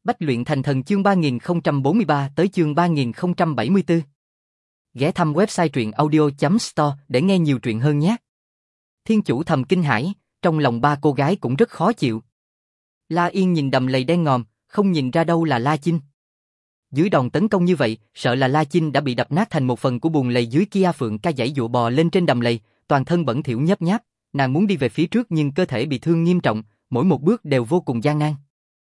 Bách luyện thành thần chương 3043 tới chương 3074. Ghé thăm website truyệnaudio.store để nghe nhiều truyện hơn nhé. Thiên chủ thầm kinh hãi, trong lòng ba cô gái cũng rất khó chịu. La Yên nhìn đầm lầy đen ngòm, không nhìn ra đâu là La Chinh. Dưới đòn tấn công như vậy, sợ là La Chinh đã bị đập nát thành một phần của buồng lầy dưới kia. Phượng Ca giãy giụa bò lên trên đầm lầy, toàn thân bẩn thỉu nhấp nháp, nàng muốn đi về phía trước nhưng cơ thể bị thương nghiêm trọng, mỗi một bước đều vô cùng gian nan.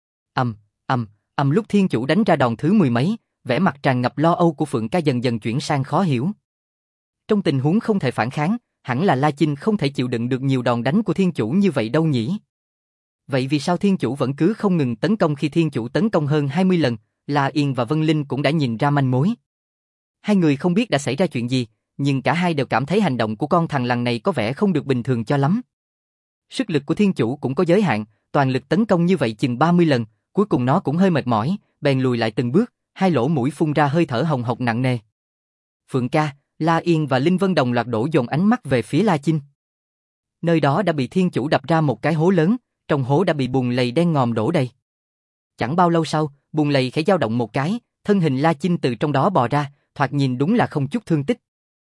Lúc thiên chủ đánh ra đòn thứ mười mấy, vẻ mặt tràn ngập lo âu của Phượng Ca dần dần chuyển sang khó hiểu. Trong tình huống không thể phản kháng, hẳn là La Chinh không thể chịu đựng được nhiều đòn đánh của thiên chủ như vậy đâu nhỉ? Vậy vì sao thiên chủ vẫn cứ không ngừng tấn công? Khi thiên chủ tấn công hơn 20 lần, La Yên và Vân Linh cũng đã nhìn ra manh mối. Hai người không biết đã xảy ra chuyện gì, nhưng cả hai đều cảm thấy hành động của con thằng lằn này có vẻ không được bình thường cho lắm. Sức lực của thiên chủ cũng có giới hạn, toàn lực tấn công như vậy chừng 30 lần, cuối cùng nó cũng hơi mệt mỏi, bèn lùi lại từng bước, hai lỗ mũi phun ra hơi thở hồng hộc nặng nề. Phượng Ca, La Yên và Linh Vân đồng loạt đổ dồn ánh mắt về phía La Chinh. Nơi đó đã bị thiên chủ đập ra một cái hố lớn, trong hố đã bị bùn lầy đen ngòm đổ đầy. Chẳng bao lâu sau, bùn lầy khẽ dao động một cái, thân hình La Chinh từ trong đó bò ra, thoạt nhìn đúng là không chút thương tích.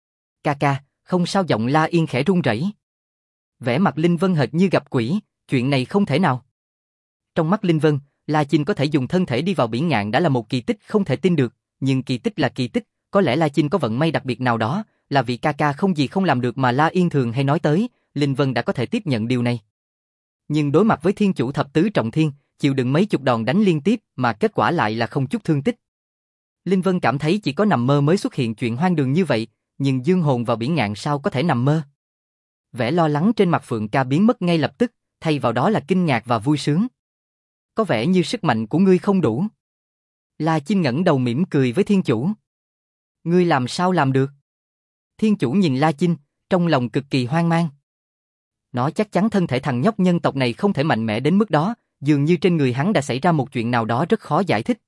Ca, không sao. Giọng La Yên khẽ run rẩy. Vẻ mặt Linh Vân hệt như gặp quỷ, chuyện này không thể nào. Trong mắt Linh Vân, La Chinh có thể dùng thân thể đi vào biển ngạn đã là một kỳ tích không thể tin được, nhưng kỳ tích là kỳ tích, có lẽ La Chinh có vận may đặc biệt nào đó, là vị ca không gì không làm được mà La Yên thường hay nói tới, Linh Vân đã có thể tiếp nhận điều này. Nhưng đối mặt với thiên chủ thập tứ trọng thiên, chịu đựng mấy chục đòn đánh liên tiếp mà kết quả lại là không chút thương tích. Linh Vân cảm thấy chỉ có nằm mơ mới xuất hiện chuyện hoang đường như vậy, nhưng dương hồn vào biển ngạn sao có thể nằm mơ. Vẻ lo lắng trên mặt Phượng Ca biến mất ngay lập tức, thay vào đó là kinh ngạc và vui sướng. Có vẻ như sức mạnh của ngươi không đủ. La Chinh ngẩng đầu mỉm cười với thiên chủ. Ngươi làm sao làm được? Thiên chủ nhìn La Chinh, trong lòng cực kỳ hoang mang. Nó chắc chắn thân thể thằng nhóc nhân tộc này không thể mạnh mẽ đến mức đó, dường như trên người hắn đã xảy ra một chuyện nào đó rất khó giải thích.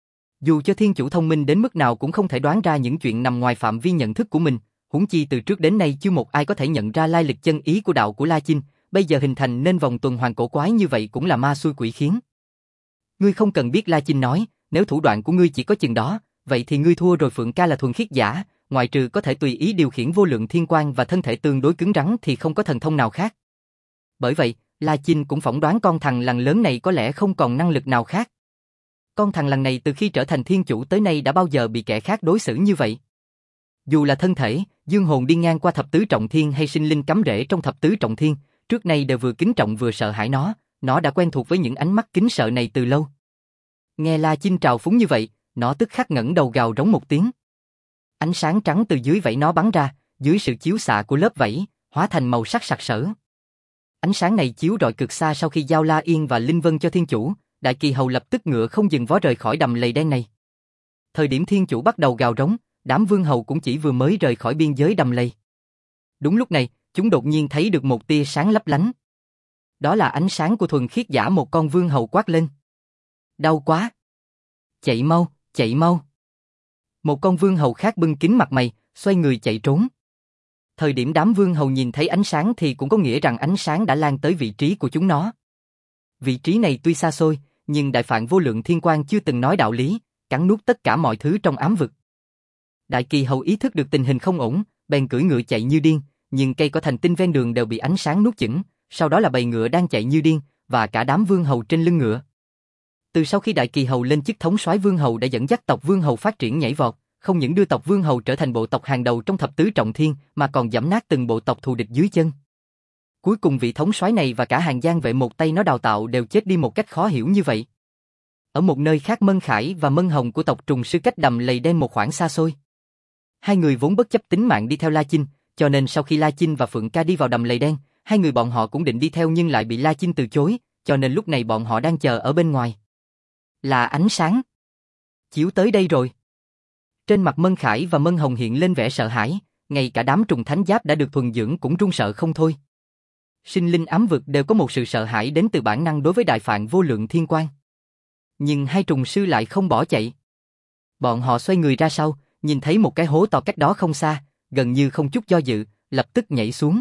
Dù cho thiên chủ thông minh đến mức nào cũng không thể đoán ra những chuyện nằm ngoài phạm vi nhận thức của mình, huống chi từ trước đến nay chưa một ai có thể nhận ra lai lịch chân ý của đạo của La Chinh, bây giờ hình thành nên vòng tuần hoàn cổ quái như vậy cũng là ma xui quỷ khiến. Ngươi không cần biết. La Chinh nói, nếu thủ đoạn của ngươi chỉ có chừng đó, vậy thì ngươi thua rồi. Phượng Ca là thuần khiết giả, ngoại trừ có thể tùy ý điều khiển vô lượng thiên quang và thân thể tương đối cứng rắn thì không có thần thông nào khác. Bởi vậy, La Chinh cũng phỏng đoán con thằng lằn lớn này có lẽ không còn năng lực nào khác. Con thằng lằn này từ khi trở thành thiên chủ tới nay đã bao giờ bị kẻ khác đối xử như vậy? Dù là thân thể, dương hồn đi ngang qua thập tứ trọng thiên hay sinh linh cắm rễ trong thập tứ trọng thiên, trước nay đều vừa kính trọng vừa sợ hãi nó đã quen thuộc với những ánh mắt kính sợ này từ lâu. Nghe La Chinh trào phúng như vậy, nó tức khắc ngẩng đầu gào rống một tiếng. Ánh sáng trắng từ dưới vảy nó bắn ra, dưới sự chiếu xạ của lớp vảy, hóa thành màu sắc sặc sỡ. Ánh sáng này chiếu rọi cực xa. Sau khi giao La Yên và Linh Vân cho thiên chủ, Đại Kỳ Hầu lập tức ngựa không dừng vó rời khỏi đầm lầy đen này. Thời điểm thiên chủ bắt đầu gào rống, đám vương hầu cũng chỉ vừa mới rời khỏi biên giới đầm lầy. Đúng lúc này, chúng đột nhiên thấy được một tia sáng lấp lánh. Đó là ánh sáng của thuần khiết giả. Một con vương hầu quát lên. Đau quá! Chạy mau, chạy mau! Một con vương hầu khác bưng kín mặt mày, xoay người chạy trốn. Thời điểm đám vương hầu nhìn thấy ánh sáng thì cũng có nghĩa rằng ánh sáng đã lan tới vị trí của chúng nó. Vị trí này tuy xa xôi, nhưng Đại Phạn Vô Lượng Thiên Quang chưa từng nói đạo lý, cắn nuốt tất cả mọi thứ trong ám vực. Đại Kỳ Hầu ý thức được tình hình không ổn, bèn cưỡi ngựa chạy như điên, nhưng cây cỏ thành tinh ven đường đều bị ánh sáng nuốt chửng, sau đó là bầy ngựa đang chạy như điên, và cả đám vương hầu trên lưng ngựa. Từ sau khi Đại Kỳ Hầu lên chức thống soái vương hầu đã dẫn dắt tộc vương hầu phát triển nhảy vọt, không những đưa tộc vương hầu trở thành bộ tộc hàng đầu trong thập tứ trọng thiên, mà còn giẫm nát từng bộ tộc thù địch dưới chân. Cuối cùng vị thống soái này và cả hàng giang vệ một tay nó đào tạo đều chết đi một cách khó hiểu như vậy. Ở một nơi khác, Mân Khải và Mân Hồng của tộc trùng sư cách đầm lầy đen một khoảng xa xôi. Hai người vốn bất chấp tính mạng đi theo La Chinh, cho nên sau khi La Chinh và Phượng Ca đi vào đầm lầy đen, hai người bọn họ cũng định đi theo nhưng lại bị La Chinh từ chối, cho nên lúc này bọn họ đang chờ ở bên ngoài. Là ánh sáng chiếu tới đây rồi. Trên mặt Mân Khải và Mân Hồng hiện lên vẻ sợ hãi, ngay cả đám trùng thánh giáp đã được thuần dưỡng cũng run sợ không thôi. Sinh linh ám vực đều có một sự sợ hãi đến từ bản năng đối với Đại Phạn Vô Lượng Thiên Quang. Nhưng hai trùng sư lại không bỏ chạy. Bọn họ xoay người ra sau, nhìn thấy một cái hố to cách đó không xa, gần như không chút do dự, lập tức nhảy xuống.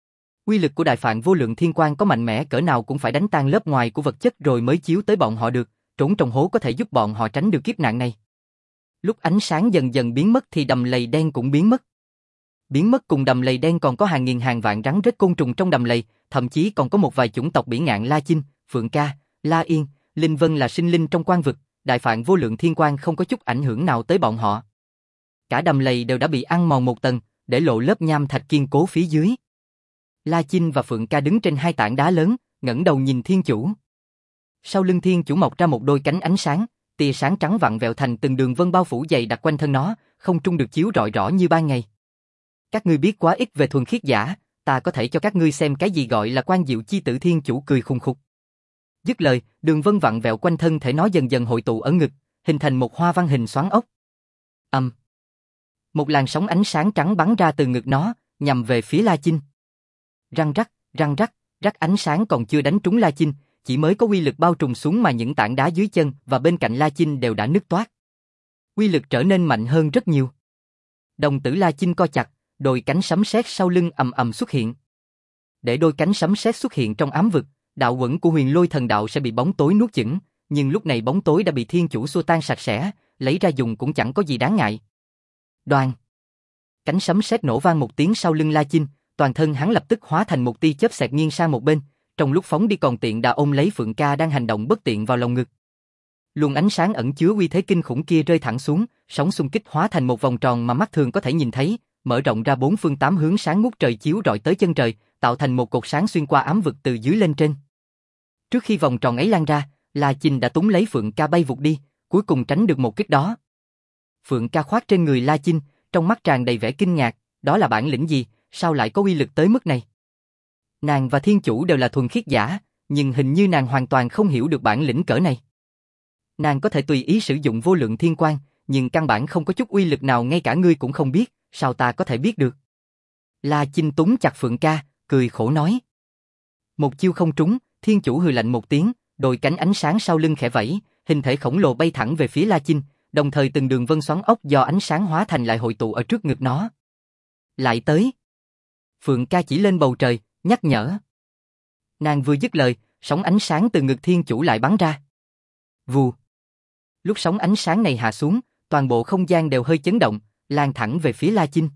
Uy lực của Đại Phạn Vô Lượng Thiên Quang có mạnh mẽ cỡ nào cũng phải đánh tan lớp ngoài của vật chất rồi mới chiếu tới bọn họ được, trốn trong hố có thể giúp bọn họ tránh được kiếp nạn này. Lúc ánh sáng dần dần biến mất thì đầm lầy đen cũng biến mất. Biến mất cùng đầm lầy đen còn có hàng nghìn hàng vạn rắn rết côn trùng trong đầm lầy, thậm chí còn có một vài chủng tộc bỉ ngạn La Chinh, Phượng Ca, La Yên, Linh Vân là sinh linh trong quan vực, đại phạn vô lượng thiên quan không có chút ảnh hưởng nào tới bọn họ. Cả đầm lầy đều đã bị ăn mòn một tầng, để lộ lớp nham thạch kiên cố phía dưới. La Chinh và Phượng Ca đứng trên hai tảng đá lớn, ngẩng đầu nhìn Thiên Chủ. Sau lưng Thiên Chủ mọc ra một đôi cánh ánh sáng, tia sáng trắng vặn vẹo thành từng đường vân bao phủ dày đặc quanh thân nó, không trung được chiếu rọi rõ như ban ngày. Các ngươi biết quá ít về thuần khiết giả, ta có thể cho các ngươi xem cái gì gọi là quan diệu chi tử. Thiên Chủ cười khùng khục. Dứt lời, đường vân vặn vẹo quanh thân thể nó dần dần hội tụ ở ngực, hình thành một hoa văn hình xoắn ốc. Một làn sóng ánh sáng trắng bắn ra từ ngực nó, nhằm về phía La Chinh. Răng rắc, ánh sáng còn chưa đánh trúng La Chinh, chỉ mới có uy lực bao trùm xuống mà những tảng đá dưới chân và bên cạnh La Chinh đều đã nứt toác. Uy lực trở nên mạnh hơn rất nhiều. Đồng tử La Chinh co chặt, đôi cánh sấm sét sau lưng ầm ầm xuất hiện. Để đôi cánh sấm sét xuất hiện trong ám vực, đạo quẩn của Huyền Lôi Thần Đạo sẽ bị bóng tối nuốt chửng, nhưng lúc này bóng tối đã bị Thiên Chủ xua tan sạch sẽ, lấy ra dùng cũng chẳng có gì đáng ngại. Đoàng. Cánh sấm sét nổ vang một tiếng sau lưng La Chinh, toàn thân hắn lập tức hóa thành một tia chớp xẹt nghiêng sang một bên, trong lúc phóng đi còn tiện đà ôm lấy Phượng Ca đang hành động bất tiện vào lòng ngực. Luồng ánh sáng ẩn chứa uy thế kinh khủng kia rơi thẳng xuống, sóng xung kích hóa thành một vòng tròn mà mắt thường có thể nhìn thấy, mở rộng ra bốn phương tám hướng sáng ngút trời chiếu rọi tới chân trời, tạo thành một cột sáng xuyên qua ám vực từ dưới lên trên. Trước khi vòng tròn ấy lan ra, La Chinh đã túm lấy Phượng Ca bay vụt đi, cuối cùng tránh được một kích đó. Phượng Ca khoác trên người La Chinh, trong mắt tràn đầy vẻ kinh ngạc, đó là bản lĩnh gì, sao lại có uy lực tới mức này? Nàng và Thiên Chủ đều là thuần khiết giả, nhưng hình như nàng hoàn toàn không hiểu được bản lĩnh cỡ này. Nàng có thể tùy ý sử dụng vô lượng thiên quan, nhưng căn bản không có chút uy lực nào ngay cả ngươi cũng không biết, sao ta có thể biết được? La Chinh túm chặt Phượng Ca, cười khổ nói. Một chiêu không trúng, Thiên Chủ hừ lạnh một tiếng, đôi cánh ánh sáng sau lưng khẽ vẫy, hình thể khổng lồ bay thẳng về phía La Chinh, đồng thời từng đường vân xoắn ốc do ánh sáng hóa thành lại hội tụ ở trước ngực nó. Lại tới. Phượng Ca chỉ lên bầu trời, nhắc nhở. Nàng vừa dứt lời, sóng ánh sáng từ ngực Thiên Chủ lại bắn ra. Vù. Lúc sóng ánh sáng này hạ xuống, toàn bộ không gian đều hơi chấn động, lan thẳng về phía La Chinh.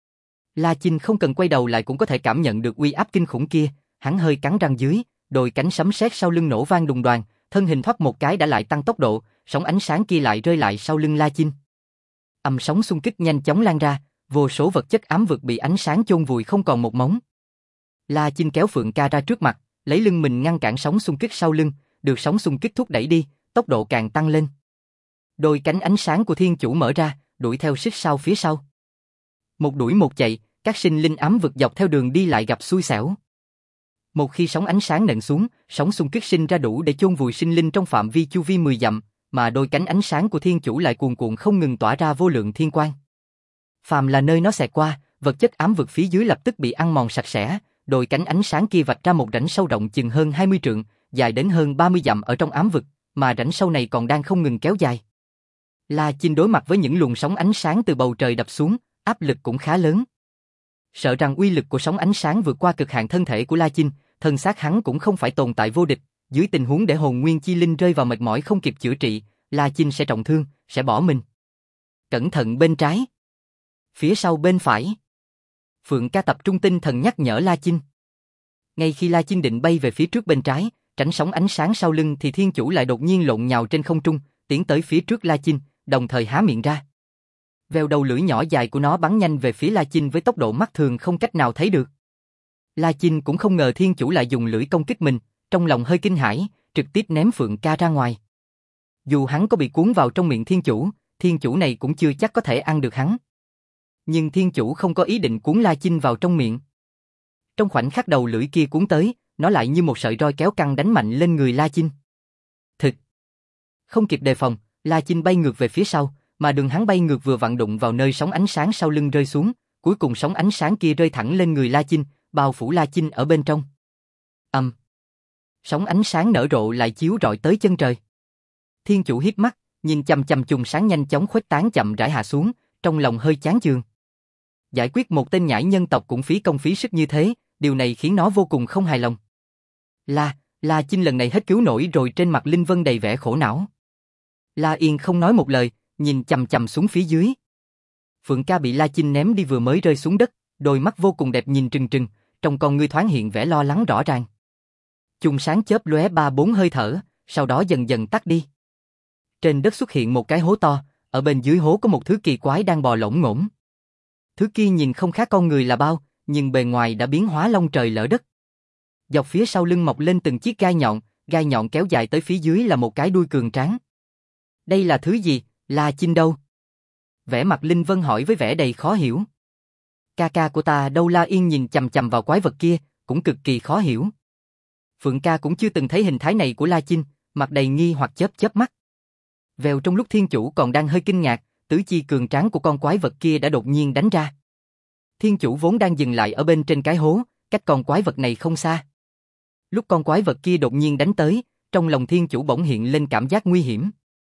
La Chinh không cần quay đầu lại cũng có thể cảm nhận được uy áp kinh khủng kia, hắn hơi cắn răng dưới, đôi cánh sấm sét sau lưng nổ vang đùng đoàng, thân hình thoát một cái đã lại tăng tốc độ, sóng ánh sáng kia lại rơi lại sau lưng La Chinh. Sóng xung kích nhanh chóng lan ra, vô số vật chất ám vực bị ánh sáng chôn vùi không còn một mống. La Chinh kéo Phượng Ca ra trước mặt, lấy lưng mình ngăn cản sóng xung kích sau lưng, được sóng xung kích thúc đẩy đi, tốc độ càng tăng lên. Đôi cánh ánh sáng của Thiên Chủ mở ra, đuổi theo xích sau phía sau. Một đuổi một chạy, các sinh linh ám vực dọc theo đường đi lại gặp xui xẻo. Một khi sóng ánh sáng nện xuống, sóng xung kích sinh ra đủ để chôn vùi sinh linh trong phạm vi chu vi 10 dặm, mà đôi cánh ánh sáng của Thiên Chủ lại cuồn cuộn không ngừng tỏa ra vô lượng thiên quang. Phàm là nơi nó xẹt qua, vật chất ám vực phía dưới lập tức bị ăn mòn sạch sẽ, đôi cánh ánh sáng kia vạch ra một rãnh sâu rộng chừng hơn 20 trượng, dài đến hơn 30 dặm ở trong ám vực, mà rãnh sâu này còn đang không ngừng kéo dài. La Chinh đối mặt với những luồng sóng ánh sáng từ bầu trời đập xuống, áp lực cũng khá lớn. Sợ rằng uy lực của sóng ánh sáng vượt qua cực hạn thân thể của La Chinh, thân xác hắn cũng không phải tồn tại vô địch, dưới tình huống để hồn nguyên chi linh rơi vào mệt mỏi không kịp chữa trị, La Chinh sẽ trọng thương, sẽ bỏ mình. Cẩn thận bên trái. Phía sau bên phải. Phượng Ca tập trung tinh thần nhắc nhở La Chinh. Ngay khi La Chinh định bay về phía trước bên trái, tránh sóng ánh sáng sau lưng thì Thiên Chủ lại đột nhiên lộn nhào trên không trung, tiến tới phía trước La Chinh, đồng thời há miệng ra. Vèo đầu lưỡi nhỏ dài của nó bắn nhanh về phía La Chinh với tốc độ mắt thường không cách nào thấy được. La Chinh cũng không ngờ Thiên Chủ lại dùng lưỡi công kích mình, trong lòng hơi kinh hãi, trực tiếp ném Phượng Ca ra ngoài. Dù hắn có bị cuốn vào trong miệng Thiên Chủ này cũng chưa chắc có thể ăn được hắn. Nhưng Thiên Chủ không có ý định cuốn La Chinh vào trong miệng. Trong khoảnh khắc đầu lưỡi kia cuốn tới, nó lại như một sợi roi kéo căng đánh mạnh lên người La Chinh. Thực! Không kịp đề phòng, La Chinh bay ngược về phía sau, mà đường hắn bay ngược vừa vặn đụng vào nơi sóng ánh sáng sau lưng rơi xuống, cuối cùng sóng ánh sáng kia rơi thẳng lên người La Chinh, bao phủ La Chinh ở bên trong. Sóng ánh sáng nở rộ lại chiếu rọi tới chân trời. Thiên Chủ híp mắt, nhìn chằm chằm chùm sáng nhanh chóng khuếch tán chậm rãi hạ xuống, trong lòng hơi chán chường. Giải quyết một tên nhãi nhân tộc cũng phí công phí sức như thế, điều này khiến nó vô cùng không hài lòng. La Chinh lần này hết cứu nổi rồi, trên mặt Linh Vân đầy vẻ khổ não. La Yên không nói một lời, nhìn chằm chằm xuống phía dưới. Phượng Ca bị La Chinh ném đi vừa mới rơi xuống đất, đôi mắt vô cùng đẹp nhìn trừng trừng, trong con ngươi thoáng hiện vẻ lo lắng rõ ràng. Chùm sáng chớp lóe 3-4 hơi thở, sau đó dần dần tắt đi. Trên đất xuất hiện một cái hố to, ở bên dưới hố có một thứ kỳ quái đang bò lổn ngổn. Thứ kia nhìn không khác con người là bao, nhưng bề ngoài đã biến hóa long trời lở đất. Dọc phía sau lưng mọc lên từng chiếc gai nhọn kéo dài tới phía dưới là một cái đuôi cường tráng. Đây là thứ gì, La Chinh đâu? Vẻ mặt Linh Vân hỏi với vẻ đầy khó hiểu. Ca ca của ta đâu? La Yên nhìn chằm chằm vào quái vật kia, cũng cực kỳ khó hiểu. Phượng Ca cũng chưa từng thấy hình thái này của La Chinh, mặt đầy nghi hoặc chớp chớp mắt. Vèo, trong lúc thiên chủ còn đang hơi kinh ngạc, tứ chi cường tráng của con quái vật kia đã đột nhiên đánh ra. Thiên chủ vốn đang dừng lại ở bên trên cái hố, cách con quái vật này không xa. Lúc con quái vật kia đột nhiên đánh tới, trong lòng thiên chủ bỗng hiện lên cảm giác nguy hiểm.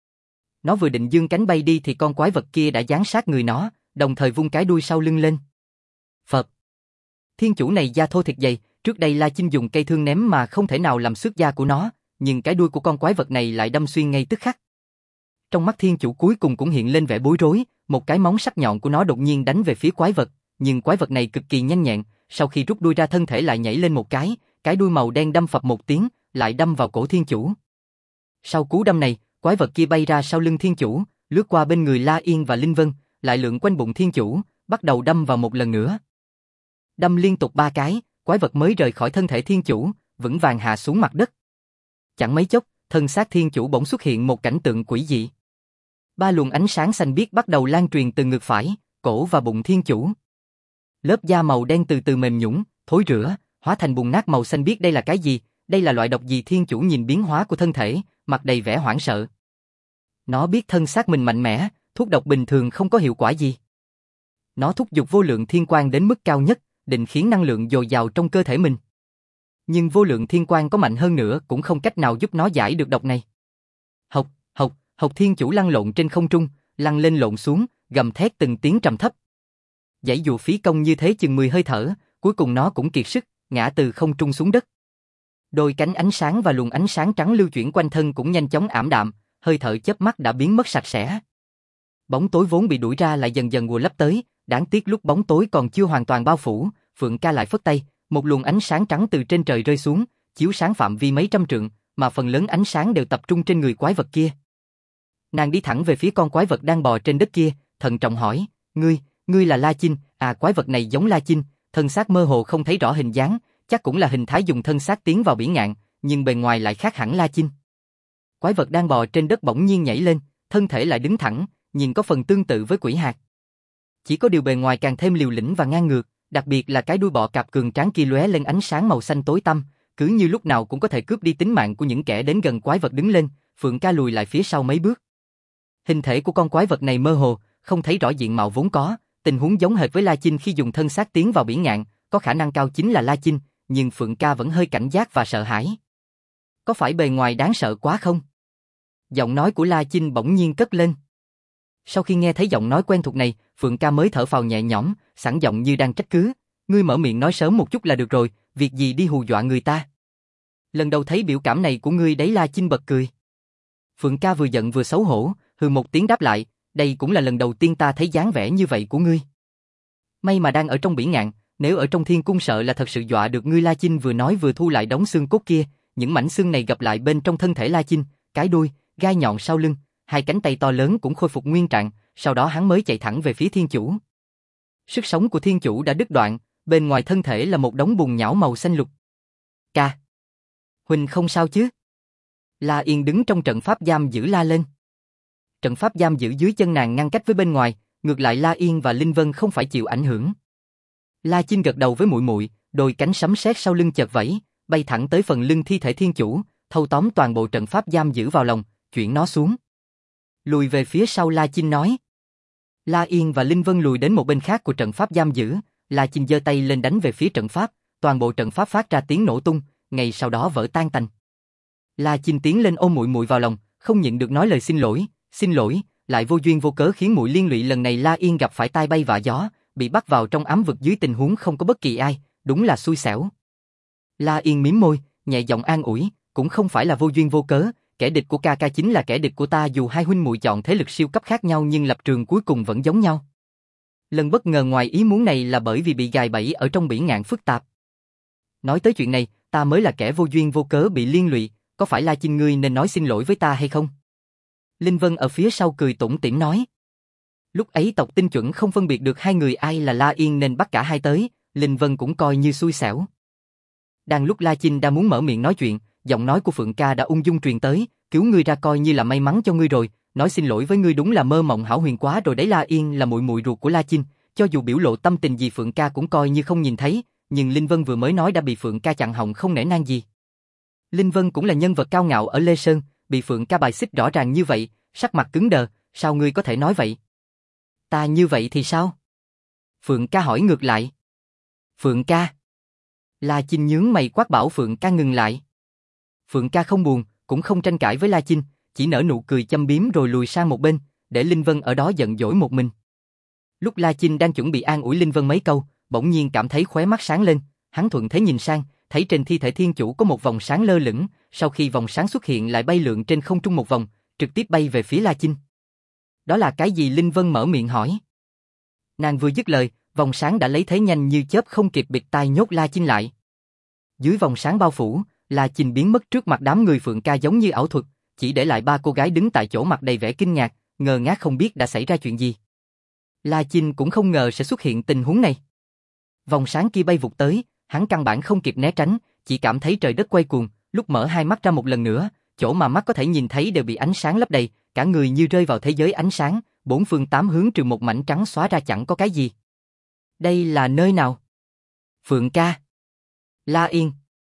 Nó vừa định giương cánh bay đi thì con quái vật kia đã giáng sát người nó, đồng thời vung cái đuôi sau lưng lên. Phật! Thiên chủ này da thô thịt dày, trước đây La Chinh dùng cây thương ném mà không thể nào làm xước da của nó, nhưng cái đuôi của con quái vật này lại đâm xuyên ngay tức khắc. Trong mắt thiên chủ cuối cùng cũng hiện lên vẻ bối rối, một cái móng sắc nhọn của nó đột nhiên đánh về phía quái vật, nhưng quái vật này cực kỳ nhanh nhẹn, sau khi rút đuôi ra thân thể lại nhảy lên một cái đuôi màu đen đâm phập một tiếng, lại đâm vào cổ thiên chủ. Sau cú đâm này, quái vật kia bay ra sau lưng thiên chủ, lướt qua bên người La Yên và Linh Vân, lại lượn quanh bụng thiên chủ, bắt đầu đâm vào một lần nữa. Đâm liên tục 3 cái, quái vật mới rời khỏi thân thể thiên chủ, vững vàng hạ xuống mặt đất. Chẳng mấy chốc, thân xác thiên chủ bỗng xuất hiện một cảnh tượng quỷ dị. 3 luồng ánh sáng xanh biếc bắt đầu lan truyền từ ngực phải, cổ và bụng thiên chủ. Lớp da màu đen từ từ mềm nhũn, thối rữa, hóa thành bùn nát màu xanh biếc. Đây là cái gì? Đây là loại độc gì? Thiên chủ nhìn biến hóa của thân thể, mặt đầy vẻ hoảng sợ. Nó biết thân xác mình mạnh mẽ, thuốc độc bình thường không có hiệu quả gì. Nó thúc giục vô lượng thiên quang đến mức cao nhất, định khiến năng lượng dồi dào trong cơ thể mình. Nhưng vô lượng thiên quang có mạnh hơn nữa cũng không cách nào giúp nó giải được độc này. Hộc, hộc, hộc, thiên chủ lăn lộn trên không trung, lăn lên lộn xuống, gầm thét từng tiếng trầm thấp. Giãy dụa phí công như thế chừng 10 hơi thở, cuối cùng nó cũng kiệt sức, ngã từ không trung xuống đất. Đôi cánh ánh sáng và luồng ánh sáng trắng lưu chuyển quanh thân cũng nhanh chóng ảm đạm, hơi thở chớp mắt đã biến mất sạch sẽ. Bóng tối vốn bị đuổi ra lại dần dần vùi lấp tới, đáng tiếc lúc bóng tối còn chưa hoàn toàn bao phủ, Phượng Ca lại phất tay, một luồng ánh sáng trắng từ trên trời rơi xuống, chiếu sáng phạm vi mấy trăm trượng, mà phần lớn ánh sáng đều tập trung trên người quái vật kia. Nàng đi thẳng về phía con quái vật đang bò trên đất kia, thận trọng hỏi, ngươi là La Chinh? À, quái vật này giống La Chinh, thân xác mơ hồ không thấy rõ hình dáng, chắc cũng là hình thái dùng thân xác tiến vào bỉ ngạn, nhưng bề ngoài lại khác hẳn La Chinh. Quái vật đang bò trên đất bỗng nhiên nhảy lên, thân thể lại đứng thẳng, nhìn có phần tương tự với quỷ hạt. Chỉ có điều bề ngoài càng thêm liều lĩnh và ngang ngược, đặc biệt là cái đuôi bọ cạp cường tráng kia lóe lên ánh sáng màu xanh tối tăm, cứ như lúc nào cũng có thể cướp đi tính mạng của những kẻ đến gần. Quái vật đứng lên, Phượng Ca lùi lại phía sau mấy bước. Hình thể của con quái vật này mơ hồ, không thấy rõ diện mạo vốn có, tình huống giống hệt với La Chinh khi dùng thân xác tiến vào bỉ ngạn, có khả năng cao chính là La Chinh, nhưng Phượng Ca vẫn hơi cảnh giác và sợ hãi. Có phải bề ngoài đáng sợ quá không? Giọng nói của La Chinh bỗng nhiên cất lên. Sau khi nghe thấy giọng nói quen thuộc này, Phượng Ca mới thở phào nhẹ nhõm, sẵn giọng như đang trách cứ. Ngươi mở miệng nói sớm một chút là được rồi, việc gì đi hù dọa người ta. Lần đầu thấy biểu cảm này của ngươi đấy. La Chinh bật cười. Phượng Ca vừa giận vừa xấu hổ, hừ một tiếng đáp lại, đây cũng là lần đầu tiên ta thấy dáng vẻ như vậy của ngươi. May mà đang ở trong bỉ ngạn, nếu ở trong thiên cung sợ là thật sự dọa được ngươi. La Chinh vừa nói vừa thu lại đống xương cốt kia, những mảnh xương này gập lại bên trong thân thể La Chinh, cái đuôi, gai nhọn sau lưng, hai cánh tay to lớn cũng khôi phục nguyên trạng, sau đó hắn mới chạy thẳng về phía thiên chủ. Sức sống của thiên chủ đã đứt đoạn, bên ngoài thân thể là một đống bùn nhão màu xanh lục. Ca! Huỳnh không sao chứ? La Yên đứng trong trận pháp giam giữ la lên. Trận pháp giam giữ dưới chân nàng ngăn cách với bên ngoài, ngược lại La Yên và Linh Vân không phải chịu ảnh hưởng. La Chinh gật đầu với muội muội, đôi cánh sấm sét sau lưng chợt vẫy, bay thẳng tới phần lưng thi thể thiên chủ, thâu tóm toàn bộ trận pháp giam giữ vào lòng, chuyển nó xuống. Lùi về phía sau. La Chinh nói. La Yên và Linh Vân lùi đến một bên khác của trận pháp giam giữ, La Chinh giơ tay lên đánh về phía trận pháp, toàn bộ trận pháp phát ra tiếng nổ tung, ngay sau đó vỡ tan tành. La Chinh tiến lên ôm muội muội vào lòng, không nhịn được nói lời xin lỗi, lại vô duyên vô cớ khiến muội liên lụy. Lần này La Yên gặp phải tai bay vạ gió, bị bắt vào trong ám vực dưới tình huống không có bất kỳ ai, đúng là xui xẻo. La Yên mím môi, nhẹ giọng an ủi, cũng không phải là vô duyên vô cớ, kẻ địch của ca ca chính là kẻ địch của ta dù hai huynh muội chọn thế lực siêu cấp khác nhau nhưng lập trường cuối cùng vẫn giống nhau. Lần bất ngờ ngoài ý muốn này là bởi vì bị gài bẫy ở trong bỉ ngạn phức tạp. Nói tới chuyện này, ta mới là kẻ vô duyên vô cớ bị liên lụy, có phải La Chinh ngươi nên nói xin lỗi với ta hay không? Linh Vân ở phía sau cười tủm tỉm nói. Lúc ấy tộc tinh chuẩn không phân biệt được hai người ai là La Yên nên bắt cả hai tới, Linh Vân cũng coi như xui xẻo. Đang lúc La Chinh đang muốn mở miệng nói chuyện, giọng nói của Phượng ca đã ung dung truyền tới, cứu ngươi ra coi như là may mắn cho ngươi rồi, nói xin lỗi với ngươi đúng là mơ mộng hão huyền quá rồi đấy. La Yên là muội muội ruột của La Chinh, cho dù biểu lộ tâm tình gì Phượng ca cũng coi như không nhìn thấy, nhưng Linh Vân vừa mới nói đã bị Phượng ca chặn họng không nể nang gì. Linh Vân cũng là nhân vật cao ngạo ở Lê Sơn, bị Phượng ca bài xích rõ ràng như vậy, sắc mặt cứng đờ, sao ngươi có thể nói vậy? Ta như vậy thì sao? Phượng ca hỏi ngược lại. Phượng ca. La Chinh nhướng mày quát bảo Phượng ca ngừng lại. Phượng ca không buồn, cũng không tranh cãi với La Chinh, chỉ nở nụ cười châm biếm rồi lùi sang một bên, để Linh Vân ở đó giận dỗi một mình. Lúc La Chinh đang chuẩn bị an ủi Linh Vân mấy câu, bỗng nhiên cảm thấy khóe mắt sáng lên, hắn thuận thế nhìn sang, thấy trên thi thể thiên chủ có một vòng sáng lơ lửng, sau khi vòng sáng xuất hiện lại bay lượn trên không trung một vòng, trực tiếp bay về phía La Chinh. Đó là cái gì? Linh Vân mở miệng hỏi. Nàng vừa dứt lời, vòng sáng đã lấy thế nhanh như chớp không kịp bịt tai nhốt La Chinh lại. Dưới vòng sáng bao phủ, La Chinh biến mất trước mặt đám người Phượng ca giống như ảo thuật, chỉ để lại ba cô gái đứng tại chỗ mặt đầy vẻ kinh ngạc, ngơ ngác không biết đã xảy ra chuyện gì. La Chinh cũng không ngờ sẽ xuất hiện tình huống này. Vòng sáng kia bay vụt tới, hắn căn bản không kịp né tránh, chỉ cảm thấy trời đất quay cuồng, lúc mở hai mắt ra một lần nữa, chỗ mà mắt có thể nhìn thấy đều bị ánh sáng lấp đầy, cả người như rơi vào thế giới ánh sáng, bốn phương tám hướng trừ một mảnh trắng xóa ra chẳng có cái gì. Đây là nơi nào? Phượng ca. La Yên.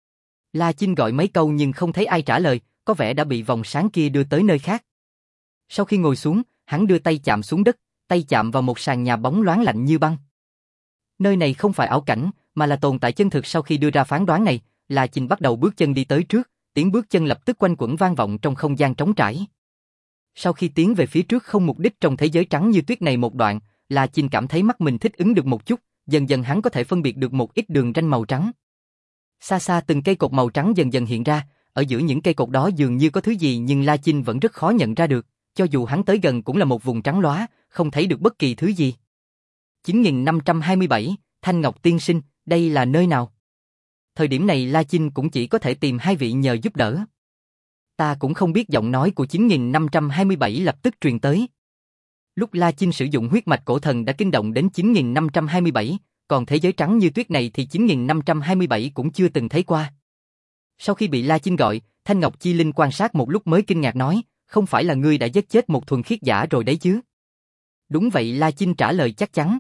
La Chinh gọi mấy câu nhưng không thấy ai trả lời, có vẻ đã bị vòng sáng kia đưa tới nơi khác. Sau khi ngồi xuống, hắn đưa tay chạm xuống đất, tay chạm vào một sàn nhà bóng loáng lạnh như băng. Nơi này không phải ảo cảnh, mà là tồn tại chân thực. Sau khi đưa ra phán đoán này, La Chinh bắt đầu bước chân đi tới trước, tiếng bước chân lập tức quanh quẩn vang vọng trong không gian trống trải. Sau khi tiến về phía trước không mục đích trong thế giới trắng như tuyết này một đoạn, La Chinh cảm thấy mắt mình thích ứng được một chút, dần dần hắn có thể phân biệt được một ít đường ranh màu trắng. Xa xa từng cây cột màu trắng dần dần hiện ra, ở giữa những cây cột đó dường như có thứ gì nhưng La Chinh vẫn rất khó nhận ra được, cho dù hắn tới gần cũng là một vùng trắng lóa, không thấy được bất kỳ thứ gì. 9527, Thanh Ngọc tiên sinh, đây là nơi nào? Thời điểm này La Chinh cũng chỉ có thể tìm hai vị nhờ giúp đỡ. Ta cũng không biết. Giọng nói của 9527 lập tức truyền tới. Lúc La Chinh sử dụng huyết mạch cổ thần đã kinh động đến 9527, còn thế giới trắng như tuyết này thì 9527 cũng chưa từng thấy qua. Sau khi bị La Chinh gọi, Thanh Ngọc Chi Linh quan sát một lúc mới kinh ngạc nói, không phải là ngươi đã giết chết một thuần khiết giả rồi đấy chứ? Đúng vậy, La Chinh trả lời chắc chắn.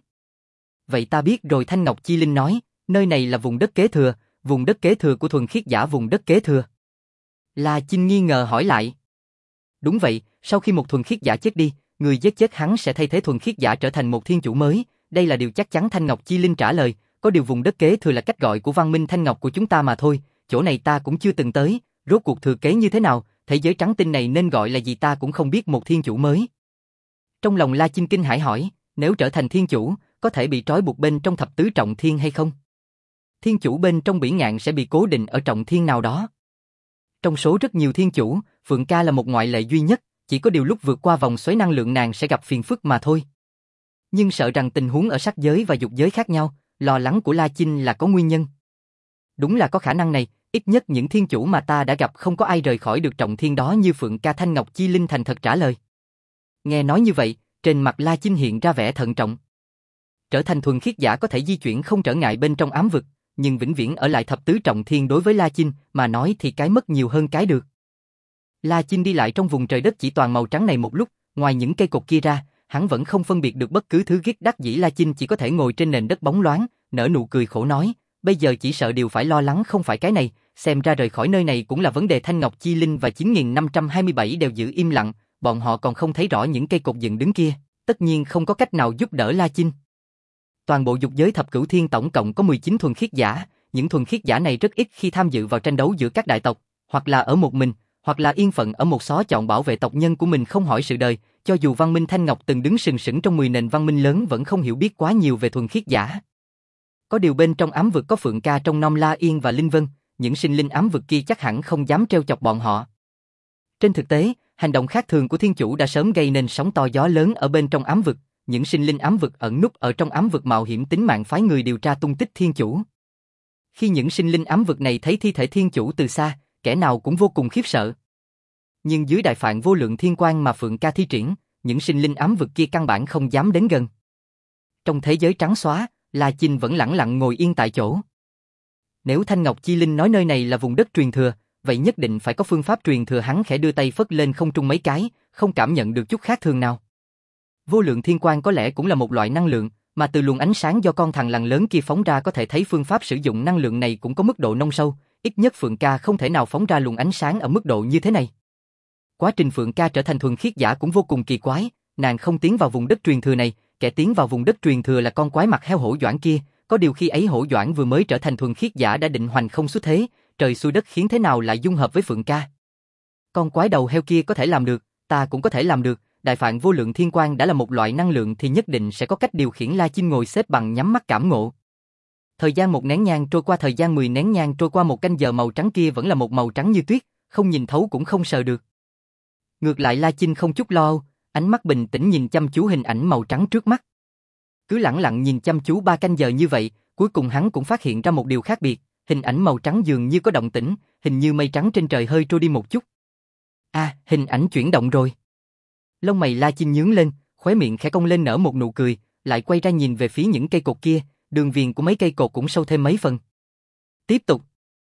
Vậy ta biết rồi. Thanh Ngọc Chi Linh nói, nơi này là vùng đất kế thừa, vùng đất kế thừa của thuần khiết giả. Vùng đất kế thừa? La Chinh nghi ngờ hỏi lại. Đúng vậy, sau khi một thuần khiết giả chết đi, người giết chết hắn sẽ thay thế thuần khiết giả trở thành một thiên chủ mới, đây là điều chắc chắn. Thanh Ngọc Chi Linh trả lời, có điều vùng đất kế thừa là cách gọi của văn minh Thanh Ngọc của chúng ta mà thôi, chỗ này ta cũng chưa từng tới, rốt cuộc thừa kế như thế nào, thế giới trắng tinh này nên gọi là gì ta cũng không biết. Một thiên chủ mới. Trong lòng La Chinh kinh hãi hỏi, nếu trở thành thiên chủ, có thể bị trói buộc bên trong thập tứ trọng thiên hay không? Thiên chủ bên trong bỉ ngạn sẽ bị cố định ở trọng thiên nào đó. Trong số rất nhiều thiên chủ, Phượng ca là một ngoại lệ duy nhất, chỉ có điều lúc vượt qua vòng xoáy năng lượng nàng sẽ gặp phiền phức mà thôi. Nhưng sợ rằng tình huống ở sắc giới và dục giới khác nhau, lo lắng của La Chinh là có nguyên nhân. Đúng là có khả năng này, ít nhất những thiên chủ mà ta đã gặp không có ai rời khỏi được trọng thiên đó như Phượng ca. Thanh Ngọc Chi Linh thành thật trả lời. Nghe nói như vậy, trên mặt La Chinh hiện ra vẻ thận trọng. Trở thành thuần khiết giả có thể di chuyển không trở ngại bên trong ám vực, nhưng vĩnh viễn ở lại thập tứ trọng thiên đối với La Chinh mà nói thì cái mất nhiều hơn cái được. La Chinh đi lại trong vùng trời đất chỉ toàn màu trắng này một lúc, ngoài những cây cột kia ra, hắn vẫn không phân biệt được bất cứ thứ ghét đắc dĩ. La Chinh chỉ có thể ngồi trên nền đất bóng loáng, nở nụ cười khổ nói, bây giờ chỉ sợ điều phải lo lắng không phải cái này, xem ra rời khỏi nơi này cũng là vấn đề. Thanh Ngọc Chi Linh và 9527 đều giữ im lặng, bọn họ còn không thấy rõ những cây cột dựng đứng kia, tất nhiên không có cách nào giúp đỡ La Chinh. Toàn bộ dục giới thập cửu thiên tổng cộng có 19 thuần khiết giả, những thuần khiết giả này rất ít khi tham dự vào tranh đấu giữa các đại tộc, hoặc là ở một mình, hoặc là yên phận ở một xó chọn bảo vệ tộc nhân của mình không hỏi sự đời, cho dù văn minh Thanh Ngọc từng đứng sừng sững trong 10 nền văn minh lớn vẫn không hiểu biết quá nhiều về thuần khiết giả. Có điều bên trong ám vực có Phượng ca trong nom La Yên và Linh Vân, những sinh linh ám vực kia chắc hẳn không dám trêu chọc bọn họ. Trên thực tế, hành động khác thường của thiên chủ đã sớm gây nên sóng to gió lớn ở bên trong ám vực, những sinh linh ám vực ẩn núp ở trong ám vực mạo hiểm tính mạng phái người điều tra tung tích thiên chủ. Khi những sinh linh ám vực này thấy thi thể thiên chủ từ xa, kẻ nào cũng vô cùng khiếp sợ. Nhưng dưới đại phạn vô lượng thiên quang mà Phượng Ca thi triển, những sinh linh ám vực kia căn bản không dám đến gần. Trong thế giới trắng xóa, La Chinh vẫn lẳng lặng ngồi yên tại chỗ. Nếu Thanh Ngọc Chi Linh nói nơi này là vùng đất truyền thừa, vậy nhất định phải có phương pháp truyền thừa. Hắn khẽ đưa tay phất lên không trung mấy cái, không cảm nhận được chút khác thường nào. Vô lượng thiên quang có lẽ cũng là một loại năng lượng, mà từ luồng ánh sáng do con thằn lằn lớn kia phóng ra có thể thấy phương pháp sử dụng năng lượng này cũng có mức độ nông sâu, ít nhất Phượng Ca không thể nào phóng ra luồng ánh sáng ở mức độ như thế này. Quá trình Phượng Ca trở thành thuần khiết giả cũng vô cùng kỳ quái, nàng không tiến vào vùng đất truyền thừa này, kẻ tiến vào vùng đất truyền thừa là con quái mặt heo Hổ Doãn kia, có điều khi ấy Hổ Doãn vừa mới trở thành thuần khiết giả đã định hoành không xuất thế, trời xui đất khiến thế nào lại dung hợp với Phượng Ca. Con quái đầu heo kia có thể làm được, ta cũng có thể làm được, đại phạn vô lượng thiên quang đã là một loại năng lượng thì nhất định sẽ có cách điều khiển. La Chinh ngồi xếp bằng nhắm mắt cảm ngộ. Thời gian 1 nén nhang trôi qua, thời gian 10 nén nhang trôi qua, 1 canh giờ màu trắng kia vẫn là một màu trắng như tuyết, không nhìn thấu cũng không sờ được. Ngược lại La Chinh không chút lo âu, ánh mắt bình tĩnh nhìn chăm chú hình ảnh màu trắng trước mắt. Cứ lẳng lặng nhìn chăm chú 3 canh giờ như vậy, cuối cùng hắn cũng phát hiện ra một điều khác biệt, hình ảnh màu trắng dường như có động tĩnh, hình như mây trắng trên trời hơi trôi đi một chút. Hình ảnh chuyển động rồi. Lông mày La Chinh nhướng lên, khóe miệng khẽ cong lên nở một nụ cười, lại quay ra nhìn về phía những cây cột kia, đường viền của mấy cây cột cũng sâu thêm mấy phần. Tiếp tục.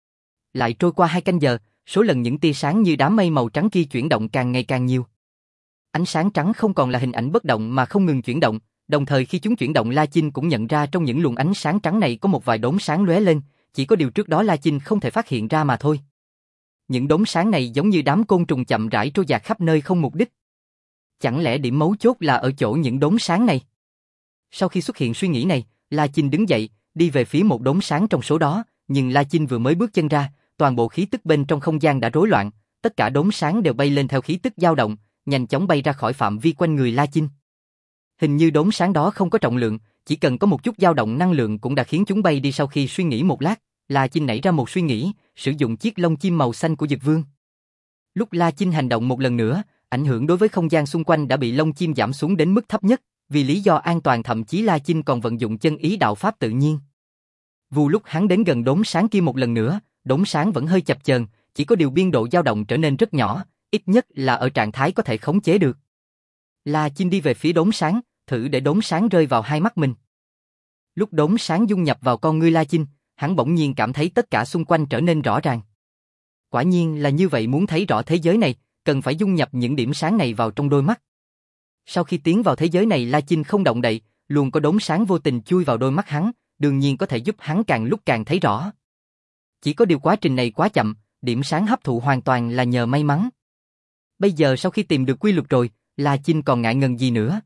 Lại trôi qua 2 canh giờ, số lần những tia sáng như đám mây màu trắng kia chuyển động càng ngày càng nhiều. Ánh sáng trắng không còn là hình ảnh bất động mà không ngừng chuyển động, đồng thời khi chúng chuyển động La Chinh cũng nhận ra trong những luồng ánh sáng trắng này có một vài đốm sáng lóe lên, chỉ có điều trước đó La Chinh không thể phát hiện ra mà thôi. Những đốm sáng này giống như đám côn trùng chậm rãi trôi dạt khắp nơi không mục đích. Chẳng lẽ điểm mấu chốt là ở chỗ những đốm sáng này? Sau khi xuất hiện suy nghĩ này, La Chinh đứng dậy, đi về phía một đốm sáng trong số đó, nhưng La Chinh vừa mới bước chân ra, toàn bộ khí tức bên trong không gian đã rối loạn, tất cả đốm sáng đều bay lên theo khí tức dao động, nhanh chóng bay ra khỏi phạm vi quanh người La Chinh. Hình như đốm sáng đó không có trọng lượng, chỉ cần có một chút dao động năng lượng cũng đã khiến chúng bay đi. Sau khi suy nghĩ một lát, La Chinh nảy ra một suy nghĩ, sử dụng chiếc lông chim màu xanh của Dực Vương. Lúc La Chinh hành động một lần nữa, ảnh hưởng đối với không gian xung quanh đã bị lông chim giảm xuống đến mức thấp nhất, vì lý do an toàn thậm chí La Chinh còn vận dụng chân ý đạo pháp tự nhiên. Vụ lúc hắn đến gần đốm sáng kia một lần nữa, đốm sáng vẫn hơi chập chờn, chỉ có điều biên độ dao động trở nên rất nhỏ, ít nhất là ở trạng thái có thể khống chế được. La Chinh đi về phía đốm sáng, thử để đốm sáng rơi vào hai mắt mình. Lúc đốm sáng dung nhập vào con ngươi La Chinh, hắn bỗng nhiên cảm thấy tất cả xung quanh trở nên rõ ràng. Quả nhiên là như vậy, muốn thấy rõ thế giới này, cần phải dung nhập những điểm sáng này vào trong đôi mắt. Sau khi tiến vào thế giới này, La Chinh không động đậy, luôn có đốm sáng vô tình chui vào đôi mắt hắn, đương nhiên có thể giúp hắn càng lúc càng thấy rõ. Chỉ có điều quá trình này quá chậm, điểm sáng hấp thụ hoàn toàn là nhờ may mắn. Bây giờ sau khi tìm được quy luật rồi, La Chinh còn ngại ngần gì nữa.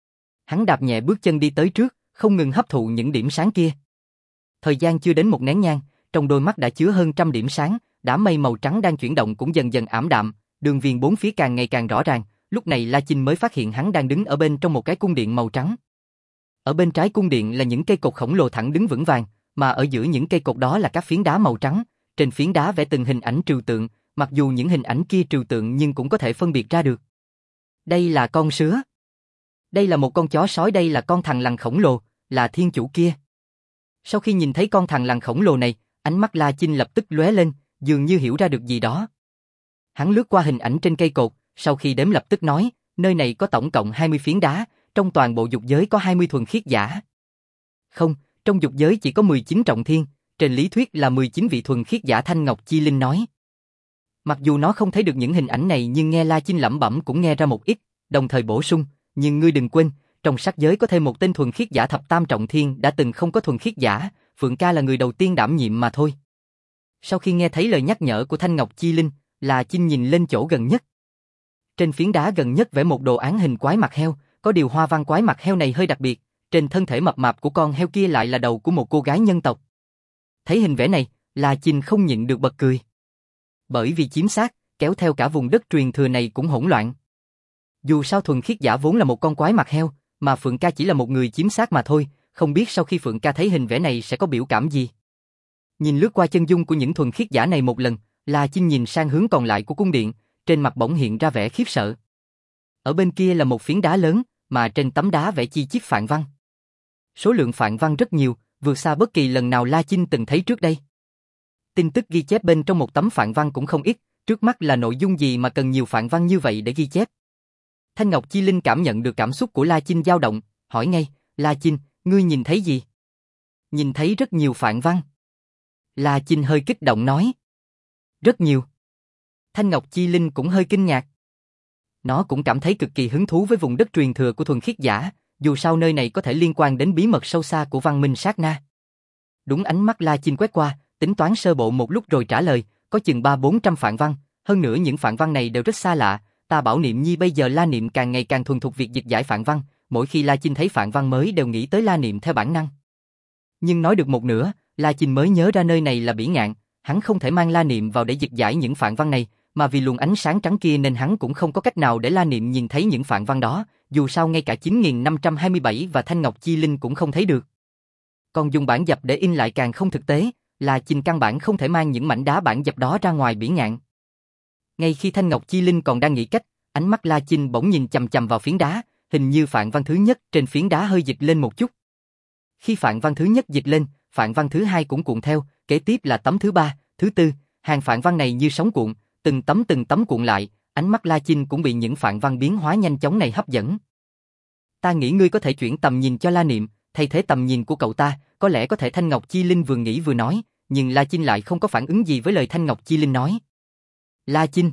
Hắn đạp nhẹ bước chân đi tới trước, không ngừng hấp thụ những điểm sáng kia. Thời gian chưa đến 1 nén nhang, trong đôi mắt đã chứa hơn 100 điểm sáng, đám mây màu trắng đang chuyển động cũng dần dần ảm đạm, đường viền bốn phía càng ngày càng rõ ràng. Lúc này La Chinh mới phát hiện hắn đang đứng ở bên trong một cái cung điện màu trắng. Ở bên trái cung điện là những cây cột khổng lồ thẳng đứng vững vàng, mà ở giữa những cây cột đó là các phiến đá màu trắng, trên phiến đá vẽ từng hình ảnh trừu tượng, mặc dù những hình ảnh kia trừu tượng nhưng cũng có thể phân biệt ra được. Đây là con sứa. Đây là một con chó sói, đây là con thằn lằn khổng lồ, là thiên chủ kia. Sau khi nhìn thấy con thằn lằn khổng lồ này, ánh mắt La Chinh lập tức lóe lên, dường như hiểu ra được gì đó. Hắn lướt qua hình ảnh trên cây cột, sau khi đếm lập tức nói, nơi này có tổng cộng 20 phiến đá, trong toàn bộ dục giới có 20 thuần khiết giả. Không, trong dục giới chỉ có 19 trọng thiên, trên lý thuyết là 19 vị thuần khiết giả, Thanh Ngọc Chi Linh nói. Mặc dù nó không thấy được những hình ảnh này nhưng nghe La Chinh lẩm bẩm cũng nghe ra một ít, đồng thời bổ sung, nhưng ngươi đừng quên, trong sắc giới có thêm một tên thuần khiết giả thập tam trọng thiên đã từng không có thuần khiết giả, Phượng Ca là người đầu tiên đảm nhiệm mà thôi. Sau khi nghe thấy lời nhắc nhở của Thanh Ngọc Chi Linh, La Chinh nhìn lên chỗ gần nhất. Trên phiến đá gần nhất vẽ một đồ án hình quái mặt heo, có điều hoa văn quái mặt heo này hơi đặc biệt, trên thân thể mập mạp của con heo kia lại là đầu của một cô gái nhân tộc. Thấy hình vẽ này, La Chinh không nhịn được bật cười. Bởi vì chiếm xác, kéo theo cả vùng đất truyền thừa này cũng hỗn loạn. Dù sao thuần khiết giả vốn là một con quái mặt heo, mà Phượng Ca chỉ là một người chiếm xác mà thôi, không biết sau khi Phượng Ca thấy hình vẽ này sẽ có biểu cảm gì. Nhìn lướt qua chân dung của những thuần khiết giả này một lần, La Chinh nhìn sang hướng còn lại của cung điện, trên mặt bỗng hiện ra vẻ khiếp sợ. Ở bên kia là một phiến đá lớn, mà trên tấm đá vẽ chi chít phạn văn. Số lượng phạn văn rất nhiều, vượt xa bất kỳ lần nào La Chinh từng thấy trước đây. Tin tức ghi chép bên trong một tấm phạn văn cũng không ít, trước mắt là nội dung gì mà cần nhiều phạn văn như vậy để ghi chép. Thanh Ngọc Chi Linh cảm nhận được cảm xúc của La Chinh dao động, hỏi ngay, La Chinh, ngươi nhìn thấy gì? Nhìn thấy rất nhiều phạn văn. La Chinh hơi kích động nói. Rất nhiều. Thanh Ngọc Chi Linh cũng hơi kinh ngạc. Nó cũng cảm thấy cực kỳ hứng thú với vùng đất truyền thừa của thuần khiết giả, dù sao nơi này có thể liên quan đến bí mật sâu xa của văn minh sát na. Đúng, ánh mắt La Chinh quét qua, tính toán sơ bộ một lúc rồi trả lời, có chừng 300-400 phạn văn, hơn nữa những phạn văn này đều rất xa lạ, ta bảo Niệm Nhi bây giờ La Niệm càng ngày càng thuần thục việc dịch giải phạn văn, mỗi khi La Chinh thấy phạn văn mới đều nghĩ tới La Niệm theo bản năng. Nhưng nói được một nửa, La Chinh mới nhớ ra nơi này là Bỉ Ngạn, hắn không thể mang La Niệm vào để dịch giải những phạn văn này, mà vì luồng ánh sáng trắng kia nên hắn cũng không có cách nào để La Niệm nhìn thấy những phạn văn đó, dù sao ngay cả 9527 và Thanh Ngọc Chi Linh cũng không thấy được. Còn dùng bản dập để in lại càng không thực tế, La Chinh căn bản không thể mang những mảnh đá bản dập đó ra ngoài Bỉ Ngạn. Ngay khi Thanh Ngọc Chi Linh còn đang nghĩ cách, ánh mắt La Chinh bỗng nhìn chằm chằm vào phiến đá, hình như phạn văn thứ nhất trên phiến đá hơi dịch lên một chút. Khi phạn văn thứ nhất dịch lên, phạn văn thứ hai cũng cuộn theo, kế tiếp là tấm thứ ba, thứ tư, hàng phạn văn này như sóng cuộn, từng tấm cuộn lại, ánh mắt La Chinh cũng bị những phạn văn biến hóa nhanh chóng này hấp dẫn. Ta nghĩ ngươi có thể chuyển tầm nhìn cho La Niệm, thay thế tầm nhìn của cậu ta, có lẽ có thể. Thanh Ngọc Chi Linh vừa nghĩ vừa nói, nhưng La Chinh lại không có phản ứng gì với lời Thanh Ngọc Chi Linh nói. La Chinh!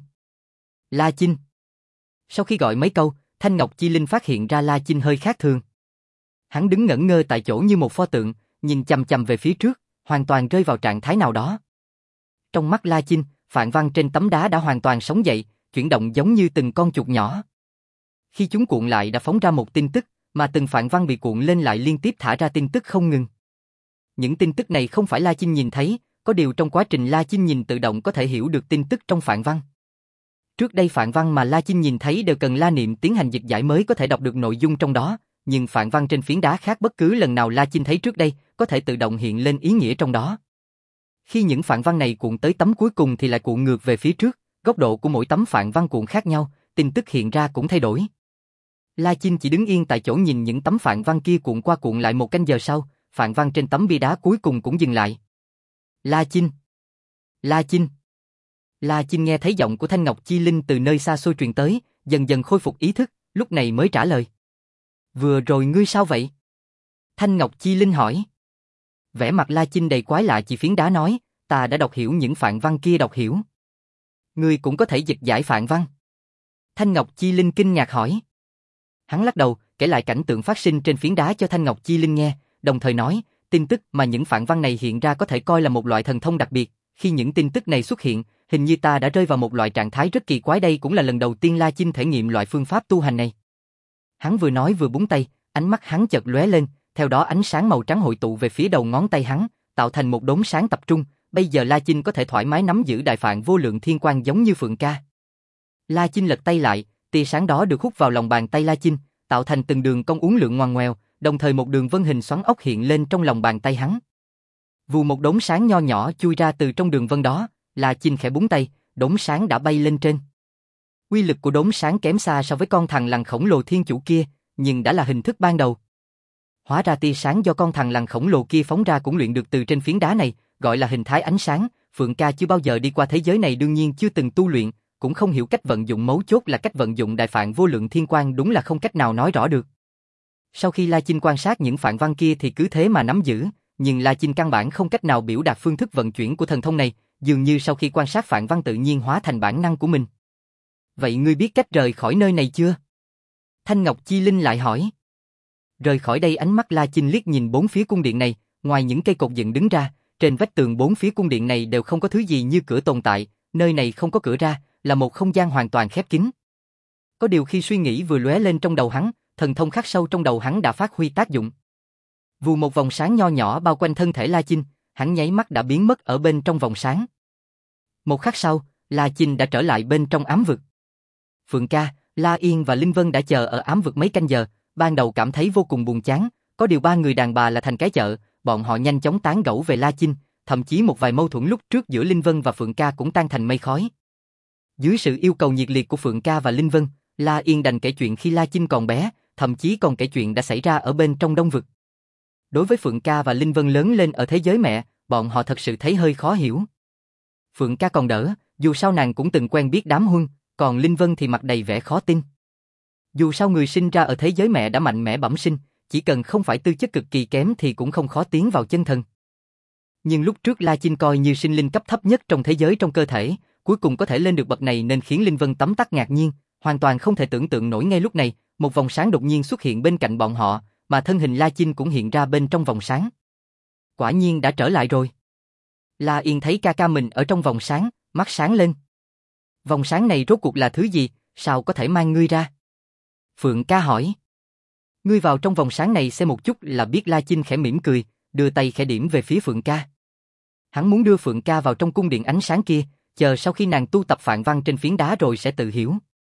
La Chinh! Sau khi gọi mấy câu, Thanh Ngọc Chi Linh phát hiện ra La Chinh hơi khác thường. Hắn đứng ngẩn ngơ tại chỗ như một pho tượng, nhìn chằm chằm về phía trước, hoàn toàn rơi vào trạng thái nào đó. Trong mắt La Chinh, phạn văn trên tấm đá đã hoàn toàn sống dậy, chuyển động giống như từng con chuột nhỏ. Khi chúng cuộn lại đã phóng ra một tin tức, mà từng phạn văn bị cuộn lên lại liên tiếp thả ra tin tức không ngừng. Những tin tức này không phải La Chinh nhìn thấy, có điều trong quá trình La Chinh nhìn tự động có thể hiểu được tin tức trong phạn văn. Trước đây phạn văn mà La Chinh nhìn thấy đều cần La Niệm tiến hành dịch giải mới có thể đọc được nội dung trong đó, nhưng phạn văn trên phiến đá khác bất cứ lần nào La Chinh thấy trước đây, có thể tự động hiện lên ý nghĩa trong đó. Khi những phạn văn này cuộn tới tấm cuối cùng thì lại cuộn ngược về phía trước, góc độ của mỗi tấm phạn văn cuộn khác nhau, tin tức hiện ra cũng thay đổi. La Chinh chỉ đứng yên tại chỗ nhìn những tấm phạn văn kia cuộn qua cuộn lại. 1 canh giờ sau, phạn văn trên tấm bia đá cuối cùng cũng dừng lại. La Chinh! La Chinh! La Chinh nghe thấy giọng của Thanh Ngọc Chi Linh từ nơi xa xôi truyền tới, dần dần khôi phục ý thức, lúc này mới trả lời. Vừa rồi ngươi sao vậy? Thanh Ngọc Chi Linh hỏi. Vẻ mặt La Chinh đầy quái lạ chỉ phiến đá nói, ta đã đọc hiểu những phạn văn kia. Đọc hiểu? Ngươi cũng có thể dịch giải phạn văn? Thanh Ngọc Chi Linh kinh ngạc hỏi. Hắn lắc đầu, kể lại cảnh tượng phát sinh trên phiến đá cho Thanh Ngọc Chi Linh nghe, đồng thời nói, tin tức mà những phạn văn này hiện ra có thể coi là một loại thần thông đặc biệt. Khi những tin tức này xuất hiện, hình như ta đã rơi vào một loại trạng thái rất kỳ quái. Đây cũng là lần đầu tiên La Chinh thể nghiệm loại phương pháp tu hành này. Hắn vừa nói vừa búng tay, ánh mắt hắn chợt lóe lên, theo đó ánh sáng màu trắng hội tụ về phía đầu ngón tay hắn, tạo thành một đốm sáng tập trung. Bây giờ La Chinh có thể thoải mái nắm giữ đại phạn vô lượng thiên quang giống như Phượng Ca. La Chinh lật tay lại, tia sáng đó được hút vào lòng bàn tay La Chinh, tạo thành từng đường cong uốn lượn ngoằn ngoèo, đồng thời một đường vân hình xoắn ốc hiện lên trong lòng bàn tay hắn. Vù, một đốm sáng nho nhỏ chui ra từ trong đường vân đó, La Chinh khẽ búng tay, đốm sáng đã bay lên trên. Uy lực của đốm sáng kém xa so với con thằn lằn khổng lồ thiên chủ kia, nhưng đã là hình thức ban đầu. Hóa ra tia sáng do con thằn lằn khổng lồ kia phóng ra cũng luyện được từ trên phiến đá này, gọi là hình thái ánh sáng. Phượng Ca chưa bao giờ đi qua thế giới này, đương nhiên chưa từng tu luyện, cũng không hiểu cách vận dụng, mấu chốt là cách vận dụng đại phạn vô lượng thiên quang đúng là không cách nào nói rõ được. Sau khi La Chinh quan sát những phạn văn kia thì cứ thế mà nắm giữ, nhưng La Chinh căn bản không cách nào biểu đạt phương thức vận chuyển của thần thông này, dường như sau khi quan sát phạn văn tự nhiên hóa thành bản năng của mình. Vậy ngươi biết cách rời khỏi nơi này chưa? Thanh Ngọc Chi Linh lại hỏi. Rời khỏi đây? Ánh mắt La Chinh liếc nhìn bốn phía cung điện này, ngoài những cây cột dựng đứng ra, trên vách tường bốn phía cung điện này đều không có thứ gì như cửa tồn tại, nơi này không có cửa ra, là một không gian hoàn toàn khép kín. Có điều khi suy nghĩ vừa lóe lên trong đầu hắn, thần thông khắc sâu trong đầu hắn đã phát huy tác dụng. Vù, một vòng sáng nho nhỏ bao quanh thân thể La Chinh, hắn nháy mắt đã biến mất ở bên trong vòng sáng. Một khắc sau, La Chinh đã trở lại bên trong ám vực. Phượng Ca, La Yên và Linh Vân đã chờ ở ám vực mấy canh giờ, ban đầu cảm thấy vô cùng buồn chán, có điều ba người đàn bà là thành cái chợ, bọn họ nhanh chóng tán gẫu về La Chinh, thậm chí một vài mâu thuẫn lúc trước giữa Linh Vân và Phượng Ca cũng tan thành mây khói. Dưới sự yêu cầu nhiệt liệt của Phượng Ca và Linh Vân, La Yên đành kể chuyện khi La Chinh còn bé, thậm chí còn kể chuyện đã xảy ra ở bên trong Đông Vực. Đối với Phượng Ca và Linh Vân lớn lên ở thế giới mẹ, bọn họ thật sự thấy hơi khó hiểu. Phượng Ca còn đỡ, dù sao nàng cũng từng quen biết đám huân, còn Linh Vân thì mặt đầy vẻ khó tin. Dù sao người sinh ra ở thế giới mẹ đã mạnh mẽ bẩm sinh, chỉ cần không phải tư chất cực kỳ kém thì cũng không khó tiến vào chân thần. Nhưng lúc trước La Chinh coi như sinh linh cấp thấp nhất trong thế giới trong cơ thể, cuối cùng có thể lên được bậc này nên khiến Linh Vân tấm tắc ngạc nhiên, hoàn toàn không thể tưởng tượng nổi. Ngay lúc này, một vòng sáng đột nhiên xuất hiện bên cạnh bọn họ, mà thân hình La Chinh cũng hiện ra bên trong vòng sáng. Quả nhiên đã trở lại rồi. La Yên thấy ca ca mình ở trong vòng sáng, mắt sáng lên. Vòng sáng này rốt cuộc là thứ gì, sao có thể mang ngươi ra? Phượng Ca hỏi. Ngươi vào trong vòng sáng này xem một chút là biết. La Chinh khẽ mỉm cười, đưa tay khẽ điểm về phía Phượng Ca. Hắn muốn đưa Phượng Ca vào trong cung điện ánh sáng kia, chờ sau khi nàng tu tập phạn văn trên phiến đá rồi sẽ tự hiểu.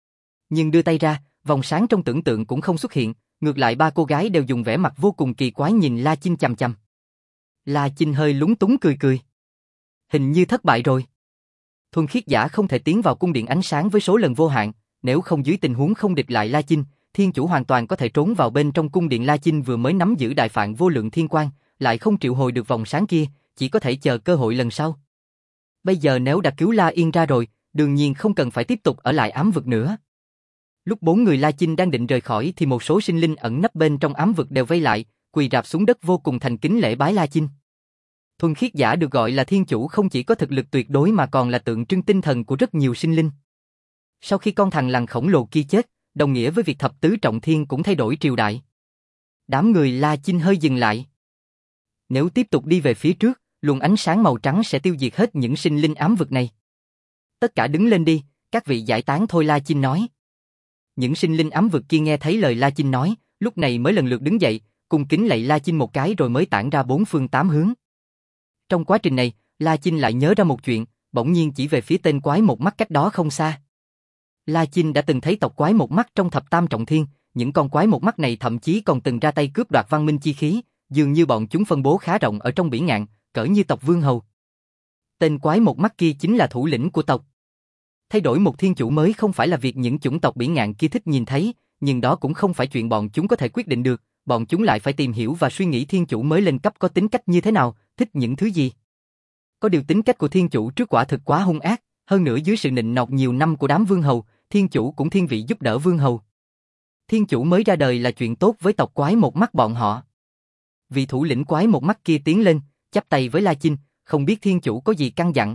Nhưng đưa tay ra, vòng sáng trong tưởng tượng cũng không xuất hiện, ngược lại ba cô gái đều dùng vẻ mặt vô cùng kỳ quái nhìn La Chinh chằm chằm. La Chinh hơi lúng túng cười cười. Hình như thất bại rồi. Thuần khiết giả không thể tiến vào cung điện ánh sáng với số lần vô hạn, nếu không dưới tình huống không địch lại La Chinh, thiên chủ hoàn toàn có thể trốn vào bên trong cung điện. La Chinh vừa mới nắm giữ đại phạn vô lượng thiên quang, lại không triệu hồi được vòng sáng kia, chỉ có thể chờ cơ hội lần sau. Bây giờ nếu đã cứu La Yên ra rồi, đương nhiên không cần phải tiếp tục ở lại ám vực nữa. Lúc bốn người La Chinh đang định rời khỏi thì một số sinh linh ẩn nấp bên trong ám vực đều vây lại, quỳ rạp xuống đất vô cùng thành kính lễ bái La Chinh. Thuần khiết giả được gọi là thiên chủ không chỉ có thực lực tuyệt đối mà còn là tượng trưng tinh thần của rất nhiều sinh linh. Sau khi con thằng lằn khổng lồ kia chết, đồng nghĩa với việc thập tứ trọng thiên cũng thay đổi triều đại. Đám người La Chinh hơi dừng lại. Nếu tiếp tục đi về phía trước, luồng ánh sáng màu trắng sẽ tiêu diệt hết những sinh linh ám vực này. Tất cả đứng lên đi, các vị giải tán thôi. La Chinh nói. Những sinh linh ám vực kia nghe thấy lời La Chinh nói, lúc này mới lần lượt đứng dậy, cung kính lạy La Chinh một cái rồi mới tản ra bốn phương tám hướng. Trong quá trình này, La Chinh lại nhớ ra một chuyện, bỗng nhiên chỉ về phía tên quái một mắt cách đó không xa. La Chinh đã từng thấy tộc quái một mắt trong thập tam trọng thiên, những con quái một mắt này thậm chí còn từng ra tay cướp đoạt văn minh chi khí, dường như bọn chúng phân bố khá rộng ở trong biển ngạn, cỡ như tộc Vương Hầu. Tên quái một mắt kia chính là thủ lĩnh của tộc. Thay đổi một thiên chủ mới không phải là việc những chủng tộc biển ngạn kia thích nhìn thấy, nhưng đó cũng không phải chuyện bọn chúng có thể quyết định được, bọn chúng lại phải tìm hiểu và suy nghĩ thiên chủ mới lên cấp có tính cách như thế nào, thích những thứ gì. Có điều tính cách của thiên chủ trước quả thực quá hung ác, hơn nữa dưới sự nịnh nọt nhiều năm của đám vương hầu, thiên chủ cũng thiên vị giúp đỡ vương hầu. Thiên chủ mới ra đời là chuyện tốt với tộc quái một mắt bọn họ. Vị thủ lĩnh quái một mắt kia tiến lên, chắp tay với La Chinh, không biết thiên chủ có gì căn dặn.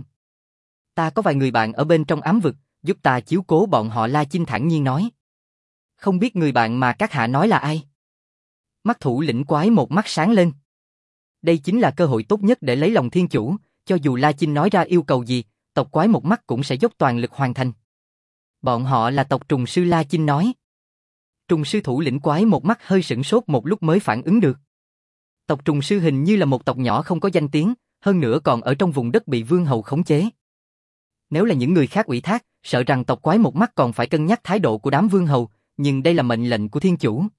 Ta có vài người bạn ở bên trong ám vực, giúp ta chiếu cố bọn họ. La Chinh thản nhiên nói. Không biết người bạn mà các hạ nói là ai? Mắt thủ lĩnh quái một mắt sáng lên. Đây chính là cơ hội tốt nhất để lấy lòng thiên chủ, cho dù La Chinh nói ra yêu cầu gì, tộc quái một mắt cũng sẽ dốc toàn lực hoàn thành. Bọn họ là tộc trùng sư. La Chinh nói. Trùng sư thủ lĩnh quái một mắt hơi sửng sốt một lúc mới phản ứng được. Tộc trùng sư hình như là một tộc nhỏ không có danh tiếng, hơn nữa còn ở trong vùng đất bị vương hầu khống chế. Nếu là những người khác ủy thác, sợ rằng tộc quái một mắt còn phải cân nhắc thái độ của đám vương hầu, nhưng đây là mệnh lệnh của thiên chủ.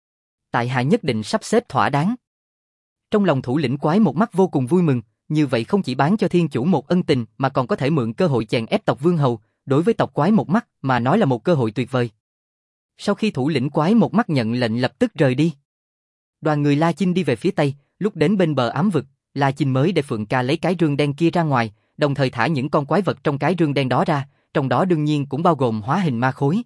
Tại hạ nhất định sắp xếp thỏa đáng. Trong lòng thủ lĩnh quái một mắt vô cùng vui mừng, như vậy không chỉ bán cho thiên chủ một ân tình mà còn có thể mượn cơ hội chèn ép tộc vương hầu, đối với tộc quái một mắt mà nói là một cơ hội tuyệt vời. Sau khi thủ lĩnh quái một mắt nhận lệnh lập tức rời đi. Đoàn người La Chinh đi về phía tây, lúc đến bên bờ ám vực, La Chinh mới để Phượng Ca lấy cái rương đen kia ra ngoài, đồng thời thả những con quái vật trong cái rương đen đó ra, trong đó đương nhiên cũng bao gồm hóa hình ma khối.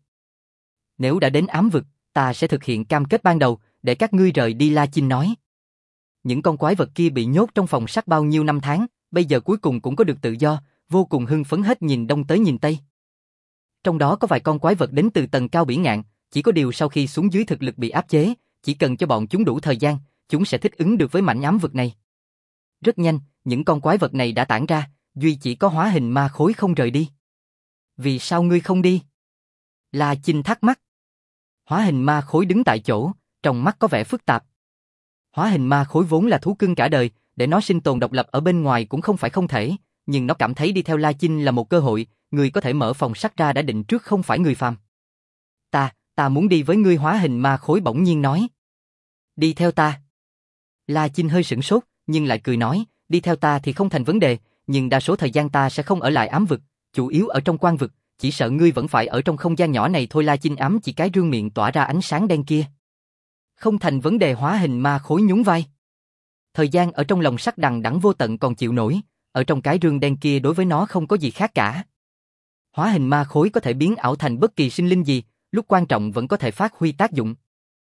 Nếu đã đến ám vực, ta sẽ thực hiện cam kết ban đầu, để các ngươi rời đi. La Chinh nói. Những con quái vật kia bị nhốt trong phòng sắt bao nhiêu năm tháng, bây giờ cuối cùng cũng có được tự do, vô cùng hưng phấn hết nhìn đông tới nhìn tây. Trong đó có vài con quái vật đến từ tầng cao biển ngạn, chỉ có điều sau khi xuống dưới thực lực bị áp chế, chỉ cần cho bọn chúng đủ thời gian, chúng sẽ thích ứng được với mảnh ám vực này. Rất nhanh, những con quái vật này đã tản ra, duy chỉ có hóa hình ma khối không rời đi. Vì sao ngươi không đi? La Chinh thắc mắc. Hóa hình ma khối đứng tại chỗ, trong mắt có vẻ phức tạp. Hóa hình ma khối vốn là thú cưng cả đời, để nó sinh tồn độc lập ở bên ngoài cũng không phải không thể, nhưng nó cảm thấy đi theo La Chinh là một cơ hội, người có thể mở phòng sắt ra đã định trước không phải người phàm. Ta muốn đi với ngươi. Hóa hình ma khối bỗng nhiên nói. Đi theo ta. La Chinh hơi sửng sốt, nhưng lại cười nói, đi theo ta thì không thành vấn đề, nhưng đa số thời gian ta sẽ không ở lại ám vực, chủ yếu ở trong quan vực, chỉ sợ ngươi vẫn phải ở trong không gian nhỏ này thôi. La Chinh ám chỉ cái rương miệng tỏa ra ánh sáng đen kia. Không thành vấn đề. Hóa hình ma khối nhún vai. Thời gian ở trong lòng sắt đằng đẵng vô tận còn chịu nổi, ở trong cái rương đen kia đối với nó không có gì khác cả. Hóa hình ma khối có thể biến ảo thành bất kỳ sinh linh gì, lúc quan trọng vẫn có thể phát huy tác dụng.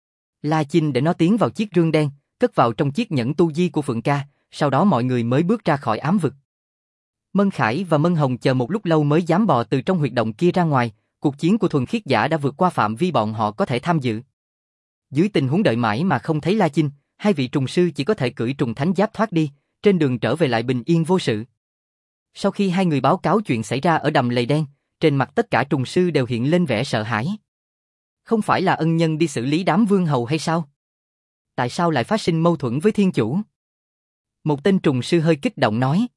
La Chinh để nó tiến vào chiếc rương đen, cất vào trong chiếc nhẫn tu di của Phượng Ca, sau đó mọi người mới bước ra khỏi ám vực. Mân Khải và Mân Hồng chờ một lúc lâu mới dám bò từ trong huyệt động kia ra ngoài, cuộc chiến của thuần khiết giả đã vượt qua phạm vi bọn họ có thể tham dự. Dưới tình huống đợi mãi mà không thấy La Chinh, hai vị trùng sư chỉ có thể cưỡi trùng thánh giáp thoát đi, trên đường trở về lại bình yên vô sự. Sau khi hai người báo cáo chuyện xảy ra ở đầm lầy đen, trên mặt tất cả trùng sư đều hiện lên vẻ sợ hãi. Không phải là ân nhân đi xử lý đám vương hầu hay sao? Tại sao lại phát sinh mâu thuẫn với thiên chủ? Một tên trùng sư hơi kích động nói.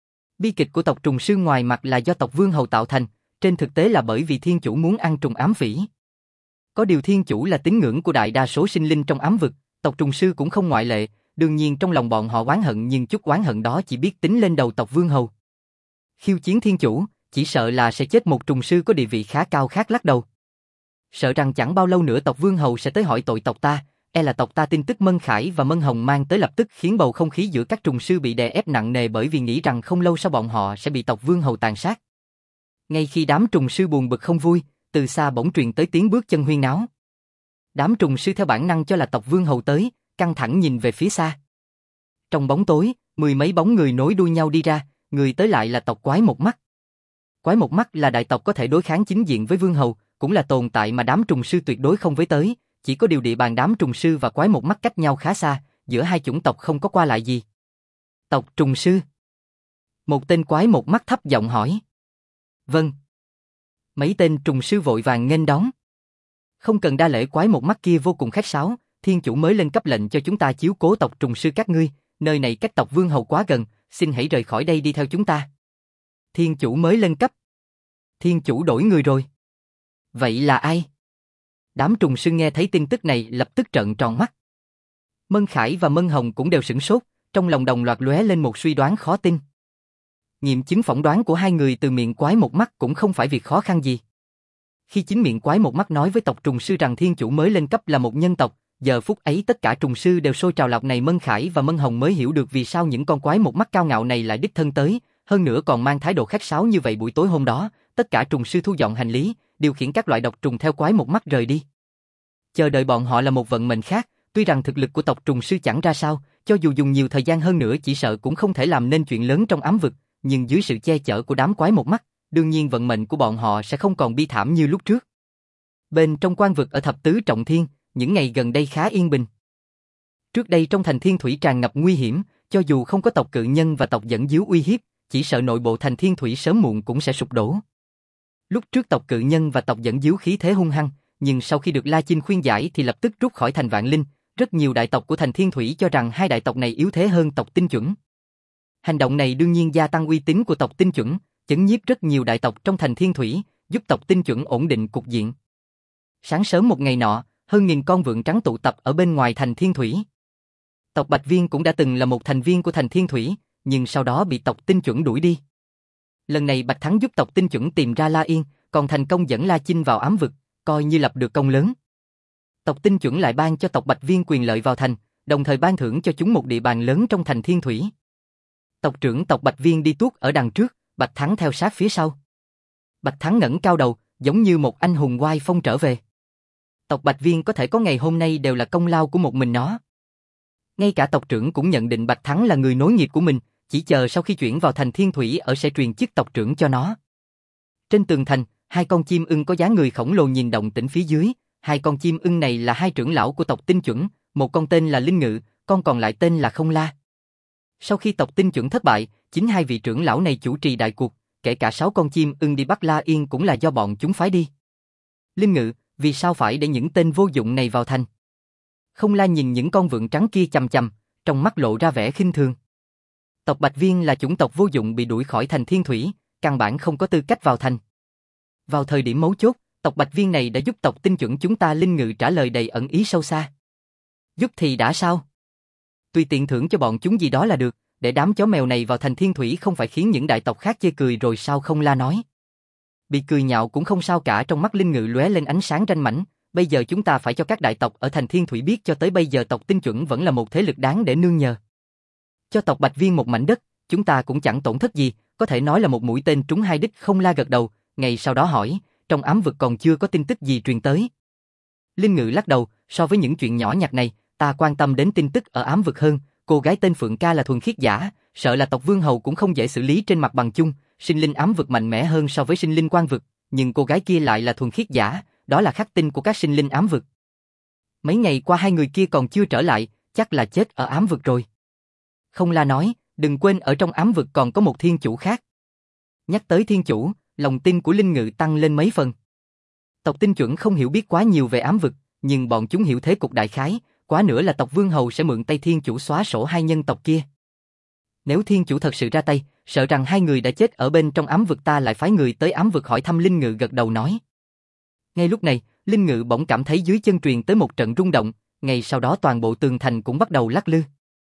Bi kịch của tộc trùng sư ngoài mặt là do tộc vương hầu tạo thành, trên thực tế là bởi vì thiên chủ muốn ăn trùng ám phỉ. Có điều thiên chủ là tín ngưỡng của đại đa số sinh linh trong ám vực, tộc trùng sư cũng không ngoại lệ, đương nhiên trong lòng bọn họ oán hận nhưng chút oán hận đó chỉ biết tính lên đầu tộc vương hầu. Khiêu chiến thiên chủ, chỉ sợ là sẽ chết một trùng sư có địa vị khá cao khác lắc đầu. Sợ rằng chẳng bao lâu nữa tộc vương hầu sẽ tới hỏi tội tộc ta, là tộc ta. Tin tức Mân Khải và Mân Hồng mang tới lập tức khiến bầu không khí giữa các trùng sư bị đè ép nặng nề bởi vì nghĩ rằng không lâu sau bọn họ sẽ bị tộc vương hầu tàn sát. Ngay khi đám trùng sư buồn bực không vui, từ xa bỗng truyền tới tiếng bước chân huyên náo. Đám trùng sư theo bản năng cho là tộc vương hầu tới, căng thẳng nhìn về phía xa. Trong bóng tối, mười mấy bóng người nối đuôi nhau đi ra, người tới lại là tộc Quái Một Mắt. Quái Một Mắt là đại tộc có thể đối kháng chính diện với vương hầu, cũng là tồn tại mà đám trùng sư tuyệt đối không với tới, chỉ có điều địa bàn đám trùng sư và Quái Một Mắt cách nhau khá xa, giữa hai chủng tộc không có qua lại gì. Tộc trùng sư? Một tên Quái Một Mắt thấp giọng hỏi. Vâng. Mấy tên trùng sư vội vàng nghênh đón. Không cần đa lễ. Quái Một Mắt kia vô cùng khách sáo, thiên chủ mới lên cấp lệnh cho chúng ta chiếu cố tộc trùng sư các ngươi, nơi này cách tộc vương hầu quá gần, xin hãy rời khỏi đây đi theo chúng ta. Thiên chủ mới lên cấp. Thiên chủ đổi người rồi. Vậy là ai? Đám trùng sư nghe thấy tin tức này lập tức trợn tròn mắt. Mân Khải và Mân Hồng cũng đều sửng sốt, trong lòng đồng loạt lóe lên một suy đoán khó tin. Nghiệm chứng phỏng đoán của hai người từ miệng Quái Một Mắt cũng không phải việc khó khăn gì. Khi chính miệng Quái Một Mắt nói với tộc trùng sư rằng thiên chủ mới lên cấp là một nhân tộc, giờ phút ấy tất cả trùng sư đều sôi trào. Lọc này Mân Khải và Mân Hồng mới hiểu được vì sao những con Quái Một Mắt cao ngạo này lại đích thân tới, hơn nữa còn mang thái độ khách sáo như vậy. Buổi tối hôm đó, tất cả trùng sư thu dọn hành lý, điều khiển các loại độc trùng theo Quái Một Mắt rời đi. Chờ đợi bọn họ là một vận mệnh khác, tuy rằng thực lực của tộc trùng sư chẳng ra sao, cho dù dùng nhiều thời gian hơn nữa chỉ sợ cũng không thể làm nên chuyện lớn trong ám vực, nhưng dưới sự che chở của đám Quái Một Mắt, đương nhiên vận mệnh của bọn họ sẽ không còn bi thảm như lúc trước. Bên trong quan vực ở thập tứ trọng thiên, những ngày gần đây khá yên bình. Trước đây trong thành Thiên Thủy tràn ngập nguy hiểm, cho dù không có tộc cự nhân và tộc dẫn díu uy hiếp, chỉ sợ nội bộ thành Thiên Thủy sớm muộn cũng sẽ sụp đổ. Lúc trước tộc cự nhân và tộc dẫn díu khí thế hung hăng, nhưng sau khi được La Chinh khuyên giải thì lập tức rút khỏi thành Vạn Linh, rất nhiều đại tộc của thành Thiên Thủy cho rằng hai đại tộc này yếu thế hơn tộc Tinh Chuẩn. Hành động này đương nhiên gia tăng uy tín của tộc Tinh Chuẩn, chấn nhiếp rất nhiều đại tộc trong thành Thiên Thủy, giúp tộc Tinh Chuẩn ổn định cục diện. Sáng sớm một ngày nọ, hơn 1000 con vượn trắng tụ tập ở bên ngoài thành Thiên Thủy. Tộc Bạch Viên cũng đã từng là một thành viên của thành Thiên Thủy, nhưng sau đó bị tộc Tinh Chuẩn đuổi đi. Lần này Bạch Thắng giúp tộc Tinh Chuẩn tìm ra La Yên, còn thành công dẫn La Chinh vào ám vực, coi như lập được công lớn. Tộc Tinh Chuẩn lại ban cho tộc Bạch Viên quyền lợi vào thành, đồng thời ban thưởng cho chúng một địa bàn lớn trong thành Thiên Thủy. Tộc trưởng tộc Bạch Viên đi tuốt ở đằng trước, Bạch Thắng theo sát phía sau. Bạch Thắng ngẩng cao đầu, giống như một anh hùng oai phong trở về. Tộc Bạch Viên có thể có ngày hôm nay đều là công lao của một mình nó. Ngay cả tộc trưởng cũng nhận định Bạch Thắng là người nối nghiệp của mình, chỉ chờ sau khi chuyển vào thành Thiên Thủy ở sẽ truyền chức tộc trưởng cho nó. Trên tường thành, hai con chim ưng có dáng người khổng lồ nhìn động tĩnh phía dưới, hai con chim ưng này là hai trưởng lão của tộc Tinh Chuẩn, một con tên là Linh Ngự, con còn lại tên là Không La. Sau khi tộc Tinh Chuẩn thất bại, chính hai vị trưởng lão này chủ trì đại cuộc, kể cả 6 con chim ưng đi bắt La Yên cũng là do bọn chúng phái đi. Linh Ngự, vì sao phải để những tên vô dụng này vào thành? Không La nhìn những con vượn trắng kia chằm chằm, trong mắt lộ ra vẻ khinh thường. Tộc Bạch Viên là chủng tộc vô dụng bị đuổi khỏi thành Thiên Thủy, căn bản không có tư cách vào thành. Vào thời điểm mấu chốt, tộc Bạch Viên này đã giúp tộc Tinh Chuẩn chúng ta. Linh Ngự trả lời đầy ẩn ý sâu xa. Giúp thì đã sao? Tùy tiện thưởng cho bọn chúng gì đó là được, để đám chó mèo này vào thành thiên thủy không phải khiến những đại tộc khác chê cười rồi sao không la nói. Bị cười nhạo cũng không sao cả, trong mắt Linh Ngự lóe lên ánh sáng ranh mãnh, bây giờ chúng ta phải cho các đại tộc ở thành thiên thủy biết cho tới bây giờ tộc Tinh Chuẩn vẫn là một thế lực đáng để nương nhờ. Cho tộc Bạch Viên một mảnh đất, chúng ta cũng chẳng tổn thất gì, có thể nói là một mũi tên trúng hai đích. Không La gật đầu, ngày sau đó hỏi, trong ám vực còn chưa có tin tức gì truyền tới. Linh Ngự lắc đầu, so với những chuyện nhỏ nhặt này, ta quan tâm đến tin tức ở ám vực hơn, cô gái tên Phượng Ca là thuần khiết giả, sợ là tộc Vương Hầu cũng không dễ xử lý trên mặt bằng chung, sinh linh ám vực mạnh mẽ hơn so với sinh linh quan vực, nhưng cô gái kia lại là thuần khiết giả, đó là khắc tinh của các sinh linh ám vực. Mấy ngày qua hai người kia còn chưa trở lại, chắc là chết ở ám vực rồi. Không La nói, đừng quên ở trong ám vực còn có một thiên chủ khác. Nhắc tới thiên chủ, lòng tin của Linh Ngự tăng lên mấy phần. Tộc Tinh Chuẩn không hiểu biết quá nhiều về ám vực, nhưng bọn chúng hiểu thế cục đại khái, quá nữa là tộc Vương Hầu sẽ mượn tay thiên chủ xóa sổ hai nhân tộc kia. Nếu thiên chủ thật sự ra tay, sợ rằng hai người đã chết ở bên trong ám vực, ta lại phái người tới ám vực hỏi thăm. Linh Ngự gật đầu nói. Ngay lúc này, Linh Ngự bỗng cảm thấy dưới chân truyền tới một trận rung động, ngay sau đó toàn bộ tường thành cũng bắt đầu lắc lư.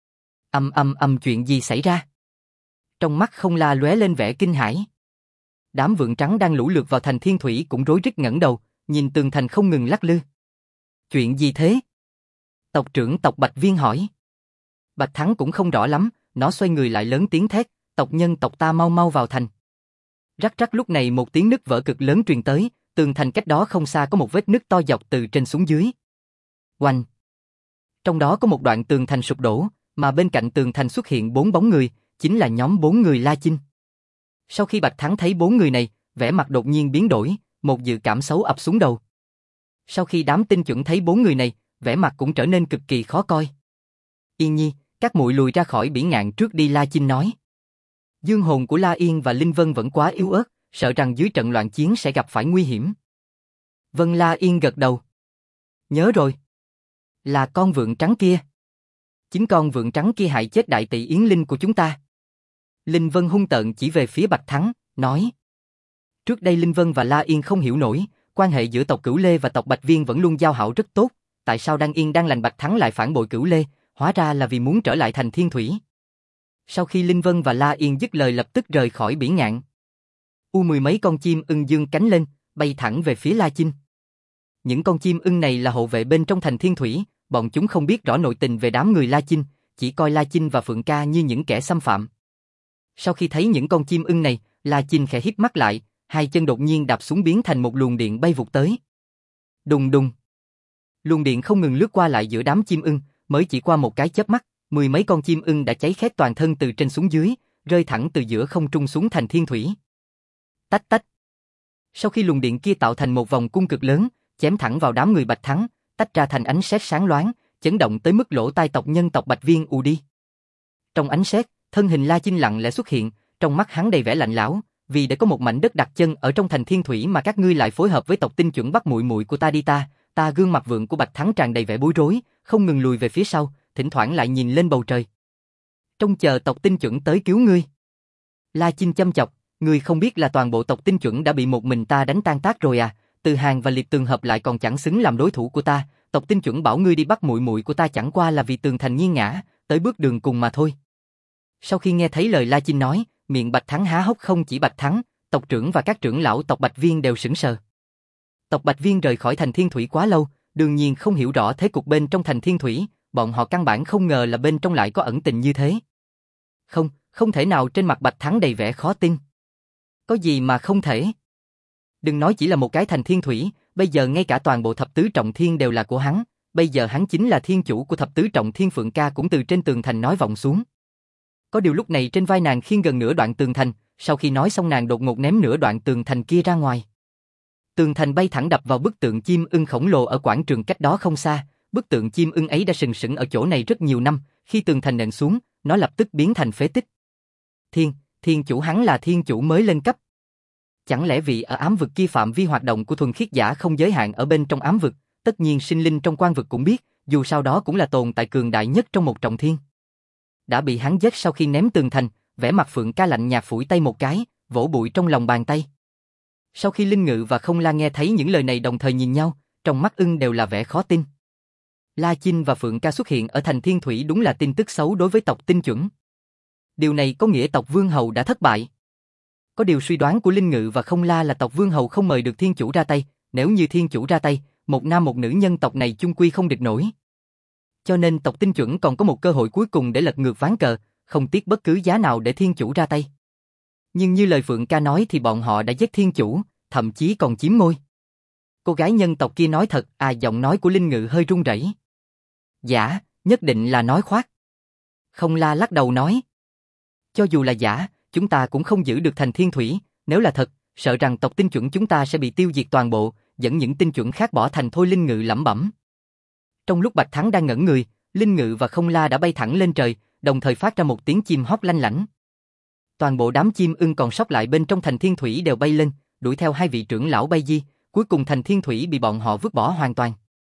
Chuyện gì xảy ra? Trong mắt Không La lóe lên vẻ kinh hãi. Đám vượn trắng đang lũ lượt vào thành thiên thủy cũng rối rít ngẩng đầu, nhìn tường thành không ngừng lắc lư. Chuyện gì thế? Tộc trưởng tộc Bạch Viên hỏi. Bạch Thắng cũng không rõ lắm, nó xoay người lại lớn tiếng thét, tộc nhân tộc ta mau mau vào thành. Rắc rắc, lúc này một tiếng nứt vỡ cực lớn truyền tới, tường thành cách đó không xa có một vết nứt to dọc từ trên xuống dưới. Oanh! Trong đó có một đoạn tường thành sụp đổ, mà bên cạnh tường thành xuất hiện 4 bóng người, chính là nhóm 4 người La Chinh. Sau khi Bạch Thắng thấy 4 người này, vẻ mặt đột nhiên biến đổi, một dự cảm xấu ập xuống đầu. Sau khi đám Tinh Chuẩn thấy 4 người này, vẻ mặt cũng trở nên cực kỳ khó coi. Yên Nhi, các muội lùi ra khỏi bỉ ngạn trước đi, La Chinh nói. Dương hồn của La Yên và Linh Vân vẫn quá yếu ớt, sợ rằng dưới trận loạn chiến sẽ gặp phải nguy hiểm. Vân, La Yên gật đầu. Nhớ rồi. Là con vượn trắng kia. Chính con vượn trắng kia hại chết đại tỷ Yến Linh của chúng ta. Linh Vân hung tợn chỉ về phía Bạch Thắng, nói. Trước đây Linh Vân và La Yên không hiểu nổi, quan hệ giữa tộc Cửu Lê và tộc Bạch Viên vẫn luôn giao hảo rất tốt, tại sao đang yên đang lành Bạch Thắng lại phản bội Cửu Lê, hóa ra là vì muốn trở lại thành thiên thủy. Sau khi Linh Vân và La Yên dứt lời lập tức rời khỏi bỉ ngạn. Mười mấy con chim ưng dương cánh lên, bay thẳng về phía La Chinh. Những con chim ưng này là hộ vệ bên trong thành thiên thủy, bọn chúng không biết rõ nội tình về đám người La Chinh, chỉ coi La Chinh và Phượng Ca như những kẻ xâm phạm. Sau khi thấy những con chim ưng này, La Chinh khẽ híp mắt lại, hai chân đột nhiên đạp xuống biến thành một luồng điện bay vụt tới. Đùng đùng. Luồng điện không ngừng lướt qua lại giữa đám chim ưng, mới chỉ qua một cái chớp mắt, mười mấy con chim ưng đã cháy khét toàn thân từ trên xuống dưới, rơi thẳng từ giữa không trung xuống thành thiên thủy. Tách tách. Sau khi luồng điện kia tạo thành một vòng cung cực lớn, chém thẳng vào đám người Bạch Thắng, tách ra thành ánh sét sáng loáng, chấn động tới mức lỗ tai tộc nhân tộc Bạch Viên ù đi. Trong ánh sét, thân hình La Chinh lặng lẽ xuất hiện, trong mắt hắn đầy vẻ lạnh lẽo, vì để có một mảnh đất đặt chân ở trong thành thiên thủy mà các ngươi lại phối hợp với tộc Tinh Chuẩn bắt muội muội của ta đi ta. Gương mặt vượng của Bạch Thắng tràn đầy vẻ bối rối, không ngừng lùi về phía sau, thỉnh thoảng lại nhìn lên bầu trời. Trông chờ tộc Tinh Chuẩn tới cứu ngươi. La Chinh châm chọc, ngươi không biết là toàn bộ tộc Tinh Chuẩn đã bị một mình ta đánh tan tác rồi à? Từ Hàng và Liệt Tường hợp lại còn chẳng xứng làm đối thủ của ta, tộc Tinh Chuẩn bảo ngươi đi bắt muội muội của ta chẳng qua là vì tường thành nghiêng ngã, tới bước đường cùng mà thôi. Sau khi nghe thấy lời La Chinh nói, miệng Bạch Thắng há hốc, không chỉ Bạch Thắng, tộc trưởng và các trưởng lão tộc Bạch Viên đều sững sờ. Tộc Bạch Viên rời khỏi thành thiên thủy quá lâu, đương nhiên không hiểu rõ thế cục bên trong thành thiên thủy, bọn họ căn bản không ngờ là bên trong lại có ẩn tình như thế. Không thể nào. Trên mặt Bạch Thắng đầy vẻ khó tin. Có gì mà không thể? Đừng nói chỉ là một cái thành thiên thủy, bây giờ ngay cả toàn bộ thập tứ trọng thiên đều là của hắn, bây giờ hắn chính là thiên chủ của thập tứ trọng thiên. Phượng Ca cũng từ trên tường thành nói vọng xuống. Có điều lúc này trên vai nàng khiêng gần nửa đoạn tường thành, sau khi nói xong nàng đột ngột ném nửa đoạn tường thành kia ra ngoài. Tường thành bay thẳng đập vào bức tượng chim ưng khổng lồ ở quảng trường cách đó không xa, bức tượng chim ưng ấy đã sừng sững ở chỗ này rất nhiều năm, khi tường thành nện xuống, nó lập tức biến thành phế tích. Thiên chủ, hắn là thiên chủ mới lên cấp. Chẳng lẽ vì ở ám vực kia phạm vi hoạt động của thuần khiết giả không giới hạn ở bên trong ám vực, tất nhiên sinh linh trong quan vực cũng biết, dù sao đó cũng là tồn tại cường đại nhất trong một trọng thiên. Đã bị hắn giết. Sau khi ném tường thành, vẻ mặt Phượng Ca lạnh nhạt phủi tay một cái, vỗ bụi trong lòng bàn tay. Sau khi Linh Ngự và Không La nghe thấy những lời này đồng thời nhìn nhau, trong mắt ưng đều là vẻ khó tin. La Chinh và Phượng Ca xuất hiện ở thành thiên thủy đúng là tin tức xấu đối với tộc Tinh Chuẩn. Điều này có nghĩa tộc Vương Hầu đã thất bại. Có điều suy đoán của Linh Ngự và Không La là tộc Vương Hầu không mời được Thiên Chủ ra tay, nếu như Thiên Chủ ra tay, một nam một nữ nhân tộc này chung quy không địch nổi. Cho nên tộc Tinh Chuẩn còn có một cơ hội cuối cùng để lật ngược ván cờ, không tiếc bất cứ giá nào để Thiên Chủ ra tay. Nhưng như lời Phượng Ca nói thì bọn họ đã giết Thiên Chủ, thậm chí còn chiếm ngôi. Cô gái nhân tộc kia nói thật, giọng nói của Linh Ngự hơi run rẩy. Giả, nhất định là nói khoác. Không La lắc đầu nói. Cho dù là giả, chúng ta cũng không giữ được thành Thiên Thủy, nếu là thật, sợ rằng tộc Tinh Chuẩn chúng ta sẽ bị tiêu diệt toàn bộ, dẫn những Tinh Chuẩn khác bỏ thành thôi. Linh Ngự lẩm bẩm. Trong lúc Bạch Thắng đang ngẩn người, Linh Ngự và Không La đã bay thẳng lên trời, đồng thời phát ra một tiếng chim hót lanh lảnh. Toàn bộ đám chim ưng còn sót lại bên trong thành Thiên Thủy đều bay lên, đuổi theo hai vị trưởng lão bay di, cuối cùng thành Thiên Thủy bị bọn họ vứt bỏ hoàn toàn.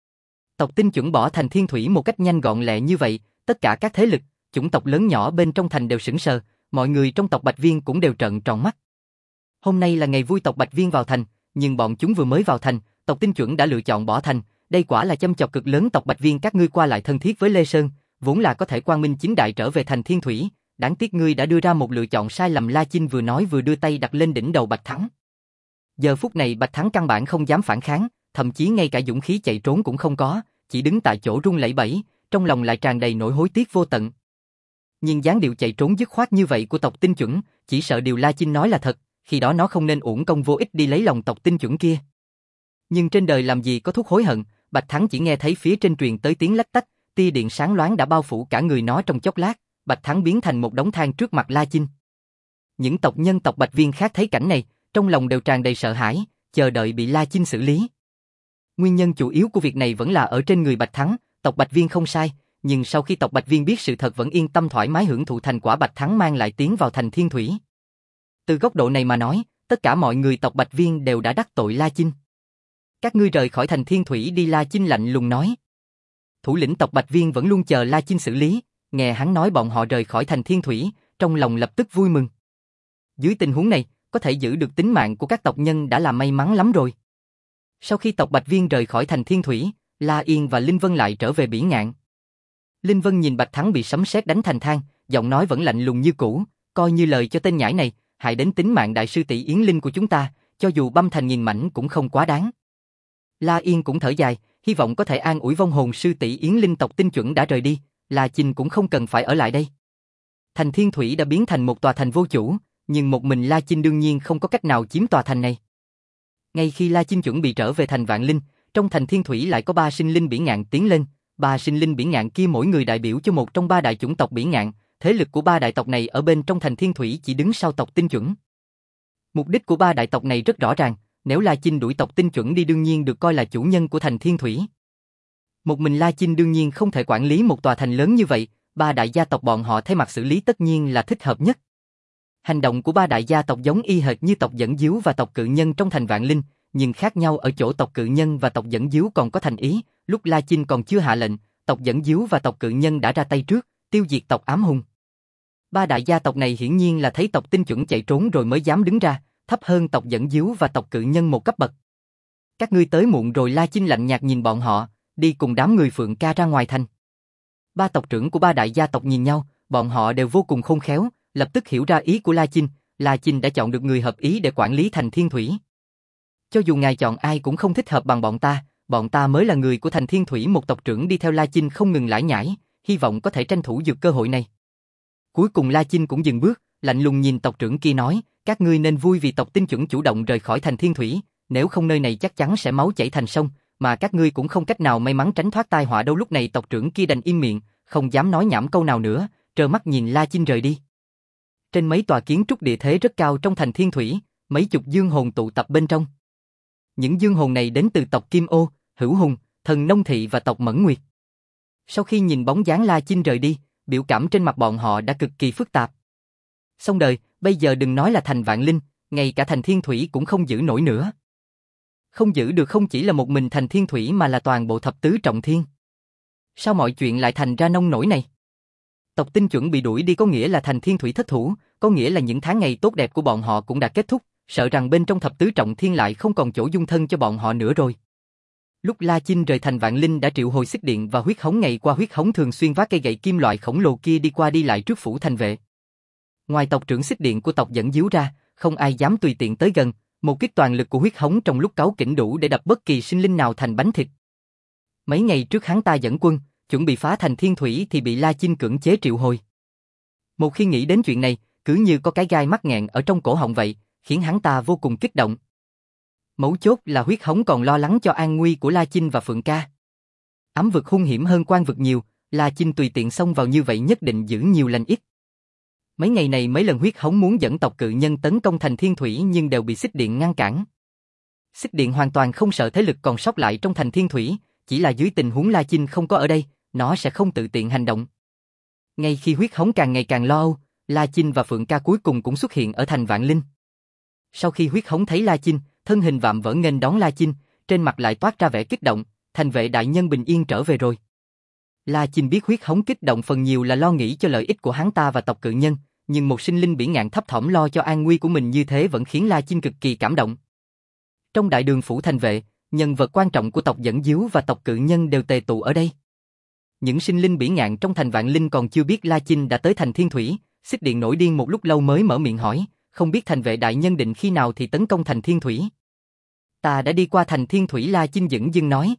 Tộc Tinh Chuẩn bỏ thành Thiên Thủy một cách nhanh gọn lẹ như vậy, tất cả các thế lực, chủng tộc lớn nhỏ bên trong thành đều sững sờ, mọi người trong tộc Bạch Viên cũng đều trợn tròn mắt. Hôm nay là ngày vui tộc Bạch Viên vào thành, nhưng bọn chúng vừa mới vào thành, tộc Tinh Chuẩn đã lựa chọn bỏ thành, đây quả là châm chọc cực lớn. Tộc Bạch Viên các ngươi qua lại thân thiết với Lê Sơn, vốn là có thể quang minh chính đại trở về thành Thiên Thủy, đáng tiếc ngươi đã đưa ra một lựa chọn sai lầm. La Chinh vừa nói vừa đưa tay đặt lên đỉnh đầu Bạch Thắng. Giờ phút này Bạch Thắng căn bản không dám phản kháng, thậm chí ngay cả dũng khí chạy trốn cũng không có, chỉ đứng tại chỗ run lẩy bẩy, trong lòng lại tràn đầy nỗi hối tiếc vô tận. Nhưng dáng điệu chạy trốn dứt khoát như vậy của tộc Tinh Chuẩn, chỉ sợ điều La Chinh nói là thật, khi đó nó không nên uổng công vô ích đi lấy lòng tộc Tinh Chuẩn kia. Nhưng trên đời làm gì có thuốc hối hận, Bạch Thắng chỉ nghe thấy phía trên truyền tới tiếng lách tách, tia điện sáng loáng đã bao phủ cả người nó trong chốc lát, Bạch Thắng biến thành một đống than trước mặt La Chinh. Những tộc nhân tộc Bạch Viên khác thấy cảnh này, trong lòng đều tràn đầy sợ hãi, chờ đợi bị La Chinh xử lý. Nguyên nhân chủ yếu của việc này vẫn là ở trên người Bạch Thắng, tộc Bạch Viên không sai, nhưng sau khi tộc Bạch Viên biết sự thật vẫn yên tâm thoải mái hưởng thụ thành quả Bạch Thắng mang lại tiến vào thành Thiên Thủy. Từ góc độ này mà nói, tất cả mọi người tộc Bạch Viên đều đã đắc tội La Chinh. Các ngươi rời khỏi thành Thiên Thủy đi. La Chinh lạnh lùng nói. Thủ lĩnh tộc Bạch Viên vẫn luôn chờ La Chinh xử lý, nghe hắn nói bọn họ rời khỏi thành Thiên Thủy, trong lòng lập tức vui mừng. Dưới tình huống này, có thể giữ được tính mạng của các tộc nhân đã là may mắn lắm rồi. Sau khi tộc Bạch Viên rời khỏi thành Thiên Thủy, La Yên và Linh Vân lại trở về Bỉ Ngạn. Linh Vân nhìn Bạch Thắng bị sấm sét đánh thành than, giọng nói vẫn lạnh lùng như cũ, coi như lời cho tên nhãi này, hại đến tính mạng đại sư tỷ Yến Linh của chúng ta, cho dù băm thành nghìn mảnh cũng không quá đáng. La Yên cũng thở dài, hy vọng có thể an ủi vong hồn sư tỷ Yến Linh. Tộc Tinh Chuẩn đã rời đi, La Chinh cũng không cần phải ở lại đây. Thành Thiên Thủy đã biến thành một tòa thành vô chủ, nhưng một mình La Chinh đương nhiên không có cách nào chiếm tòa thành này. Ngay khi La Chinh chuẩn bị trở về thành Vạn Linh, trong thành Thiên Thủy lại có 3 sinh linh Bỉ Ngạn tiến lên. 3 sinh linh Bỉ Ngạn kia mỗi người đại biểu cho một trong 3 đại chủng tộc Bỉ Ngạn, thế lực của 3 đại tộc này ở bên trong thành Thiên Thủy chỉ đứng sau tộc Tinh Chuẩn. Mục đích của 3 đại tộc này rất rõ ràng, nếu La Chinh đuổi tộc Tinh Chuẩn đi đương nhiên được coi là chủ nhân của thành Thiên Thủy. Một mình La Chinh đương nhiên không thể quản lý một tòa thành lớn như vậy, 3 đại gia tộc bọn họ thay mặt xử lý tất nhiên là thích hợp nhất. Hành động của 3 đại gia tộc giống y hệt như tộc Dẫn Diếu và tộc Cự Nhân trong thành Vạn Linh, nhưng khác nhau ở chỗ tộc Cự Nhân và tộc Dẫn Diếu còn có thành ý, lúc La Chinh còn chưa hạ lệnh, tộc Dẫn Diếu và tộc Cự Nhân đã ra tay trước, tiêu diệt tộc Ám Hung. 3 đại gia tộc này hiển nhiên là thấy tộc Tinh Chuẩn chạy trốn rồi mới dám đứng ra, thấp hơn tộc Dẫn Diếu và tộc Cự Nhân một cấp bậc. Các ngươi tới muộn rồi. La Chinh lạnh nhạt nhìn bọn họ, đi cùng đám người Phượng Ca ra ngoài thành. 3 tộc trưởng của 3 đại gia tộc nhìn nhau, bọn họ đều vô cùng khôn khéo, lập tức hiểu ra ý của La Chinh. La Chinh đã chọn được người hợp ý để quản lý thành Thiên Thủy. Cho dù ngài chọn ai cũng không thích hợp bằng bọn ta mới là người của thành Thiên Thủy. Một tộc trưởng đi theo La Chinh không ngừng lải nhải, hy vọng có thể tranh thủ được cơ hội này. Cuối cùng La Chinh cũng dừng bước, lạnh lùng nhìn tộc trưởng kia nói, các ngươi nên vui vì tộc Tinh Chuẩn chủ động rời khỏi thành Thiên Thủy, nếu không nơi này chắc chắn sẽ máu chảy thành sông, mà các ngươi cũng không cách nào may mắn tránh thoát tai họa đâu. Lúc này tộc trưởng kia đành im miệng, không dám nói nhảm câu nào nữa, trơ mắt nhìn La Chinh rời đi. Trên mấy tòa kiến trúc địa thế rất cao trong thành Thiên Thủy, mấy chục dương hồn tụ tập bên trong. Những dương hồn này đến từ tộc Kim Ô, Hữu Hùng, Thần Nông Thị và tộc Mẫn Nguyệt. Sau khi nhìn bóng dáng La Chinh rời đi, biểu cảm trên mặt bọn họ đã cực kỳ phức tạp. Xong đời, bây giờ đừng nói là thành Vạn Linh, ngay cả thành Thiên Thủy cũng không giữ nổi nữa. Không giữ được không chỉ là một mình thành Thiên Thủy mà là toàn bộ thập tứ trọng thiên. Sao mọi chuyện lại thành ra nông nổi này? Tộc Tinh Chuẩn bị đuổi đi có nghĩa là thành Thiên Thủy thất thủ, có nghĩa là những tháng ngày tốt đẹp của bọn họ cũng đã kết thúc, sợ rằng bên trong thập tứ trọng thiên lại không còn chỗ dung thân cho bọn họ nữa rồi. Lúc La Chinh rời thành Vạn Linh đã triệu hồi xích điện và huyết hống, ngày qua huyết hống thường xuyên vác cây gậy kim loại khổng lồ kia đi qua đi lại trước phủ thành vệ. Ngoài tộc trưởng xích điện của tộc dẫn díu ra, không ai dám tùy tiện tới gần, một kích toàn lực của huyết hống trong lúc cáu kỉnh đủ để đập bất kỳ sinh linh nào thành bánh thịt. Mấy ngày trước hắn ta dẫn quân, chuẩn bị phá thành thiên thủy thì bị La Chinh cưỡng chế triệu hồi. Một khi nghĩ đến chuyện này, cứ như có cái gai mắc nghẹn ở trong cổ họng vậy, khiến hắn ta vô cùng kích động. Mấu chốt là huyết hống còn lo lắng cho an nguy của La Chinh và Phượng Ca. Ám vực hung hiểm hơn quan vực nhiều, La Chinh tùy tiện xông vào như vậy nhất định giữ nhiều lành ít. Mấy ngày này mấy lần huyết hống muốn dẫn tộc cự nhân tấn công thành thiên thủy nhưng đều bị xích điện ngăn cản. Xích điện hoàn toàn không sợ thế lực còn sót lại trong thành thiên thủy, chỉ là dưới tình huống La Chinh không có ở đây, nó sẽ không tự tiện hành động. Ngay khi huyết hống càng ngày càng lo âu, La Chinh và Phượng Ca cuối cùng cũng xuất hiện ở thành Vạn Linh. Sau khi huyết hống thấy La Chinh, thân hình vạm vỡ nghênh đón La Chinh, trên mặt lại toát ra vẻ kích động, thành vệ đại nhân bình yên trở về rồi. La Chinh biết huyết hống kích động phần nhiều là lo nghĩ cho lợi ích của hắn ta và tộc cự nhân, nhưng một sinh linh bỉ ngạn thấp thỏm lo cho an nguy của mình như thế vẫn khiến La Chinh cực kỳ cảm động. Trong đại đường phủ thành vệ, nhân vật quan trọng của tộc dẫn díu và tộc cự nhân đều tề tụ ở đây. Những sinh linh bỉ ngạn trong thành Vạn Linh còn chưa biết La Chinh đã tới thành Thiên Thủy, xích điện nổi điên một lúc lâu mới mở miệng hỏi, không biết thành vệ đại nhân định khi nào thì tấn công thành Thiên Thủy. Ta đã đi qua thành Thiên Thủy, La Chinh dửng dưng nói.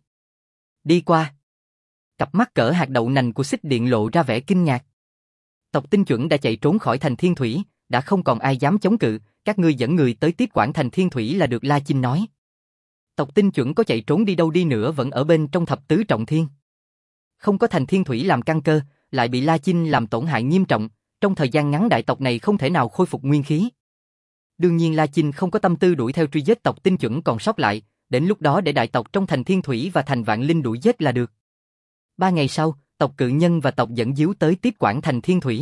Đi qua. Cặp mắt cỡ hạt đậu nành của xích điện lộ ra vẻ kinh ngạc. Tộc Tinh Chuẩn đã chạy trốn khỏi thành Thiên Thủy, đã không còn ai dám chống cự, các ngươi dẫn người tới tiếp quản thành Thiên Thủy là được, La Chinh nói. Tộc Tinh Chuẩn có chạy trốn đi đâu đi nữa vẫn ở bên trong thập tứ trọng thiên. Không có thành Thiên Thủy làm căn cơ, lại bị La Chinh làm tổn hại nghiêm trọng, trong thời gian ngắn đại tộc này không thể nào khôi phục nguyên khí. Đương nhiên La Chinh không có tâm tư đuổi theo truy giết tộc Tinh Chuẩn còn sót lại, đến lúc đó để đại tộc trong thành Thiên Thủy và thành Vạn Linh đuổi giết là được. 3 ngày sau, tộc cự nhân và tộc dẫn díu tới tiếp quản thành Thiên Thủy.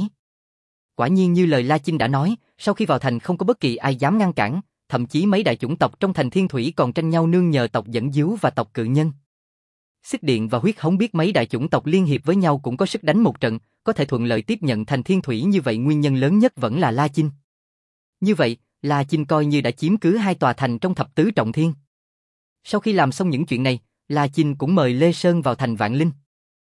Quả nhiên như lời La Chinh đã nói, sau khi vào thành không có bất kỳ ai dám ngăn cản, thậm chí mấy đại chủng tộc trong thành Thiên Thủy còn tranh nhau nương nhờ tộc dẫn díu và tộc cự nhân. Xích điện và huyết hống biết mấy đại chủng tộc liên hiệp với nhau cũng có sức đánh một trận, có thể thuận lợi tiếp nhận thành Thiên Thủy, như vậy nguyên nhân lớn nhất vẫn là La Chinh. Như vậy, La Chinh coi như đã chiếm cứ 2 tòa thành trong thập tứ trọng thiên. Sau khi làm xong những chuyện này, La Chinh cũng mời Lê Sơn vào thành Vạn Linh.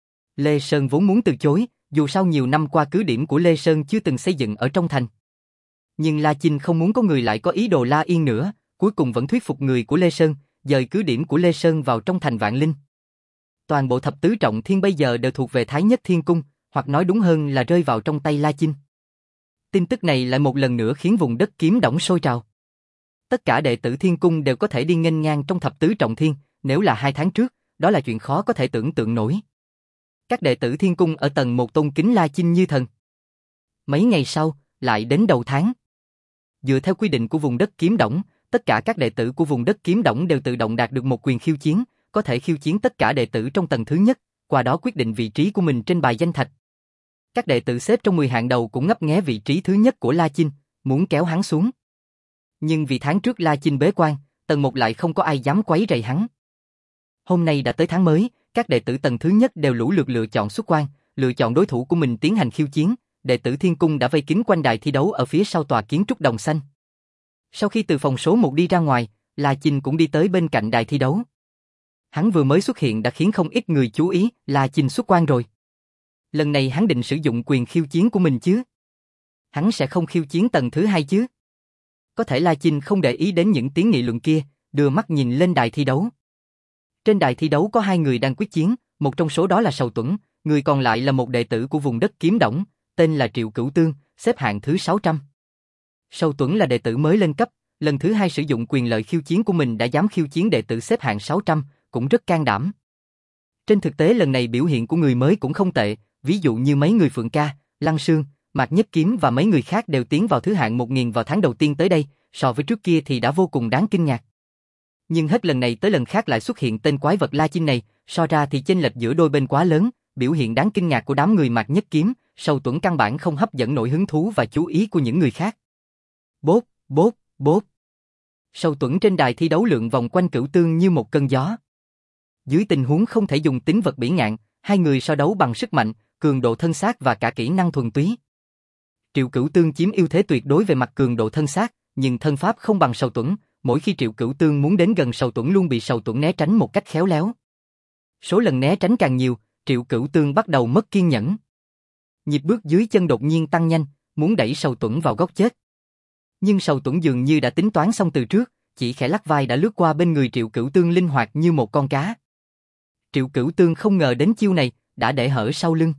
Lê Sơn vốn muốn từ chối, dù sao nhiều năm qua cứ điểm của Lê Sơn chưa từng xây dựng ở trong thành. Nhưng La Chinh không muốn có người lại có ý đồ La Yên nữa, cuối cùng vẫn thuyết phục người của Lê Sơn, dời cứ điểm của Lê Sơn vào trong thành Vạn Linh. Toàn bộ thập tứ trọng thiên bây giờ đều thuộc về Thái Nhất Thiên Cung, hoặc nói đúng hơn là rơi vào trong tay La Chinh. Tin tức này lại một lần nữa khiến vùng đất Kiếm Đổng sôi trào. Tất cả đệ tử Thiên Cung đều có thể đi nghênh ngang trong thập tứ trọng thiên, nếu là 2 tháng trước, đó là chuyện khó có thể tưởng tượng nổi. Các đệ tử Thiên Cung ở tầng 1 tôn kính La Chinh như thần. Mấy ngày sau, lại đến đầu tháng. Dựa theo quy định của vùng đất Kiếm Đổng, tất cả các đệ tử của vùng đất Kiếm Đổng đều tự động đạt được một quyền khiêu chiến, có thể khiêu chiến tất cả đệ tử trong tầng thứ nhất, qua đó quyết định vị trí của mình trên bài danh thạch. Các đệ tử xếp trong 10 hạng đầu cũng ngấp nghé vị trí thứ nhất của La Chinh, muốn kéo hắn xuống. Nhưng vì tháng trước La Chinh bế quan, tầng 1 lại không có ai dám quấy rầy hắn. Hôm nay đã tới tháng mới, các đệ tử tầng thứ nhất đều lũ lượt lựa chọn xuất quan, lựa chọn đối thủ của mình tiến hành khiêu chiến. Đệ tử Thiên Cung đã vây kín quanh đài thi đấu ở phía sau tòa kiến trúc đồng xanh. Sau khi từ phòng số 1 đi ra ngoài, La Chinh cũng đi tới bên cạnh đài thi đấu. Hắn vừa mới xuất hiện đã khiến không ít người chú ý, La Chinh xuất quan rồi. Lần này hắn định sử dụng quyền khiêu chiến của mình chứ? Hắn sẽ không khiêu chiến tầng thứ 2 chứ? Có thể La Chinh không để ý đến những tiếng nghị luận kia, đưa mắt nhìn lên đài thi đấu. Trên đài thi đấu có 2 người đang quyết chiến, một trong số đó là Sầu Tuấn, người còn lại là một đệ tử của vùng đất Kiếm Đổng, tên là Triệu Cửu Tương, xếp hạng thứ 600. Sầu Tuấn là đệ tử mới lên cấp, lần thứ 2 sử dụng quyền lợi khiêu chiến của mình đã dám khiêu chiến đệ tử xếp hạng 600, cũng rất can đảm. Trên thực tế lần này biểu hiện của người mới cũng không tệ, ví dụ như mấy người Phượng Ca, Lăng Sương, Mạc Nhất Kiếm và mấy người khác đều tiến vào thứ hạng 1000 vào tháng đầu tiên tới đây, so với trước kia thì đã vô cùng đáng kinh ngạc. Nhưng hết lần này tới lần khác lại xuất hiện tên quái vật La Chinh này, so ra thì chênh lệch giữa đôi bên quá lớn, biểu hiện đáng kinh ngạc của đám người Mạc Nhất Kiếm, Sầu Tuấn căn bản không hấp dẫn nổi hứng thú và chú ý của những người khác. Bốp, bốp, bốp. Sầu Tuấn trên đài thi đấu lượn vòng quanh Cửu Tương như một cơn gió. Dưới tình huống không thể dùng tính vật bỉ ngạn, hai người so đấu bằng sức mạnh, cường độ thân xác và cả kỹ năng thuần túy. Triệu Cửu Tương chiếm ưu thế tuyệt đối về mặt cường độ thân xác, nhưng thân pháp không bằng Sầu Tuấn, mỗi khi Triệu Cửu Tương muốn đến gần Sầu Tuấn luôn bị Sầu Tuấn né tránh một cách khéo léo. Số lần né tránh càng nhiều, Triệu Cửu Tương bắt đầu mất kiên nhẫn. Nhịp bước dưới chân đột nhiên tăng nhanh, muốn đẩy Sầu Tuẩn vào góc chết. Nhưng Sầu Tuẩn dường như đã tính toán xong từ trước, chỉ khẽ lắc vai đã lướt qua bên người Triệu Cửu Tương linh hoạt như một con cá. Triệu Cửu Tương không ngờ đến chiêu này, đã để hở sau lưng.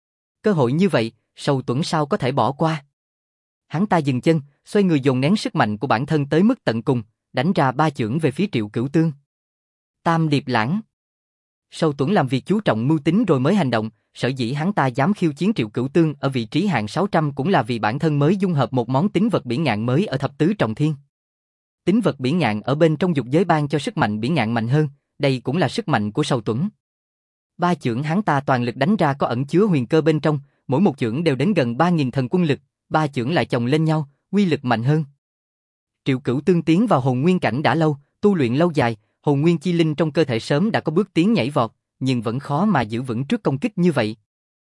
Cơ hội như vậy, Sầu Tuẩn sao có thể bỏ qua. Hắn ta dừng chân, xoay người dồn nén sức mạnh của bản thân tới mức tận cùng, đánh ra 3 chưởng về phía Triệu Cửu Tương. Tam Điệp Lãng. Sầu Tuẩn làm việc chú trọng mưu tính rồi mới hành động, sở dĩ hắn ta dám khiêu chiến Triệu Cửu Tương ở vị trí hạng 600 cũng là vì bản thân mới dung hợp một món tính vật bỉ ngạn mới ở thập tứ trọng thiên. Tính vật bỉ ngạn ở bên trong dục giới ban cho sức mạnh bỉ ngạn mạnh hơn, đây cũng là sức mạnh của Sầu Tuẩn. 3 chưởng hắn ta toàn lực đánh ra có ẩn chứa huyền cơ bên trong, mỗi một chưởng đều đến gần 3000 thần quân lực, 3 chưởng lại chồng lên nhau, uy lực mạnh hơn. Triệu Cửu Tương tiến vào hồn nguyên cảnh đã lâu, tu luyện lâu dài, hồn nguyên chi linh trong cơ thể sớm đã có bước tiến nhảy vọt, nhưng vẫn khó mà giữ vững trước công kích như vậy.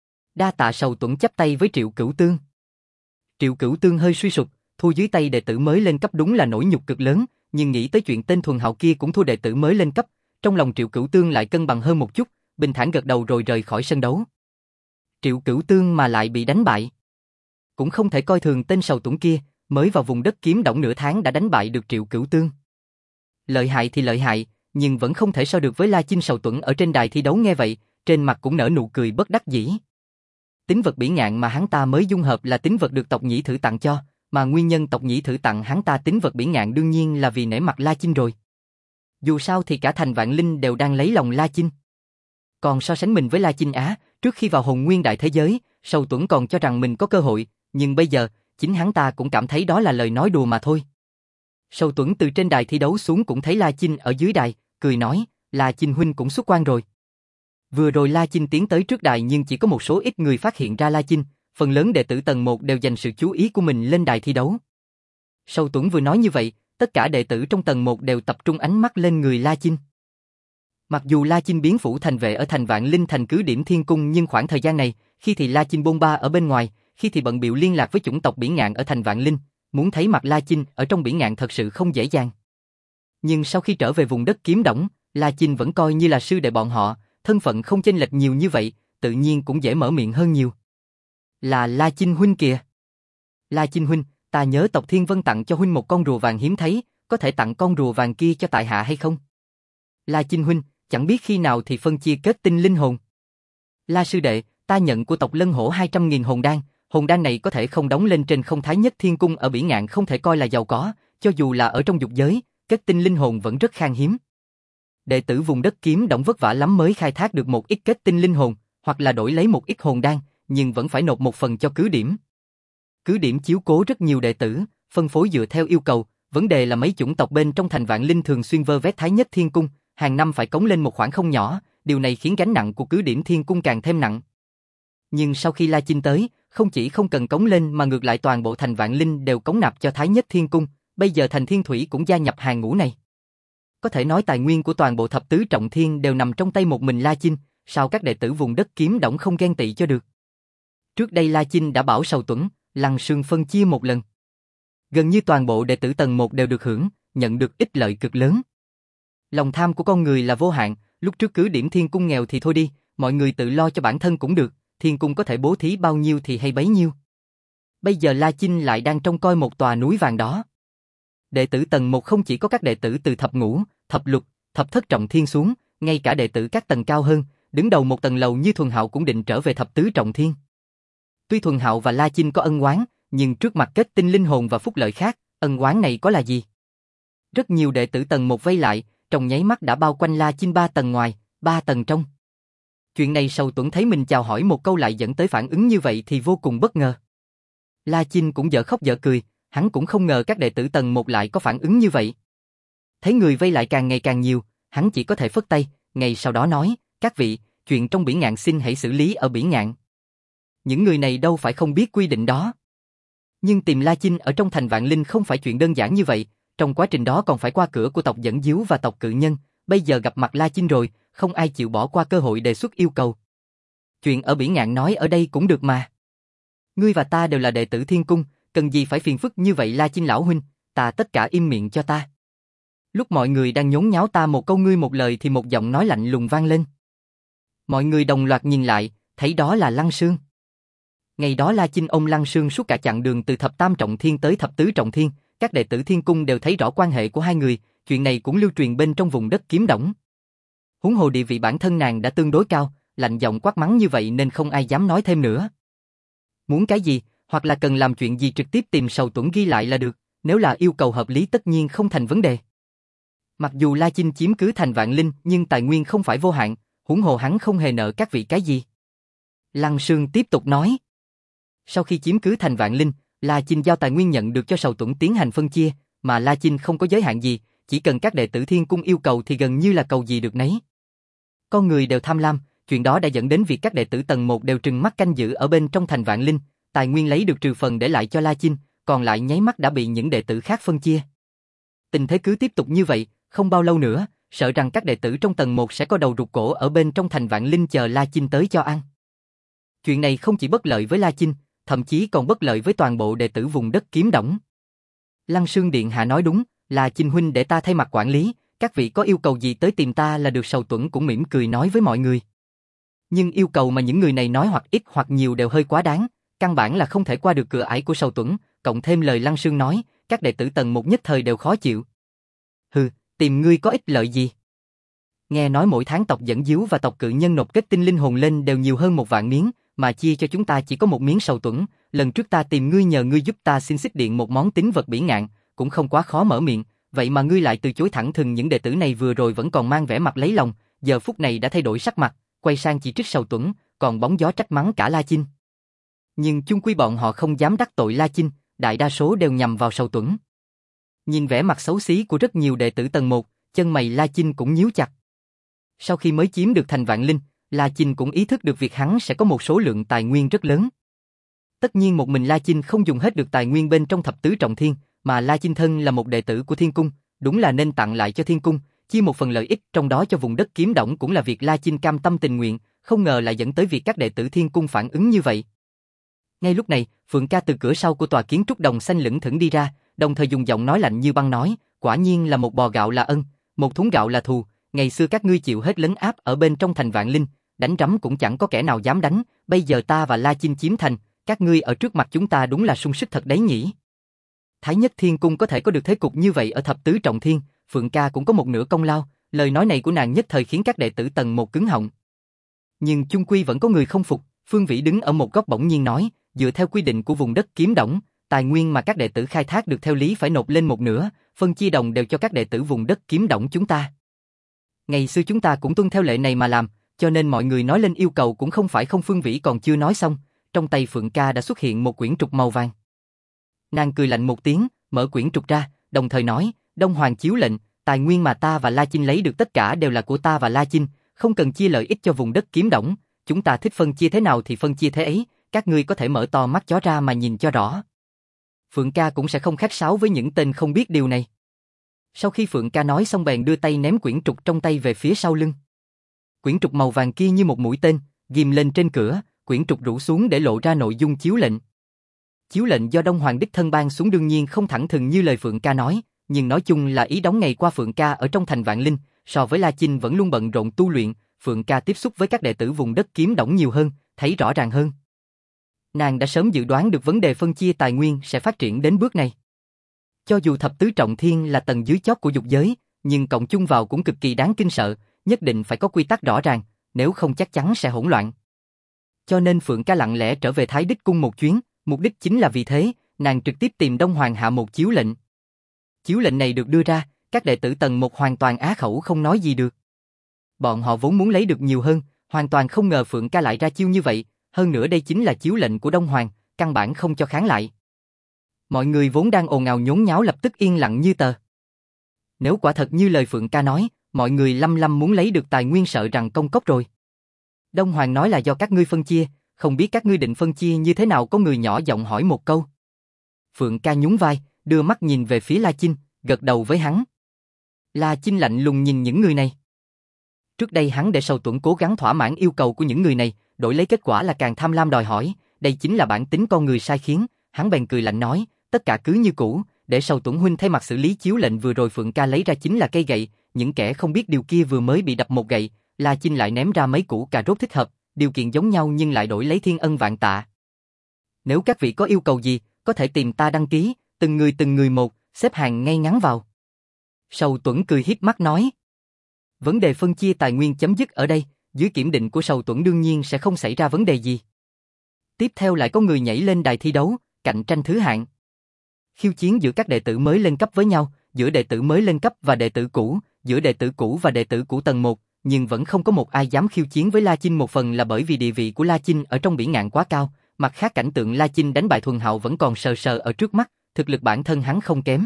Đa tạ Sầu Tuẩn chắp tay với Triệu Cửu Tương. Triệu Cửu Tương hơi suy sụp, thua dưới tay đệ tử mới lên cấp đúng là nỗi nhục cực lớn, nhưng nghĩ tới chuyện tên thuần hạo kia cũng thua đệ tử mới lên cấp, trong lòng Triệu Cửu Tương lại cân bằng hơn một chút, bình thản gật đầu rồi rời khỏi sân đấu. Triệu Cửu Tương mà lại bị đánh bại. Cũng không thể coi thường tên Sầu Tuẩn kia, mới vào vùng đất kiếm động nửa tháng đã đánh bại được Triệu Cửu Tương. Lợi hại thì lợi hại, nhưng vẫn không thể so được với La Chinh. Sầu Tuẩn ở trên đài thi đấu nghe vậy, trên mặt cũng nở nụ cười bất đắc dĩ. Tính vật bỉ ngạn mà hắn ta mới dung hợp là tính vật được tộc Nhĩ Thử tặng cho, mà nguyên nhân tộc Nhĩ Thử tặng hắn ta tính vật bỉ ngạn đương nhiên là vì nể mặt La Chinh rồi. Dù sao thì cả thành vạn linh đều đang lấy lòng La Chinh. Còn so sánh mình với La Chinh á, trước khi vào hồn nguyên đại thế giới, Sầu Tuẩn còn cho rằng mình có cơ hội, nhưng bây giờ, chính hắn ta cũng cảm thấy đó là lời nói đùa mà thôi. Sầu Tuẩn từ trên đài thi đấu xuống cũng thấy La Chinh ở dưới đài, cười nói, La Chinh huynh cũng xuất quan rồi. Vừa rồi La Chinh tiến tới trước đài nhưng chỉ có một số ít người phát hiện ra La Chinh, phần lớn đệ tử tầng 1 đều dành sự chú ý của mình lên đài thi đấu. Sầu Tuẩn vừa nói như vậy, tất cả đệ tử trong tầng 1 đều tập trung ánh mắt lên người La Chinh. Mặc dù La Chinh biến phủ thành vệ ở thành Vạn Linh thành cứ điểm Thiên Cung, nhưng khoảng thời gian này, khi thì La Chinh bôn ba ở bên ngoài, khi thì bận bịu liên lạc với chủng tộc Bỉ Ngạn ở thành Vạn Linh, muốn thấy mặt La Chinh ở trong Bỉ Ngạn thật sự không dễ dàng. Nhưng sau khi trở về vùng đất kiếm đổng, La Chinh vẫn coi như là sư đệ bọn họ, thân phận không chênh lệch nhiều như vậy, tự nhiên cũng dễ mở miệng hơn nhiều. Là La Chinh huynh kìa. La Chinh huynh, ta nhớ tộc Thiên Vân tặng cho huynh một con rùa vàng hiếm thấy, có thể tặng con rùa vàng kia cho tại hạ hay không? La Chinh huynh, chẳng biết khi nào thì phân chia kết tinh linh hồn. La sư đệ, ta nhận của tộc Lân Hổ 200.000 hồn đan này có thể không đóng lên trên Không Thái Nhất Thiên Cung ở Bỉ Ngạn không thể coi là giàu có, cho dù là ở trong dục giới, kết tinh linh hồn vẫn rất khan hiếm. Đệ tử vùng đất kiếm động vất vả lắm mới khai thác được một ít kết tinh linh hồn, hoặc là đổi lấy một ít hồn đan, nhưng vẫn phải nộp một phần cho cứ điểm. Cứ điểm chiếu cố rất nhiều đệ tử, phân phối dựa theo yêu cầu, vấn đề là mấy chủng tộc bên trong thành Vạn Linh thường xuyên vơ vét Thái Nhất Thiên Cung, hàng năm phải cống lên một khoản không nhỏ, điều này khiến gánh nặng của cứ điểm Thiên Cung càng thêm nặng. Nhưng sau khi La Chinh tới, không chỉ không cần cống lên mà ngược lại toàn bộ thành Vạn Linh đều cống nạp cho Thái Nhất Thiên Cung, bây giờ thành Thiên Thủy cũng gia nhập hàng ngũ này. Có thể nói tài nguyên của toàn bộ thập tứ trọng thiên đều nằm trong tay một mình La Chinh, sao các đệ tử vùng đất kiếm động không ghen tị cho được. Trước đây La Chinh đã bảo Sầu Tuẩn, Lăng Sương phân chia một lần. Gần như toàn bộ đệ tử tầng 1 đều được hưởng, nhận được ích lợi cực lớn. Lòng tham của con người là vô hạn, lúc trước cứ điểm Thiên Cung nghèo thì thôi đi, mọi người tự lo cho bản thân cũng được, Thiên Cung có thể bố thí bao nhiêu thì hay bấy nhiêu. Bây giờ La Chinh lại đang trông coi một tòa núi vàng đó. Đệ tử tầng 1 không chỉ có các đệ tử từ thập ngũ, thập lục, thập thất trọng thiên xuống, ngay cả đệ tử các tầng cao hơn, đứng đầu một tầng lầu như Thuần Hạo cũng định trở về thập tứ trọng thiên. Tuy Thuần Hạo và La Chinh có ân oán, nhưng trước mặt kết tinh linh hồn và phúc lợi khác, ân oán này có là gì? Rất nhiều đệ tử tầng 1 vây lại, trong nháy mắt đã bao quanh La Chinh 3 tầng ngoài, 3 tầng trong. Chuyện này Sầu Tuẩn thấy mình chào hỏi một câu lại dẫn tới phản ứng như vậy thì vô cùng bất ngờ. La Chinh cũng dở khóc dở cười, hắn cũng không ngờ các đệ tử tầng 1 lại có phản ứng như vậy. Thấy người vây lại càng ngày càng nhiều, hắn chỉ có thể phất tay, ngay sau đó nói, các vị, chuyện trong Bỉ Ngạn xin hãy xử lý ở Bỉ Ngạn. Những người này đâu phải không biết quy định đó. Nhưng tìm La Chinh ở trong thành Vạn Linh không phải chuyện đơn giản như vậy, trong quá trình đó còn phải qua cửa của tộc Dẫn Diếu và tộc Cự Nhân, bây giờ gặp mặt La Chinh rồi, không ai chịu bỏ qua cơ hội đề xuất yêu cầu. Chuyện ở Bỉ Ngạn nói ở đây cũng được mà. Ngươi và ta đều là đệ tử Thiên Cung, cần gì phải phiền phức như vậy La Chinh lão huynh, ta tất cả im miệng cho ta. Lúc mọi người đang nhốn nháo ta một câu ngươi một lời thì một giọng nói lạnh lùng vang lên. Mọi người đồng loạt nhìn lại, thấy đó là Lăng Sương. Ngày đó La Chinh ôm Lăng Sương suốt cả chặng đường từ thập tam trọng thiên tới thập tứ trọng thiên, các đệ tử thiên cung đều thấy rõ quan hệ của hai người, chuyện này cũng lưu truyền bên trong vùng đất Kiếm Đổng. Huống hồ địa vị bản thân nàng đã tương đối cao, lạnh giọng quát mắng như vậy nên không ai dám nói thêm nữa. Muốn cái gì, hoặc là cần làm chuyện gì trực tiếp tìm Sầu Tuẫn ghi lại là được, nếu là yêu cầu hợp lý tất nhiên không thành vấn đề. Mặc dù La Chinh chiếm cứ thành Vạn Linh nhưng tài nguyên không phải vô hạn, huống hồ hắn không hề nợ các vị cái gì. Lăng Sương tiếp tục nói. Sau khi chiếm cứ thành Vạn Linh, La Chinh giao tài nguyên nhận được cho Sầu Tuẫn tiến hành phân chia, mà La Chinh không có giới hạn gì, chỉ cần các đệ tử thiên cung yêu cầu thì gần như là cầu gì được nấy. Con người đều tham lam, chuyện đó đã dẫn đến việc các đệ tử tầng 1 đều trừng mắt canh giữ ở bên trong thành Vạn Linh, tài nguyên lấy được trừ phần để lại cho La Chinh, còn lại nháy mắt đã bị những đệ tử khác phân chia. Tình thế cứ tiếp tục như vậy, không bao lâu nữa, sợ rằng các đệ tử trong tầng 1 sẽ có đầu rụt cổ ở bên trong thành Vạn Linh chờ La Chinh tới cho ăn. Chuyện này không chỉ bất lợi với La Chinh, thậm chí còn bất lợi với toàn bộ đệ tử vùng đất Kiếm Đổng. Lăng Sương điện hạ nói đúng, La Chinh huynh để ta thay mặt quản lý, các vị có yêu cầu gì tới tìm ta là được. Sầu Tuẫn cũng mỉm cười nói với mọi người. Nhưng yêu cầu mà những người này nói hoặc ít hoặc nhiều đều hơi quá đáng, căn bản là không thể qua được cửa ải của Sầu Tuẫn, cộng thêm lời Lăng Sương nói, các đệ tử tầng 1 nhất thời đều khó chịu. Hừ, tìm ngươi có ích lợi gì? Nghe nói mỗi tháng tộc dẫn díu và tộc cự nhân nộp kết tinh linh hồn lên đều nhiều hơn 1 vạn miếng, mà chia cho chúng ta chỉ có 1 miếng. Sầu Tuẫn, lần trước ta tìm ngươi nhờ ngươi giúp ta xin xích điện một món tín vật bỉ ngạn, cũng không quá khó mở miệng, vậy mà ngươi lại từ chối thẳng thừng. Những đệ tử này vừa rồi vẫn còn mang vẻ mặt lấy lòng, giờ phút này đã thay đổi sắc mặt, quay sang chỉ trích Sầu Tuẫn, còn bóng gió trách mắng cả La Chinh. Nhưng chung quy bọn họ không dám đắc tội La Chinh, đại đa số đều nhằm vào Sầu Tuẫn. Nhìn vẻ mặt xấu xí của rất nhiều đệ tử tầng 1, chân mày La Chinh cũng nhíu chặt. Sau khi mới chiếm được thành Vạn Linh, La Chinh cũng ý thức được việc hắn sẽ có một số lượng tài nguyên rất lớn. Tất nhiên một mình La Chinh không dùng hết được tài nguyên bên trong thập tứ trọng thiên, mà La Chinh thân là một đệ tử của Thiên Cung, đúng là nên tặng lại cho Thiên Cung, chia một phần lợi ích trong đó cho vùng đất Kiếm Đổng cũng là việc La Chinh cam tâm tình nguyện, không ngờ lại dẫn tới việc các đệ tử Thiên Cung phản ứng như vậy. Ngay lúc này, Phượng Ca từ cửa sau của tòa kiến trúc đồng xanh lững thững đi ra, đồng thời dùng giọng nói lạnh như băng nói, quả nhiên là một bò gạo là ân, một thúng gạo là thù, ngày xưa các ngươi chịu hết lấn áp ở bên trong thành Vạn Linh, đánh rắm cũng chẳng có kẻ nào dám đánh, bây giờ ta và La Chinh chiếm thành, các ngươi ở trước mặt chúng ta đúng là sung sức thật đấy nhỉ. Thái Nhất Thiên Cung có thể có được thế cục như vậy ở thập tứ trọng thiên, Phượng Ca cũng có một nửa công lao, lời nói này của nàng nhất thời khiến các đệ tử tầng 1 cứng họng. Nhưng chung quy vẫn có người không phục, Phương Vĩ đứng ở một góc bỗng nhiên nói, dựa theo quy định của vùng đất Kiếm Đổng, tài nguyên mà các đệ tử khai thác được theo lý phải nộp lên một nửa, phân chia đồng đều cho các đệ tử vùng đất Kiếm Đổng chúng ta. Ngày xưa chúng ta cũng tuân theo lệ này mà làm, cho nên mọi người nói lên yêu cầu cũng không phải không. Phương Vĩ còn chưa nói xong, trong tay Phượng Ca đã xuất hiện một quyển trục màu vàng. Nàng cười lạnh một tiếng, mở quyển trục ra, đồng thời nói, Đông Hoàng chiếu lệnh, tài nguyên mà ta và La Chinh lấy được tất cả đều là của ta và La Chinh, không cần chia lợi ích cho vùng đất Kiếm Đổng, chúng ta thích phân chia thế nào thì phân chia thế ấy, các ngươi có thể mở to mắt chó ra mà nhìn cho rõ. Phượng Ca cũng sẽ không khách sáo với những tên không biết điều này. Sau khi Phượng Ca nói xong bèn đưa tay ném quyển trục trong tay về phía sau lưng. Quyển trục màu vàng kia như một mũi tên, ghim lên trên cửa, quyển trục rũ xuống để lộ ra nội dung chiếu lệnh. Chiếu lệnh do Đông Hoàng đích thân ban xuống đương nhiên không thẳng thừng như lời Phượng Ca nói, nhưng nói chung là ý đóng ngày qua Phượng Ca ở trong thành Vạn Linh, so với La Chinh vẫn luôn bận rộn tu luyện, Phượng Ca tiếp xúc với các đệ tử vùng đất Kiếm Đổng nhiều hơn, thấy rõ ràng hơn. Nàng đã sớm dự đoán được vấn đề phân chia tài nguyên sẽ phát triển đến bước này. Cho dù thập tứ trọng thiên là tầng dưới chót của dục giới, nhưng cộng chung vào cũng cực kỳ đáng kinh sợ, nhất định phải có quy tắc rõ ràng, nếu không chắc chắn sẽ hỗn loạn. Cho nên Phượng Ca lặng lẽ trở về Thái Đích Cung một chuyến, mục đích chính là vì thế, nàng trực tiếp tìm Đông Hoàng hạ một chiếu lệnh. Chiếu lệnh này được đưa ra, các đệ tử tầng 1 hoàn toàn á khẩu không nói gì được. Bọn họ vốn muốn lấy được nhiều hơn, hoàn toàn không ngờ Phượng Ca lại ra chiêu như vậy, hơn nữa đây chính là chiếu lệnh của Đông Hoàng, căn bản không cho kháng lại. Mọi người vốn đang ồn ào nhốn nháo lập tức yên lặng như tờ. Nếu quả thật như lời Phượng Ca nói, mọi người lâm muốn lấy được tài nguyên sợ rằng công cốc rồi. Đông Hoàng nói là do các ngươi phân chia, không biết các ngươi định phân chia như thế nào, có người nhỏ giọng hỏi một câu. Phượng Ca nhún vai, đưa mắt nhìn về phía La Chinh, gật đầu với hắn. La Chinh lạnh lùng nhìn những người này. Trước đây hắn để Sầu Tuẫn cố gắng thỏa mãn yêu cầu của những người này, đổi lấy kết quả là càng tham lam đòi hỏi, đây chính là bản tính con người sai khiến, hắn bèn cười lạnh nói, tất cả cứ như cũ, để Sầu Tuẫn huynh thay mặt xử lý chiếu lệnh vừa rồi. Phượng Ca lấy ra chính là cây gậy, những kẻ không biết điều kia vừa mới bị đập một gậy, La Chinh lại ném ra mấy củ cà rốt thích hợp, điều kiện giống nhau nhưng lại đổi lấy thiên ân vạn tạ. Nếu các vị có yêu cầu gì, có thể tìm ta đăng ký, từng người một, xếp hàng ngay ngắn vào. Sầu Tuẫn cười hiếp mắt nói. Vấn đề phân chia tài nguyên chấm dứt ở đây, dưới kiểm định của Sầu Tuẫn đương nhiên sẽ không xảy ra vấn đề gì. Tiếp theo lại có người nhảy lên đài thi đấu, cạnh tranh thứ hạng. Khiêu chiến giữa các đệ tử mới lên cấp với nhau, giữa đệ tử mới lên cấp và đệ tử cũ, giữa đệ tử cũ và đệ tử cũ tầng 1, nhưng vẫn không có một ai dám khiêu chiến với La Chinh, một phần là bởi vì địa vị của La Chinh ở trong biển ngạn quá cao, mặt khác cảnh tượng La Chinh đánh bại Thuần Hạo vẫn còn sờ sờ ở trước mắt, thực lực bản thân hắn không kém.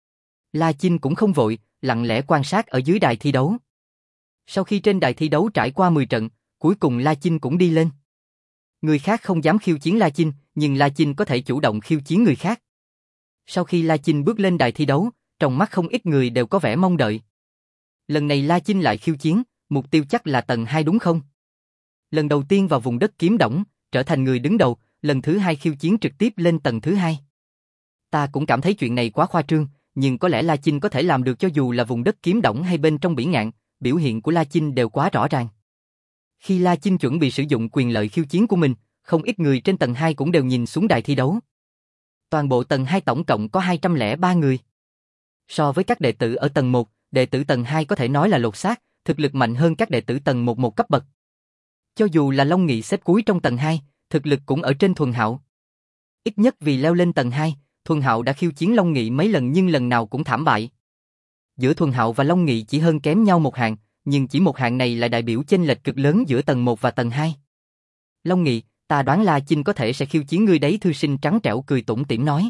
La Chinh cũng không vội, lặng lẽ quan sát ở dưới đài thi đấu. Sau khi trên đài thi đấu trải qua 10 trận, cuối cùng La Chinh cũng đi lên. Người khác không dám khiêu chiến La Chinh, nhưng La Chinh có thể chủ động khiêu chiến người khác. Sau khi La Chinh bước lên đài thi đấu, trong mắt không ít người đều có vẻ mong đợi. Lần này La Chinh lại khiêu chiến, mục tiêu chắc là tầng 2 đúng không? Lần đầu tiên vào vùng đất kiếm đổng, trở thành người đứng đầu, lần thứ hai khiêu chiến trực tiếp lên tầng thứ 2. Ta cũng cảm thấy chuyện này quá khoa trương, nhưng có lẽ La Chinh có thể làm được, cho dù là vùng đất kiếm đổng hay bên trong biển ngạn, biểu hiện của La Chinh đều quá rõ ràng. Khi La Chinh chuẩn bị sử dụng quyền lợi khiêu chiến của mình, không ít người trên tầng 2 cũng đều nhìn xuống đài thi đấu. Toàn bộ tầng 2 tổng cộng có 203 người. So với các đệ tử ở tầng 1, đệ tử tầng 2 có thể nói là lột xác, thực lực mạnh hơn các đệ tử tầng 1 một cấp bậc. Cho dù là Long Nghị xếp cuối trong tầng 2, thực lực cũng ở trên Thuần Hạo. Ít nhất vì leo lên tầng 2, Thuần Hạo đã khiêu chiến Long Nghị mấy lần nhưng lần nào cũng thảm bại. Giữa Thuần Hạo và Long Nghị chỉ hơn kém nhau một hạng, nhưng chỉ một hạng này lại đại biểu chênh lệch cực lớn giữa tầng 1 và tầng 2. Long Nghị, ta đoán La Chinh có thể sẽ khiêu chiến ngươi đấy, thư sinh trắng trẻo cười tủm tỉm nói.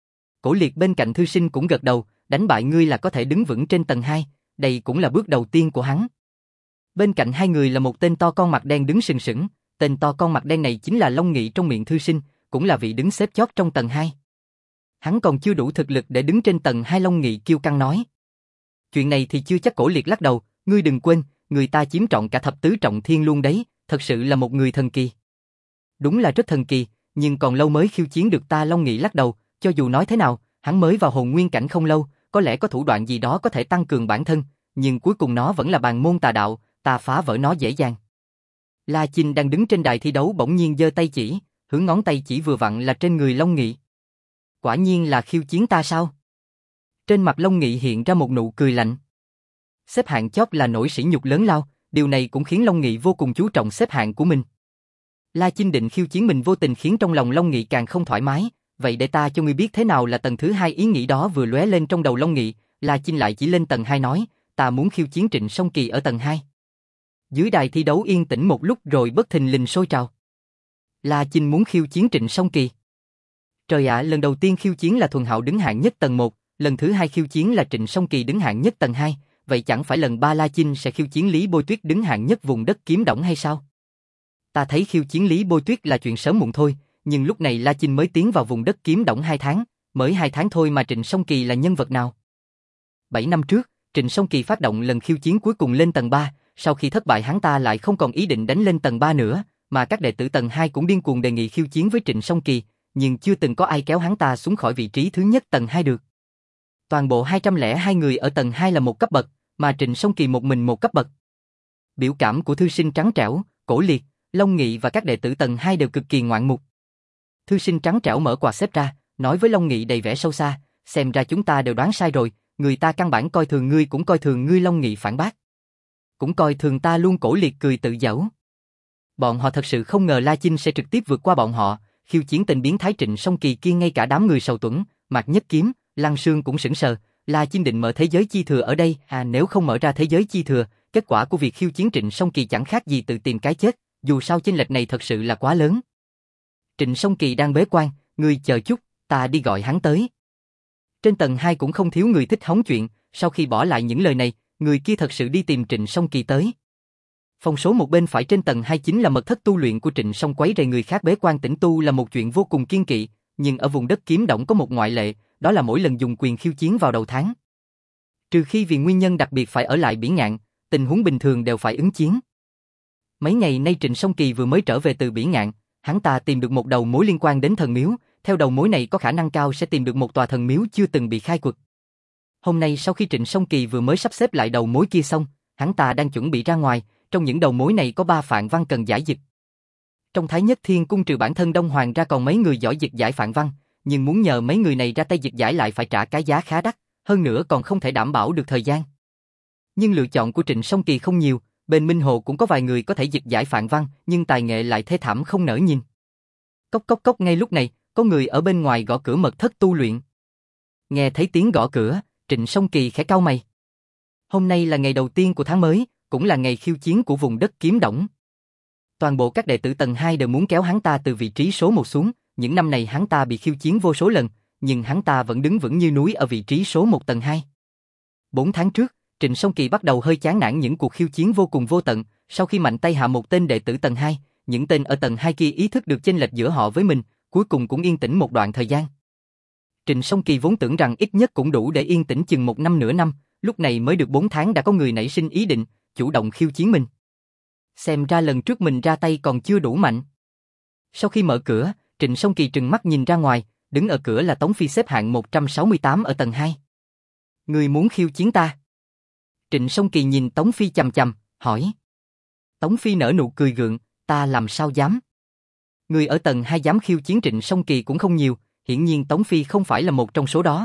Cổ Liệt bên cạnh thư sinh cũng gật đầu, đánh bại ngươi là có thể đứng vững trên tầng 2, đây cũng là bước đầu tiên của hắn. Bên cạnh hai người là một tên to con mặt đen đứng sừng sững, tên to con mặt đen này chính là Long Nghị trong miệng thư sinh, cũng là vị đứng xếp chót trong tầng 2. Hắn còn chưa đủ thực lực để đứng trên tầng 2, Long Nghị kiêu căng nói. Chuyện này thì chưa chắc, Cổ Liệt lắc đầu, ngươi đừng quên, người ta chiếm trọn cả thập tứ trọng thiên luôn đấy, thật sự là một người thần kỳ. Đúng là rất thần kỳ, nhưng còn lâu mới khiêu chiến được ta, Long Nghị lắc đầu, cho dù nói thế nào, hắn mới vào hồn nguyên cảnh không lâu, có lẽ có thủ đoạn gì đó có thể tăng cường bản thân, nhưng cuối cùng nó vẫn là bàn môn tà đạo, ta phá vỡ nó dễ dàng. La Chinh đang đứng trên đài thi đấu bỗng nhiên giơ tay chỉ, hướng ngón tay chỉ vừa vặn là trên người Long Nghị. Quả nhiên là khiêu chiến ta sao? Trên mặt Long Nghị hiện ra một nụ cười lạnh. Xếp hạng chót là nỗi sỉ nhục lớn lao, điều này cũng khiến Long Nghị vô cùng chú trọng xếp hạng của mình. La Chinh định khiêu chiến mình vô tình khiến trong lòng Long Nghị càng không thoải mái, vậy để ta cho ngươi biết thế nào là tầng thứ 2. Ý nghĩ đó vừa lóe lên trong đầu Long Nghị, La Chinh lại chỉ lên tầng 2 nói, ta muốn khiêu chiến Trịnh Song Kỳ ở tầng 2. Dưới đài thi đấu yên tĩnh một lúc rồi bất thình lình sôi trào. La Chinh muốn khiêu chiến Trịnh Song Kỳ. Trời ạ, lần đầu tiên khiêu chiến là Thuần Hạo đứng hạng nhất tầng 1, lần thứ hai khiêu chiến là Trịnh Song Kỳ đứng hạng nhất tầng 2, vậy chẳng phải lần 3 La Chinh sẽ khiêu chiến Lý Bôi Tuyết đứng hạng nhất vùng đất kiếm đổng hay sao? Ta thấy khiêu chiến Lý Bôi Tuyết là chuyện sớm muộn thôi, nhưng lúc này La Chinh mới tiến vào vùng đất kiếm đổng 2 tháng, mới 2 tháng thôi mà Trịnh Song Kỳ là nhân vật nào? 7 năm trước, Trịnh Song Kỳ phát động lần khiêu chiến cuối cùng lên tầng 3, sau khi thất bại hắn ta lại không còn ý định đánh lên tầng 3 nữa, mà các đệ tử tầng 2 cũng điên cuồng đề nghị khiêu chiến với Trịnh Song Kỳ, nhưng chưa từng có ai kéo hắn ta xuống khỏi vị trí thứ nhất tầng 2 được. Toàn bộ 202 người ở tầng 2 là một cấp bậc, mà Trịnh Song Kỳ một mình một cấp bậc. Biểu cảm của thư sinh trắng trẻo, Cổ Liệt, Long Nghị và các đệ tử tầng 2 đều cực kỳ ngoạn mục. Thư sinh trắng trẻo mở quà xếp ra, nói với Long Nghị đầy vẻ sâu xa, xem ra chúng ta đều đoán sai rồi, người ta căn bản coi thường ngươi cũng coi thường ngươi. Long Nghị phản bác. Cũng coi thường ta luôn, Cổ Liệt cười tự giễu. Bọn họ thật sự không ngờ La Chinh sẽ trực tiếp vượt qua bọn họ, khiêu chiến tên biến thái Trịnh Song Kỳ kia. Ngay cả đám người Sầu Tuẫn, Mạc Nhất Kiếm, Lăng Sương cũng sững sờ. La Chinh định mở thế giới chi thừa ở đây, nếu không mở ra thế giới chi thừa, kết quả của việc khiêu chiến Trịnh Song Kỳ chẳng khác gì tự tìm cái chết, dù sao chênh lệch này thật sự là quá lớn. Trịnh Song Kỳ đang bế quan, ngươi chờ chút, ta đi gọi hắn tới. Trên tầng 2 cũng không thiếu người thích hóng chuyện, sau khi bỏ lại những lời này, người kia thật sự đi tìm Trịnh Song Kỳ tới. Phòng số một bên phải trên tầng 2 chính là mật thất tu luyện của Trịnh Song. Quấy rầy người khác bế quan tĩnh tu là một chuyện vô cùng kiêng kỵ, nhưng ở vùng đất kiếm đổng có một ngoại lệ, đó là mỗi lần dùng quyền khiêu chiến vào đầu tháng. Trừ khi vì nguyên nhân đặc biệt phải ở lại biển ngạn, tình huống bình thường đều phải ứng chiến. Mấy ngày nay Trịnh Song Kỳ vừa mới trở về từ biển ngạn, hắn ta tìm được một đầu mối liên quan đến thần miếu, theo đầu mối này có khả năng cao sẽ tìm được một tòa thần miếu chưa từng bị khai quật. Hôm nay sau khi Trịnh Song Kỳ vừa mới sắp xếp lại đầu mối kia xong, hắn ta đang chuẩn bị ra ngoài, trong những đầu mối này có 3 phạn văn cần giải dịch. Trong Thái Nhất Thiên Cung trừ bản thân Đông Hoàng ra còn mấy người giỏi dịch giải phạn văn, nhưng muốn nhờ mấy người này ra tay dịch giải lại phải trả cái giá khá đắt, hơn nữa còn không thể đảm bảo được thời gian. Nhưng lựa chọn của Trịnh Song Kỳ không nhiều, bên Minh Hồ cũng có vài người có thể dịch giải phạn văn, nhưng tài nghệ lại thê thảm không nỡ nhìn. Cốc cốc cốc, ngay lúc này, có người ở bên ngoài gõ cửa mật thất tu luyện. Nghe thấy tiếng gõ cửa, Trịnh Song Kỳ khẽ cau mày. Hôm nay là ngày đầu tiên của tháng mới, cũng là ngày khiêu chiến của vùng đất Kiếm Đổng. Toàn bộ các đệ tử tầng 2 đều muốn kéo hắn ta từ vị trí số 1 xuống, những năm này hắn ta bị khiêu chiến vô số lần, nhưng hắn ta vẫn đứng vững như núi ở vị trí số 1 tầng 2. 4 tháng trước, Trịnh Song Kỳ bắt đầu hơi chán nản những cuộc khiêu chiến vô cùng vô tận, sau khi mạnh tay hạ một tên đệ tử tầng 2, những tên ở tầng 2 kia ý thức được chênh lệch giữa họ với mình, cuối cùng cũng yên tĩnh một đoạn thời gian. Trịnh Song Kỳ vốn tưởng rằng ít nhất cũng đủ để yên tĩnh chừng 1 năm nửa năm, lúc này mới được 4 tháng đã có người nảy sinh ý định, chủ động khiêu chiến mình. Xem ra lần trước mình ra tay còn chưa đủ mạnh. Sau khi mở cửa, Trịnh Song Kỳ trừng mắt nhìn ra ngoài, đứng ở cửa là Tống Phi xếp hạng 168 ở tầng 2. Người muốn khiêu chiến ta? Trịnh Song Kỳ nhìn Tống Phi chằm chằm, hỏi. Tống Phi nở nụ cười gượng, ta làm sao dám? Người ở tầng 2 dám khiêu chiến Trịnh Song Kỳ cũng không nhiều, hiển nhiên Tống Phi không phải là một trong số đó.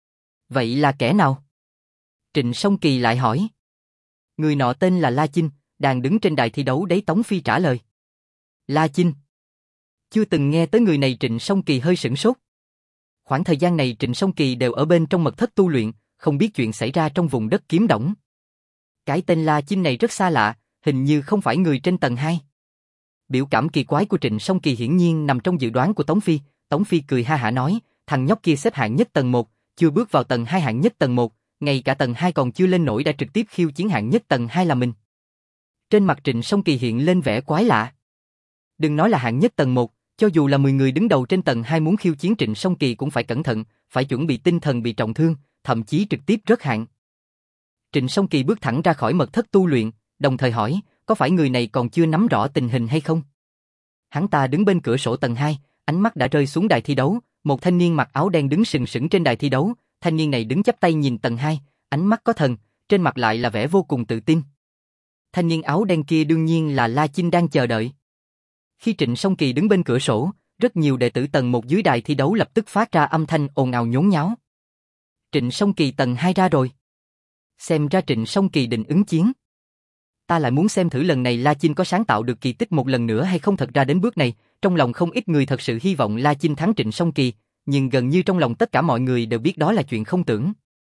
Vậy là kẻ nào? Trịnh Song Kỳ lại hỏi. Người nọ tên là La Chinh, đang đứng trên đài thi đấu đấy, Tống Phi trả lời. La Chinh? Chưa từng nghe tới người này. Trịnh Song Kỳ hơi sửng sốt. Khoảng thời gian này Trịnh Song Kỳ đều ở bên trong mật thất tu luyện, không biết chuyện xảy ra trong vùng đất Kiếm Đổng. Cái tên La Chinh này rất xa lạ, hình như không phải người trên tầng 2. Biểu cảm kỳ quái của Trịnh Song Kỳ hiển nhiên nằm trong dự đoán của Tống Phi. Tống Phi cười ha hả nói, thằng nhóc kia xếp hạng nhất tầng 1, chưa bước vào tầng 2 hạng nhất tầng 1, ngay cả tầng 2 còn chưa lên nổi đã trực tiếp khiêu chiến hạng nhất tầng 2 là mình. Trên mặt Trịnh Song Kỳ hiện lên vẻ quái lạ. Đừng nói là hạng nhất tầng 1, cho dù là 10 người đứng đầu trên tầng 2 muốn khiêu chiến Trịnh Song Kỳ cũng phải cẩn thận, phải chuẩn bị tinh thần bị trọng thương, thậm chí trực tiếp rớt hạng. Trịnh Song Kỳ bước thẳng ra khỏi mật thất tu luyện, đồng thời hỏi, có phải người này còn chưa nắm rõ tình hình hay không? Hắn ta đứng bên cửa sổ tầng 2, ánh mắt đã rơi xuống đài thi đấu, một thanh niên mặc áo đen đứng sừng sững trên đài thi đấu, thanh niên này đứng chắp tay nhìn tầng 2, ánh mắt có thần, trên mặt lại là vẻ vô cùng tự tin. Thanh niên áo đen kia đương nhiên là La Chinh đang chờ đợi. Khi Trịnh Song Kỳ đứng bên cửa sổ, rất nhiều đệ tử tầng 1 dưới đài thi đấu lập tức phát ra âm thanh ồn ào nhốn nháo. Trịnh Song Kỳ tầng 2 ra rồi. Xem ra Trịnh Song Kỳ định ứng chiến. Ta lại muốn xem thử lần này La Chinh có sáng tạo được kỳ tích một lần nữa hay không. Thật ra đến bước này, trong lòng không ít người thật sự hy vọng La Chinh thắng Trịnh Song Kỳ, nhưng gần như trong lòng tất cả mọi người đều biết đó là chuyện không tưởng.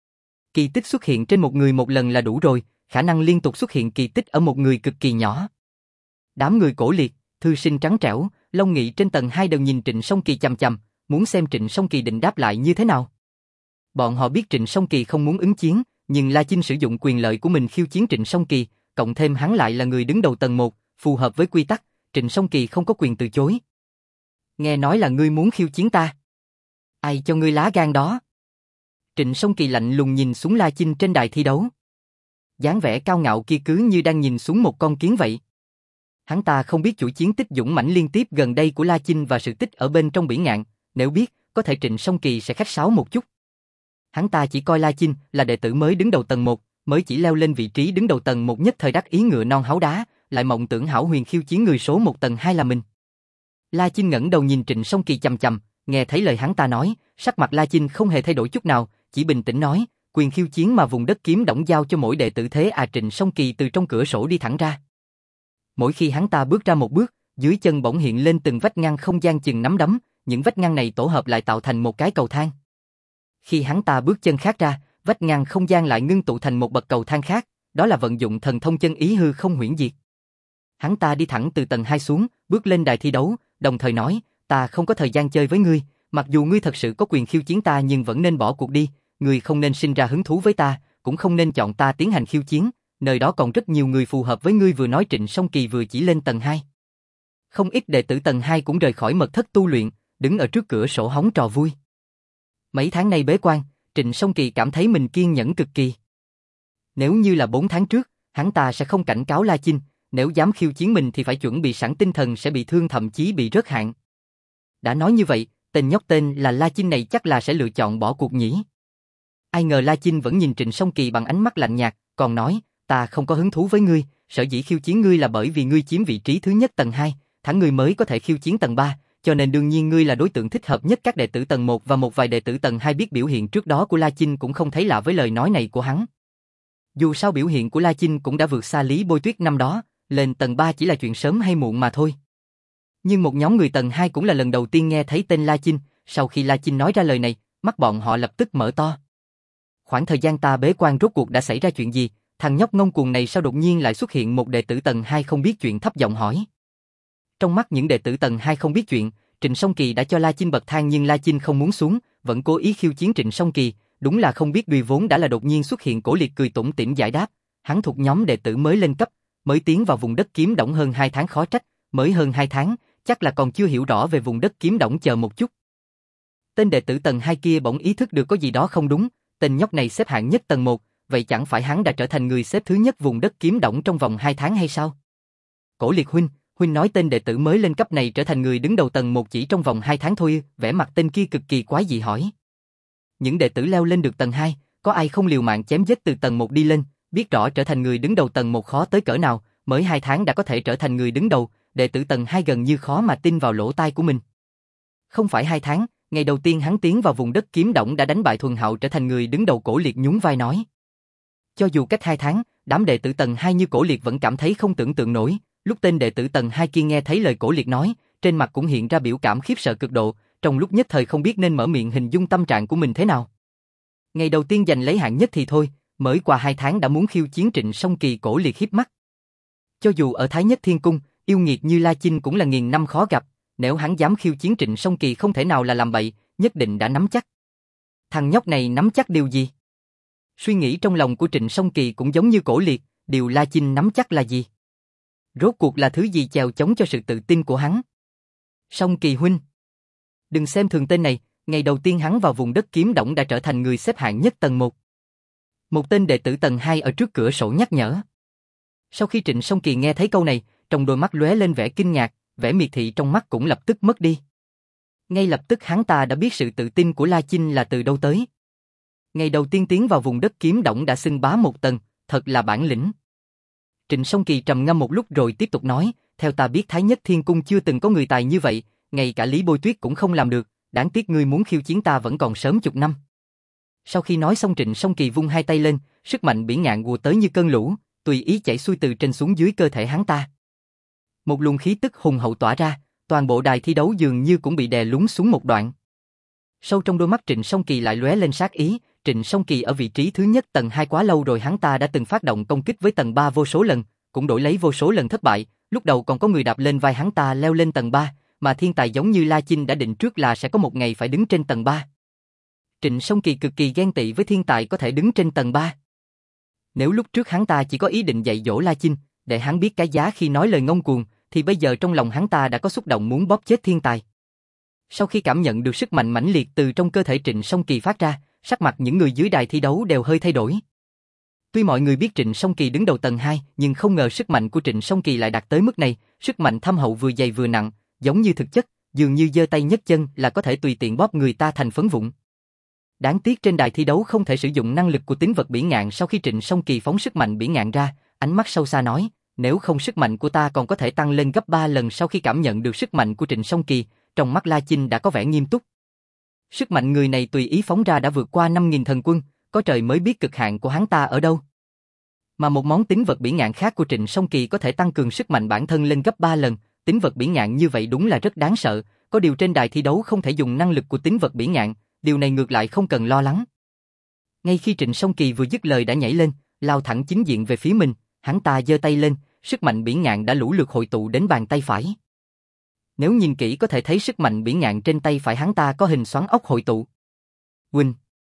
Kỳ tích xuất hiện trên một người một lần là đủ rồi, khả năng liên tục xuất hiện kỳ tích ở một người cực kỳ nhỏ. Đám người cổ liệt, thư sinh trắng trẻo, Long Nghị trên tầng 2 đều nhìn Trịnh Song Kỳ chằm chằm, muốn xem Trịnh Song Kỳ định đáp lại như thế nào. Bọn họ biết Trịnh Song Kỳ không muốn ứng chiến, nhưng La Chinh sử dụng quyền lợi của mình khiêu chiến Trịnh Song Kỳ, cộng thêm hắn lại là người đứng đầu tầng 1, phù hợp với quy tắc, Trịnh Song Kỳ không có quyền từ chối. Nghe nói là ngươi muốn khiêu chiến ta. Ai cho ngươi lá gan đó? Trịnh Song Kỳ lạnh lùng nhìn xuống La Chinh trên đài thi đấu. Dáng vẻ cao ngạo kia cứ như đang nhìn xuống một con kiến vậy. Hắn ta không biết chuỗi chiến tích dũng mãnh liên tiếp gần đây của La Chinh và sự tích ở bên trong bỉ ngạn, nếu biết, có thể Trịnh Song Kỳ sẽ khách sáo một chút. Hắn ta chỉ coi La Chinh là đệ tử mới đứng đầu tầng 1, mới chỉ leo lên vị trí đứng đầu tầng 1 nhất thời đắc ý ngựa non háu đá, lại mộng tưởng hão huyền khiêu chiến người số 1 tầng 2 là mình. La Chinh ngẩng đầu nhìn Trịnh Song Kỳ chằm chằm, nghe thấy lời hắn ta nói, sắc mặt La Chinh không hề thay đổi chút nào, chỉ bình tĩnh nói, quyền khiêu chiến mà vùng đất Kiếm Đổng giao cho mỗi đệ tử thế à. Trịnh Song Kỳ từ trong cửa sổ đi thẳng ra. Mỗi khi hắn ta bước ra một bước, dưới chân bỗng hiện lên từng vách ngăn không gian chừng nắm đấm, những vách ngăn này tổ hợp lại tạo thành một cái cầu thang. Khi hắn ta bước chân khác ra, vách ngăn không gian lại ngưng tụ thành một bậc cầu thang khác, đó là vận dụng thần thông chân ý hư không huyễn diệt. Hắn ta đi thẳng từ tầng 2 xuống, bước lên đài thi đấu, đồng thời nói, ta không có thời gian chơi với ngươi, mặc dù ngươi thật sự có quyền khiêu chiến ta nhưng vẫn nên bỏ cuộc đi, ngươi không nên sinh ra hứng thú với ta, cũng không nên chọn ta tiến hành khiêu chiến, nơi đó còn rất nhiều người phù hợp với ngươi. Vừa nói Trịnh Song Kỳ vừa chỉ lên tầng 2. Không ít đệ tử tầng 2 cũng rời khỏi mật thất tu luyện, đứng ở trước cửa sổ hóng trò vui. Mấy tháng nay bế quan, Trịnh Song Kỳ cảm thấy mình kiên nhẫn cực kỳ. Nếu như là 4 tháng trước, hắn ta sẽ không cảnh cáo La Chinh, nếu dám khiêu chiến mình thì phải chuẩn bị sẵn tinh thần sẽ bị thương thậm chí bị rớt hạng. Đã nói như vậy, tên nhóc tên là La Chinh này chắc là sẽ lựa chọn bỏ cuộc nhỉ. Ai ngờ La Chinh vẫn nhìn Trịnh Song Kỳ bằng ánh mắt lạnh nhạt, còn nói, ta không có hứng thú với ngươi, sở dĩ khiêu chiến ngươi là bởi vì ngươi chiếm vị trí thứ nhất tầng 2, thắng ngươi mới có thể khiêu chiến tầng 3, cho nên đương nhiên ngươi là đối tượng thích hợp nhất. Các đệ tử tầng 1 và một vài đệ tử tầng 2 biết biểu hiện trước đó của La Chinh cũng không thấy lạ với lời nói này của hắn. Dù sao biểu hiện của La Chinh cũng đã vượt xa Lý Bôi Tuyết năm đó, lên tầng 3 chỉ là chuyện sớm hay muộn mà thôi. Nhưng một nhóm người tầng 2 cũng là lần đầu tiên nghe thấy tên La Chinh, sau khi La Chinh nói ra lời này, mắt bọn họ lập tức mở to. Khoảng thời gian ta bế quan rốt cuộc đã xảy ra chuyện gì, thằng nhóc ngông cuồng này sao đột nhiên lại xuất hiện? Một đệ tử tầng 2 không biết chuyện thấp giọng hỏi. Trong mắt những đệ tử tầng 2 không biết chuyện, Trịnh Song Kỳ đã cho La Chinh bậc thang nhưng La Chinh không muốn xuống, vẫn cố ý khiêu chiến Trịnh Song Kỳ, đúng là không biết đùi vốn đã là đột nhiên xuất hiện. Cổ Liệt cười tủm tỉm giải đáp, hắn thuộc nhóm đệ tử mới lên cấp, mới tiến vào vùng đất kiếm đổng hơn 2 tháng, khó trách, mới hơn 2 tháng, chắc là còn chưa hiểu rõ về vùng đất kiếm đổng, chờ một chút. Tên đệ tử tầng 2 kia bỗng ý thức được có gì đó không đúng, tên nhóc này xếp hạng nhất tầng 1, vậy chẳng phải hắn đã trở thành người xếp thứ nhất vùng đất kiếm đổng trong vòng 2 tháng hay sao? Cổ Liệt huynh nói tên đệ tử mới lên cấp này trở thành người đứng đầu tầng 1 chỉ trong vòng 2 tháng thôi? Vẻ mặt tên kia cực kỳ quái dị hỏi. Những đệ tử leo lên được tầng 2, có ai không liều mạng chém giết từ tầng 1 đi lên, biết rõ trở thành người đứng đầu tầng 1 khó tới cỡ nào, mới 2 tháng đã có thể trở thành người đứng đầu, đệ tử tầng 2 gần như khó mà tin vào lỗ tai của mình. Không phải 2 tháng, ngày đầu tiên hắn tiến vào vùng đất kiếm đổng đã đánh bại Thuần Hạo trở thành người đứng đầu. Cổ Liệt nhún vai nói. Cho dù cách 2 tháng, đám đệ tử tầng 2 như Cổ Liệt vẫn cảm thấy không tưởng tượng nổi. Lúc tên đệ tử tầng 2 kia nghe thấy lời Cổ Liệt nói, trên mặt cũng hiện ra biểu cảm khiếp sợ cực độ, trong lúc nhất thời không biết nên mở miệng hình dung tâm trạng của mình thế nào. Ngày đầu tiên giành lấy hạng nhất thì thôi, mới qua 2 tháng đã muốn khiêu chiến Trịnh Song Kỳ. Cổ Liệt hiếp mắt. Cho dù ở Thái Nhất Thiên Cung, yêu nghiệt như La Chinh cũng là nghìn năm khó gặp, nếu hắn dám khiêu chiến Trịnh Song Kỳ không thể nào là làm bậy, nhất định đã nắm chắc. Thằng nhóc này nắm chắc điều gì? Suy nghĩ trong lòng của Trịnh Song Kỳ cũng giống như Cổ Liệt, điều La Chinh nắm chắc là gì? Rốt cuộc là thứ gì chèo chống cho sự tự tin của hắn? Song Kỳ huynh, đừng xem thường tên này, ngày đầu tiên hắn vào vùng đất kiếm đổng đã trở thành người xếp hạng nhất tầng 1. Một tên đệ tử tầng 2 ở trước cửa sổ nhắc nhở. Sau khi Trịnh Song Kỳ nghe thấy câu này, trong đôi mắt lóe lên vẻ kinh ngạc, vẻ miệt thị trong mắt cũng lập tức mất đi. Ngay lập tức hắn ta đã biết sự tự tin của La Chinh là từ đâu tới. Ngày đầu tiên tiến vào vùng đất kiếm đổng đã xưng bá một tầng, thật là bản lĩnh. Trịnh Song Kỳ trầm ngâm một lúc rồi tiếp tục nói, theo ta biết Thái Nhất Thiên Cung chưa từng có người tài như vậy, ngay cả Lý Bôi Tuyết cũng không làm được, đáng tiếc ngươi muốn khiêu chiến ta vẫn còn sớm chục năm. Sau khi nói xong Trịnh Song Kỳ vung hai tay lên, sức mạnh bỉ ngạn ùa tới như cơn lũ, tùy ý chảy xuôi từ trên xuống dưới cơ thể hắn ta. Một luồng khí tức hùng hậu tỏa ra, toàn bộ đài thi đấu dường như cũng bị đè lún xuống một đoạn. Sâu trong đôi mắt Trịnh Song Kỳ lại lóe lên sát ý, Trịnh Song Kỳ ở vị trí thứ nhất tầng 2 quá lâu rồi, hắn ta đã từng phát động công kích với tầng 3 vô số lần, cũng đổi lấy vô số lần thất bại, lúc đầu còn có người đạp lên vai hắn ta leo lên tầng 3, mà thiên tài giống như La Chinh đã định trước là sẽ có một ngày phải đứng trên tầng 3. Trịnh Song Kỳ cực kỳ ghen tị với thiên tài có thể đứng trên tầng 3. Nếu lúc trước hắn ta chỉ có ý định dạy dỗ La Chinh, để hắn biết cái giá khi nói lời ngông cuồng, thì bây giờ trong lòng hắn ta đã có xúc động muốn bóp chết thiên tài. Sau khi cảm nhận được sức mạnh mãnh liệt từ trong cơ thể Trịnh Song Kỳ phát ra, sắc mặt những người dưới đài thi đấu đều hơi thay đổi. Tuy mọi người biết Trịnh Song Kỳ đứng đầu tầng 2, nhưng không ngờ sức mạnh của Trịnh Song Kỳ lại đạt tới mức này, sức mạnh thâm hậu vừa dày vừa nặng, giống như thực chất, dường như giơ tay nhấc chân là có thể tùy tiện bóp người ta thành phấn vụn. Đáng tiếc trên đài thi đấu không thể sử dụng năng lực của tín vật bỉ ngạn. Sau khi Trịnh Song Kỳ phóng sức mạnh bỉ ngạn ra, ánh mắt sâu xa nói, nếu không sức mạnh của ta còn có thể tăng lên gấp 3 lần. Sau khi cảm nhận được sức mạnh của Trịnh Song Kỳ, trong mắt La Chinh đã có vẻ nghiêm túc. Sức mạnh người này tùy ý phóng ra đã vượt qua 5.000 thần quân, có trời mới biết cực hạn của hắn ta ở đâu. Mà một món tín vật bỉ ngạn khác của Trịnh Song Kỳ có thể tăng cường sức mạnh bản thân lên gấp 3 lần, tín vật bỉ ngạn như vậy đúng là rất đáng sợ, có điều trên đài thi đấu không thể dùng năng lực của tín vật bỉ ngạn, điều này ngược lại không cần lo lắng. Ngay khi Trịnh Song Kỳ vừa dứt lời đã nhảy lên, lao thẳng chính diện về phía mình, hắn ta giơ tay lên, sức mạnh bỉ ngạn đã lũ lượt hội tụ đến bàn tay phải. Nếu nhìn kỹ có thể thấy sức mạnh bỉ ngạn trên tay phải hắn ta có hình xoắn ốc hội tụ. Huynh!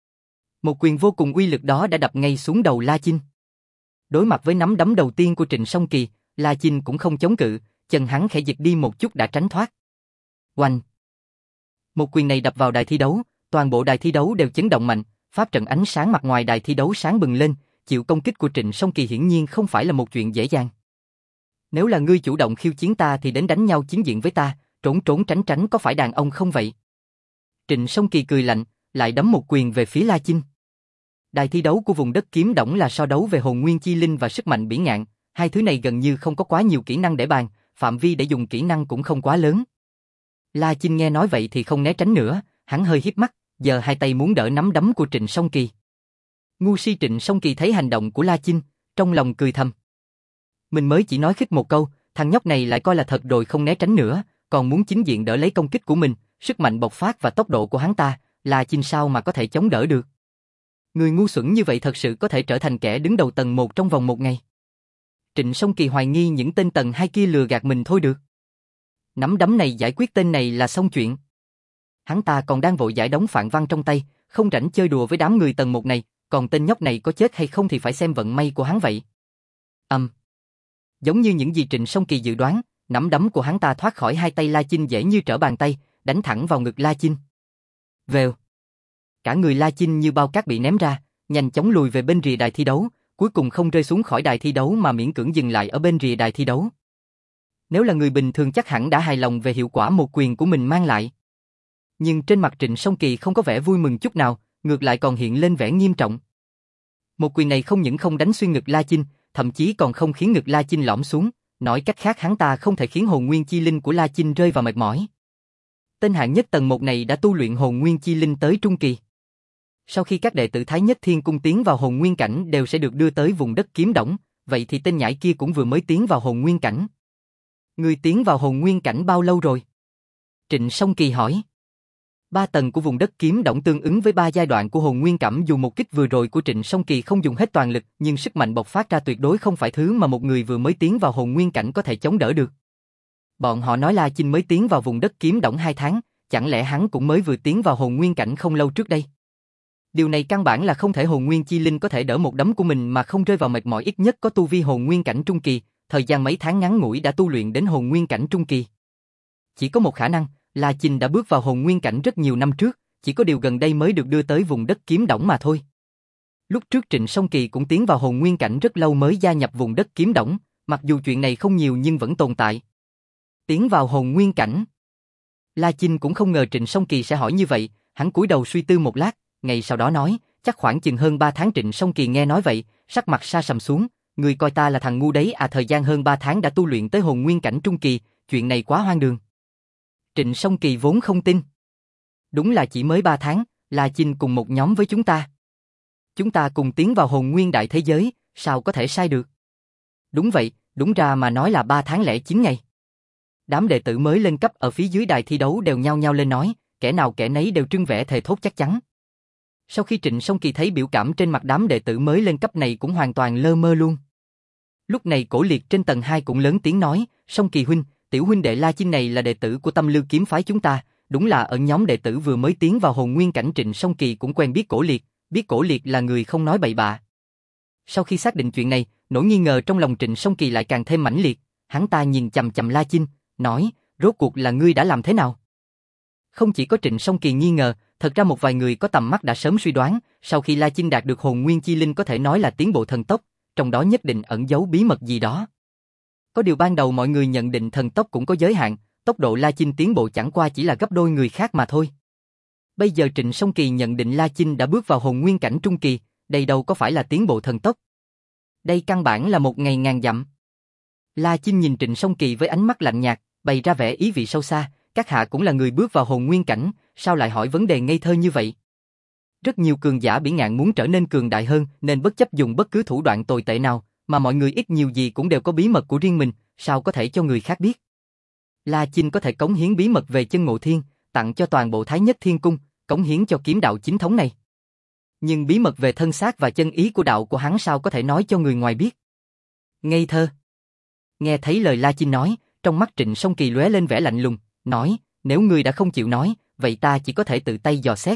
Một quyền vô cùng uy lực đó đã đập ngay xuống đầu La Chinh. Đối mặt với nắm đấm đầu tiên của Trịnh Song Kỳ, La Chinh cũng không chống cự, chân hắn khẽ giật đi một chút đã tránh thoát. Oanh! Một quyền này đập vào đài thi đấu, toàn bộ đài thi đấu đều chấn động mạnh, pháp trận ánh sáng mặt ngoài đài thi đấu sáng bừng lên, chịu công kích của Trịnh Song Kỳ hiển nhiên không phải là một chuyện dễ dàng. Nếu là ngươi chủ động khiêu chiến ta thì đến đánh nhau chính diện với ta, trốn trốn tránh tránh có phải đàn ông không vậy? Trịnh Song Kỳ cười lạnh, lại đấm một quyền về phía La Chinh. Đài thi đấu của vùng đất kiếm đổng là so đấu về hồn nguyên chi linh và sức mạnh bỉ ngạn, hai thứ này gần như không có quá nhiều kỹ năng để bàn, phạm vi để dùng kỹ năng cũng không quá lớn. La Chinh nghe nói vậy thì không né tránh nữa, hắn hơi híp mắt, giơ hai tay muốn đỡ nắm đấm của Trịnh Song Kỳ. Ngu si Trịnh Song Kỳ thấy hành động của La Chinh, trong lòng cười thầm. Mình mới chỉ nói khích một câu, thằng nhóc này lại coi là thật rồi không né tránh nữa, còn muốn chính diện đỡ lấy công kích của mình, sức mạnh bộc phát và tốc độ của hắn ta, La Chinh sao mà có thể chống đỡ được. Người ngu xuẩn như vậy thật sự có thể trở thành kẻ đứng đầu tầng 1 trong vòng 1 ngày. Trịnh Song Kỳ hoài nghi những tên tầng 2 kia lừa gạt mình thôi được. Nắm đấm này giải quyết tên này là xong chuyện. Hắn ta còn đang vội giải đống phạn văn trong tay, không rảnh chơi đùa với đám người tầng 1 này, còn tên nhóc này có chết hay không thì phải xem vận may của hắn vậy. Giống như những gì Trịnh Song Kỳ dự đoán, nắm đấm của hắn ta thoát khỏi hai tay La Chinh dễ như trở bàn tay, đánh thẳng vào ngực La Chinh. Vèo. Cả người La Chinh như bao cát bị ném ra, nhanh chóng lùi về bên rìa đài thi đấu, cuối cùng không rơi xuống khỏi đài thi đấu mà miễn cưỡng dừng lại ở bên rìa đài thi đấu. Nếu là người bình thường chắc hẳn đã hài lòng về hiệu quả một quyền của mình mang lại. Nhưng trên mặt Trịnh Song Kỳ không có vẻ vui mừng chút nào, ngược lại còn hiện lên vẻ nghiêm trọng. Một quyền này không những không đánh xuyên ngực La Chinh, thậm chí còn không khiến ngực La Chinh lõm xuống, nói cách khác hắn ta không thể khiến hồn nguyên chi linh của La Chinh rơi vào mệt mỏi. Tên hạng nhất tầng 1 này đã tu luyện hồn nguyên chi linh tới trung kỳ. Sau khi các đệ tử Thái Nhất Thiên Cung tiến vào hồn nguyên cảnh đều sẽ được đưa tới vùng đất Kiếm Đổng, vậy thì tên nhãi kia cũng vừa mới tiến vào hồn nguyên cảnh. Người tiến vào hồn nguyên cảnh bao lâu rồi? Trịnh Song Kỳ hỏi. 3 tầng của vùng đất Kiếm Đổng tương ứng với 3 giai đoạn của hồn nguyên cảm, dù một kích vừa rồi của Trịnh Song Kỳ không dùng hết toàn lực, nhưng sức mạnh bộc phát ra tuyệt đối không phải thứ mà một người vừa mới tiến vào hồn nguyên cảnh có thể chống đỡ được. Bọn họ nói La Chinh mới tiến vào vùng đất Kiếm Đổng 2 tháng, chẳng lẽ hắn cũng mới vừa tiến vào hồn nguyên cảnh không lâu trước đây? Điều này căn bản là không thể, hồn nguyên chi linh có thể đỡ một đấm của mình mà không rơi vào mệt mỏi, ít nhất có tu vi hồn nguyên cảnh trung kỳ, thời gian mấy tháng ngắn ngủi đã tu luyện đến hồn nguyên cảnh trung kỳ. Chỉ có một khả năng, La Chinh đã bước vào hồn nguyên cảnh rất nhiều năm trước, chỉ có điều gần đây mới được đưa tới vùng đất Kiếm Đổng mà thôi. Lúc trước Trịnh Song Kỳ cũng tiến vào hồn nguyên cảnh rất lâu mới gia nhập vùng đất Kiếm Đổng, mặc dù chuyện này không nhiều nhưng vẫn tồn tại. Tiến vào hồn nguyên cảnh. La Chinh cũng không ngờ Trịnh Song Kỳ sẽ hỏi như vậy, hắn cúi đầu suy tư một lát, ngày sau đó nói, chắc khoảng chừng hơn 3 tháng. Trịnh Song Kỳ nghe nói vậy, sắc mặt sa sầm xuống, người coi ta là thằng ngu đấy à, thời gian hơn 3 tháng đã tu luyện tới hồn nguyên cảnh trung kỳ, chuyện này quá hoang đường. Trịnh Song Kỳ vốn không tin. Đúng là chỉ mới 3 tháng, La Chinh cùng một nhóm với chúng ta. Chúng ta cùng tiến vào hồn nguyên đại thế giới, sao có thể sai được? Đúng vậy, đúng ra mà nói là 3 tháng lẻ 9 ngày. Đám đệ tử mới lên cấp ở phía dưới đài thi đấu đều nhao nhao lên nói, kẻ nào kẻ nấy đều trưng vẻ thề thốt chắc chắn. Sau khi Trịnh Song Kỳ thấy biểu cảm trên mặt đám đệ tử mới lên cấp này cũng hoàn toàn lơ mơ luôn. Lúc này Cổ Liệt trên tầng 2 cũng lớn tiếng nói, Song Kỳ huynh, tiểu huynh đệ La Chinh này là đệ tử của Tâm Lưu kiếm phái chúng ta, đúng là ở nhóm đệ tử vừa mới tiến vào hồn nguyên cảnh. Trịnh Song Kỳ cũng quen biết Cổ Liệt, biết Cổ Liệt là người không nói bậy bạ. Sau khi xác định chuyện này, nỗi nghi ngờ trong lòng Trịnh Song Kỳ lại càng thêm mãnh liệt, hắn ta nhìn chằm chằm La Chinh, nói, rốt cuộc là ngươi đã làm thế nào? Không chỉ có Trịnh Song Kỳ nghi ngờ, thật ra một vài người có tầm mắt đã sớm suy đoán, sau khi La Chinh đạt được hồn nguyên chi linh có thể nói là tiến bộ thần tốc, trong đó nhất định ẩn giấu bí mật gì đó. Có điều ban đầu mọi người nhận định thần tốc cũng có giới hạn, tốc độ La Chinh tiến bộ chẳng qua chỉ là gấp đôi người khác mà thôi. Bây giờ Trịnh Song Kỳ nhận định La Chinh đã bước vào hồn nguyên cảnh trung kỳ, đây đâu có phải là tiến bộ thần tốc. Đây căn bản là một ngày ngàn dặm. La Chinh nhìn Trịnh Song Kỳ với ánh mắt lạnh nhạt, bày ra vẻ ý vị sâu xa, các hạ cũng là người bước vào hồn nguyên cảnh, sao lại hỏi vấn đề ngây thơ như vậy? Rất nhiều cường giả bỉ ngạn muốn trở nên cường đại hơn nên bất chấp dùng bất cứ thủ đoạn tồi tệ nào, mà mọi người ít nhiều gì cũng đều có bí mật của riêng mình, sao có thể cho người khác biết? La Chinh có thể cống hiến bí mật về chân ngộ thiên, tặng cho toàn bộ Thái Nhất Thiên Cung, cống hiến cho kiếm đạo chính thống này. Nhưng bí mật về thân xác và chân ý của đạo của hắn sao có thể nói cho người ngoài biết? Ngây thơ. Nghe thấy lời La Chinh nói, trong mắt Trịnh Song Kỳ lóe lên vẻ lạnh lùng, nói, nếu ngươi đã không chịu nói, vậy ta chỉ có thể tự tay dò xét.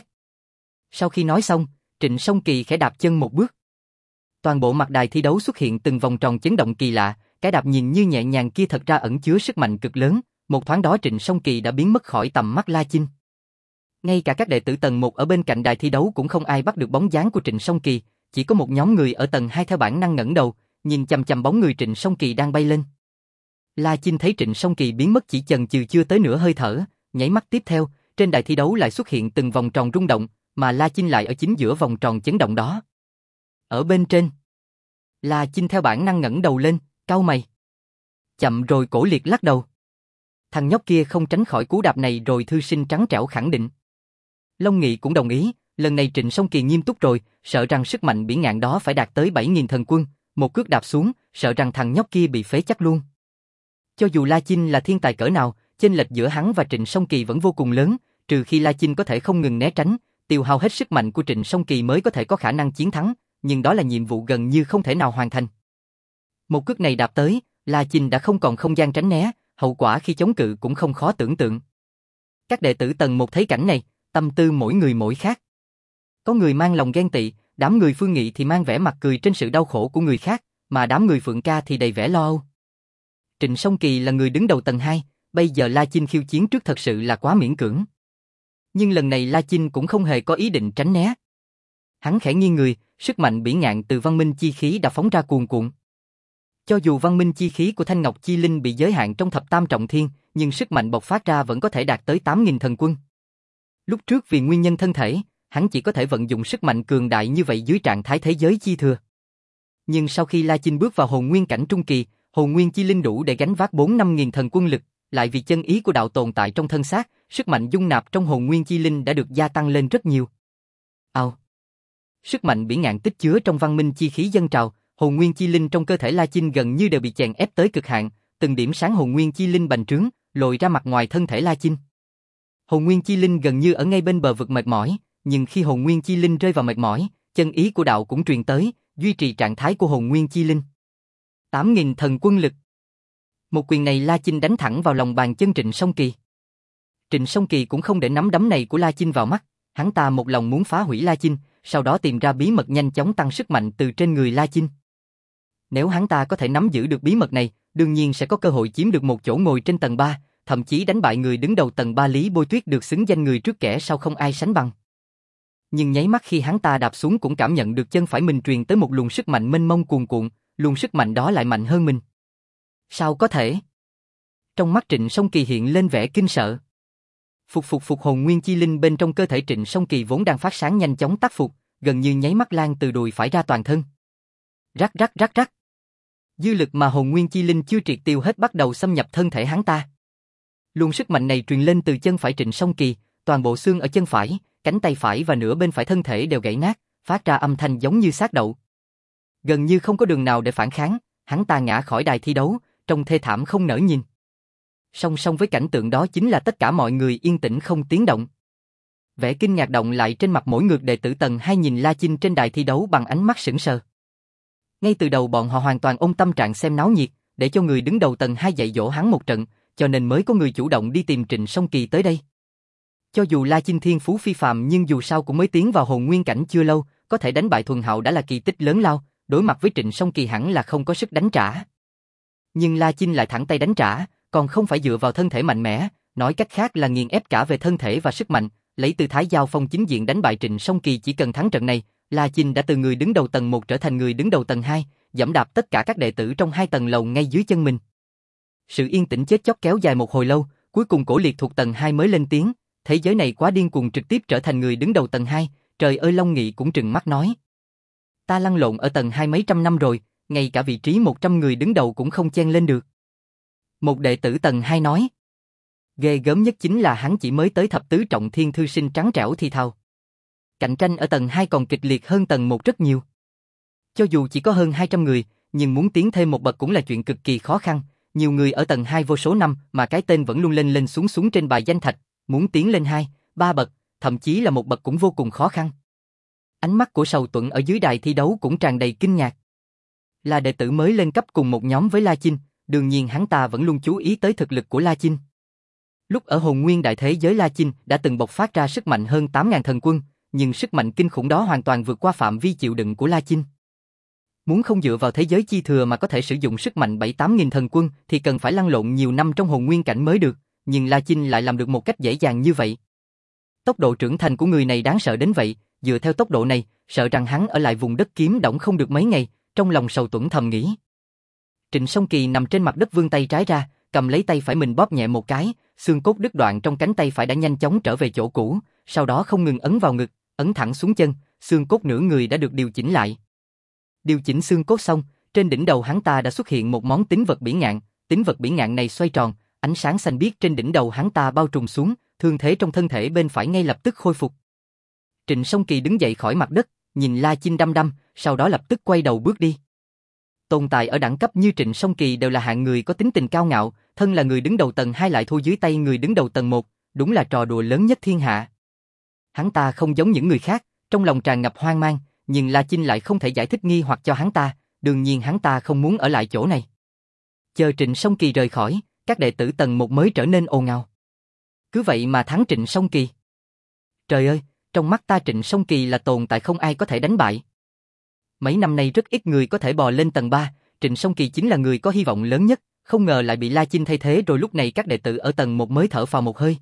Sau khi nói xong, Trịnh Song Kỳ khẽ đạp chân một bước. Toàn bộ mặt đài thi đấu xuất hiện từng vòng tròn chấn động kỳ lạ, cái đạp nhìn như nhẹ nhàng kia thật ra ẩn chứa sức mạnh cực lớn, một thoáng đó Trịnh Song Kỳ đã biến mất khỏi tầm mắt La Chinh. Ngay cả các đệ tử tầng 1 ở bên cạnh đài thi đấu cũng không ai bắt được bóng dáng của Trịnh Song Kỳ, chỉ có một nhóm người ở tầng 2 theo bản năng ngẩng đầu, nhìn chằm chằm bóng người Trịnh Song Kỳ đang bay lên. La Chinh thấy Trịnh Song Kỳ biến mất chỉ chần chừ chưa tới nửa hơi thở, nháy mắt tiếp theo, trên đài thi đấu lại xuất hiện từng vòng tròn rung động, mà La Chinh lại ở chính giữa vòng tròn chấn động đó. Ở bên trên, La Chinh theo bản năng ngẩng đầu lên, cau mày. Chậm rồi Cổ Liệt lắc đầu. Thằng nhóc kia không tránh khỏi cú đạp này rồi, thư sinh trắng trẻo khẳng định. Long Nghị cũng đồng ý, lần này Trịnh Song Kỳ nghiêm túc rồi, sợ rằng sức mạnh bỉ ngạn đó phải đạt tới 7.000 thần quân, một cước đạp xuống, sợ rằng thằng nhóc kia bị phế chắc luôn. Cho dù La Chinh là thiên tài cỡ nào, chênh lệch giữa hắn và Trịnh Song Kỳ vẫn vô cùng lớn, trừ khi La Chinh có thể không ngừng né tránh, tiêu hao hết sức mạnh của Trịnh Song Kỳ mới có thể có khả năng chiến thắng, nhưng đó là nhiệm vụ gần như không thể nào hoàn thành. Một cước này đạp tới, La Chinh đã không còn không gian tránh né, hậu quả khi chống cự cũng không khó tưởng tượng. Các đệ tử tầng 1 thấy cảnh này, tâm tư mỗi người mỗi khác. Có người mang lòng ghen tị, đám người Phương Nghị thì mang vẻ mặt cười trên sự đau khổ của người khác, mà đám người Phượng Ca thì đầy vẻ lo âu. Trịnh Song Kỳ là người đứng đầu tầng 2, bây giờ La Chinh khiêu chiến trước thật sự là quá miễn cưỡng. Nhưng lần này La Chinh cũng không hề có ý định tránh né. Hắn khẽ nghiêng người, sức mạnh bỉ ngạn từ văn minh chi khí đã phóng ra cuồn cuộn. Cho dù văn minh chi khí của Thanh Ngọc Chi Linh bị giới hạn trong thập tam trọng thiên, nhưng sức mạnh bộc phát ra vẫn có thể đạt tới 8.000 thần quân. Lúc trước vì nguyên nhân thân thể, hắn chỉ có thể vận dụng sức mạnh cường đại như vậy dưới trạng thái thế giới chi thừa. Nhưng sau khi La Chinh bước vào hồn nguyên cảnh trung kỳ, hồn nguyên chi linh đủ để gánh vác 4-5.000 thần quân lực, lại vì chân ý của đạo tồn tại trong thân xác, sức mạnh dung nạp trong hồn nguyên chi linh đã được gia tăng lên rất nhiều. Sức mạnh bỉ ngạn tích chứa trong văn minh chi khí dâng trào, hồn nguyên chi linh trong cơ thể La Chinh gần như đều bị chèn ép tới cực hạn, từng điểm sáng hồn nguyên chi linh bành trướng, lồi ra mặt ngoài thân thể La Chinh. Hồn nguyên chi linh gần như ở ngay bên bờ vực mệt mỏi, nhưng khi hồn nguyên chi linh rơi vào mệt mỏi, chân ý của đạo cũng truyền tới, duy trì trạng thái của hồn nguyên chi linh. 8.000 thần quân lực. Một quyền này La Chinh đánh thẳng vào lòng bàn chân Trịnh Song Kỳ. Trịnh Song Kỳ cũng không để nắm đấm này của La Chinh vào mắt, hắn ta một lòng muốn phá hủy La Chinh, sau đó tìm ra bí mật nhanh chóng tăng sức mạnh từ trên người La Chinh. Nếu hắn ta có thể nắm giữ được bí mật này, đương nhiên sẽ có cơ hội chiếm được một chỗ ngồi trên tầng 3, thậm chí đánh bại người đứng đầu tầng 3 Lý Bôi Tuyết được xứng danh người trước kẻ sau không ai sánh bằng. Nhưng nháy mắt khi hắn ta đạp xuống cũng cảm nhận được chân phải mình truyền tới một luồng sức mạnh mênh mông cuồn cuộn, luồng sức mạnh đó lại mạnh hơn mình. Sao có thể? Trong mắt Trịnh Song Kỳ hiện lên vẻ kinh sợ. Phục hồn nguyên chi linh bên trong cơ thể Trịnh Song Kỳ vốn đang phát sáng nhanh chóng tắt phục, gần như nháy mắt lan từ đùi phải ra toàn thân. Rắc rắc rắc rắc. Dư lực mà hồn nguyên chi linh chưa triệt tiêu hết bắt đầu xâm nhập thân thể hắn ta. Luồng sức mạnh này truyền lên từ chân phải Trịnh Song Kỳ, toàn bộ xương ở chân phải, cánh tay phải và nửa bên phải thân thể đều gãy nát, phát ra âm thanh giống như xác đậu. Gần như không có đường nào để phản kháng, hắn ta ngã khỏi đài thi đấu, trông thê thảm không nỡ nhìn. Song song với cảnh tượng đó chính là tất cả mọi người yên tĩnh không tiếng động. Vẻ kinh ngạc động lại trên mặt mỗi người đệ tử tầng 2 nhìn La Chinh trên đài thi đấu bằng ánh mắt sững sờ. Ngay từ đầu bọn họ hoàn toàn ôm tâm trạng xem náo nhiệt, để cho người đứng đầu tầng 2 dạy dỗ hắn một trận, cho nên mới có người chủ động đi tìm Trịnh Song Kỳ tới đây. Cho dù La Chinh thiên phú phi phàm nhưng dù sao cũng mới tiến vào hồn nguyên cảnh chưa lâu, có thể đánh bại Thuần Hạo đã là kỳ tích lớn lao, đối mặt với Trịnh Song Kỳ hẳn là không có sức đánh trả. Nhưng La Chinh lại thẳng tay đánh trả, còn không phải dựa vào thân thể mạnh mẽ, nói cách khác là nghiền ép cả về thân thể và sức mạnh, lấy tư thái giao phong chính diện đánh bại Trịnh Song Kỳ. Chỉ cần thắng trận này, La Chinh đã từ người đứng đầu tầng 1 trở thành người đứng đầu tầng 2, giẫm đạp tất cả các đệ tử trong 2 tầng lầu ngay dưới chân mình. Sự yên tĩnh chết chóc kéo dài một hồi lâu, cuối cùng Cổ Liệt thuộc tầng 2 mới lên tiếng, thế giới này quá điên cuồng, trực tiếp trở thành người đứng đầu tầng 2, trời ơi. Long Nghị cũng trừng mắt nói. Ta lăn lộn ở tầng 2 mấy trăm năm rồi, ngay cả vị trí 100 người đứng đầu cũng không chen lên được. Một đệ tử tầng 2 nói. Ghê gớm nhất chính là hắn chỉ mới tới thập tứ trọng thiên, thư sinh trắng trẻo thì thào. Cạnh tranh ở tầng 2 còn kịch liệt hơn tầng 1 rất nhiều. Cho dù chỉ có hơn 200 người, nhưng muốn tiến thêm một bậc cũng là chuyện cực kỳ khó khăn. Nhiều người ở tầng 2 vô số năm mà cái tên vẫn luôn lên lên xuống xuống trên bài danh thạch, muốn tiến lên 2, 3 bậc, thậm chí là một bậc cũng vô cùng khó khăn. Ánh mắt của Sầu Tuẫn ở dưới đài thi đấu cũng tràn đầy kinh ngạc. Là đệ tử mới lên cấp cùng một nhóm với La Chinh, đương nhiên hắn ta vẫn luôn chú ý tới thực lực của La Chinh. Lúc ở hồn nguyên đại thế giới, La Chinh đã từng bộc phát ra sức mạnh hơn 8.000 thần quân, nhưng sức mạnh kinh khủng đó hoàn toàn vượt qua phạm vi chịu đựng của La Chinh. Muốn không dựa vào thế giới chi thừa mà có thể sử dụng sức mạnh 7-8.000 thần quân thì cần phải lăn lộn nhiều năm trong hồn nguyên cảnh mới được, nhưng La Chinh lại làm được một cách dễ dàng như vậy. Tốc độ trưởng thành của người này đáng sợ đến vậy, dựa theo tốc độ này, sợ rằng hắn ở lại vùng đất Kiếm Đổng không được mấy ngày, trong lòng Sầu Tuẫn thầm nghĩ. Trịnh Song Kỳ nằm trên mặt đất vươn tay trái ra, cầm lấy tay phải mình bóp nhẹ một cái, xương cốt đứt đoạn trong cánh tay phải đã nhanh chóng trở về chỗ cũ, sau đó không ngừng ấn vào ngực, ấn thẳng xuống chân, xương cốt nửa người đã được điều chỉnh lại. Điều chỉnh xương cốt xong, trên đỉnh đầu hắn ta đã xuất hiện một món tín vật bỉ ngạn, tín vật bỉ ngạn này xoay tròn, ánh sáng xanh biếc trên đỉnh đầu hắn ta bao trùm xuống, thương thế trong thân thể bên phải ngay lập tức khôi phục. Trịnh Song Kỳ đứng dậy khỏi mặt đất, nhìn La Chinh đăm đăm, sau đó lập tức quay đầu bước đi. Tồn tại ở đẳng cấp như Trịnh Song Kỳ đều là hạng người có tính tình cao ngạo, thân là người đứng đầu tầng 2 lại thua dưới tay người đứng đầu tầng 1, đúng là trò đùa lớn nhất thiên hạ. Hắn ta không giống những người khác, trong lòng tràn ngập hoang mang, nhưng La Chinh lại không thể giải thích nghi hoặc cho hắn ta, đương nhiên hắn ta không muốn ở lại chỗ này. Chờ Trịnh Song Kỳ rời khỏi, các đệ tử tầng 1 mới trở nên ồn ào. Cứ vậy mà thắng Trịnh Song Kỳ. Trời ơi, trong mắt ta Trịnh Song Kỳ là tồn tại không ai có thể đánh bại. Mấy năm nay rất ít người có thể bò lên tầng 3, Trịnh Song Kỳ chính là người có hy vọng lớn nhất, không ngờ lại bị La Chinh thay thế rồi lúc này các đệ tử ở tầng 1 mới thở phào một hơi.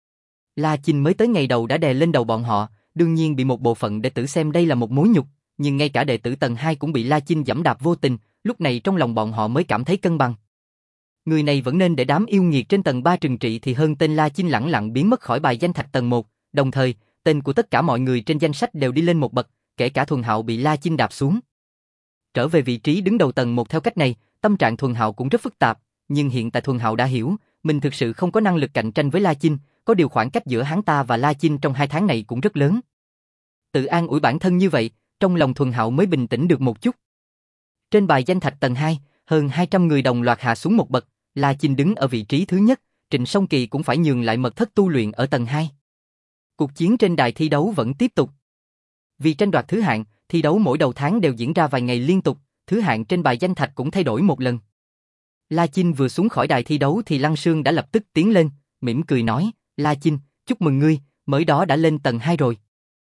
La Chinh mới tới ngày đầu đã đè lên đầu bọn họ, đương nhiên bị một bộ phận đệ tử xem đây là một mối nhục, nhưng ngay cả đệ tử tầng 2 cũng bị La Chinh giẫm đạp vô tình, lúc này trong lòng bọn họ mới cảm thấy cân bằng. Người này vẫn nên để đám yêu nghiệt trên tầng 3 trừng trị thì hơn tên La Chinh lẳng lặng biến mất khỏi bài danh thạch tầng 1, đồng thời, tên của tất cả mọi người trên danh sách đều đi lên một bậc, kể cả Thuần Hạo bị La Chinh đạp xuống. Trở về vị trí đứng đầu tầng 1 theo cách này, tâm trạng Thuần Hạo cũng rất phức tạp, nhưng hiện tại Thuần Hạo đã hiểu, mình thực sự không có năng lực cạnh tranh với La Chinh, có điều khoảng cách giữa hắn ta và La Chinh trong 2 tháng này cũng rất lớn. Tự an ủi bản thân như vậy, trong lòng Thuần Hạo mới bình tĩnh được một chút. Trên bài danh thạch tầng 2, hơn 200 người đồng loạt hạ xuống một bậc, La Chinh đứng ở vị trí thứ nhất, Trịnh Song Kỳ cũng phải nhường lại mật thất tu luyện ở tầng 2. Cuộc chiến trên đài thi đấu vẫn tiếp tục. Vì tranh đoạt thứ hạng, thi đấu mỗi đầu tháng đều diễn ra vài ngày liên tục, thứ hạng trên bài danh thạch cũng thay đổi một lần. La Chinh vừa xuống khỏi đài thi đấu thì Lăng Sương đã lập tức tiến lên, mỉm cười nói, La Chinh, chúc mừng ngươi, mới đó đã lên tầng 2 rồi.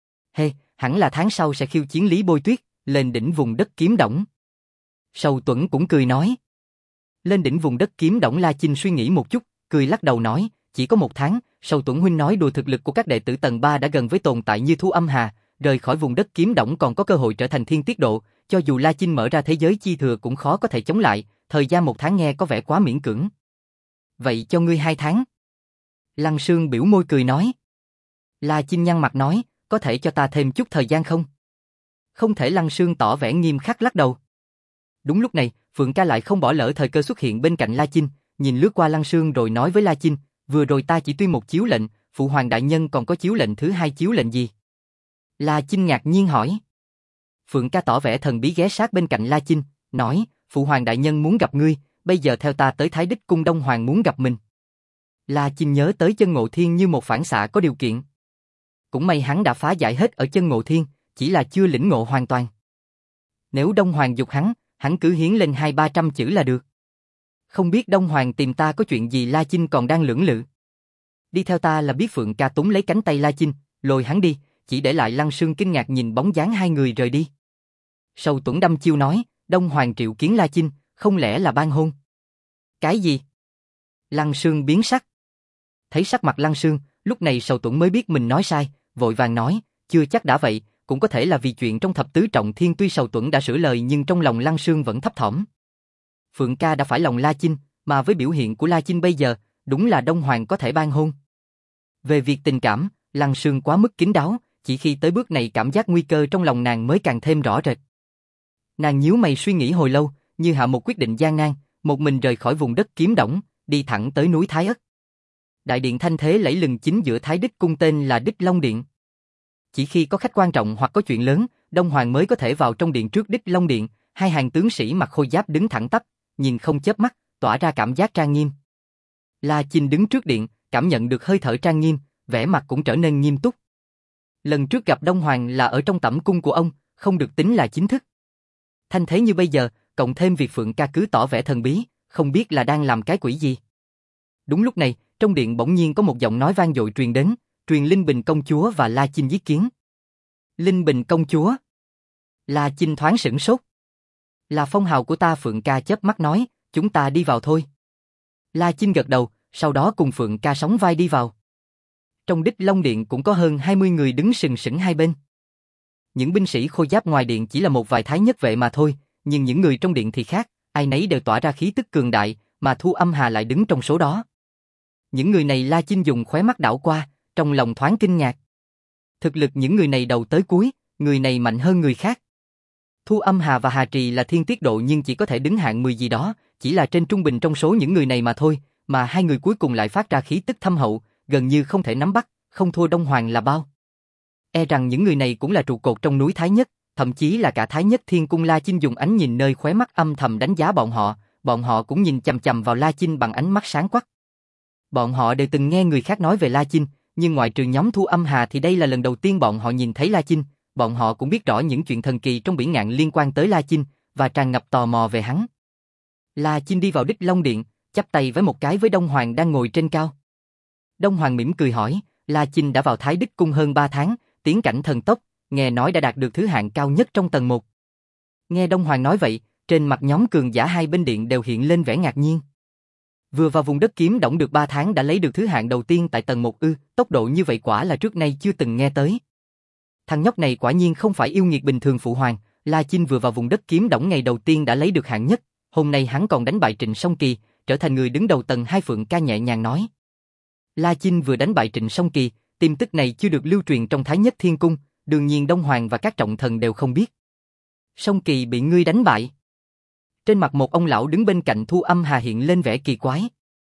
Hẳn là tháng sau sẽ khiêu chiến Lý Bôi Tuyết, lên đỉnh vùng đất kiếm đổng. Sầu Tuẫn cũng cười nói. Lên đỉnh vùng đất kiếm đổng La Chinh suy nghĩ một chút, cười lắc đầu nói, chỉ có 1 tháng, Sầu Tuẫn huynh nói đùa thực lực của các đệ tử tầng 3 đã gần với tồn tại như Thu Âm Hà, rời khỏi vùng đất kiếm đổng còn có cơ hội trở thành thiên tiết độ, cho dù La Chinh mở ra thế giới chi thừa cũng khó có thể chống lại, thời gian 1 tháng nghe có vẻ quá miễn cưỡng. Vậy cho ngươi 2 tháng. Lăng Sương biểu môi cười nói. La Chinh nhăn mặt nói, có thể cho ta thêm chút thời gian không? Không thể. Lăng Sương tỏ vẻ nghiêm khắc lắc đầu. Đúng lúc này, Phượng Ca lại không bỏ lỡ thời cơ xuất hiện bên cạnh La Chinh, nhìn lướt qua Lăng Sương rồi nói với La Chinh, vừa rồi ta chỉ tuyên một chiếu lệnh, Phụ Hoàng đại nhân còn có chiếu lệnh thứ 2 chiếu lệnh gì? La Chinh ngạc nhiên hỏi. Phượng Ca tỏ vẻ thần bí ghé sát bên cạnh La Chinh, nói, Phụ Hoàng đại nhân muốn gặp ngươi, bây giờ theo ta tới Thái Đích Cung Đông Hoàng muốn gặp mình. La Chinh nhớ tới Chân Ngộ Thiên như một phản xạ có điều kiện. Cũng may hắn đã phá giải hết ở Chân Ngộ Thiên, chỉ là chưa lĩnh ngộ hoàn toàn. Nếu Đông Hoàng giục hắn cứ hiến lên 200-300 chữ là được. Không biết Đông Hoàng tìm ta có chuyện gì? La Chinh còn đang lưỡng lự. Đi theo ta là biết. Phượng Ca túm lấy cánh tay La Chinh, lôi hắn đi, chỉ để lại Lăng Sương kinh ngạc nhìn bóng dáng hai người rời đi. Sầu Tuẫn đăm chiêu nói, Đông Hoàng triệu kiến La Chinh, không lẽ là ban hôn? Cái gì? Lăng Sương biến sắc. Thấy sắc mặt Lăng Sương, lúc này Sầu Tuẫn mới biết mình nói sai, vội vàng nói, chưa chắc đã vậy, cũng có thể là vì chuyện trong thập tứ trọng thiên. Tuy Sầu Tuẫn đã sửa lời nhưng trong lòng Lăng Sương vẫn thấp thỏm. Phượng Ca đã phải lòng La Chinh, mà với biểu hiện của La Chinh bây giờ, đúng là Đông Hoàng có thể ban hôn. Về việc tình cảm, Lăng Sương quá mức kín đáo, chỉ khi tới bước này cảm giác nguy cơ trong lòng nàng mới càng thêm rõ rệt. Nàng nhíu mày suy nghĩ hồi lâu, như hạ một quyết định gian nan, một mình rời khỏi vùng đất kiếm đổng, đi thẳng tới núi Thái Ất. Đại điện thanh thế lẫy lừng chính giữa Thái Đích Cung tên là Đích Long Điện. Chỉ khi có khách quan trọng hoặc có chuyện lớn, Đông Hoàng mới có thể vào trong điện trước Đích Long Điện. Hai hàng tướng sĩ mặc khôi giáp đứng thẳng tắp, nhìn không chớp mắt, tỏa ra cảm giác trang nghiêm. La Chinh đứng trước điện, cảm nhận được hơi thở trang nghiêm, vẻ mặt cũng trở nên nghiêm túc. Lần trước gặp Đông Hoàng là ở trong tẩm cung của ông, không được tính là chính thức. Thanh thế như bây giờ, cộng thêm việc Phượng Ca cứ tỏ vẻ thần bí, không biết là đang làm cái quỷ gì. Đúng lúc này, trong điện bỗng nhiên có một giọng nói vang dội truyền đến, truyền Linh Bình công chúa và La Chinh giết kiến. Linh Bình công chúa? La Chinh thoáng sửng sốt. Là phong hào của ta. Phượng Ca chớp mắt nói, chúng ta đi vào thôi. La Chinh gật đầu, sau đó cùng Phượng Ca sóng vai đi vào. Trong Đích Long Điện cũng có hơn 20 người đứng sừng sững hai bên. Những binh sĩ khôi giáp ngoài điện chỉ là một vài thái nhất vệ mà thôi, nhưng những người trong điện thì khác, ai nấy đều tỏa ra khí tức cường đại, mà Thu Âm Hà lại đứng trong số đó. Những người này La Chinh dùng khóe mắt đảo qua, trong lòng thoáng kinh ngạc. Thực lực những người này đầu tới cuối, người này mạnh hơn người khác. Thu Âm Hà và Hà Trì là thiên tiết độ nhưng chỉ có thể đứng hạng 10 gì đó, chỉ là trên trung bình trong số những người này mà thôi, mà hai người cuối cùng lại phát ra khí tức thâm hậu, gần như không thể nắm bắt, không thua Đông Hoàng là bao. E rằng những người này cũng là trụ cột trong núi Thái Nhất, thậm chí là cả Thái Nhất Thiên Cung. La Chinh dùng ánh nhìn nơi khóe mắt âm thầm đánh giá bọn họ cũng nhìn chằm chằm vào La Chinh bằng ánh mắt sáng quắc. Bọn họ đều từng nghe người khác nói về La Chinh, nhưng ngoại trừ nhóm Thu Âm Hà thì đây là lần đầu tiên bọn họ nhìn thấy La Chinh. Bọn họ cũng biết rõ những chuyện thần kỳ trong Bỉ Ngạn liên quan tới La Chinh, và tràn ngập tò mò về hắn. La Chinh đi vào Đích Long Điện, chắp tay với một cái với Đông Hoàng đang ngồi trên cao. Đông Hoàng mỉm cười hỏi, La Chinh đã vào Thái Đức Cung hơn 3 tháng, tiến cảnh thần tốc, nghe nói đã đạt được thứ hạng cao nhất trong tầng 1. Nghe Đông Hoàng nói vậy, trên mặt nhóm cường giả hai bên điện đều hiện lên vẻ ngạc nhiên. Vừa vào vùng đất kiếm đổng được 3 tháng đã lấy được thứ hạng đầu tiên tại tầng 1 ư, tốc độ như vậy quả là trước nay chưa từng nghe tới. Thằng nhóc này quả nhiên không phải yêu nghiệt bình thường. Phụ hoàng, La Chinh vừa vào vùng đất kiếm đổng ngày đầu tiên đã lấy được hạng nhất, hôm nay hắn còn đánh bại Trịnh Song Kỳ, trở thành người đứng đầu tầng 2. Phượng Ca nhẹ nhàng nói. La Chinh vừa đánh bại Trịnh Song Kỳ, tin tức này chưa được lưu truyền trong Thái Nhất Thiên Cung, đương nhiên Đông Hoàng và các trọng thần đều không biết. Song Kỳ bị ngươi đánh bại. Trên mặt một ông lão đứng bên cạnh Thu Âm Hà hiện lên vẻ kỳ quái.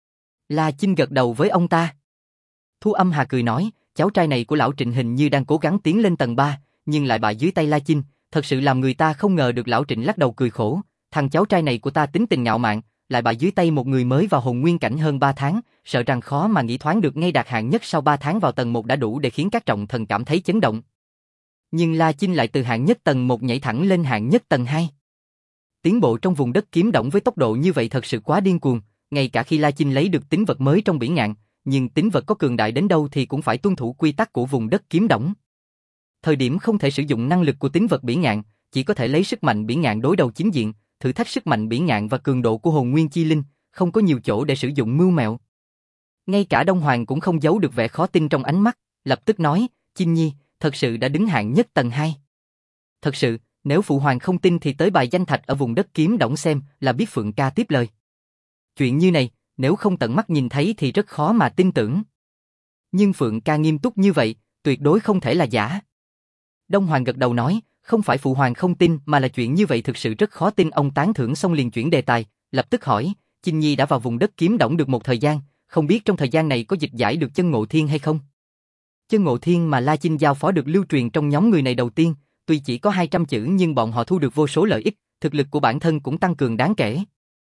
La Chinh gật đầu với ông ta. Thu Âm Hà cười nói, cháu trai này của lão Trịnh hình như đang cố gắng tiến lên tầng 3, nhưng lại bại dưới tay La Chinh, thật sự làm người ta không ngờ được. Lão Trịnh lắc đầu cười khổ, thằng cháu trai này của ta tính tình ngạo mạn, lại bại dưới tay một người mới vào hồn nguyên cảnh hơn 3 tháng, sợ rằng khó mà nghĩ thoáng được ngay đạt hạng nhất sau 3 tháng vào tầng 1 đã đủ để khiến các trọng thần cảm thấy chấn động. Nhưng La Chinh lại từ hạng nhất tầng 1 nhảy thẳng lên hạng nhất tầng 2. Tiến bộ trong vùng đất kiếm đổng với tốc độ như vậy thật sự quá điên cuồng, ngay cả khi La Chinh lấy được tín vật mới trong Bỉ Ngạn, nhưng tín vật có cường đại đến đâu thì cũng phải tuân thủ quy tắc của vùng đất kiếm đổng. Thời điểm không thể sử dụng năng lực của tín vật Bỉ Ngạn, chỉ có thể lấy sức mạnh Bỉ Ngạn đối đầu chính diện, thử thách sức mạnh Bỉ Ngạn và cường độ của hồn nguyên chi linh, không có nhiều chỗ để sử dụng mưu mẹo. Ngay cả Đông Hoàng cũng không giấu được vẻ khó tin trong ánh mắt, lập tức nói, Chinh Nhi, thật sự đã đứng hạng nhất tầng 2. Thật sự, nếu phụ hoàng không tin thì tới bài danh thạch ở vùng đất kiếm đổng xem là biết. Phượng Ca tiếp lời. Chuyện như này, nếu không tận mắt nhìn thấy thì rất khó mà tin tưởng. Nhưng Phượng Ca nghiêm túc như vậy, tuyệt đối không thể là giả. Đông Hoàng gật đầu nói, không phải phụ hoàng không tin mà là chuyện như vậy thực sự rất khó tin. Ông tán thưởng xong liền chuyển đề tài, lập tức hỏi, Chinh Nhi đã vào vùng đất kiếm đổng được một thời gian, không biết trong thời gian này có dịch giải được chân ngộ thiên hay không? Chân ngộ thiên mà La Chinh giao phó được lưu truyền trong nhóm người này đầu tiên, tuy chỉ có 200 chữ nhưng bọn họ thu được vô số lợi ích, thực lực của bản thân cũng tăng cường đáng kể.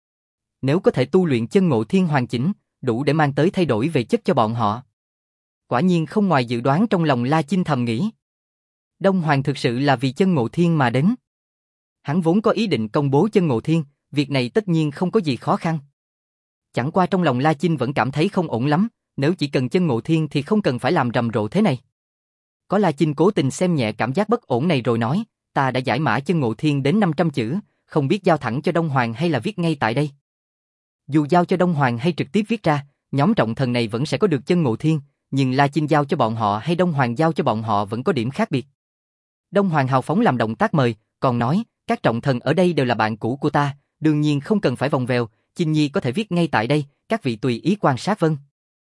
Nếu có thể tu luyện chân ngộ thiên hoàn chỉnh, đủ để mang tới thay đổi về chất cho bọn họ. Quả nhiên không ngoài dự đoán trong lòng La Chinh thầm nghĩ. Đông Hoàng thực sự là vì chân ngộ thiên mà đến. Hắn vốn có ý định công bố chân ngộ thiên, việc này tất nhiên không có gì khó khăn. Chẳng qua trong lòng La Chinh vẫn cảm thấy không ổn lắm, nếu chỉ cần chân ngộ thiên thì không cần phải làm rầm rộ thế này. Có La Chinh cố tình xem nhẹ cảm giác bất ổn này rồi nói, ta đã giải mã chân ngộ thiên đến 500 chữ, không biết giao thẳng cho Đông Hoàng hay là viết ngay tại đây. Dù giao cho Đông Hoàng hay trực tiếp viết ra, nhóm trọng thần này vẫn sẽ có được chân ngộ thiên, nhưng La Chinh giao cho bọn họ hay Đông Hoàng giao cho bọn họ vẫn có điểm khác biệt. Đông Hoàng hào phóng làm động tác mời, còn nói, các trọng thần ở đây đều là bạn cũ của ta, đương nhiên không cần phải vòng vèo, Chinh Nhi có thể viết ngay tại đây, các vị tùy ý quan sát vâng.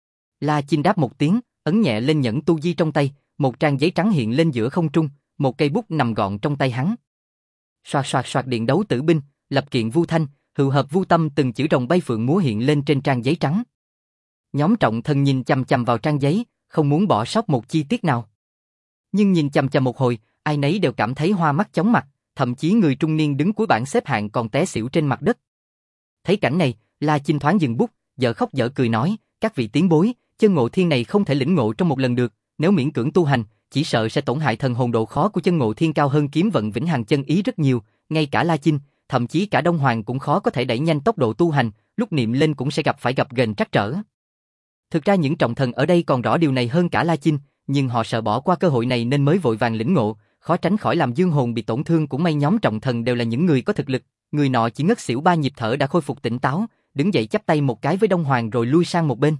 La Chinh đáp một tiếng, ấn nhẹ lên nhẫn tu di trong tay, một trang giấy trắng hiện lên giữa không trung, một cây bút nằm gọn trong tay hắn. Soạt soạt soạt điện đấu tử binh, lập kiện vu thanh, hữu hợp vu tâm, từng chữ rồng bay phượng múa hiện lên trên trang giấy trắng. Nhóm trọng thần nhìn chằm chằm vào trang giấy, không muốn bỏ sót một chi tiết nào. Nhưng nhìn chằm chằm một hồi, ai nấy đều cảm thấy hoa mắt chóng mặt, thậm chí người trung niên đứng cuối bảng xếp hạng còn té xỉu trên mặt đất. Thấy cảnh này, La Chinh thoáng dừng bút, dở khóc dở cười nói, các vị tiến bối, chân ngộ thiên này không thể lĩnh ngộ trong một lần được, nếu miễn cưỡng tu hành, chỉ sợ sẽ tổn hại thần hồn. Độ khó của chân ngộ thiên cao hơn kiếm vận vĩnh hằng chân ý rất nhiều, ngay cả La Chinh, thậm chí cả Đông Hoàng cũng khó có thể đẩy nhanh tốc độ tu hành, lúc niệm lên cũng sẽ gặp ghềnh trắc trở. Thực ra những trọng thần ở đây còn rõ điều này hơn cả La Chinh, nhưng họ sợ bỏ qua cơ hội này nên mới vội vàng lĩnh ngộ, khó tránh khỏi làm dương hồn bị tổn thương. Cũng may nhóm trọng thần đều là những người có thực lực, người nọ chỉ ngất xỉu 3 nhịp thở đã khôi phục tỉnh táo, đứng dậy chắp tay một cái với Đông Hoàng rồi lui sang một bên.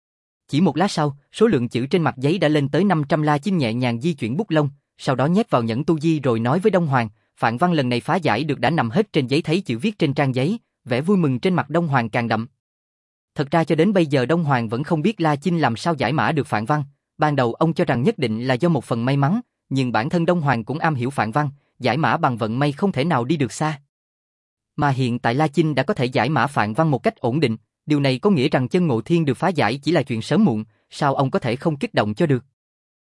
Chỉ một lát sau, số lượng chữ trên mặt giấy đã lên tới 500. La Chinh nhẹ nhàng di chuyển bút lông, sau đó nhét vào nhẫn tu di rồi nói với Đông Hoàng, phạn văn lần này phá giải được đã nằm hết trên giấy. Thấy chữ viết trên trang giấy, vẻ vui mừng trên mặt Đông Hoàng càng đậm. Thật ra cho đến bây giờ Đông Hoàng vẫn không biết La Chinh làm sao giải mã được phạn văn, ban đầu ông cho rằng nhất định là do một phần may mắn, nhưng bản thân Đông Hoàng cũng am hiểu phạn văn, giải mã bằng vận may không thể nào đi được xa. Mà hiện tại La Chinh đã có thể giải mã Phạn Văn một cách ổn định, điều này có nghĩa rằng chân Ngộ Thiên được phá giải chỉ là chuyện sớm muộn, sao ông có thể không kích động cho được.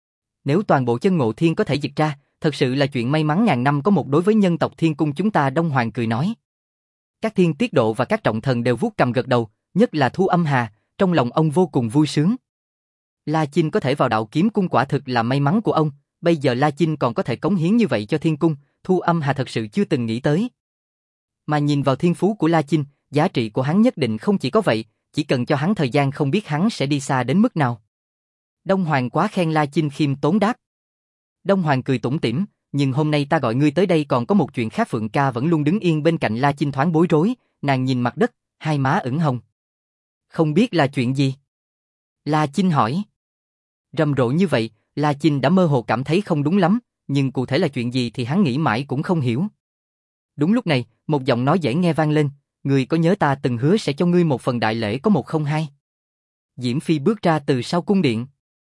Nếu toàn bộ chân Ngộ Thiên có thể diệt ra, thật sự là chuyện may mắn ngàn năm có một đối với nhân tộc Thiên Cung chúng ta. Đông Hoàng cười nói. Các Thiên Tiết Độ và các trọng thần đều vuốt cầm gật đầu, nhất là Thu Âm Hà, trong lòng ông vô cùng vui sướng. La Chinh có thể vào Đạo Kiếm Cung quả thực là may mắn của ông, bây giờ La Chinh còn có thể cống hiến như vậy cho Thiên Cung, Thu Âm Hà thật sự chưa từng nghĩ tới. Mà nhìn vào thiên phú của La Chinh, giá trị của hắn nhất định không chỉ có vậy, chỉ cần cho hắn thời gian không biết hắn sẽ đi xa đến mức nào. Đông Hoàng quá khen La Chinh khiêm tốn đáp. Đông Hoàng cười tủm tỉm, nhưng hôm nay ta gọi ngươi tới đây còn có một chuyện khác. Phượng Ca vẫn luôn đứng yên bên cạnh La Chinh thoáng bối rối, nàng nhìn mặt đất, hai má ửng hồng. Không biết là chuyện gì? La Chinh hỏi. Rầm rộ như vậy, La Chinh đã mơ hồ cảm thấy không đúng lắm, nhưng cụ thể là chuyện gì thì hắn nghĩ mãi cũng không hiểu. Đúng lúc này, một giọng nói dễ nghe vang lên, ngươi có nhớ ta từng hứa sẽ cho ngươi một phần đại lễ có một không hai? Diễm Phi bước ra từ sau cung điện.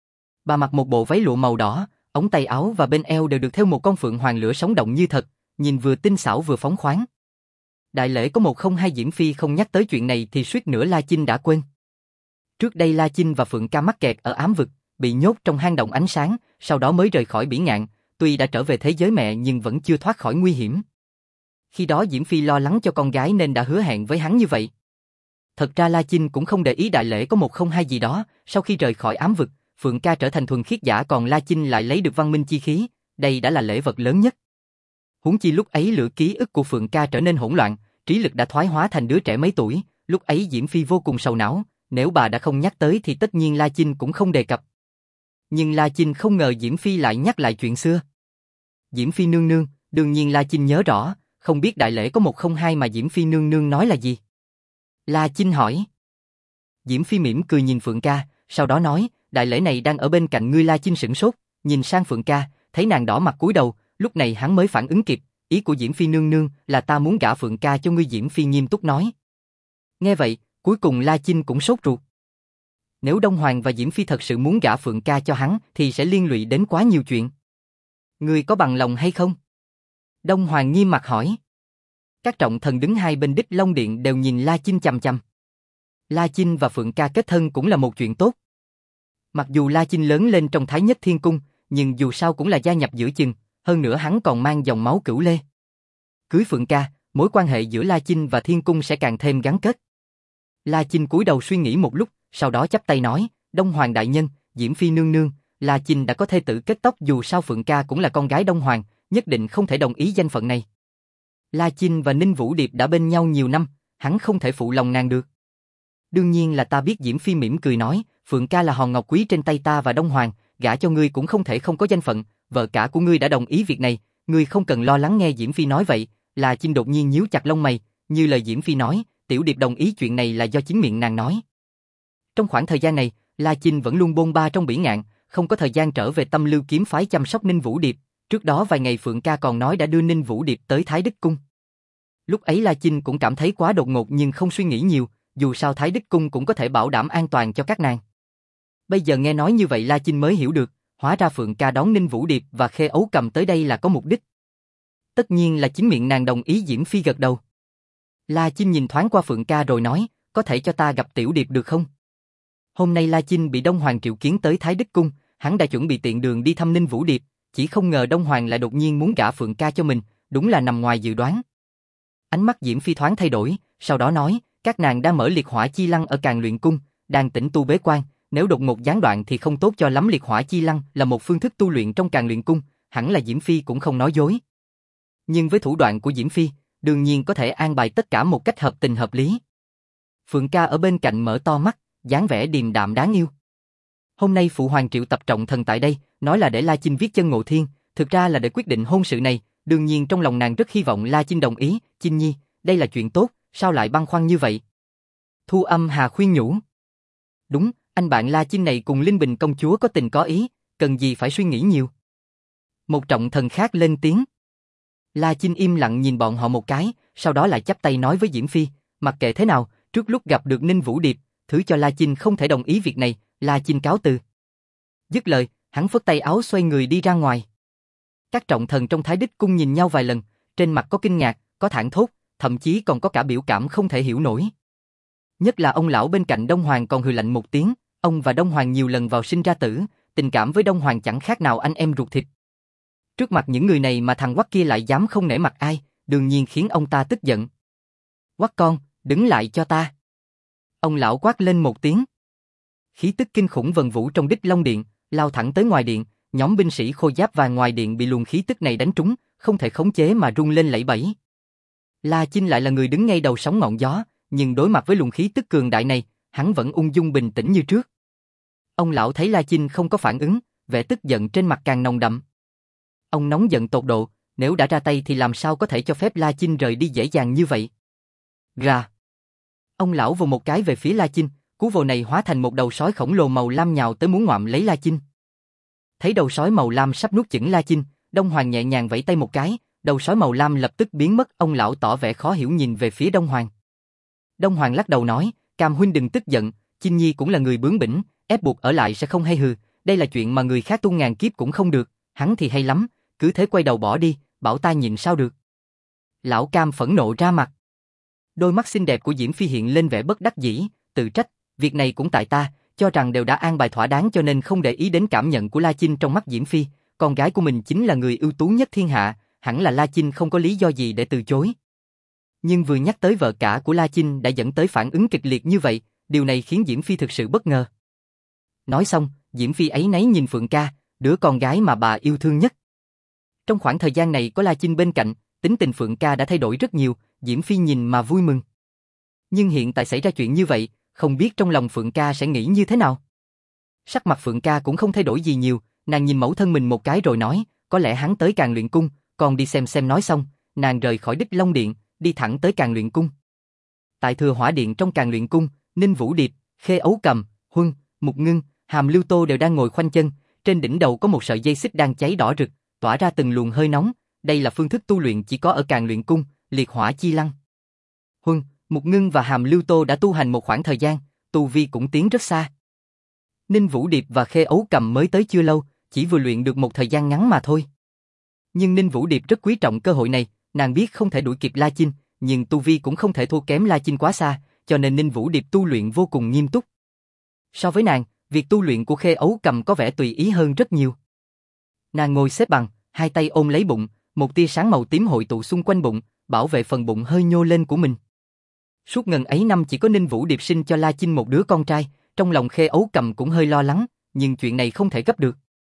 Bà mặc một bộ váy lụa màu đỏ, ống tay áo và bên eo đều được thêu một con phượng hoàng lửa sống động như thật, nhìn vừa tinh xảo vừa phóng khoáng. Đại lễ có một không hai. Diễm Phi không nhắc tới chuyện này thì suýt nữa La Chinh đã quên. Trước đây La Chinh và Phượng Ca mắc kẹt ở ám vực, bị nhốt trong hang động ánh sáng, sau đó mới rời khỏi Bỉ Ngạn, tuy đã trở về thế giới mẹ nhưng vẫn chưa thoát khỏi nguy hiểm. Khi đó Diễm Phi lo lắng cho con gái nên đã hứa hẹn với hắn như vậy. Thật ra La Chinh cũng không để ý đại lễ có một không hai gì đó, sau khi rời khỏi ám vực, Phượng Ca trở thành thuần khiết giả còn La Chinh lại lấy được văn minh chi khí, đây đã là lễ vật lớn nhất. Huống chi lúc ấy lửa ký ức của Phượng Ca trở nên hỗn loạn, trí lực đã thoái hóa thành đứa trẻ mấy tuổi, lúc ấy Diễm Phi vô cùng sầu não, nếu bà đã không nhắc tới thì tất nhiên La Chinh cũng không đề cập. Nhưng La Chinh không ngờ Diễm Phi lại nhắc lại chuyện xưa. Diễm Phi nương nương, đương nhiên La Chinh nhớ rõ, không biết đại lễ có một không hai mà Diễm Phi nương nương nói là gì? La Chinh hỏi. Diễm Phi mỉm cười nhìn Phượng Ca, sau đó nói, đại lễ này đang ở bên cạnh ngươi. La Chinh sửng sốt, nhìn sang Phượng Ca, thấy nàng đỏ mặt cúi đầu, lúc này hắn mới phản ứng kịp, ý của Diễm Phi nương nương là ta muốn gả Phượng Ca cho ngươi. Diễm Phi nghiêm túc nói. Nghe vậy, cuối cùng La Chinh cũng sốt ruột. Nếu Đông Hoàng và Diễm Phi thật sự muốn gả Phượng Ca cho hắn thì sẽ liên lụy đến quá nhiều chuyện. Ngươi có bằng lòng hay không? Đông Hoàng nghiêm mặt hỏi. Các trọng thần đứng hai bên Đích Long Điện đều nhìn La Chinh chằm chằm. La Chinh và Phượng Ca kết thân cũng là một chuyện tốt. Mặc dù La Chinh lớn lên trong Thái Nhất Thiên Cung, nhưng dù sao cũng là gia nhập giữa chừng, hơn nữa hắn còn mang dòng máu Cửu Lê. Cưới Phượng Ca, mối quan hệ giữa La Chinh và Thiên Cung sẽ càng thêm gắn kết. La Chinh cúi đầu suy nghĩ một lúc, sau đó chắp tay nói, Đông Hoàng đại nhân, Diễm Phi nương nương, La Chinh đã có thê tử kết tóc, dù sao Phượng Ca cũng là con gái Đông Hoàng, nhất định không thể đồng ý danh phận này. La Chinh và Ninh Vũ Điệp đã bên nhau nhiều năm, hắn không thể phụ lòng nàng được. Đương nhiên là ta biết. Diễm Phi mỉm cười nói, Phượng Ca là hòn ngọc quý trên tay ta và Đông Hoàng, gả cho ngươi cũng không thể không có danh phận, vợ cả của ngươi đã đồng ý việc này, ngươi không cần lo lắng. Nghe Diễm Phi nói vậy, La Chinh đột nhiên nhíu chặt lông mày, như lời Diễm Phi nói, Tiểu Điệp đồng ý chuyện này là do chính miệng nàng nói. Trong khoảng thời gian này, La Chinh vẫn luôn bôn ba trong Bỉ Ngạn, không có thời gian trở về Tâm Lưu kiếm phái chăm sóc Ninh Vũ Điệp. Trước đó vài ngày Phượng Ca còn nói đã đưa Ninh Vũ Điệp tới Thái Đức Cung. Lúc ấy La Chinh cũng cảm thấy quá đột ngột nhưng không suy nghĩ nhiều, dù sao Thái Đức Cung cũng có thể bảo đảm an toàn cho các nàng. Bây giờ nghe nói như vậy La Chinh mới hiểu được, hóa ra Phượng Ca đón Ninh Vũ Điệp và Khê Ấu Cầm tới đây là có mục đích. Tất nhiên là chính miệng nàng đồng ý. Diễm Phi gật đầu. La Chinh nhìn thoáng qua Phượng Ca rồi nói, có thể cho ta gặp Tiểu Điệp được không? Hôm nay La Chinh bị Đông Hoàng triệu kiến tới Thái Đức Cung, hắn đã chuẩn bị tiện đường đi thăm Ninh Vũ Điệp, chỉ không ngờ Đông Hoàng lại đột nhiên muốn gả Phượng Ca cho mình, đúng là nằm ngoài dự đoán. Ánh mắt Diễm Phi thoáng thay đổi, sau đó nói, các nàng đang mở liệt hỏa chi lăng ở Càn Luyện Cung, đang tĩnh tu bế quan, nếu đột ngột gián đoạn thì không tốt cho lắm. Liệt hỏa chi lăng là một phương thức tu luyện trong Càn Luyện Cung, hẳn là Diễm Phi cũng không nói dối. Nhưng với thủ đoạn của Diễm Phi, đương nhiên có thể an bài tất cả một cách hợp tình hợp lý. Phượng Ca ở bên cạnh mở to mắt, dáng vẻ điềm đạm đáng yêu. Hôm nay Phụ Hoàng triệu tập trọng thần tại đây, nói là để La Chinh viết chân Ngộ Thiên, thực ra là để quyết định hôn sự này, đương nhiên trong lòng nàng rất hy vọng La Chinh đồng ý. Chinh Nhi, đây là chuyện tốt, sao lại băn khoăn như vậy? Thu Âm Hà khuyên nhủ. Đúng, anh bạn La Chinh này cùng Linh Bình công chúa có tình có ý, cần gì phải suy nghĩ nhiều. Một trọng thần khác lên tiếng. La Chinh im lặng nhìn bọn họ một cái, sau đó lại chắp tay nói với Diễm Phi, mặc kệ thế nào, trước lúc gặp được Ninh Vũ Điệp, thứ cho La Chinh không thể đồng ý việc này. La Chinh cáo từ. Dứt lời, hắn phất tay áo xoay người đi ra ngoài. Các trọng thần trong Thái Đích Cung nhìn nhau vài lần, trên mặt có kinh ngạc, có thảng thốt, thậm chí còn có cả biểu cảm không thể hiểu nổi. Nhất là ông lão bên cạnh Đông Hoàng còn hừ lạnh một tiếng, ông và Đông Hoàng nhiều lần vào sinh ra tử, tình cảm với Đông Hoàng chẳng khác nào anh em ruột thịt. Trước mặt những người này mà thằng Quắc kia lại dám không nể mặt ai, đương nhiên khiến ông ta tức giận. Quắc con, đứng lại cho ta. Ông lão quát lên một tiếng. Khí tức kinh khủng vần vũ trong Đích Long Điện, lao thẳng tới ngoài điện, nhóm binh sĩ khôi giáp vàng ngoài điện bị luồng khí tức này đánh trúng, không thể khống chế mà rung lên lẫy bẫy. La Chinh lại là người đứng ngay đầu sóng ngọn gió, nhưng đối mặt với luồng khí tức cường đại này, hắn vẫn ung dung bình tĩnh như trước. Ông lão thấy La Chinh không có phản ứng, vẻ tức giận trên mặt càng nồng đậm. Ông nóng giận tột độ, nếu đã ra tay thì làm sao có thể cho phép La Chinh rời đi dễ dàng như vậy. Ra. Ông lão vồ một cái về phía La Chinh, cú vồ này hóa thành một đầu sói khổng lồ màu lam nhào tới muốn ngoạm lấy La Chinh. Thấy đầu sói màu lam sắp nuốt chửng La Chinh, Đông Hoàng nhẹ nhàng vẫy tay một cái, đầu sói màu lam lập tức biến mất. Ông lão tỏ vẻ khó hiểu nhìn về phía Đông Hoàng. Đông Hoàng lắc đầu nói, Cam huynh đừng tức giận, Chinh Nhi cũng là người bướng bỉnh, ép buộc ở lại sẽ không hay hừ, đây là chuyện mà người khác tu ngàn kiếp cũng không được, hắn thì hay lắm, cứ thế quay đầu bỏ đi, bảo ta nhịn sao được. Lão Cam phẫn nộ ra mặt. Đôi mắt xinh đẹp của Diễm Phi hiện lên vẻ bất đắc dĩ, tự trách, việc này cũng tại ta, cho rằng đều đã an bài thỏa đáng cho nên không để ý đến cảm nhận của La Chinh trong mắt Diễm Phi, con gái của mình chính là người ưu tú nhất thiên hạ, hẳn là La Chinh không có lý do gì để từ chối. Nhưng vừa nhắc tới vợ cả của La Chinh đã dẫn tới phản ứng kịch liệt như vậy, điều này khiến Diễm Phi thực sự bất ngờ. Nói xong, Diễm Phi áy náy nhìn Phượng Ca, đứa con gái mà bà yêu thương nhất. Trong khoảng thời gian này có La Chinh bên cạnh, tính tình Phượng Ca đã thay đổi rất nhiều, Diễm Phi nhìn mà vui mừng. Nhưng hiện tại xảy ra chuyện như vậy, không biết trong lòng Phượng Ca sẽ nghĩ như thế nào. Sắc mặt Phượng Ca cũng không thay đổi gì nhiều, nàng nhìn mẫu thân mình một cái rồi nói, có lẽ hắn tới Càn Luyện Cung, con đi xem. Nói xong, nàng rời khỏi Đích Long Điện, đi thẳng tới Càn Luyện Cung. Tại Thừa Hỏa Điện trong Càn Luyện Cung, Ninh Vũ Điệp, Khê Ấu Cầm, Huân, Mục Ngưng, Hàm Lưu Tô đều đang ngồi khoanh chân, trên đỉnh đầu có một sợi dây xích đang cháy đỏ rực, tỏa ra từng luồng hơi nóng, đây là phương thức tu luyện chỉ có ở Càn Luyện Cung, Liệt Hỏa Chi Lăng. Huân, Mục Ngưng và Hàm Lưu Tô đã tu hành một khoảng thời gian, tu vi cũng tiến rất xa. Ninh Vũ Điệp và Khê Ấu Cầm mới tới chưa lâu, chỉ vừa luyện được một thời gian ngắn mà thôi. Nhưng Ninh Vũ Điệp rất quý trọng cơ hội này, nàng biết không thể đuổi kịp La Chinh, nhưng tu vi cũng không thể thua kém La Chinh quá xa, cho nên Ninh Vũ Điệp tu luyện vô cùng nghiêm túc. So với nàng, việc tu luyện của Khê Ấu Cầm có vẻ tùy ý hơn rất nhiều. Nàng ngồi xếp bằng, hai tay ôm lấy bụng, một tia sáng màu tím hội tụ xung quanh bụng, bảo vệ phần bụng hơi nhô lên của mình. Suốt ngần ấy năm chỉ có Ninh Vũ Điệp sinh cho La Chinh một đứa con trai, trong lòng Khê Ấu Cầm cũng hơi lo lắng, nhưng chuyện này không thể gấp được.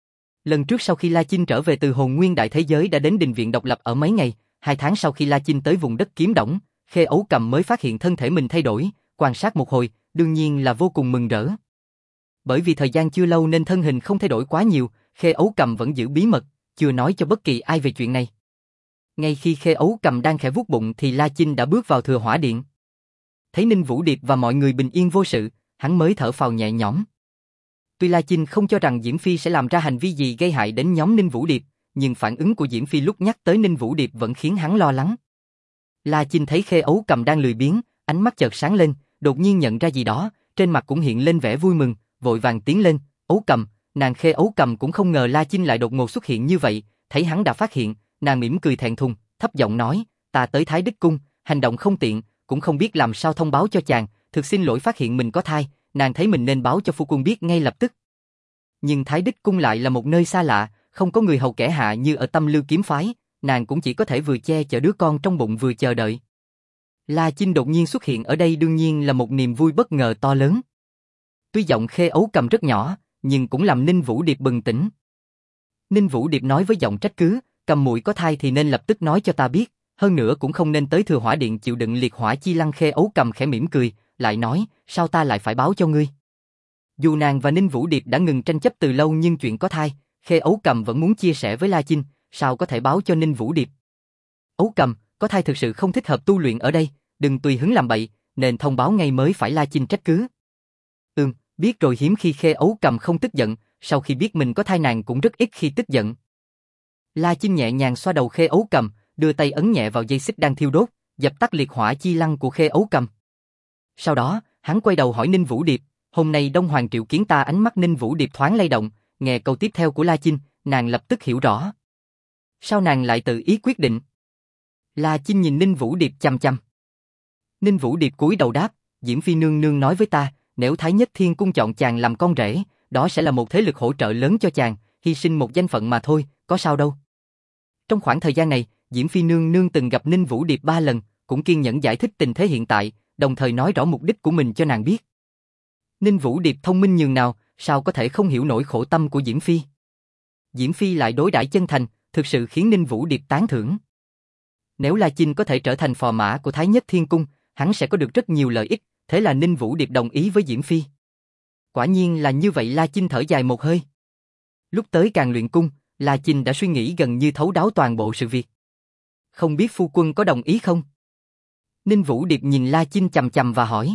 Lần trước sau khi La Chinh trở về từ hồn nguyên đại thế giới đã đến đình viện độc lập ở mấy ngày, 2 tháng sau khi La Chinh tới vùng đất Kiếm Đổng, Khê Ấu Cầm mới phát hiện thân thể mình thay đổi, quan sát một hồi, đương nhiên là vô cùng mừng rỡ. Bởi vì thời gian chưa lâu nên thân hình không thay đổi quá nhiều, Khê Ấu Cầm vẫn giữ bí mật, chưa nói cho bất kỳ ai về chuyện này. Ngay khi Khê Ấu Cầm đang khẽ vuốt bụng thì La Chinh đã bước vào Thừa Hỏa Điện. Thấy Ninh Vũ Điệp và mọi người bình yên vô sự, hắn mới thở phào nhẹ nhõm. Tuy La Chinh không cho rằng Diễm Phi sẽ làm ra hành vi gì gây hại đến nhóm Ninh Vũ Điệp, nhưng phản ứng của Diễm Phi lúc nhắc tới Ninh Vũ Điệp vẫn khiến hắn lo lắng. La Chinh thấy Khê Ấu Cầm đang lười biếng, ánh mắt chợt sáng lên, đột nhiên nhận ra gì đó, trên mặt cũng hiện lên vẻ vui mừng, vội vàng tiến lên, Ấu Cầm, nàng Khê Ấu Cầm cũng không ngờ La Chinh lại đột ngột xuất hiện như vậy, thấy hắn đã phát hiện, nàng mỉm cười thẹn thùng, thấp giọng nói, ta tới Thái Đích Cung, hành động không tiện, cũng không biết làm sao thông báo cho chàng, thực xin lỗi phát hiện mình có thai, nàng thấy mình nên báo cho phu quân biết ngay lập tức. Nhưng Thái Đích Cung lại là một nơi xa lạ, không có người hầu kẻ hạ như ở Tâm Lưu kiếm phái, nàng cũng chỉ có thể vừa che chở đứa con trong bụng vừa chờ đợi. La Chinh đột nhiên xuất hiện ở đây đương nhiên là một niềm vui bất ngờ to lớn. Tuy giọng Khê Ấu Cầm rất nhỏ, nhưng cũng làm Ninh Vũ Điệp bừng tỉnh. Ninh Vũ Điệp nói với giọng trách cứ, Cầm muội có thai thì nên lập tức nói cho ta biết, hơn nữa cũng không nên tới Thừa Hỏa Điện chịu đựng liệt hỏa chi lăng. Khê Ấu Cầm khẽ mỉm cười, lại nói, sao ta lại phải báo cho ngươi? Dù nàng và Ninh Vũ Điệp đã ngừng tranh chấp từ lâu nhưng chuyện có thai, Khê Ấu Cầm vẫn muốn chia sẻ với La Chinh, sao có thể báo cho Ninh Vũ Điệp? Ấu Cầm, có thai thực sự không thích hợp tu luyện ở đây, đừng tùy hứng làm bậy, nên thông báo ngay mới phải. La Chinh trách cứ. Biết rồi. Hiếm khi Khê Ấu Cầm không tức giận, sau khi biết mình có thai nàng cũng rất ít khi tức giận. La Chinh nhẹ nhàng xoa đầu Khê Ấu Cầm, đưa tay ấn nhẹ vào dây xích đang thiêu đốt, dập tắt liệt hỏa chi lăng của Khê Ấu Cầm. Sau đó, hắn quay đầu hỏi Ninh Vũ Điệp, hôm nay Đông Hoàng triệu kiến ta. Ánh mắt Ninh Vũ Điệp thoáng lay động, nghe câu tiếp theo của La Chinh, nàng lập tức hiểu rõ. Sao nàng lại tự ý quyết định? La Chinh nhìn Ninh Vũ Điệp chăm chăm. Ninh Vũ Điệp cúi đầu đáp, Diễm Phi nương nương nói với ta, nếu Thái Nhất Thiên Cung chọn chàng làm con rể, đó sẽ là một thế lực hỗ trợ lớn cho chàng, hy sinh một danh phận mà thôi, có sao đâu. Trong khoảng thời gian này, Diễm Phi nương nương từng gặp Ninh Vũ Điệp 3 lần, cũng kiên nhẫn giải thích tình thế hiện tại, đồng thời nói rõ mục đích của mình cho nàng biết. Ninh Vũ Điệp thông minh nhường nào, sao có thể không hiểu nổi khổ tâm của Diễm Phi. Diễm Phi lại đối đãi chân thành, thực sự khiến Ninh Vũ Điệp tán thưởng. Nếu La Chinh có thể trở thành phò mã của Thái Nhất Thiên Cung, hắn sẽ có được rất nhiều lợi ích, thế là Ninh Vũ Điệp đồng ý với Diễm Phi. Quả nhiên là như vậy. La Chinh thở dài một hơi. Lúc tới Càn Luyện Cung, La Chinh đã suy nghĩ gần như thấu đáo toàn bộ sự việc. Không biết phu quân có đồng ý không? Ninh Vũ Điệp nhìn La Chinh chằm chằm và hỏi.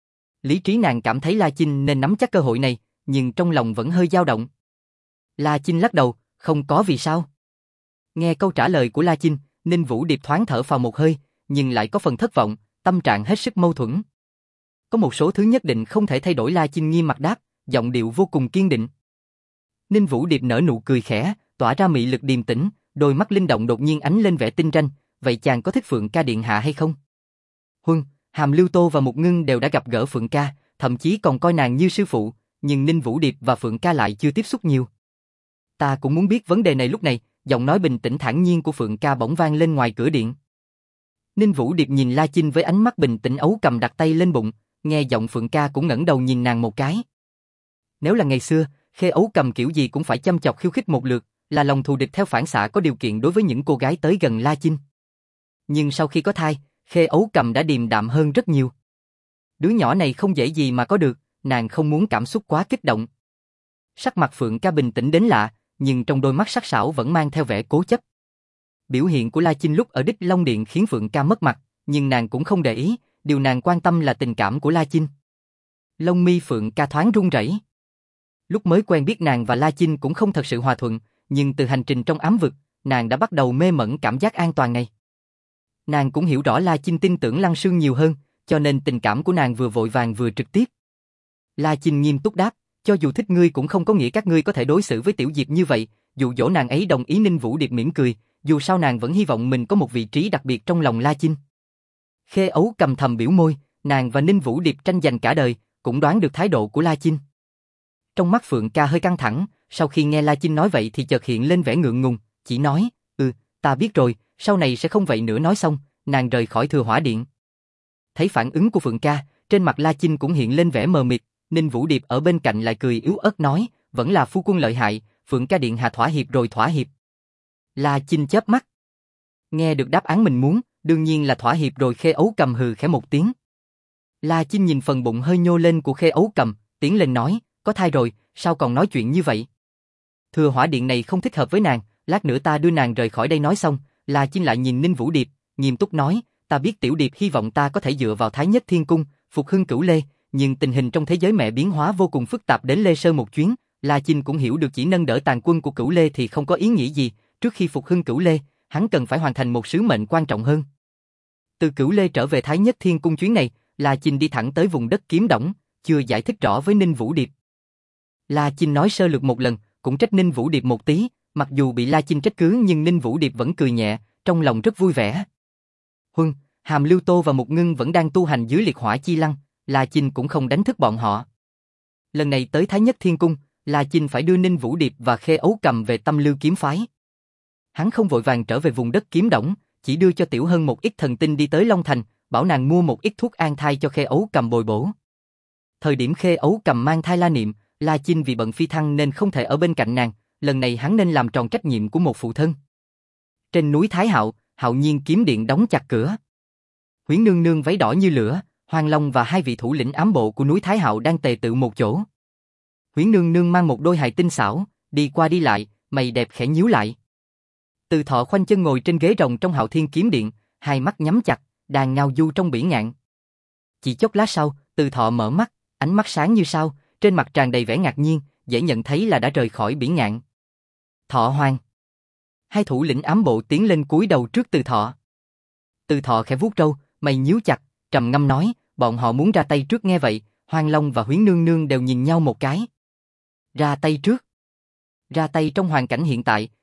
Lý trí nàng cảm thấy La Chinh nên nắm chắc cơ hội này, nhưng trong lòng vẫn hơi dao động. La Chinh lắc đầu, không có vì sao. Nghe câu trả lời của La Chinh, Ninh Vũ Điệp thoáng thở phào một hơi, nhưng lại có phần thất vọng, tâm trạng hết sức mâu thuẫn. Có một số thứ nhất định không thể thay đổi. La Chinh nghiêm mặt đáp, giọng điệu vô cùng kiên định. Ninh Vũ Điệp nở nụ cười khẽ, tỏa ra mị lực điềm tĩnh, đôi mắt linh động đột nhiên ánh lên vẻ tinh ranh, vậy chàng có thích Phượng ca điện hạ hay không? Huân, Hàm Lưu Tô và Mục Ngưng đều đã gặp gỡ Phượng ca, thậm chí còn coi nàng như sư phụ, nhưng Ninh Vũ Điệp và Phượng ca lại chưa tiếp xúc nhiều. Ta cũng muốn biết vấn đề này. Lúc này, giọng nói bình tĩnh thản nhiên của Phượng ca bỗng vang lên ngoài cửa điện. Ninh Vũ Điệp nhìn La Chinh với ánh mắt bình tĩnh, ấu cầm đặt tay lên bụng, nghe giọng Phượng ca cũng ngẩng đầu nhìn nàng một cái. Nếu là ngày xưa, Khê Ấu Cầm kiểu gì cũng phải chăm chọc khiêu khích một lượt, là lòng thù địch theo phản xạ có điều kiện đối với những cô gái tới gần La Chinh. Nhưng sau khi có thai, Khê Ấu Cầm đã điềm đạm hơn rất nhiều. Đứa nhỏ này không dễ gì mà có được, nàng không muốn cảm xúc quá kích động. Sắc mặt Phượng ca bình tĩnh đến lạ, nhưng trong đôi mắt sắc sảo vẫn mang theo vẻ cố chấp. Biểu hiện của La Chinh lúc ở Đích Long Điện khiến Phượng ca mất mặt, nhưng nàng cũng không để ý, điều nàng quan tâm là tình cảm của La Chinh. Lông mi Phượng ca thoáng run rẩy. Lúc mới quen biết nàng và La Chinh cũng không thật sự hòa thuận, nhưng từ hành trình trong ám vực, nàng đã bắt đầu mê mẩn cảm giác an toàn này. Nàng cũng hiểu rõ La Chinh tin tưởng Lăng Sương nhiều hơn, cho nên tình cảm của nàng vừa vội vàng vừa trực tiếp. La Chinh nghiêm túc đáp, cho dù thích ngươi cũng không có nghĩa các ngươi có thể đối xử với Tiểu Diệp như vậy, dụ dỗ nàng ấy đồng ý. Ninh Vũ Điệp mỉm cười, dù sao nàng vẫn hy vọng mình có một vị trí đặc biệt trong lòng La Chinh. Khê Ấu Cầm thầm biểu môi, nàng và Ninh Vũ Điệp tranh giành cả đời, cũng đoán được thái độ của La Chinh. Trong mắt Phượng ca hơi căng thẳng, sau khi nghe La Chinh nói vậy thì chợt hiện lên vẻ ngượng ngùng, chỉ nói, ta biết rồi, sau này sẽ không vậy nữa. Nói xong, nàng rời khỏi Thừa Hỏa Điện. Thấy phản ứng của Phượng ca, trên mặt La Chinh cũng hiện lên vẻ mờ mịt, Ninh Vũ Điệp ở bên cạnh lại cười yếu ớt nói, vẫn là phu quân lợi hại, Phượng ca điện hạ thỏa hiệp rồi thỏa hiệp. La Chinh chớp mắt. Nghe được đáp án mình muốn, đương nhiên là thỏa hiệp rồi. Khê Ấu Cầm hừ khẽ một tiếng. La Chinh nhìn phần bụng hơi nhô lên của Khê Ấu Cầm, tiến lên nói, có thai rồi, sao còn nói chuyện như vậy? Thừa Hỏa Điện này không thích hợp với nàng, lát nữa ta đưa nàng rời khỏi đây. Nói xong, La Chinh lại nhìn Ninh Vũ Điệp, nghiêm túc nói, ta biết Tiểu Điệp hy vọng ta có thể dựa vào Thái Nhất Thiên Cung, phục hưng Cửu Lê, nhưng tình hình trong thế giới mẹ biến hóa vô cùng phức tạp. Đến Lê Sơn một chuyến, La Chinh cũng hiểu được chỉ nâng đỡ tàn quân của Cửu Lê thì không có ý nghĩa gì, trước khi phục hưng Cửu Lê, hắn cần phải hoàn thành một sứ mệnh quan trọng hơn. Từ Cửu Lê trở về Thái Nhất Thiên Cung chuyến này, La Chinh đi thẳng tới vùng đất Kiếm Đổng, chưa giải thích rõ với Ninh Vũ Điệp. La Chinh nói sơ lược một lần, cũng trách Ninh Vũ Điệp một tí, mặc dù bị La Chinh trách cứ nhưng Ninh Vũ Điệp vẫn cười nhẹ, trong lòng rất vui vẻ. Huân, Hàm Lưu Tô và Mục Ngưng vẫn đang tu hành dưới liệt hỏa chi lăng, La Chinh cũng không đánh thức bọn họ. Lần này tới Thái Nhất Thiên Cung, La Chinh phải đưa Ninh Vũ Điệp và Khê Ấu Cầm về Tâm Lưu kiếm phái. Hắn không vội vàng trở về vùng đất Kiếm Đổng, chỉ đưa cho Tiểu Hân một ít thần tinh đi tới Long Thành, bảo nàng mua một ít thuốc an thai cho Khê Ấu Cầm bồi bổ. Thời điểm Khê Ấu Cầm mang thai La Niệm, La Chinh vì bận phi thăng nên không thể ở bên cạnh nàng, lần này hắn nên làm tròn trách nhiệm của một phụ thân. Trên núi Thái Hạo, Hạo Nhiên kiếm điện đóng chặt cửa. Huyễn Nương Nương váy đỏ như lửa, Hoàng Long và hai vị thủ lĩnh ám bộ của núi Thái Hạo đang tề tựu một chỗ. Huyễn Nương Nương mang một đôi hài tinh xảo, đi qua đi lại, mày đẹp khẽ nhíu lại. Từ Thọ khoanh chân ngồi trên ghế rồng trong Hạo Thiên kiếm điện, hai mắt nhắm chặt, đang ngao du trong bỉ ngạn. Chỉ chốc lát sau, Từ Thọ mở mắt, ánh mắt sáng như sao, trên mặt tràn đầy vẻ ngạc nhiên, dễ nhận thấy là đã rời khỏi bỉ ngạn. Thọ Hoàng. Hai thủ lĩnh ám bộ tiến lên cúi đầu trước Từ Thọ. Từ Thọ khẽ vuốt râu, mày nhíu chặt, trầm ngâm nói, bọn họ muốn ra tay trước. Nghe vậy, Hoàng Long và Huyễn Nương Nương đều nhìn nhau một cái. Ra tay trước. Ra tay trong hoàn cảnh hiện tại,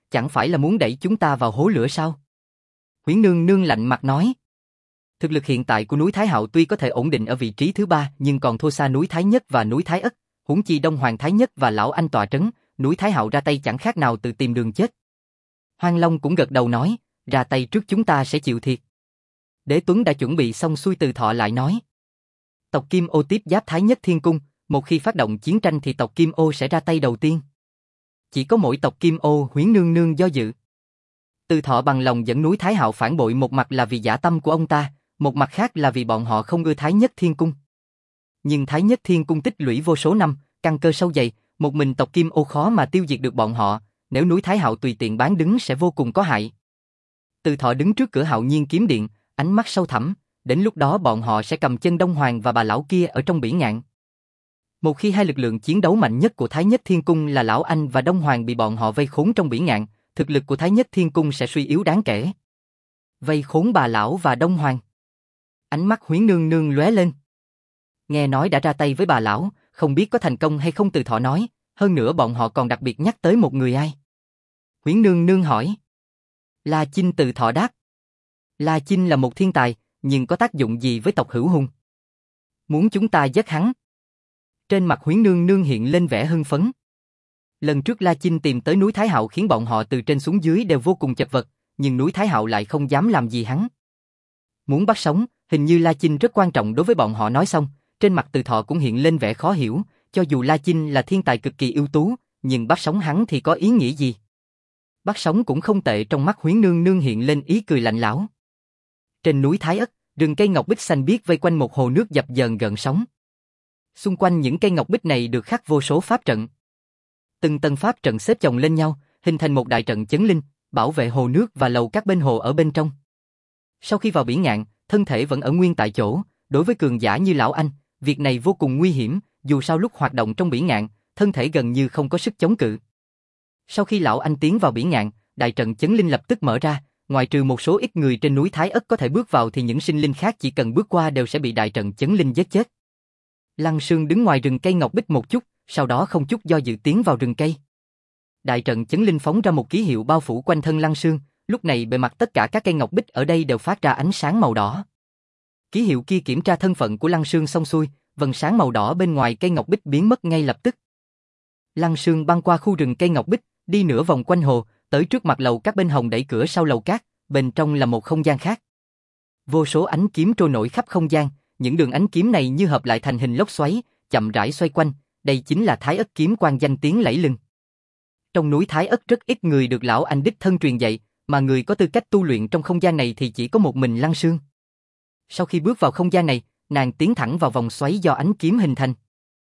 chẳng phải là muốn đẩy chúng ta vào hố lửa sao? Huyễn Nương Nương lạnh mặt nói. Thực lực hiện tại của núi Thái Hạo tuy có thể ổn định ở vị trí thứ 3 nhưng còn thua xa núi Thái Nhất và núi Thái Ất, huống chi Đông Hoàng Thái Nhất và Lão Anh tọa trấn, núi Thái Hạo ra tay chẳng khác nào tự tìm đường chết. Hoang Long cũng gật đầu nói, ra tay trước chúng ta sẽ chịu thiệt. Đế Tuấn đã chuẩn bị xong xuôi Từ Thọ lại nói. Tộc Kim Ô tiếp giáp Thái Nhất Thiên Cung, một khi phát động chiến tranh thì tộc Kim Ô sẽ ra tay đầu tiên. Chỉ có mỗi tộc Kim Ô Huyễn Nương Nương do dự. Từ Thọ bằng lòng dẫn núi Thái Hạo phản bội, một mặt là vì dã tâm của ông ta, một mặt khác là vì bọn họ không ưa Thái Nhất Thiên Cung. Nhưng Thái Nhất Thiên Cung tích lũy vô số năm, căn cơ sâu dày, một mình tộc Kim Ô khó mà tiêu diệt được bọn họ, nếu núi Thái Hạo tùy tiện bán đứng sẽ vô cùng có hại. Từ Thọ đứng trước cửa Hạo Nhiên Kiếm Điện, ánh mắt sâu thẳm, đến lúc đó bọn họ sẽ cầm chân Đông Hoàng và bà lão kia ở trong bỉ ngạn. Một khi hai lực lượng chiến đấu mạnh nhất của Thái Nhất Thiên Cung là Lão Anh và Đông Hoàng bị bọn họ vây khốn trong bỉ ngạn, thực lực của Thái Nhất Thiên Cung sẽ suy yếu đáng kể. Vây khốn bà lão và Đông Hoàng. Ánh mắt Huyễn Nương Nương lóe lên. Nghe nói đã ra tay với bà lão, không biết có thành công hay không. Từ Thọ nói, hơn nữa bọn họ còn đặc biệt nhắc tới một người ai. Huyễn Nương Nương hỏi. La Chinh. Từ Thọ đáp. La Chinh là một thiên tài, nhưng có tác dụng gì với tộc Hữu Hùng? Muốn chúng ta giết hắn? Trên mặt Huyễn Nương Nương hiện lên vẻ hưng phấn. Lần trước La Chinh tìm tới núi Thái Hạo khiến bọn họ từ trên xuống dưới đều vô cùng chật vật, nhưng núi Thái Hạo lại không dám làm gì hắn. Muốn bắt sống, hình như La Chinh rất quan trọng đối với bọn họ. Nói xong, trên mặt Từ Thọ cũng hiện lên vẻ khó hiểu, cho dù La Chinh là thiên tài cực kỳ ưu tú, nhưng bắt sống hắn thì có ý nghĩa gì? Bắt sống cũng không tệ. Trong mắt Huyễn Nương Nương hiện lên ý cười lạnh lẽo. Trên núi Thái Ất, rừng cây ngọc bích xanh biếc vây quanh một hồ nước dập dờn gợn sóng. Xung quanh những cây ngọc bích này được khắc vô số pháp trận. Từng tầng pháp trận xếp chồng lên nhau, hình thành một đại trận chấn linh, bảo vệ hồ nước và lầu các bên hồ ở bên trong. Sau khi vào bỉ ngạn, thân thể vẫn ở nguyên tại chỗ, đối với cường giả như Lão Anh, việc này vô cùng nguy hiểm, dù sao lúc hoạt động trong bỉ ngạn, thân thể gần như không có sức chống cự. Sau khi Lão Anh tiến vào bỉ ngạn, đại trận chấn linh lập tức mở ra, ngoại trừ một số ít người trên núi Thái Ất có thể bước vào thì những sinh linh khác chỉ cần bước qua đều sẽ bị đại trận chấn linh giết chết. Lăng Sương đứng ngoài rừng cây ngọc bích một chút, sau đó không chút do dự tiến vào rừng cây. Đại trận chấn linh phóng ra một ký hiệu bao phủ quanh thân Lăng Sương, lúc này bề mặt tất cả các cây ngọc bích ở đây đều phát ra ánh sáng màu đỏ. Ký hiệu kia kiểm tra thân phận của Lăng Sương xong xuôi, vầng sáng màu đỏ bên ngoài cây ngọc bích biến mất ngay lập tức. Lăng Sương băng qua khu rừng cây ngọc bích, đi nửa vòng quanh hồ, tới trước mặt lầu các bên hồng, đẩy cửa sau lầu cát, bên trong là một không gian khác. Vô số ánh kiếm trôi nổi khắp không gian, những đường ánh kiếm này như hợp lại thành hình lốc xoáy, chậm rãi xoay quanh, đây chính là Thái Ất kiếm quan danh tiếng lẫy lừng. Trong núi Thái Ất rất ít người được Lão Anh đích thân truyền dạy, mà người có tư cách tu luyện trong không gian này thì chỉ có một mình Lăng Sương. Sau khi bước vào không gian này, nàng tiến thẳng vào vòng xoáy do ánh kiếm hình thành.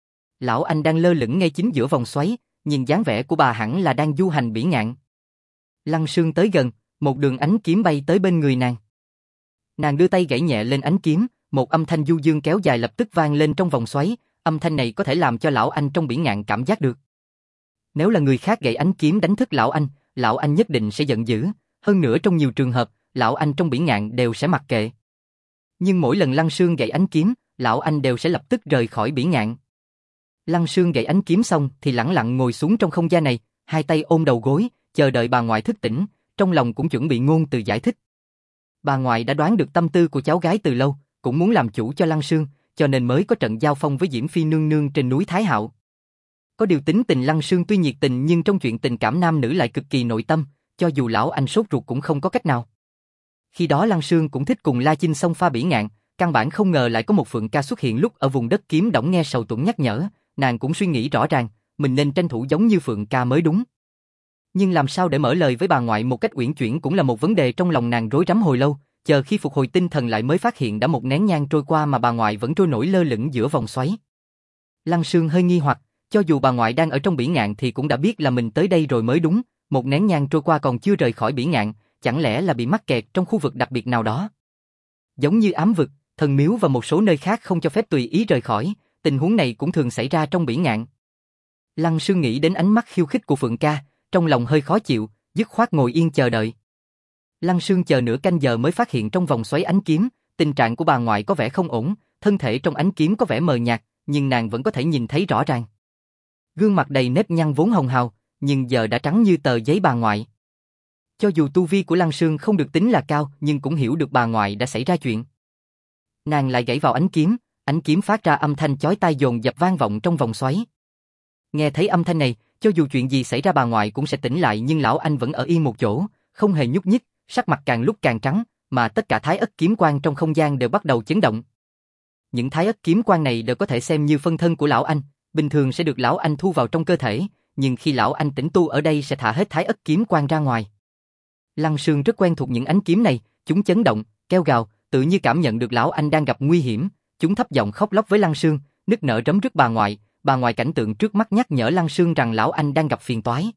Lão Anh đang lơ lửng ngay chính giữa vòng xoáy, nhìn dáng vẻ của bà hẳn là đang du hành bỉ ngạn. Lăng Sương tới gần, một đường ánh kiếm bay tới bên người nàng. Nàng đưa tay gảy nhẹ lên ánh kiếm, một âm thanh du dương kéo dài lập tức vang lên trong vòng xoáy, âm thanh này có thể làm cho Lão Anh trong bỉ ngạn cảm giác được. Nếu là người khác gảy ánh kiếm đánh thức Lão Anh nhất định sẽ giận dữ, hơn nữa trong nhiều trường hợp, Lão Anh trong bỉ ngạn đều sẽ mặc kệ. Nhưng mỗi lần Lăng Sương gảy ánh kiếm, Lão Anh đều sẽ lập tức rời khỏi bỉ ngạn. Lăng Sương gảy ánh kiếm xong thì lẳng lặng ngồi xuống trong không gian này, hai tay ôm đầu gối, chờ đợi bà ngoại thức tỉnh, trong lòng cũng chuẩn bị ngôn từ giải thích. Bà ngoại đã đoán được tâm tư của cháu gái từ lâu, cũng muốn làm chủ cho Lăng Sương, cho nên mới có trận giao phong với Diễm Phi nương nương trên núi Thái Hạo. Có điều tính tình Lăng Sương tuy nhiệt tình nhưng trong chuyện tình cảm nam nữ lại cực kỳ nội tâm, cho dù Lão Anh sốt ruột cũng không có cách nào. Khi đó Lăng Sương cũng thích cùng La Chinh xông pha bỉ ngạn, căn bản không ngờ lại có một Phượng Ca xuất hiện lúc ở vùng đất Kiếm Đổng. Nghe Sầu Tuẫn nhắc nhở, nàng cũng suy nghĩ rõ ràng, mình nên tranh thủ giống như Phượng Ca mới đúng. Nhưng làm sao để mở lời với bà ngoại một cách uyển chuyển cũng là một vấn đề trong lòng nàng rối rắm hồi lâu, chờ khi phục hồi tinh thần lại mới phát hiện đã một nén nhang trôi qua mà bà ngoại vẫn trôi nổi lơ lửng giữa vòng xoáy. Lăng Sương hơi nghi hoặc, cho dù bà ngoại đang ở trong bỉ ngạn thì cũng đã biết là mình tới đây rồi mới đúng, một nén nhang trôi qua còn chưa rời khỏi bỉ ngạn, chẳng lẽ là bị mắc kẹt trong khu vực đặc biệt nào đó? Giống như ám vực, thần miếu và một số nơi khác không cho phép tùy ý rời khỏi, tình huống này cũng thường xảy ra trong bỉ ngạn. Lăng Sương nghĩ đến ánh mắt khiêu khích của Phượng Ca, trong lòng hơi khó chịu, dứt khoát ngồi yên chờ đợi. Lăng Sương chờ nửa canh giờ mới phát hiện trong vòng xoáy ánh kiếm, tình trạng của bà ngoại có vẻ không ổn, thân thể trong ánh kiếm có vẻ mờ nhạt, nhưng nàng vẫn có thể nhìn thấy rõ ràng. Gương mặt đầy nếp nhăn vốn hồng hào, nhưng giờ đã trắng như tờ giấy bà ngoại. Cho dù tu vi của Lăng Sương không được tính là cao, nhưng cũng hiểu được bà ngoại đã xảy ra chuyện. Nàng lại gãy vào ánh kiếm phát ra âm thanh chói tai dồn dập vang vọng trong vòng xoáy. Nghe thấy âm thanh này, cho dù chuyện gì xảy ra bà ngoại cũng sẽ tỉnh lại, nhưng lão anh vẫn ở yên một chỗ, không hề nhúc nhích, sắc mặt càng lúc càng trắng, mà tất cả thái ất kiếm quang trong không gian đều bắt đầu chấn động. Những thái ất kiếm quang này đều có thể xem như phân thân của lão anh, bình thường sẽ được lão anh thu vào trong cơ thể, nhưng khi lão anh tĩnh tu ở đây sẽ thả hết thái ất kiếm quang ra ngoài. Lăng Sương rất quen thuộc những ánh kiếm này, chúng chấn động, kêu gào, tự như cảm nhận được lão anh đang gặp nguy hiểm, chúng thấp giọng khóc lóc với Lăng Sương, nức nở rấm rứt bà ngoại cảnh tượng trước mắt nhắc nhở Lăng Sương rằng lão anh đang gặp phiền toái.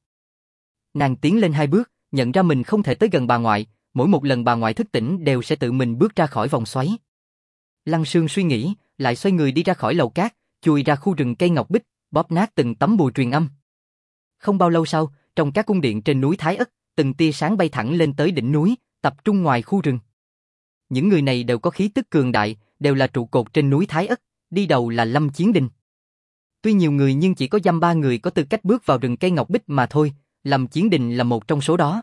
Nàng tiến lên 2 bước, nhận ra mình không thể tới gần bà ngoại, mỗi một lần bà ngoại thức tỉnh đều sẽ tự mình bước ra khỏi vòng xoáy. Lăng Sương suy nghĩ, lại xoay người đi ra khỏi lầu cát, chui ra khu rừng cây ngọc bích, bóp nát từng tấm bùa truyền âm. Không bao lâu sau, trong các cung điện trên núi Thái Ất, từng tia sáng bay thẳng lên tới đỉnh núi, tập trung ngoài khu rừng. Những người này đều có khí tức cường đại, đều là trụ cột trên núi Thái Ất, đi đầu là Lâm Chiến Đình. Tuy nhiều người nhưng chỉ có dăm 3 người có tư cách bước vào rừng cây ngọc bích mà thôi, Lâm Chiến Đình là một trong số đó.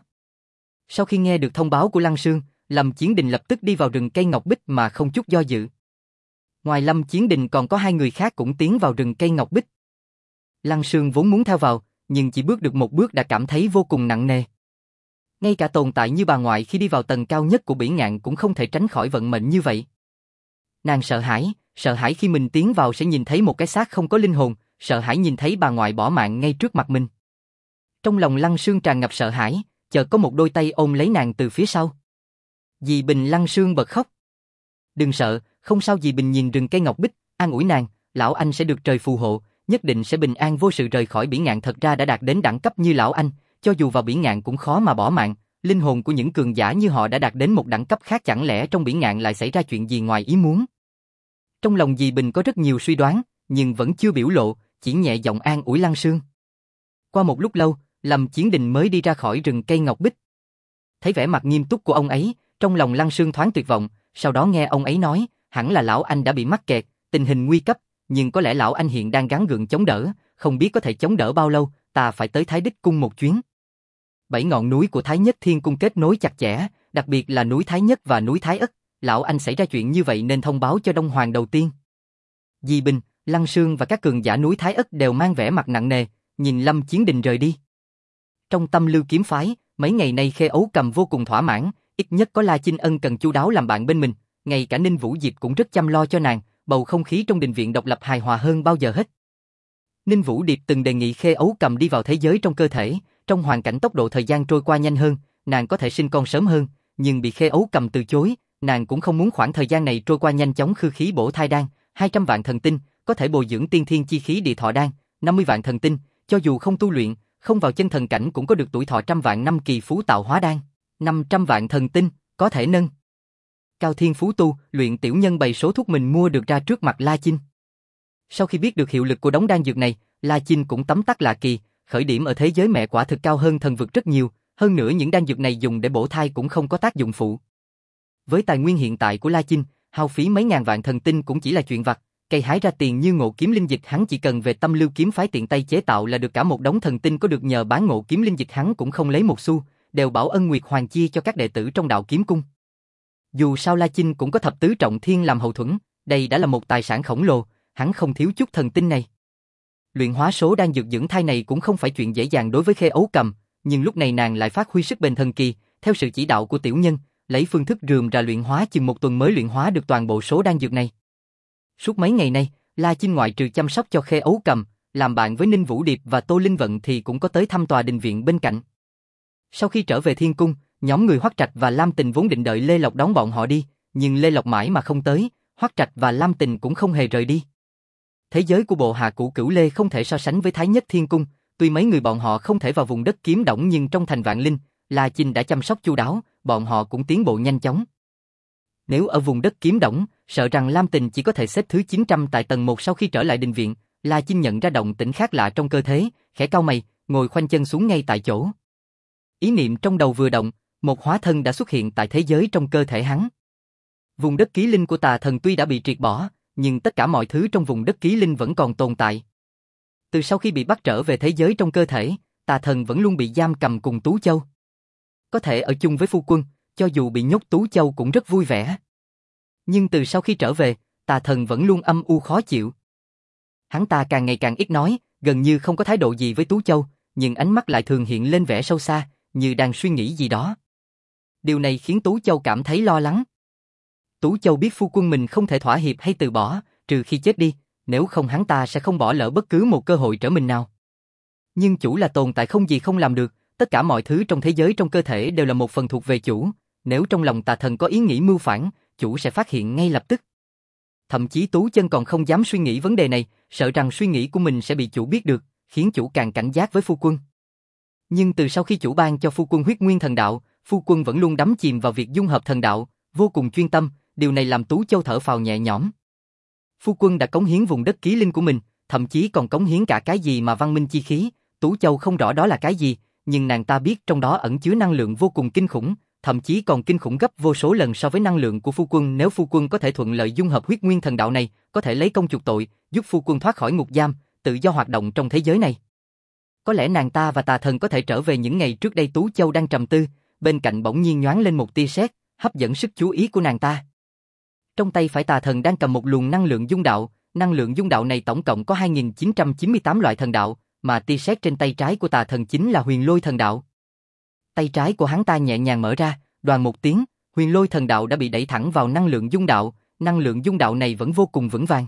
Sau khi nghe được thông báo của Lăng Sương, Lâm Chiến Đình lập tức đi vào rừng cây ngọc bích mà không chút do dự. Ngoài Lâm Chiến Đình còn có 2 người khác cũng tiến vào rừng cây ngọc bích. Lăng Sương vốn muốn theo vào, nhưng chỉ bước được 1 bước đã cảm thấy vô cùng nặng nề. Ngay cả tồn tại như bà ngoại khi đi vào tầng cao nhất của bỉ ngạn cũng không thể tránh khỏi vận mệnh như vậy. Nàng sợ hãi khi mình tiến vào sẽ nhìn thấy một cái xác không có linh hồn, sợ hãi nhìn thấy bà ngoại bỏ mạng ngay trước mặt mình. Trong lòng Lăng Sương tràn ngập sợ hãi, chợt có một đôi tay ôm lấy nàng từ phía sau. Dì Bình. Lăng Sương bật khóc. Đừng sợ, không sao. Dì Bình nhìn rừng cây ngọc bích, an ủi nàng, lão anh sẽ được trời phù hộ, nhất định sẽ bình an vô sự rời khỏi bỉ ngạn. Thật ra đã đạt đến đẳng cấp như lão anh, cho dù vào bỉ ngạn cũng khó mà bỏ mạng, linh hồn của những cường giả như họ đã đạt đến một đẳng cấp khác, chẳng lẽ trong bỉ ngạn lại xảy ra chuyện gì ngoài ý muốn? Trong lòng dì Bình có rất nhiều suy đoán, nhưng vẫn chưa biểu lộ, chỉ nhẹ giọng an ủi Lăng Sương. Qua một lúc lâu, Lâm Chiến Đình mới đi ra khỏi rừng cây ngọc bích. Thấy vẻ mặt nghiêm túc của ông ấy, trong lòng Lăng Sương thoáng tuyệt vọng, sau đó nghe ông ấy nói, hẳn là lão anh đã bị mắc kẹt, tình hình nguy cấp, nhưng có lẽ lão anh hiện đang gắng gượng chống đỡ, không biết có thể chống đỡ bao lâu, ta phải tới Thái Đích Cung một chuyến. 7 ngọn núi của Thái Nhất Thiên Cung kết nối chặt chẽ, đặc biệt là núi Thái Nhất và núi Thái Ất, lão anh xảy ra chuyện như vậy nên thông báo cho Đông Hoàng đầu tiên. Dì Bình, Lăng Sương và các cường giả núi Thái Ất đều mang vẻ mặt nặng nề, nhìn Lâm Chiến Đình rời đi. Trong Tâm Lưu kiếm phái, mấy ngày nay Khê Ấu Cầm vô cùng thỏa mãn, ít nhất có La Chinh Ân cần chu đáo làm bạn bên mình, ngay cả Ninh Vũ Diệp cũng rất chăm lo cho nàng, bầu không khí trong đình viện độc lập hài hòa hơn bao giờ hết. Ninh Vũ Điệp từng đề nghị Khê Ấu Cầm đi vào thế giới trong cơ thể, trong hoàn cảnh tốc độ thời gian trôi qua nhanh hơn, nàng có thể sinh con sớm hơn, nhưng bị Khê Ấu Cầm từ chối, nàng cũng không muốn khoảng thời gian này trôi qua nhanh chóng. Khư khí bổ thai đan, 200 vạn thần tinh, có thể bồi dưỡng tiên thiên chi khí địa thọ đan, 50 vạn thần tinh, cho dù không tu luyện, không vào chân thần cảnh cũng có được tuổi thọ 100 vạn năm. Kỳ phú tạo hóa đan, 500 vạn thần tinh, có thể nâng cao thiên phú tu luyện. Tiểu nhân bày số thuốc mình mua được ra trước mặt La Chinh. Sau khi biết được hiệu lực của đống đan dược này, La Chinh cũng tấm tắc lạ kỳ, khởi điểm ở thế giới mẹ quả thực cao hơn thần vực rất nhiều, hơn nữa những đan dược này dùng để bổ thai cũng không có tác dụng phụ. Với tài nguyên hiện tại của La Chinh, hao phí mấy ngàn vạn thần tinh cũng chỉ là chuyện vặt, cây hái ra tiền như Ngộ Kiếm Linh Dịch hắn chỉ cần về Tâm Lưu kiếm phái tiện tay chế tạo là được cả một đống thần tinh. Có được nhờ bán Ngộ Kiếm Linh Dịch hắn cũng không lấy một xu, đều bảo ân Nguyệt Hoàng chia cho các đệ tử trong Đạo Kiếm Cung. Dù sao La Chinh cũng có thập tứ trọng thiên làm hậu thuẫn, đây đã là một tài sản khổng lồ, hắn không thiếu chút thần tinh này. Luyện hóa số đan dược dưỡng thai này cũng không phải chuyện dễ dàng đối với Khê Ấu Cầm, nhưng lúc này nàng lại phát huy sức bền thần kỳ, theo sự chỉ đạo của tiểu nhân, lấy phương thức rườm rà luyện hóa chừng 1 tuần mới luyện hóa được toàn bộ số đan dược này. Suốt mấy ngày nay, La Chinh ngoại trừ chăm sóc cho Khê Ấu Cầm, làm bạn với Ninh Vũ Điệp và Tô Linh Vận thì cũng có tới thăm tòa đình viện bên cạnh. Sau khi trở về Thiên Cung, nhóm người Hoắc Trạch và Lam Tình vốn định đợi Lê Lộc đón bọn họ đi, nhưng Lê Lộc mãi mà không tới, Hoắc Trạch và Lam Tình cũng không hề rời đi. Thế giới của bộ hạ cũ Cửu Lê không thể so sánh với Thái Nhất Thiên Cung, tuy mấy người bọn họ không thể vào vùng đất Kiếm Đổng nhưng trong thành Vạn Linh, La Chinh đã chăm sóc chu đáo, bọn họ cũng tiến bộ nhanh chóng. Nếu ở vùng đất Kiếm Đổng, sợ rằng Lam Tình chỉ có thể xếp thứ 900 tại tầng 1. Sau khi trở lại đình viện, La Chinh nhận ra động tĩnh khác lạ trong cơ thể, khẽ cau mày, ngồi khoanh chân xuống ngay tại chỗ. Ý niệm trong đầu vừa động, một hóa thân đã xuất hiện tại thế giới trong cơ thể hắn. Vùng đất Ký Linh của Tà Thần tuy đã bị triệt bỏ, nhưng tất cả mọi thứ trong vùng đất Ký Linh vẫn còn tồn tại. Từ sau khi bị bắt trở về thế giới trong cơ thể, Tà Thần vẫn luôn bị giam cầm cùng Tú Châu. có thể ở chung với phu quân, cho dù bị nhốt Tú Châu cũng rất vui vẻ. Nhưng từ sau khi trở về, Tà Thần vẫn luôn âm u khó chịu. Hắn ta càng ngày càng ít nói, gần như không có thái độ gì với Tú Châu, nhưng ánh mắt lại thường hiện lên vẻ sâu xa, như đang suy nghĩ gì đó. Điều này khiến Tú Châu cảm thấy lo lắng. Tú Châu biết phu quân mình không thể thỏa hiệp hay từ bỏ, trừ khi chết đi, nếu không hắn ta sẽ không bỏ lỡ bất cứ một cơ hội trở mình nào. Nhưng chủ là tồn tại không gì không làm được, tất cả mọi thứ trong thế giới trong cơ thể đều là một phần thuộc về chủ, nếu trong lòng Tà Thần có ý nghĩ mưu phản, chủ sẽ phát hiện ngay lập tức. Thậm chí Tú Chân còn không dám suy nghĩ vấn đề này, sợ rằng suy nghĩ của mình sẽ bị chủ biết được, khiến chủ càng cảnh giác với phu quân. Nhưng từ sau khi chủ ban cho phu quân huyết nguyên thần đạo, phu quân vẫn luôn đắm chìm vào việc dung hợp thần đạo, vô cùng chuyên tâm, điều này làm Tú Châu thở phào nhẹ nhõm. Phu quân đã cống hiến vùng đất ký linh của mình, thậm chí còn cống hiến cả cái gì mà văn minh chi khí, Tú Châu không rõ đó là cái gì, nhưng nàng ta biết trong đó ẩn chứa năng lượng vô cùng kinh khủng, thậm chí còn kinh khủng gấp vô số lần so với năng lượng của phu quân. Nếu phu quân có thể thuận lợi dung hợp huyết nguyên thần đạo này, có thể lấy công chuộc tội, giúp phu quân thoát khỏi ngục giam, tự do hoạt động trong thế giới này. Có lẽ nàng ta và Tà Thần có thể trở về những ngày trước đây. Tú Châu đang trầm tư, bên cạnh bỗng nhiên nhoáng lên một tia sét, hấp dẫn sức chú ý của nàng ta. Trong tay phải Tà Thần đang cầm một luồng năng lượng dung đạo, năng lượng dung đạo này tổng cộng có 2998 loại thần đạo, mà tia sét trên tay trái của Tà Thần chính là huyền lôi thần đạo. Tay trái của hắn ta nhẹ nhàng mở ra, đoàn một tiếng, huyền lôi thần đạo đã bị đẩy thẳng vào năng lượng dung đạo, năng lượng dung đạo này vẫn vô cùng vững vàng.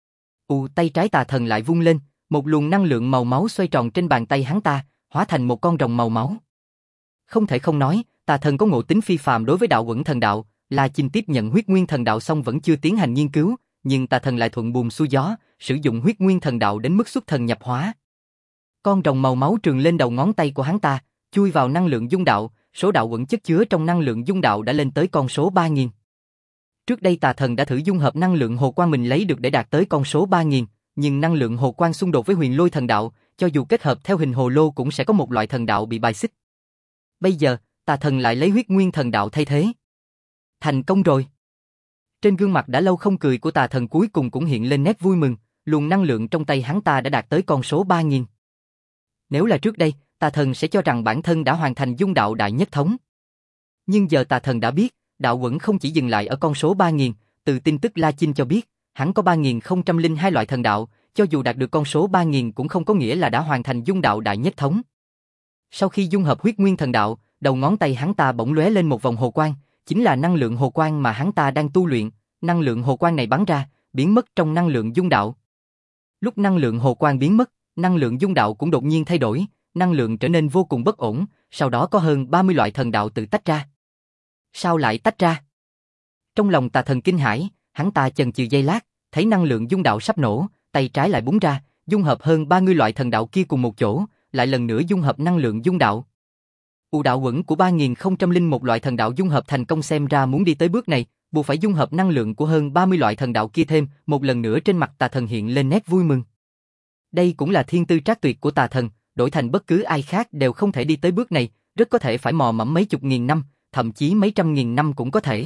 Tay trái Tà Thần lại vung lên, một luồng năng lượng màu máu xoay tròn trên bàn tay hắn ta, hóa thành một con rồng màu máu. Không thể không nói, Tà Thần có ngộ tính phi phàm đối với đạo uẩn thần đạo. La Chinh tiếp nhận huyết nguyên thần đạo xong vẫn chưa tiến hành nghiên cứu, nhưng Tà Thần lại thuận buồm xuôi gió, sử dụng huyết nguyên thần đạo đến mức xuất thần nhập hóa. Con rồng màu máu trường lên đầu ngón tay của hắn ta, chui vào năng lượng dung đạo, số đạo uẩn chất chứa trong năng lượng dung đạo đã lên tới con số 3000. Trước đây Tà Thần đã thử dung hợp năng lượng hồ quang mình lấy được để đạt tới con số 3000, nhưng năng lượng hồ quang xung đột với huyền lôi thần đạo, cho dù kết hợp theo hình hồ lô cũng sẽ có một loại thần đạo bị bài xích. Bây giờ, Tà Thần lại lấy huyết nguyên thần đạo thay thế. Thành công rồi. Trên gương mặt đã lâu không cười của Tà Thần cuối cùng cũng hiện lên nét vui mừng, luồng năng lượng trong tay hắn ta đã đạt tới con số 3000. Nếu là trước đây, Tà Thần sẽ cho rằng bản thân đã hoàn thành dung đạo đại nhất thống. Nhưng giờ Tà Thần đã biết, đạo uẩn không chỉ dừng lại ở con số 3000, từ tin tức La Chinh cho biết, hắn có 3002 loại thần đạo, cho dù đạt được con số 3000 cũng không có nghĩa là đã hoàn thành dung đạo đại nhất thống. Sau khi dung hợp huyết nguyên thần đạo, đầu ngón tay hắn ta bỗng lóe lên một vòng hồ quang, chính là năng lượng hồ quang mà hắn ta đang tu luyện, năng lượng hồ quang này bắn ra, biến mất trong năng lượng dung đạo. Lúc năng lượng hồ quang biến mất, năng lượng dung đạo cũng đột nhiên thay đổi, năng lượng trở nên vô cùng bất ổn, sau đó có hơn 30 loại thần đạo tự tách ra. Sao lại tách ra? Trong lòng Tà Thần kinh hãi, hắn ta chần chừ giây lát, thấy năng lượng dung đạo sắp nổ, tay trái lại búng ra, dung hợp hơn 30 loại thần đạo kia cùng một chỗ, lại lần nữa dung hợp năng lượng dung đạo. Đạo uẩn của 3001 loại thần đạo dung hợp thành công, xem ra muốn đi tới bước này, buộc phải dung hợp năng lượng của hơn 30 loại thần đạo kia thêm. Một lần nữa trên mặt Tà Thần hiện lên nét vui mừng. Đây cũng là thiên tư trác tuyệt của Tà Thần, đổi thành bất cứ ai khác đều không thể đi tới bước này, rất có thể phải mò mẫm mấy chục nghìn năm, thậm chí mấy trăm nghìn năm cũng có thể.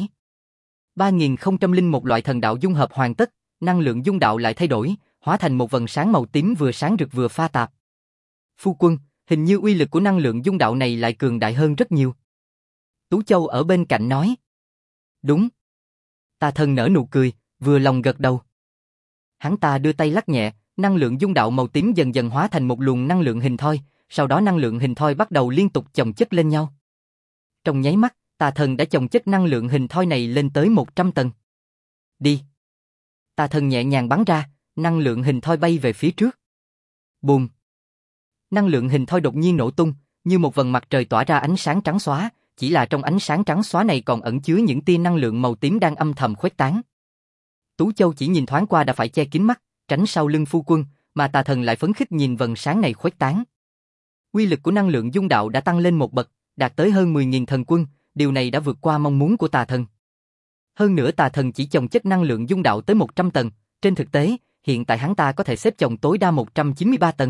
3001 loại thần đạo dung hợp hoàn tất, năng lượng dung đạo lại thay đổi, hóa thành một vầng sáng màu tím vừa sáng rực vừa pha tạp. Phu quân, hình như uy lực của năng lượng dung đạo này lại cường đại hơn rất nhiều. Tú Châu ở bên cạnh nói. Đúng. Tà Thần nở nụ cười, vừa lòng gật đầu. Hắn ta đưa tay lắc nhẹ, năng lượng dung đạo màu tím dần dần hóa thành một luồng năng lượng hình thoi, sau đó năng lượng hình thoi bắt đầu liên tục chồng chất lên nhau. Trong nháy mắt, Tà Thần đã chồng chất năng lượng hình thoi này lên tới 100 tầng. Đi. Tà Thần nhẹ nhàng bắn ra, năng lượng hình thoi bay về phía trước. Bùm. Năng lượng hình thoi đột nhiên nổ tung, như một vầng mặt trời tỏa ra ánh sáng trắng xóa, chỉ là trong ánh sáng trắng xóa này còn ẩn chứa những tia năng lượng màu tím đang âm thầm khuếch tán. Tú Châu chỉ nhìn thoáng qua đã phải che kín mắt, tránh sau lưng phu quân, mà Tà Thần lại phấn khích nhìn vầng sáng này khuếch tán. Uy lực của năng lượng dung đạo đã tăng lên một bậc, đạt tới hơn 10.000 thần quân, điều này đã vượt qua mong muốn của Tà Thần. Hơn nữa Tà Thần chỉ chồng chất năng lượng dung đạo tới 100 tầng, trên thực tế, hiện tại hắn ta có thể xếp chồng tối đa 193 tầng.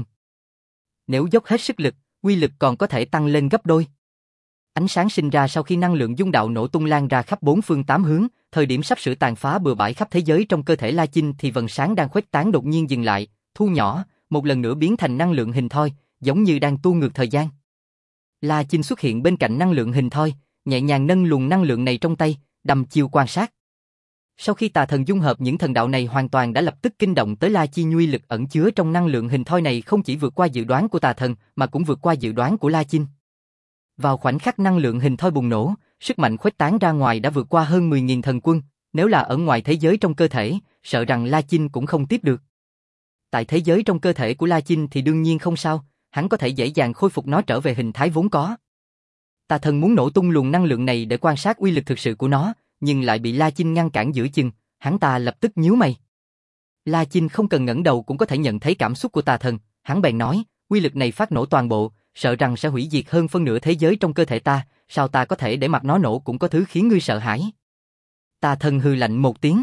Nếu dốc hết sức lực, uy lực còn có thể tăng lên gấp đôi. Ánh sáng sinh ra sau khi năng lượng dung đạo nổ tung lan ra khắp bốn phương tám hướng, thời điểm sắp sửa tàn phá bừa bãi khắp thế giới trong cơ thể La Chinh thì vầng sáng đang khuếch tán đột nhiên dừng lại, thu nhỏ, một lần nữa biến thành năng lượng hình thoi, giống như đang tua ngược thời gian. La Chinh xuất hiện bên cạnh năng lượng hình thoi, nhẹ nhàng nâng luồng năng lượng này trong tay, đăm chiêu quan sát. Sau khi tà thần dung hợp những thần đạo này hoàn toàn đã lập tức kinh động tới La Chi, uy lực ẩn chứa trong năng lượng hình thoi này không chỉ vượt qua dự đoán của tà thần mà cũng vượt qua dự đoán của La Chinh. Vào khoảnh khắc năng lượng hình thoi bùng nổ, sức mạnh khuếch tán ra ngoài đã vượt qua hơn 10.000 thần quân, nếu là ở ngoài thế giới trong cơ thể, sợ rằng La Chinh cũng không tiếp được. Tại thế giới trong cơ thể của La Chinh thì đương nhiên không sao, hắn có thể dễ dàng khôi phục nó trở về hình thái vốn có. Tà thần muốn nổ tung luồng năng lượng này để quan sát uy lực thực sự của nó, nhưng lại bị La Chinh ngăn cản giữa chừng, hắn ta lập tức nhíu mày. La Chinh không cần ngẩng đầu cũng có thể nhận thấy cảm xúc của tà thần, hắn bèn nói, uy lực này phát nổ toàn bộ, sợ rằng sẽ hủy diệt hơn phân nửa thế giới trong cơ thể ta, sao ta có thể để mặc nó nổ, cũng có thứ khiến ngươi sợ hãi. Tà thần hừ lạnh một tiếng.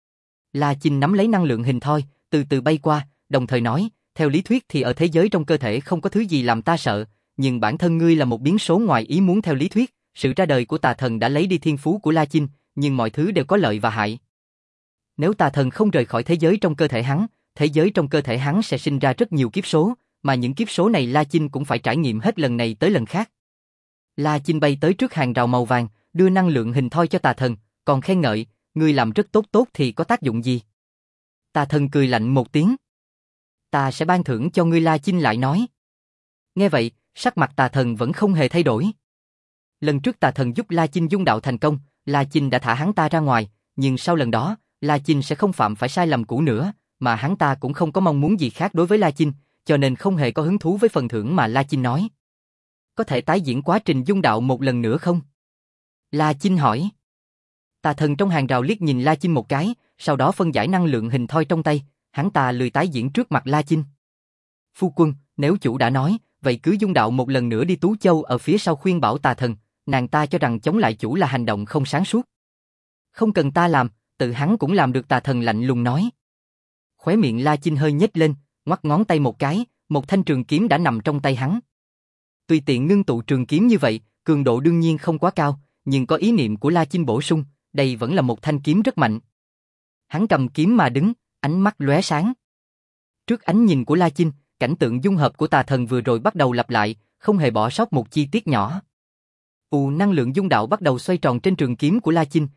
La Chinh nắm lấy năng lượng hình thoi, từ từ bay qua, đồng thời nói, theo lý thuyết thì ở thế giới trong cơ thể không có thứ gì làm ta sợ, nhưng bản thân ngươi là một biến số ngoài ý muốn. Theo lý thuyết, sự ra đời của tà thần đã lấy đi thiên phú của La Chinh, nhưng mọi thứ đều có lợi và hại. Nếu tà thần không rời khỏi thế giới trong cơ thể hắn, thế giới trong cơ thể hắn sẽ sinh ra rất nhiều kiếp số, mà những kiếp số này La Chinh cũng phải trải nghiệm hết lần này tới lần khác. La Chinh bay tới trước hàng rào màu vàng, đưa năng lượng hình thoi cho tà thần, còn khen ngợi, ngươi làm rất tốt thì có tác dụng gì? Tà thần cười lạnh một tiếng. Ta sẽ ban thưởng cho ngươi. La Chinh lại nói. Nghe vậy, sắc mặt tà thần vẫn không hề thay đổi. Lần trước tà thần giúp La Chinh dung đạo thành công, La Chinh đã thả hắn ta ra ngoài, nhưng sau lần đó, La Chinh sẽ không phạm phải sai lầm cũ nữa, mà hắn ta cũng không có mong muốn gì khác đối với La Chinh, cho nên không hề có hứng thú với phần thưởng mà La Chinh nói. Có thể tái diễn quá trình dung đạo một lần nữa không? La Chinh hỏi. Tà thần trong hàng rào liếc nhìn La Chinh một cái, sau đó phân giải năng lượng hình thoi trong tay, hắn ta lười tái diễn trước mặt La Chinh. Phu quân, nếu chủ đã nói, vậy cứ dung đạo một lần nữa đi. Tú Châu ở phía sau khuyên bảo tà thần, nàng ta cho rằng chống lại chủ là hành động không sáng suốt. Không cần ta làm, tự hắn cũng làm được. Tà thần lạnh lùng nói. Khóe miệng La Chinh hơi nhếch lên, ngoắc ngón tay một cái, một thanh trường kiếm đã nằm trong tay hắn. Tùy tiện ngưng tụ trường kiếm như vậy, cường độ đương nhiên không quá cao, nhưng có ý niệm của La Chinh bổ sung, đây vẫn là một thanh kiếm rất mạnh. Hắn cầm kiếm mà đứng, ánh mắt lóe sáng. Trước ánh nhìn của La Chinh, cảnh tượng dung hợp của tà thần vừa rồi bắt đầu lặp lại, không hề bỏ sót một chi tiết nhỏ. Năng lượng dung đạo bắt đầu xoay tròn trên trường kiếm của La Chinh,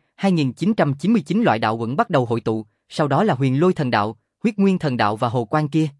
2999 loại đạo uẩn bắt đầu hội tụ, sau đó là huyền lôi thần đạo, huyết nguyên thần đạo và hồ quang kia.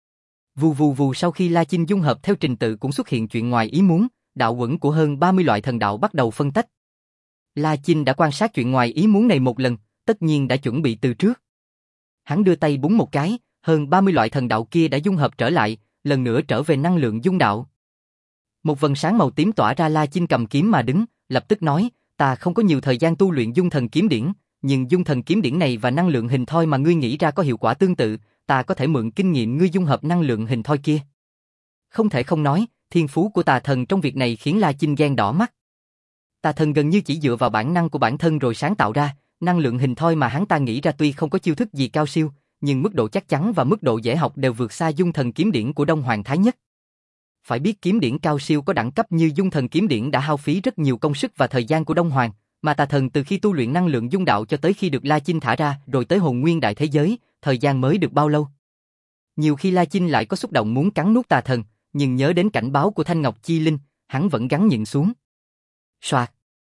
Vù. Sau khi La Chinh dung hợp theo trình tự cũng xuất hiện chuyện ngoài ý muốn, đạo uẩn của hơn 30 loại thần đạo bắt đầu phân tách. La Chinh đã quan sát chuyện ngoài ý muốn này một lần, tất nhiên đã chuẩn bị từ trước. Hắn đưa tay búng một cái, hơn 30 loại thần đạo kia đã dung hợp trở lại, lần nữa trở về năng lượng dung đạo. Một vầng sáng màu tím tỏa ra. La Chinh cầm kiếm mà đứng, lập tức nói, ta không có nhiều thời gian tu luyện dung thần kiếm điển, nhưng dung thần kiếm điển này và năng lượng hình thoi mà ngươi nghĩ ra có hiệu quả tương tự, ta có thể mượn kinh nghiệm ngươi dung hợp năng lượng hình thoi kia. Không thể không nói, thiên phú của tà thần trong việc này khiến La Chinh ghen đỏ mắt. Tà thần gần như chỉ dựa vào bản năng của bản thân rồi sáng tạo ra, năng lượng hình thoi mà hắn ta nghĩ ra tuy không có chiêu thức gì cao siêu, nhưng mức độ chắc chắn và mức độ dễ học đều vượt xa dung thần kiếm điển của Đông Hoàng Thái Nhất. Phải biết kiếm điển cao siêu có đẳng cấp như dung thần kiếm điển đã hao phí rất nhiều công sức và thời gian của Đông Hoàng, mà tà thần từ khi tu luyện năng lượng dung đạo cho tới khi được La Chinh thả ra rồi tới hồn nguyên đại thế giới, thời gian mới được bao lâu. Nhiều khi La Chinh lại có xúc động muốn cắn nuốt tà thần, nhưng nhớ đến cảnh báo của Thanh Ngọc Chi Linh, hắn vẫn gắng nhịn xuống. Soạt.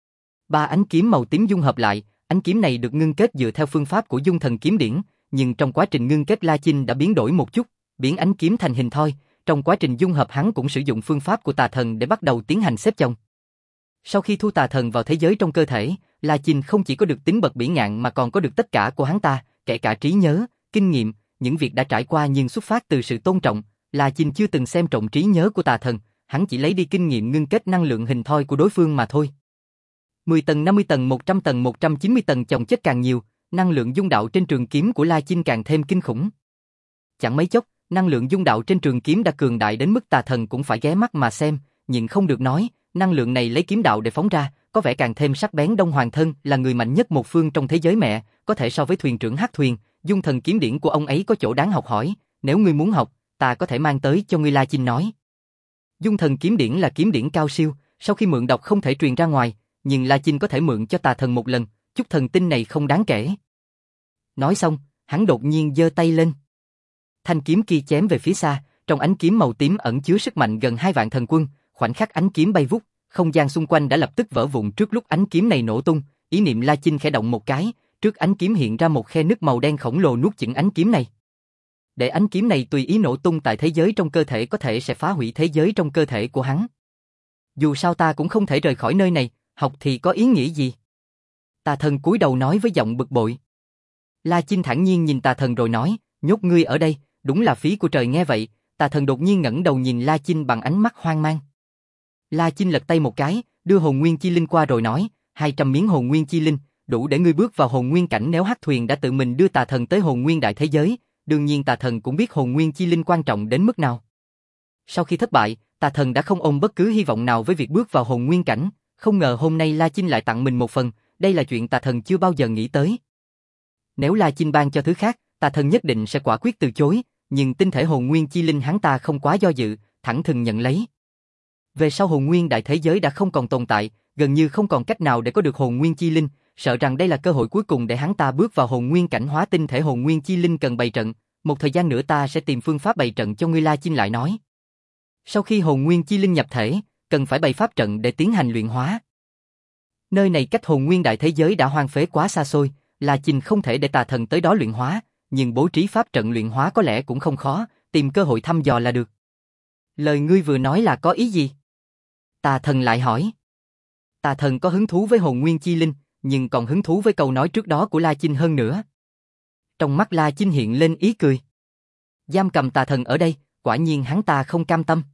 3 ánh kiếm màu tím dung hợp lại, ánh kiếm này được ngưng kết dựa theo phương pháp của dung thần kiếm điển, nhưng trong quá trình ngưng kết La Chinh đã biến đổi một chút, biến ánh kiếm thành hình thoi, trong quá trình dung hợp hắn cũng sử dụng phương pháp của tà thần để bắt đầu tiến hành xếp chồng. Sau khi thu tà thần vào thế giới trong cơ thể, La Chinh không chỉ có được tính bậc bỉ ngạn mà còn có được tất cả của hắn ta, kể cả trí nhớ, kinh nghiệm, những việc đã trải qua nhưng xuất phát từ sự tôn trọng. La Chinh chưa từng xem trọng trí nhớ của tà thần, hắn chỉ lấy đi kinh nghiệm ngưng kết năng lượng hình thoi của đối phương mà thôi. 10 tầng, 50 tầng, 100 tầng, 190 tầng chồng chất càng nhiều, năng lượng dung đạo trên trường kiếm của La Chinh càng thêm kinh khủng. Chẳng mấy chốc, năng lượng dung đạo trên trường kiếm đã cường đại đến mức tà thần cũng phải ghé mắt mà xem, nhịn không được nói, năng lượng này lấy kiếm đạo để phóng ra, có vẻ càng thêm sắc bén. Đông Hoàng Thân là người mạnh nhất một phương trong thế giới mẹ, có thể so với thuyền trưởng Hắc Thuyền, dung thần kiếm điển của ông ấy có chỗ đáng học hỏi, nếu ngươi muốn học, ta có thể mang tới cho ngươi. La Chinh nói. Dung thần kiếm điển là kiếm điển cao siêu, sau khi mượn đọc không thể truyền ra ngoài, nhưng La Chinh có thể mượn cho tà thần một lần, chút thần tinh này không đáng kể. Nói xong, hắn đột nhiên giơ tay lên. Thanh kiếm kia chém về phía xa, trong ánh kiếm màu tím ẩn chứa sức mạnh gần 2 vạn thần quân, khoảnh khắc ánh kiếm bay vút, không gian xung quanh đã lập tức vỡ vụn trước lúc ánh kiếm này nổ tung, ý niệm La Chinh khẽ động một cái, trước ánh kiếm hiện ra một khe nứt màu đen khổng lồ nuốt chửng ánh kiếm này. Để ánh kiếm này tùy ý nổ tung tại thế giới trong cơ thể có thể sẽ phá hủy thế giới trong cơ thể của hắn. Dù sao ta cũng không thể rời khỏi nơi này, học thì có ý nghĩa gì? Tà thần cúi đầu nói với giọng bực bội. La Chinh thản nhiên nhìn tà thần rồi nói, nhốt ngươi ở đây, đúng là phí của trời. Nghe vậy, tà thần đột nhiên ngẩng đầu nhìn La Chinh bằng ánh mắt hoang mang. La Chinh lật tay một cái, đưa hồn nguyên chi linh qua rồi nói, 200 miếng hồn nguyên chi linh, đủ để ngươi bước vào hồn nguyên cảnh. Nếu Hắc Thuyền đã tự mình đưa tà thần tới hồn nguyên đại thế giới, đương nhiên tà thần cũng biết hồn nguyên chi linh quan trọng đến mức nào. Sau khi thất bại, tà thần đã không ôm bất cứ hy vọng nào với việc bước vào hồn nguyên cảnh, không ngờ hôm nay La Chinh lại tặng mình một phần, đây là chuyện tà thần chưa bao giờ nghĩ tới. Nếu La Chinh ban cho thứ khác, tà thần nhất định sẽ quả quyết từ chối, nhưng tinh thể hồn nguyên chi linh hắn ta không quá do dự, thẳng thừng nhận lấy. Về sau hồn nguyên đại thế giới đã không còn tồn tại, gần như không còn cách nào để có được hồn nguyên chi linh, sợ rằng đây là cơ hội cuối cùng để hắn ta bước vào hồn nguyên cảnh. Hóa tinh thể hồn nguyên chi linh cần bày trận, một thời gian nữa ta sẽ tìm phương pháp bày trận cho ngươi. La Chinh lại nói. Sau khi hồn nguyên chi linh nhập thể, cần phải bày pháp trận để tiến hành luyện hóa. Nơi này cách hồn nguyên đại thế giới đã hoang phế quá xa xôi, La Chinh không thể để tà thần tới đó luyện hóa, nhưng bố trí pháp trận luyện hóa có lẽ cũng không khó, tìm cơ hội thăm dò là được. Lời ngươi vừa nói là có ý gì? Tà thần lại hỏi. Tà thần có hứng thú với hồn nguyên chi linh, nhưng còn hứng thú với câu nói trước đó của La Chinh hơn nữa. Trong mắt La Chinh hiện lên ý cười. Giam cầm tà thần ở đây, quả nhiên hắn ta không cam tâm.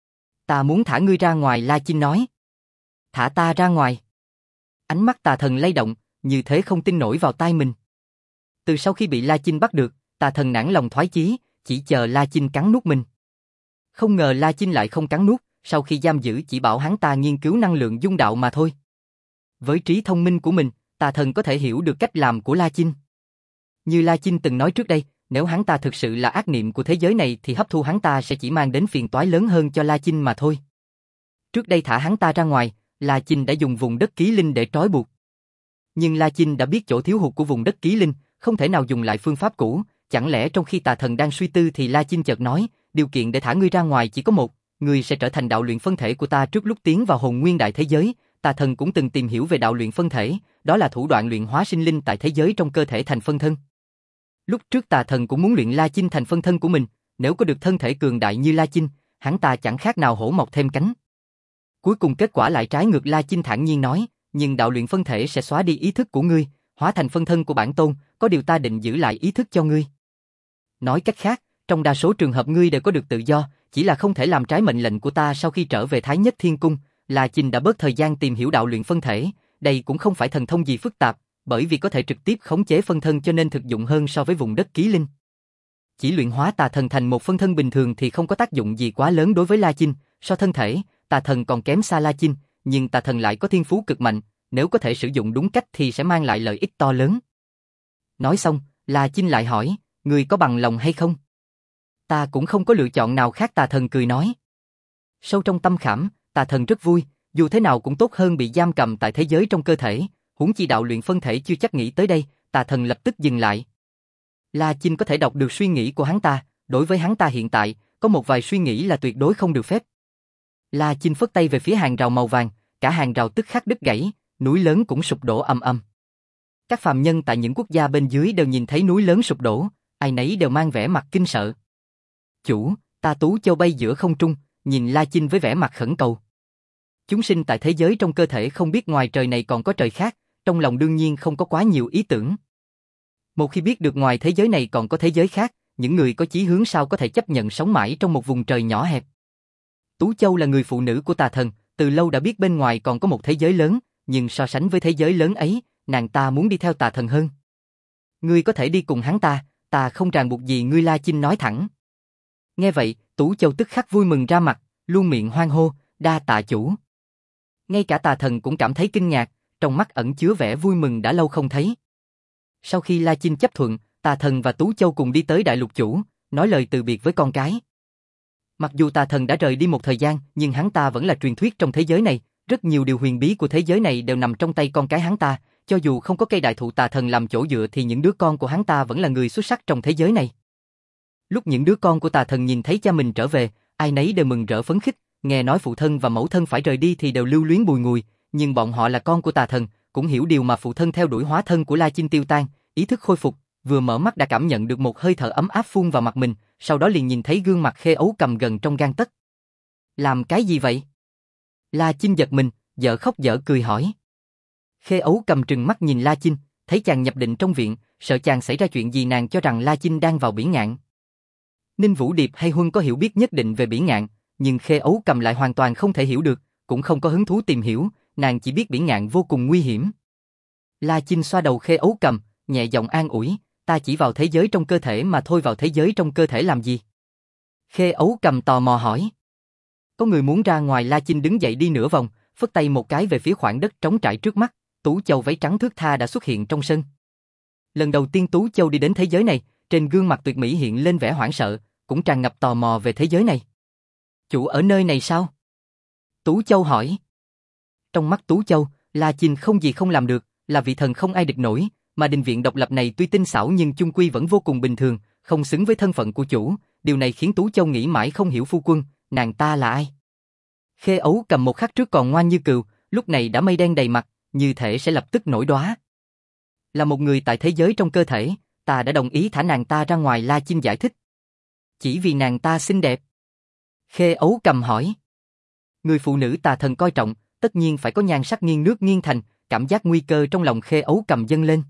Ta muốn thả ngươi ra ngoài. La Chinh nói. Thả ta ra ngoài. Ánh mắt tà thần lay động, như thế không tin nổi vào tai mình. Từ sau khi bị La Chinh bắt được, tà thần nản lòng thoái chí, chỉ chờ La Chinh cắn nuốt mình. Không ngờ La Chinh lại không cắn nuốt, sau khi giam giữ chỉ bảo hắn ta nghiên cứu năng lượng dung đạo mà thôi. Với trí thông minh của mình, tà thần có thể hiểu được cách làm của La Chinh. Như La Chinh từng nói trước đây, nếu hắn ta thực sự là ác niệm của thế giới này thì hấp thu hắn ta sẽ chỉ mang đến phiền toái lớn hơn cho La Chinh mà thôi. Trước đây thả hắn ta ra ngoài, La Chinh đã dùng vùng đất ký linh để trói buộc. Nhưng La Chinh đã biết chỗ thiếu hụt của vùng đất ký linh, không thể nào dùng lại phương pháp cũ. Chẳng lẽ trong khi tà thần đang suy tư thì La Chinh chợt nói, điều kiện để thả ngươi ra ngoài chỉ có một, ngươi sẽ trở thành đạo luyện phân thể của ta. Trước lúc tiến vào hồn nguyên đại thế giới, tà thần cũng từng tìm hiểu về đạo luyện phân thể, đó là thủ đoạn luyện hóa sinh linh tại thế giới trong cơ thể thành phân thân. Lúc trước tà thần cũng muốn luyện La Chinh thành phân thân của mình, nếu có được thân thể cường đại như La Chinh, hắn ta chẳng khác nào hổ mọc thêm cánh. Cuối cùng kết quả lại trái ngược. La Chinh thản nhiên nói, nhưng đạo luyện phân thể sẽ xóa đi ý thức của ngươi, hóa thành phân thân của bản tôn, có điều ta định giữ lại ý thức cho ngươi. Nói cách khác, trong đa số trường hợp ngươi đều có được tự do, chỉ là không thể làm trái mệnh lệnh của ta. Sau khi trở về Thái Nhất Thiên Cung, La Chinh đã bớt thời gian tìm hiểu đạo luyện phân thể, đây cũng không phải thần thông gì phức tạp, bởi vì có thể trực tiếp khống chế phân thân cho nên thực dụng hơn so với vùng đất ký linh. Chỉ luyện hóa tà thần thành một phân thân bình thường thì không có tác dụng gì quá lớn đối với La Chinh, so thân thể, tà thần còn kém xa La Chinh, nhưng tà thần lại có thiên phú cực mạnh, nếu có thể sử dụng đúng cách thì sẽ mang lại lợi ích to lớn. Nói xong, La Chinh lại hỏi, ngươi có bằng lòng hay không? Ta cũng không có lựa chọn nào khác. Tà thần cười nói. Sâu trong tâm khảm, tà thần rất vui, dù thế nào cũng tốt hơn bị giam cầm tại thế giới trong cơ thể, huống chi đạo luyện phân thể chưa chắc nghĩ tới đây. Tà thần lập tức dừng lại. La Chinh có thể đọc được suy nghĩ của hắn ta, đối với hắn ta hiện tại, có một vài suy nghĩ là tuyệt đối không được phép. La Chinh phất tay về phía hàng rào màu vàng, cả hàng rào tức khắc đứt gãy, núi lớn cũng sụp đổ ầm ầm. Các phàm nhân tại những quốc gia bên dưới đều nhìn thấy núi lớn sụp đổ, ai nấy đều mang vẻ mặt kinh sợ. Chủ, ta Tú Châu bay giữa không trung, nhìn La Chinh với vẻ mặt khẩn cầu. Chúng sinh tại thế giới trong cơ thể không biết ngoài trời này còn có trời khác, trong lòng đương nhiên không có quá nhiều ý tưởng. Một khi biết được ngoài thế giới này còn có thế giới khác, những người có chí hướng sao có thể chấp nhận sống mãi trong một vùng trời nhỏ hẹp. Tú Châu là người phụ nữ của tà thần, từ lâu đã biết bên ngoài còn có một thế giới lớn, nhưng so sánh với thế giới lớn ấy, nàng ta muốn đi theo tà thần hơn. Ngươi có thể đi cùng hắn ta không ràng buộc gì ngươi. La Chinh nói thẳng. Nghe vậy, Tú Châu tức khắc vui mừng ra mặt, luôn miệng hoan hô, đa tạ chủ. Ngay cả tà thần cũng cảm thấy kinh ngạc, trong mắt ẩn chứa vẻ vui mừng đã lâu không thấy. Sau khi La Chinh chấp thuận, tà thần và Tú Châu cùng đi tới đại lục chủ, nói lời từ biệt với con cái. Mặc dù tà thần đã rời đi một thời gian, nhưng hắn ta vẫn là truyền thuyết trong thế giới này, rất nhiều điều huyền bí của thế giới này đều nằm trong tay con cái hắn ta, cho dù không có cây đại thụ tà thần làm chỗ dựa thì những đứa con của hắn ta vẫn là người xuất sắc trong thế giới này. Lúc những đứa con của tà thần nhìn thấy cha mình trở về, ai nấy đều mừng rỡ phấn khích, Nghe nói phụ thân và mẫu thân phải rời đi thì đều lưu luyến bùi ngùi, nhưng bọn họ là con của tà thần, cũng hiểu điều mà phụ thân theo đuổi hóa thân của La Chinh tiêu tan, ý thức khôi phục, vừa mở mắt đã cảm nhận được một hơi thở ấm áp phun vào mặt mình, sau đó liền nhìn thấy gương mặt Khê Ấu Cầm gần trong gang tấc. Làm cái gì vậy? La Chinh giật mình, dở khóc dở cười hỏi. Khê Ấu Cầm trừng mắt nhìn La Chinh, thấy chàng nhập định trong viện, sợ chàng xảy ra chuyện gì, nàng cho rằng La Chinh đang vào bỉ ngạn. Ninh Vũ Điệp hay Huân có hiểu biết nhất định về bỉ ngạn, nhưng Khê Ấu Cầm lại hoàn toàn không thể hiểu được, cũng không có hứng thú tìm hiểu, nàng chỉ biết bỉ ngạn vô cùng nguy hiểm. La Chinh xoa đầu Khê Ấu Cầm, nhẹ giọng an ủi, ta chỉ vào thế giới trong cơ thể mà thôi, vào thế giới trong cơ thể làm gì? Khê Ấu Cầm tò mò hỏi. Có người muốn ra ngoài. La Chinh đứng dậy đi nửa vòng, phất tay một cái về phía khoảng đất trống trải trước mắt, Tú Châu váy trắng thướt tha đã xuất hiện trong sân. Lần đầu tiên Tú Châu đi đến thế giới này, trên gương mặt tuyệt mỹ hiện lên vẻ hoảng sợ, cũng tràn ngập tò mò về thế giới này. Chủ ở nơi này sao? Tú Châu hỏi. Trong mắt Tú Châu, La Chinh không gì không làm được, là vị thần không ai địch nổi, mà đình viện độc lập này tuy tinh xảo nhưng chung quy vẫn vô cùng bình thường, không xứng với thân phận của chủ, điều này khiến Tú Châu nghĩ mãi không hiểu phu quân, nàng ta là ai. Khê Ấu Cầm một khắc trước còn ngoan như cừu, lúc này đã mây đen đầy mặt, như thể sẽ lập tức nổi đóa. Là một người tại thế giới trong cơ thể, ta đã đồng ý thả nàng ta ra ngoài. La Chinh giải thích. Chỉ vì nàng ta xinh đẹp. Khê Ấu Cầm hỏi. Người phụ nữ tà thần coi trọng, tất nhiên phải có nhan sắc nghiêng nước nghiêng thành, cảm giác nguy cơ trong lòng Khê Ấu Cầm dâng lên.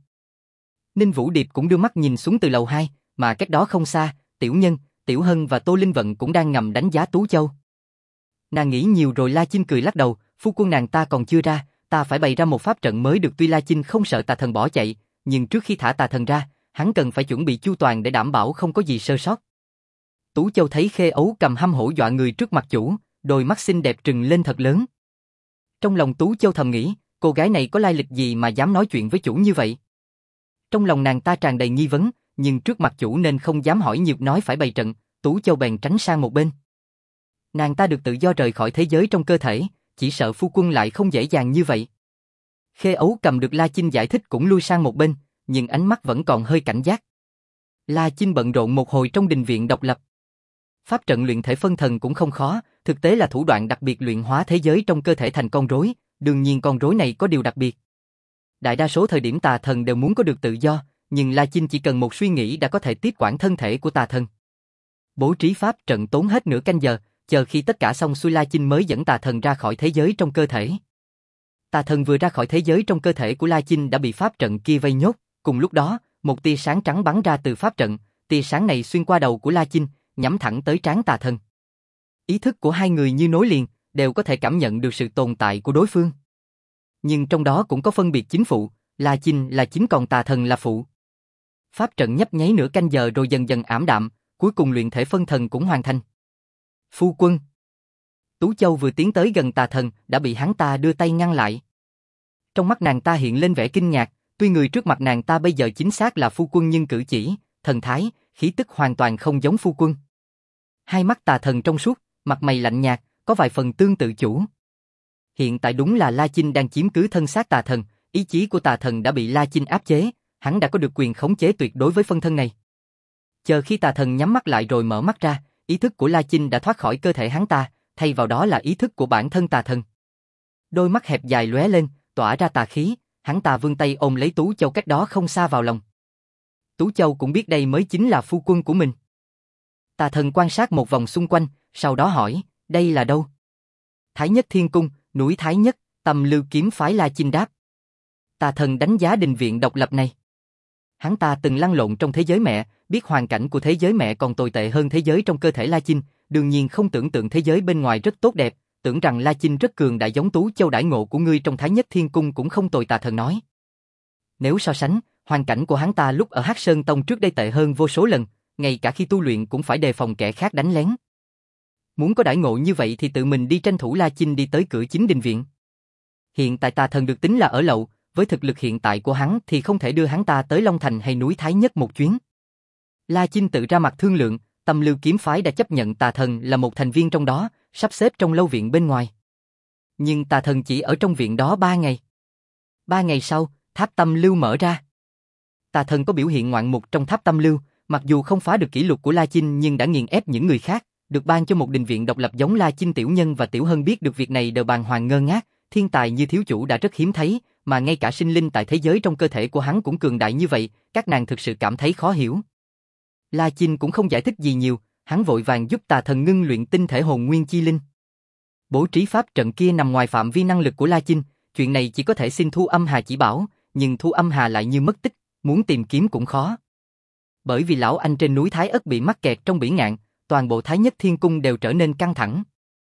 Ninh Vũ Điệp cũng đưa mắt nhìn xuống từ lầu 2, mà cách đó không xa, Tiểu Nhân, Tiểu Hân và Tô Linh Vận cũng đang ngầm đánh giá Tú Châu. Nàng nghĩ nhiều rồi. La Chinh cười lắc đầu, phu quân nàng ta còn chưa ra, ta phải bày ra một pháp trận mới được. Tuy La Chinh không sợ tà thần bỏ chạy, nhưng trước khi thả tà thần ra, hắn cần phải chuẩn bị chu toàn để đảm bảo không có gì sơ sót. Tú Châu thấy Khê Ấu Cầm hăm hổ dọa người trước mặt chủ, đôi mắt xinh đẹp trừng lên thật lớn. Trong lòng Tú Châu thầm nghĩ, cô gái này có lai lịch gì mà dám nói chuyện với chủ như vậy? Trong lòng nàng ta tràn đầy nghi vấn, nhưng trước mặt chủ nên không dám hỏi nhiều, nói phải bày trận, Tú Châu bèn tránh sang một bên. Nàng ta được tự do rời khỏi thế giới trong cơ thể, chỉ sợ phu quân lại không dễ dàng như vậy. Khê Ấu Cầm được La Chinh giải thích cũng lui sang một bên, nhưng ánh mắt vẫn còn hơi cảnh giác. La Chinh bận rộn một hồi trong đình viện độc lập. Pháp trận luyện thể phân thần cũng không khó, thực tế là thủ đoạn đặc biệt luyện hóa thế giới trong cơ thể thành con rối, đương nhiên con rối này có điều đặc biệt. Đại đa số thời điểm tà thần đều muốn có được tự do, nhưng La Chinh chỉ cần một suy nghĩ đã có thể tiếp quản thân thể của tà thần. Bố trí pháp trận tốn hết nửa canh giờ, chờ khi tất cả xong xuôi La Chinh mới dẫn tà thần ra khỏi thế giới trong cơ thể. Tà thần vừa ra khỏi thế giới trong cơ thể của La Chinh đã bị pháp trận kia vây nhốt, cùng lúc đó, một tia sáng trắng bắn ra từ pháp trận, tia sáng này xuyên qua đầu của La Chinh, nhắm thẳng tới trán tà thần. Ý thức của hai người như nối liền, đều có thể cảm nhận được sự tồn tại của đối phương. Nhưng trong đó cũng có phân biệt chính phụ, La Chinh là chính còn tà thần là phụ. Pháp trận nhấp nháy nửa canh giờ rồi dần dần ảm đạm, cuối cùng luyện thể phân thần cũng hoàn thành. Phu quân. Tú Châu vừa tiến tới gần tà thần đã bị hắn ta đưa tay ngăn lại. Trong mắt nàng ta hiện lên vẻ kinh ngạc, tuy người trước mặt nàng ta bây giờ chính xác là phu quân nhưng cử chỉ, thần thái, khí tức hoàn toàn không giống phu quân. Hai mắt tà thần trong suốt, mặt mày lạnh nhạt, có vài phần tương tự chủ. Hiện tại đúng là La Chinh đang chiếm cứ thân xác tà thần, ý chí của tà thần đã bị La Chinh áp chế, hắn đã có được quyền khống chế tuyệt đối với phân thân này. Chờ khi tà thần nhắm mắt lại rồi mở mắt ra, ý thức của La Chinh đã thoát khỏi cơ thể hắn ta, thay vào đó là ý thức của bản thân tà thần. Đôi mắt hẹp dài lóe lên, tỏa ra tà khí, hắn ta vươn tay ôm lấy Tú Châu cách đó không xa vào lòng. Tú Châu cũng biết đây mới chính là phu quân của mình. Tà thần quan sát một vòng xung quanh, sau đó hỏi, đây là đâu? Thái Nhất Thiên Cung, núi Thái Nhất, Tâm Lưu Kiếm phái. La Chinh đáp. Tà thần đánh giá đình viện độc lập này. Hắn ta từng lăn lộn trong thế giới mẹ, biết hoàn cảnh của thế giới mẹ còn tồi tệ hơn thế giới trong cơ thể La Chinh, đương nhiên không tưởng tượng thế giới bên ngoài rất tốt đẹp, tưởng rằng La Chinh rất cường đại giống Tú Châu. Đãi ngộ của ngươi trong Thái Nhất Thiên Cung cũng không tồi. Tà thần nói. Nếu so sánh, hoàn cảnh của hắn ta lúc ở Hắc Sơn Tông trước đây tệ hơn vô số lần, ngay cả khi tu luyện cũng phải đề phòng kẻ khác đánh lén. Muốn có đãi ngộ như vậy thì tự mình đi tranh thủ. La Chinh đi tới cửa chính đình viện. Hiện tại tà thần được tính là ở lậu, với thực lực hiện tại của hắn thì không thể đưa hắn ta tới Long Thành hay núi Thái Nhất một chuyến. La Chinh tự ra mặt thương lượng, Tâm Lưu Kiếm phái đã chấp nhận tà thần là một thành viên trong đó, sắp xếp trong lâu viện bên ngoài. Nhưng tà thần chỉ ở trong viện đó 3 ngày. 3 ngày sau, tháp Tâm Lưu mở ra. Tà thần có biểu hiện ngoạn mục trong tháp Tâm Lưu, mặc dù không phá được kỷ lục của La Chinh nhưng đã nghiền ép những người khác, được ban cho một đình viện độc lập giống La Chinh. Tiểu Nhân và Tiểu Hân biết được việc này đều bàng hoàng ngơ ngác, thiên tài như thiếu chủ đã rất hiếm thấy, mà ngay cả sinh linh tại thế giới trong cơ thể của hắn cũng cường đại như vậy, các nàng thực sự cảm thấy khó hiểu. La Chinh cũng không giải thích gì nhiều, hắn vội vàng giúp Tà Thần ngưng luyện tinh thể hồn nguyên chi linh. Bố trí pháp trận kia nằm ngoài phạm vi năng lực của La Chinh, chuyện này chỉ có thể xin Thu Âm Hà chỉ bảo, nhưng Thu Âm Hà lại như mất tích, muốn tìm kiếm cũng khó. Bởi vì lão anh trên núi Thái Ất bị mắc kẹt trong bỉ ngạn, toàn bộ Thái Nhất Thiên Cung đều trở nên căng thẳng.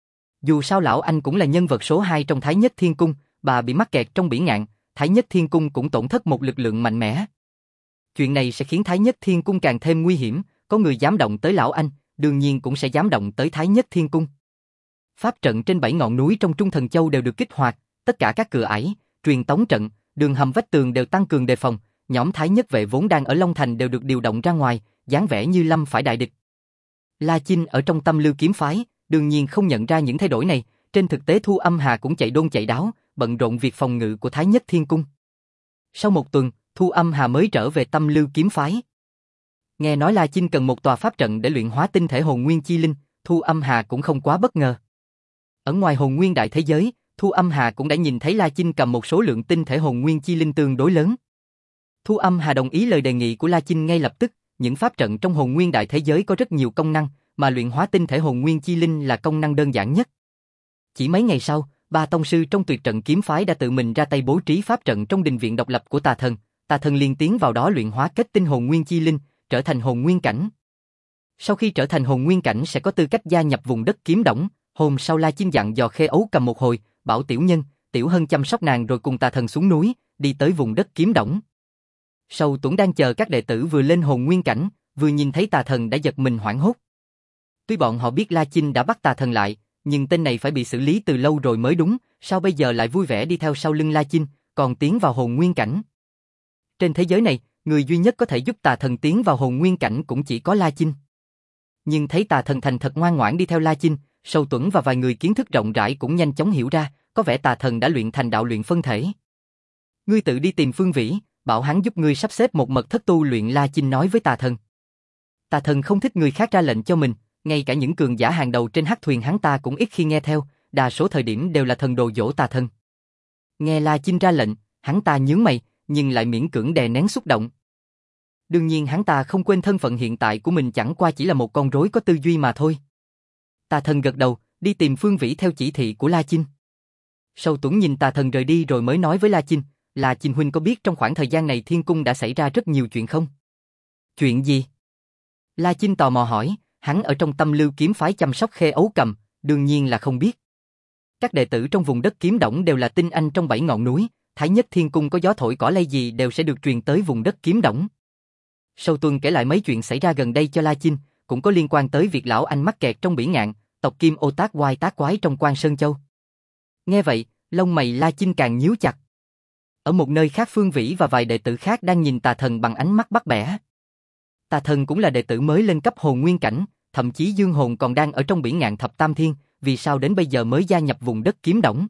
Dù sao lão anh cũng là nhân vật số 2 trong Thái Nhất Thiên Cung, bà bị mắc kẹt trong bỉ ngạn, Thái Nhất Thiên Cung cũng tổn thất một lực lượng mạnh mẽ. Chuyện này sẽ khiến Thái Nhất Thiên Cung càng thêm nguy hiểm, có người dám động tới lão anh, đương nhiên cũng sẽ dám động tới Thái Nhất Thiên Cung. Pháp trận trên 7 ngọn núi trong Trung Thần Châu đều được kích hoạt, tất cả các cửa ải, truyền tống trận, đường hầm vách tường đều tăng cường đề phòng, nhóm Thái Nhất vệ vốn đang ở Long Thành đều được điều động ra ngoài, dáng vẻ như lâm phải đại địch. La Chinh ở trong Tâm Lưu kiếm phái, đương nhiên không nhận ra những thay đổi này, trên thực tế Thu Âm Hà cũng chạy đôn chạy đáo, bận rộn việc phòng ngự của Thái Nhất Thiên Cung. Sau một tuần, Thu Âm Hà mới trở về Tâm Lưu kiếm phái. Nghe nói La Chinh cần một tòa pháp trận để luyện hóa tinh thể hồn nguyên chi linh, Thu Âm Hà cũng không quá bất ngờ. Ở ngoài hồn nguyên đại thế giới, Thu Âm Hà cũng đã nhìn thấy La Chinh cầm một số lượng tinh thể hồn nguyên chi linh tương đối lớn. Thu Âm Hà đồng ý lời đề nghị của La Chinh ngay lập tức, những pháp trận trong hồn nguyên đại thế giới có rất nhiều công năng, mà luyện hóa tinh thể hồn nguyên chi linh là công năng đơn giản nhất. Chỉ mấy ngày sau, 3 tông sư trong tuyệt trận kiếm phái đã tự mình ra tay bố trí pháp trận trong đình viện độc lập của Tà Thần liền tiến vào đó luyện hóa kết tinh hồn nguyên chi linh, trở thành hồn nguyên cảnh. Sau khi trở thành hồn nguyên cảnh sẽ có tư cách gia nhập vùng đất kiếm đổng. Hôm sau La Chinh dặn dò Khê Ấu Cầm một hồi, bảo Tiểu Nhân, Tiểu Hân chăm sóc nàng rồi cùng Tà Thần xuống núi, đi tới vùng đất kiếm đổng. Sầu Tuấn đang chờ các đệ tử vừa lên hồn nguyên cảnh, vừa nhìn thấy Tà Thần đã giật mình hoảng hốt. Tuy bọn họ biết La Chinh đã bắt Tà Thần lại, nhưng tên này phải bị xử lý từ lâu rồi mới đúng, sao bây giờ lại vui vẻ đi theo sau lưng La Chinh, còn tiến vào hồn nguyên cảnh. Trên thế giới này, người duy nhất có thể giúp Tà Thần tiến vào hồn nguyên cảnh cũng chỉ có La Chinh. Nhưng thấy Tà Thần thành thật ngoan ngoãn đi theo La Chinh, Sầu Tuấn và vài người kiến thức rộng rãi cũng nhanh chóng hiểu ra, có vẻ Tà Thần đã luyện thành đạo luyện phân thể. Ngươi tự đi tìm Phương Vĩ, bảo hắn giúp ngươi sắp xếp một mật thất tu luyện. La Chinh nói với Tà Thần. Tà Thần không thích người khác ra lệnh cho mình, ngay cả những cường giả hàng đầu trên hắc thuyền hắn ta cũng ít khi nghe theo, đa số thời điểm đều là thần đồ dỗ Tà Thần. Nghe La Chinh ra lệnh, hắn ta nhướng mày, nhưng lại miễn cưỡng đè nén xúc động. Đương nhiên hắn ta không quên thân phận hiện tại của mình chẳng qua chỉ là một con rối có tư duy mà thôi. Tà Thần gật đầu, đi tìm Phương Vĩ theo chỉ thị của La Chinh. Sầu Tuấn nhìn Tà Thần rời đi rồi mới nói với La Chinh, La Chinh huynh có biết trong khoảng thời gian này Thiên Cung đã xảy ra rất nhiều chuyện không? Chuyện gì? La Chinh tò mò hỏi, hắn ở trong Tâm Lưu kiếm phái chăm sóc Khê Ấu Cầm, đương nhiên là không biết. Các đệ tử trong vùng đất kiếm đổng đều là tinh anh trong 7 ngọn núi, Thái Nhất Thiên Cung có gió thổi cỏ lay gì đều sẽ được truyền tới vùng đất kiếm đổng. Sầu Tuần kể lại mấy chuyện xảy ra gần đây cho La Chinh, cũng có liên quan tới việc lão anh mắc kẹt trong bỉ ngạn, tộc Kim Ô tác oai tác quái trong Quan Sơn Châu. Nghe vậy, lông mày La Chinh càng nhíu chặt. Ở một nơi khác Phương Vĩ và vài đệ tử khác đang nhìn Tà Thần bằng ánh mắt bắt bẻ. Tà Thần cũng là đệ tử mới lên cấp hồn nguyên cảnh, thậm chí dương hồn còn đang ở trong bỉ ngạn thập tam thiên, vì sao đến bây giờ mới gia nhập vùng đất kiếm đổng?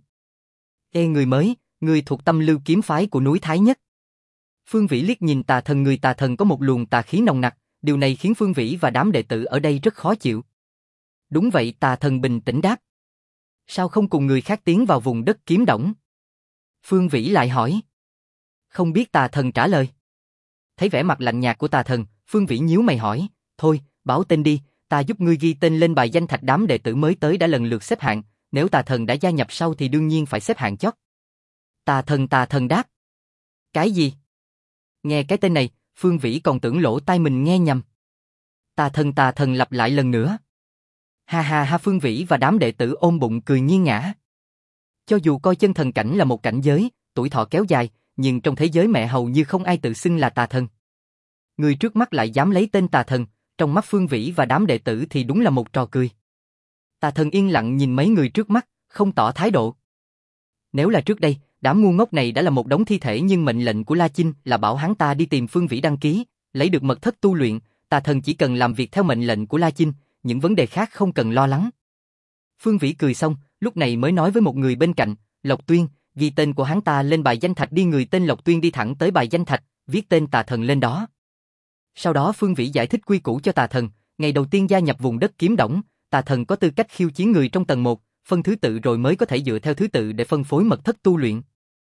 Ê người mới, người thuộc Tâm Lưu kiếm phái của núi Thái Nhất. Phương Vĩ liếc nhìn Tà Thần, người Tà Thần có một luồng tà khí nồng nặc, điều này khiến Phương Vĩ và đám đệ tử ở đây rất khó chịu. Đúng vậy, Tà Thần bình tĩnh đáp. Sao không cùng người khác tiến vào vùng đất kiếm đổng? Phương Vĩ lại hỏi. Không biết, Tà Thần trả lời. Thấy vẻ mặt lạnh nhạt của Tà Thần, Phương Vĩ nhíu mày hỏi, thôi, báo tên đi, ta giúp ngươi ghi tên lên bài danh thạch. Đám đệ tử mới tới đã lần lượt xếp hạng, nếu Tà Thần đã gia nhập sau thì đương nhiên phải xếp hạng chót. Tà Thần đáp. Cái gì? Nghe cái tên này, Phương Vĩ còn tưởng lỗ tai mình nghe nhầm. Tà Thần lặp lại lần nữa. Ha ha ha, Phương Vĩ và đám đệ tử ôm bụng cười nghiêng ngã. Cho dù coi chân thần cảnh là một cảnh giới, tuổi thọ kéo dài, nhưng trong thế giới mẹ hầu như không ai tự xưng là Tà Thần. Người trước mắt lại dám lấy tên Tà Thần, trong mắt Phương Vĩ và đám đệ tử thì đúng là một trò cười. Tà Thần yên lặng nhìn mấy người trước mắt, không tỏ thái độ. Nếu là trước đây, đám ngu ngốc này đã là một đống thi thể, nhưng mệnh lệnh của La Chinh là bảo hắn ta đi tìm Phương Vĩ đăng ký, lấy được mật thất tu luyện, Tà Thần chỉ cần làm việc theo mệnh lệnh của La Chinh, những vấn đề khác không cần lo lắng. Phương Vĩ cười xong, lúc này mới nói với một người bên cạnh, Lộc Tuyên, ghi tên của hắn ta lên bài danh thạch đi. Người tên Lộc Tuyên đi thẳng tới bài danh thạch, viết tên Tà Thần lên đó. Sau đó Phương Vĩ giải thích quy củ cho Tà Thần, ngày đầu tiên gia nhập vùng đất kiếm đổng, tà thần có tư cách khiêu chiến người trong tầng 1, phân thứ tự rồi mới có thể dựa theo thứ tự để phân phối mật thất tu luyện.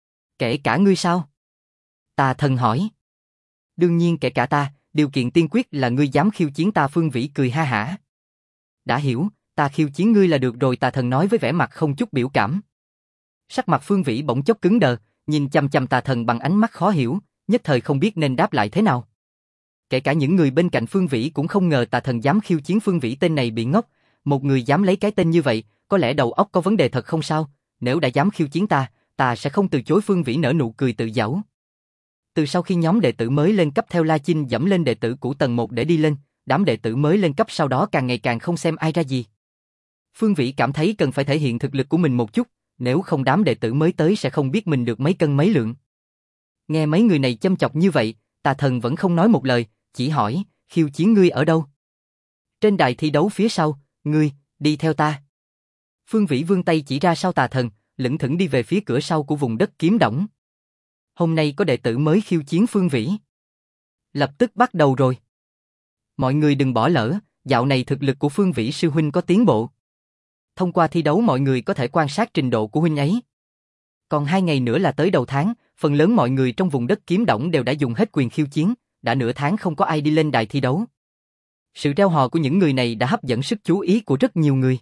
Kể cả ngươi sao? Tà thần hỏi. Đương nhiên kể cả ta, điều kiện tiên quyết là ngươi dám khiêu chiến ta. Phương Vĩ cười ha hả. Đã hiểu, ta khiêu chiến ngươi là được rồi, tà thần nói với vẻ mặt không chút biểu cảm. Sắc mặt Phương Vĩ bỗng chốc cứng đờ, nhìn chằm chằm tà thần bằng ánh mắt khó hiểu, nhất thời không biết nên đáp lại thế nào. Kể cả những người bên cạnh Phương Vĩ cũng không ngờ tà thần dám khiêu chiến Phương Vĩ, tên này bị ngốc, một người dám lấy cái tên như vậy, có lẽ đầu óc có vấn đề thật không sao, nếu đã dám khiêu chiến ta sẽ không từ chối. Phương Vĩ nở nụ cười tự giễu. Từ sau khi nhóm đệ tử mới lên cấp theo La Chinh dẫm lên đệ tử cũ tầng 1 để đi lên, đám đệ tử mới lên cấp sau đó càng ngày càng không xem ai ra gì. Phương Vĩ cảm thấy cần phải thể hiện thực lực của mình một chút, nếu không đám đệ tử mới tới sẽ không biết mình được mấy cân mấy lượng. Nghe mấy người này châm chọc như vậy, tà thần vẫn không nói một lời, chỉ hỏi, khiêu chiến ngươi ở đâu? Trên đài thi đấu phía sau, ngươi, đi theo ta. Phương Vĩ vươn tay chỉ ra sau tà thần, lững thững đi về phía cửa sau của vùng đất Kiếm Đổng. Hôm nay có đệ tử mới khiêu chiến Phương Vĩ. Lập tức bắt đầu rồi. Mọi người đừng bỏ lỡ, dạo này thực lực của Phương Vĩ sư huynh có tiến bộ. Thông qua thi đấu mọi người có thể quan sát trình độ của huynh ấy. Còn 2 ngày nữa là tới đầu tháng, phần lớn mọi người trong vùng đất Kiếm Đổng đều đã dùng hết quyền khiêu chiến, đã nửa tháng không có ai đi lên đài thi đấu. Sự reo hò của những người này đã hấp dẫn sức chú ý của rất nhiều người.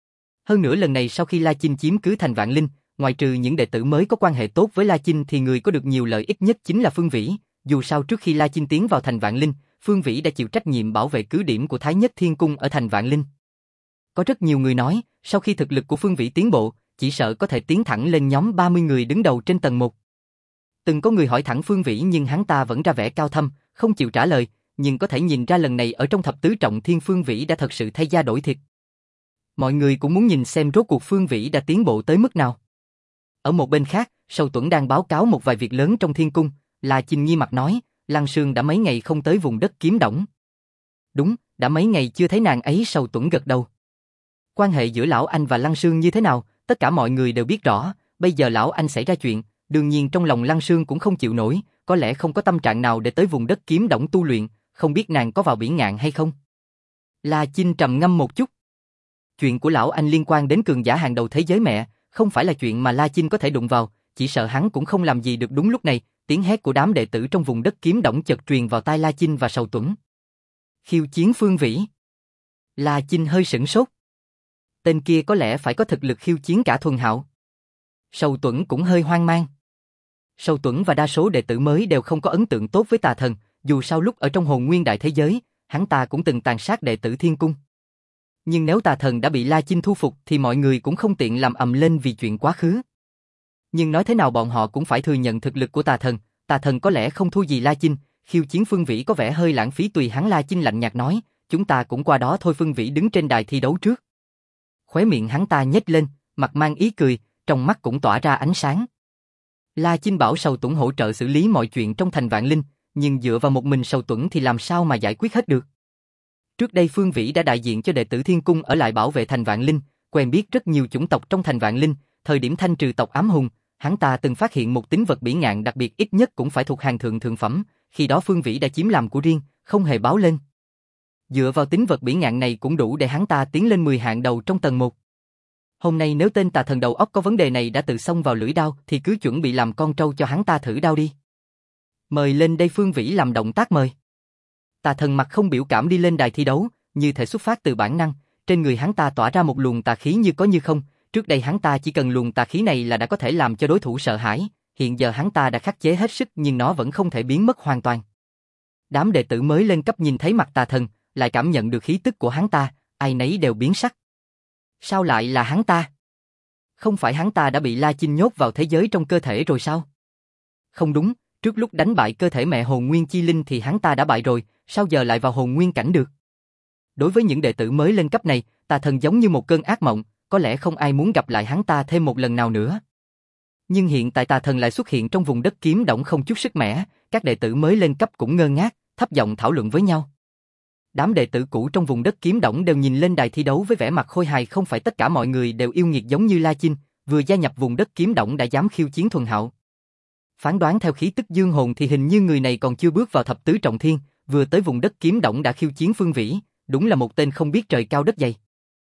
Hơn nữa lần này sau khi La Chinh chiếm cứ thành Vạn Linh, ngoài trừ những đệ tử mới có quan hệ tốt với La Chinh thì người có được nhiều lợi ích nhất chính là Phương Vĩ. Dù sao trước khi La Chinh tiến vào thành Vạn Linh, Phương Vĩ đã chịu trách nhiệm bảo vệ cứ điểm của Thái Nhất Thiên Cung ở thành Vạn Linh. Có rất nhiều người nói, sau khi thực lực của Phương Vĩ tiến bộ, chỉ sợ có thể tiến thẳng lên nhóm 30 người đứng đầu trên tầng 1. Từng có người hỏi thẳng Phương Vĩ nhưng hắn ta vẫn ra vẻ cao thâm, không chịu trả lời, nhưng có thể nhìn ra lần này ở trong thập tứ trọng thiên Phương Vĩ đã thật sự thay da đổi thịt. Mọi người cũng muốn nhìn xem rốt cuộc Phương Vĩ đã tiến bộ tới mức nào. Ở một bên khác, Sầu Tuẫn đang báo cáo một vài việc lớn trong thiên cung, La Chinh nghi mặt nói, Lăng Sương đã mấy ngày không tới vùng đất Kiếm Đổng. Đúng, đã mấy ngày chưa thấy nàng ấy. Sầu Tuẫn gật đầu. Quan hệ giữa Lão Anh và Lăng Sương như thế nào, tất cả mọi người đều biết rõ, bây giờ Lão Anh xảy ra chuyện, đương nhiên trong lòng Lăng Sương cũng không chịu nổi, có lẽ không có tâm trạng nào để tới vùng đất Kiếm Đổng tu luyện, không biết nàng có vào biển ngạn hay không. La Chinh trầm ngâm một chút. Chuyện của Lão Anh liên quan đến cường giả hàng đầu thế giới mẹ, không phải là chuyện mà La Chinh có thể đụng vào, chỉ sợ hắn cũng không làm gì được. Đúng lúc này, tiếng hét của đám đệ tử trong vùng đất Kiếm Đổng chợt truyền vào tai La Chinh và Sầu Tuẫn. Khiêu chiến Phương Vĩ. La Chinh hơi sửng sốt. Tên kia có lẽ phải có thực lực khiêu chiến cả Thuần Hạo. Sầu Tuẫn cũng hơi hoang mang. Sầu Tuẫn và đa số đệ tử mới đều không có ấn tượng tốt với tà thần, dù sao lúc ở trong hồn nguyên đại thế giới, hắn ta cũng từng tàn sát đệ tử thiên cung. Nhưng nếu tà thần đã bị La Chinh thu phục thì mọi người cũng không tiện làm ầm lên vì chuyện quá khứ. Nhưng nói thế nào bọn họ cũng phải thừa nhận thực lực của tà thần có lẽ không thua gì La Chinh, khiêu chiến Phương Vĩ có vẻ hơi lãng phí tùy hắn. La Chinh lạnh nhạt nói, chúng ta cũng qua đó thôi. Phương Vĩ đứng trên đài thi đấu trước. Khóe miệng hắn ta nhếch lên, mặt mang ý cười, trong mắt cũng tỏa ra ánh sáng. La Chinh bảo Sầu Tuẫn hỗ trợ xử lý mọi chuyện trong thành Vạn Linh, nhưng dựa vào một mình Sầu Tuẫn thì làm sao mà giải quyết hết được. Trước đây Phương Vĩ đã đại diện cho đệ tử Thiên Cung ở lại bảo vệ thành Vạn Linh, quen biết rất nhiều chủng tộc trong thành Vạn Linh, thời điểm thanh trừ tộc Ám Hùng, hắn ta từng phát hiện một tính vật bỉ ngạn đặc biệt ít nhất cũng phải thuộc hàng thượng phẩm, khi đó Phương Vĩ đã chiếm làm của riêng, không hề báo lên. Dựa vào tính vật bỉ ngạn này cũng đủ để hắn ta tiến lên 10 hạng đầu trong tầng 1. Hôm nay nếu tên tà thần đầu óc có vấn đề này đã tự xông vào lưỡi đao thì cứ chuẩn bị làm con trâu cho hắn ta thử đao đi. Mời lên đây. Phương Vĩ làm động tác mời. Tà thần mặt không biểu cảm đi lên đài thi đấu, như thể xuất phát từ bản năng, trên người hắn ta tỏa ra một luồng tà khí như có như không, trước đây hắn ta chỉ cần luồng tà khí này là đã có thể làm cho đối thủ sợ hãi, hiện giờ hắn ta đã khắc chế hết sức nhưng nó vẫn không thể biến mất hoàn toàn. Đám đệ tử mới lên cấp nhìn thấy mặt tà thần, lại cảm nhận được khí tức của hắn ta, ai nấy đều biến sắc. Sao lại là hắn ta? Không phải hắn ta đã bị La Chinh nhốt vào thế giới trong cơ thể rồi sao? Không đúng, trước lúc đánh bại cơ thể mẹ hồn nguyên chi linh thì hắn ta đã bại rồi, sao giờ lại vào hồn nguyên cảnh được? Đối với những đệ tử mới lên cấp này, tà thần giống như một cơn ác mộng, có lẽ không ai muốn gặp lại hắn ta thêm một lần nào nữa. Nhưng hiện tại tà thần lại xuất hiện trong vùng đất Kiếm Đổng không chút sức mẻ, các đệ tử mới lên cấp cũng ngơ ngác, thấp giọng thảo luận với nhau. Đám đệ tử cũ trong vùng đất Kiếm Đổng đều nhìn lên đài thi đấu với vẻ mặt khôi hài, không phải tất cả mọi người đều yêu nghiệt giống như La Chinh, vừa gia nhập vùng đất Kiếm Đổng đã dám khiêu chiến Thuần Hạo. Phán đoán theo khí tức dương hồn thì hình như người này còn chưa bước vào thập tứ trọng thiên, vừa tới vùng đất Kiếm Đổng đã khiêu chiến Phương Vĩ, đúng là một tên không biết trời cao đất dày.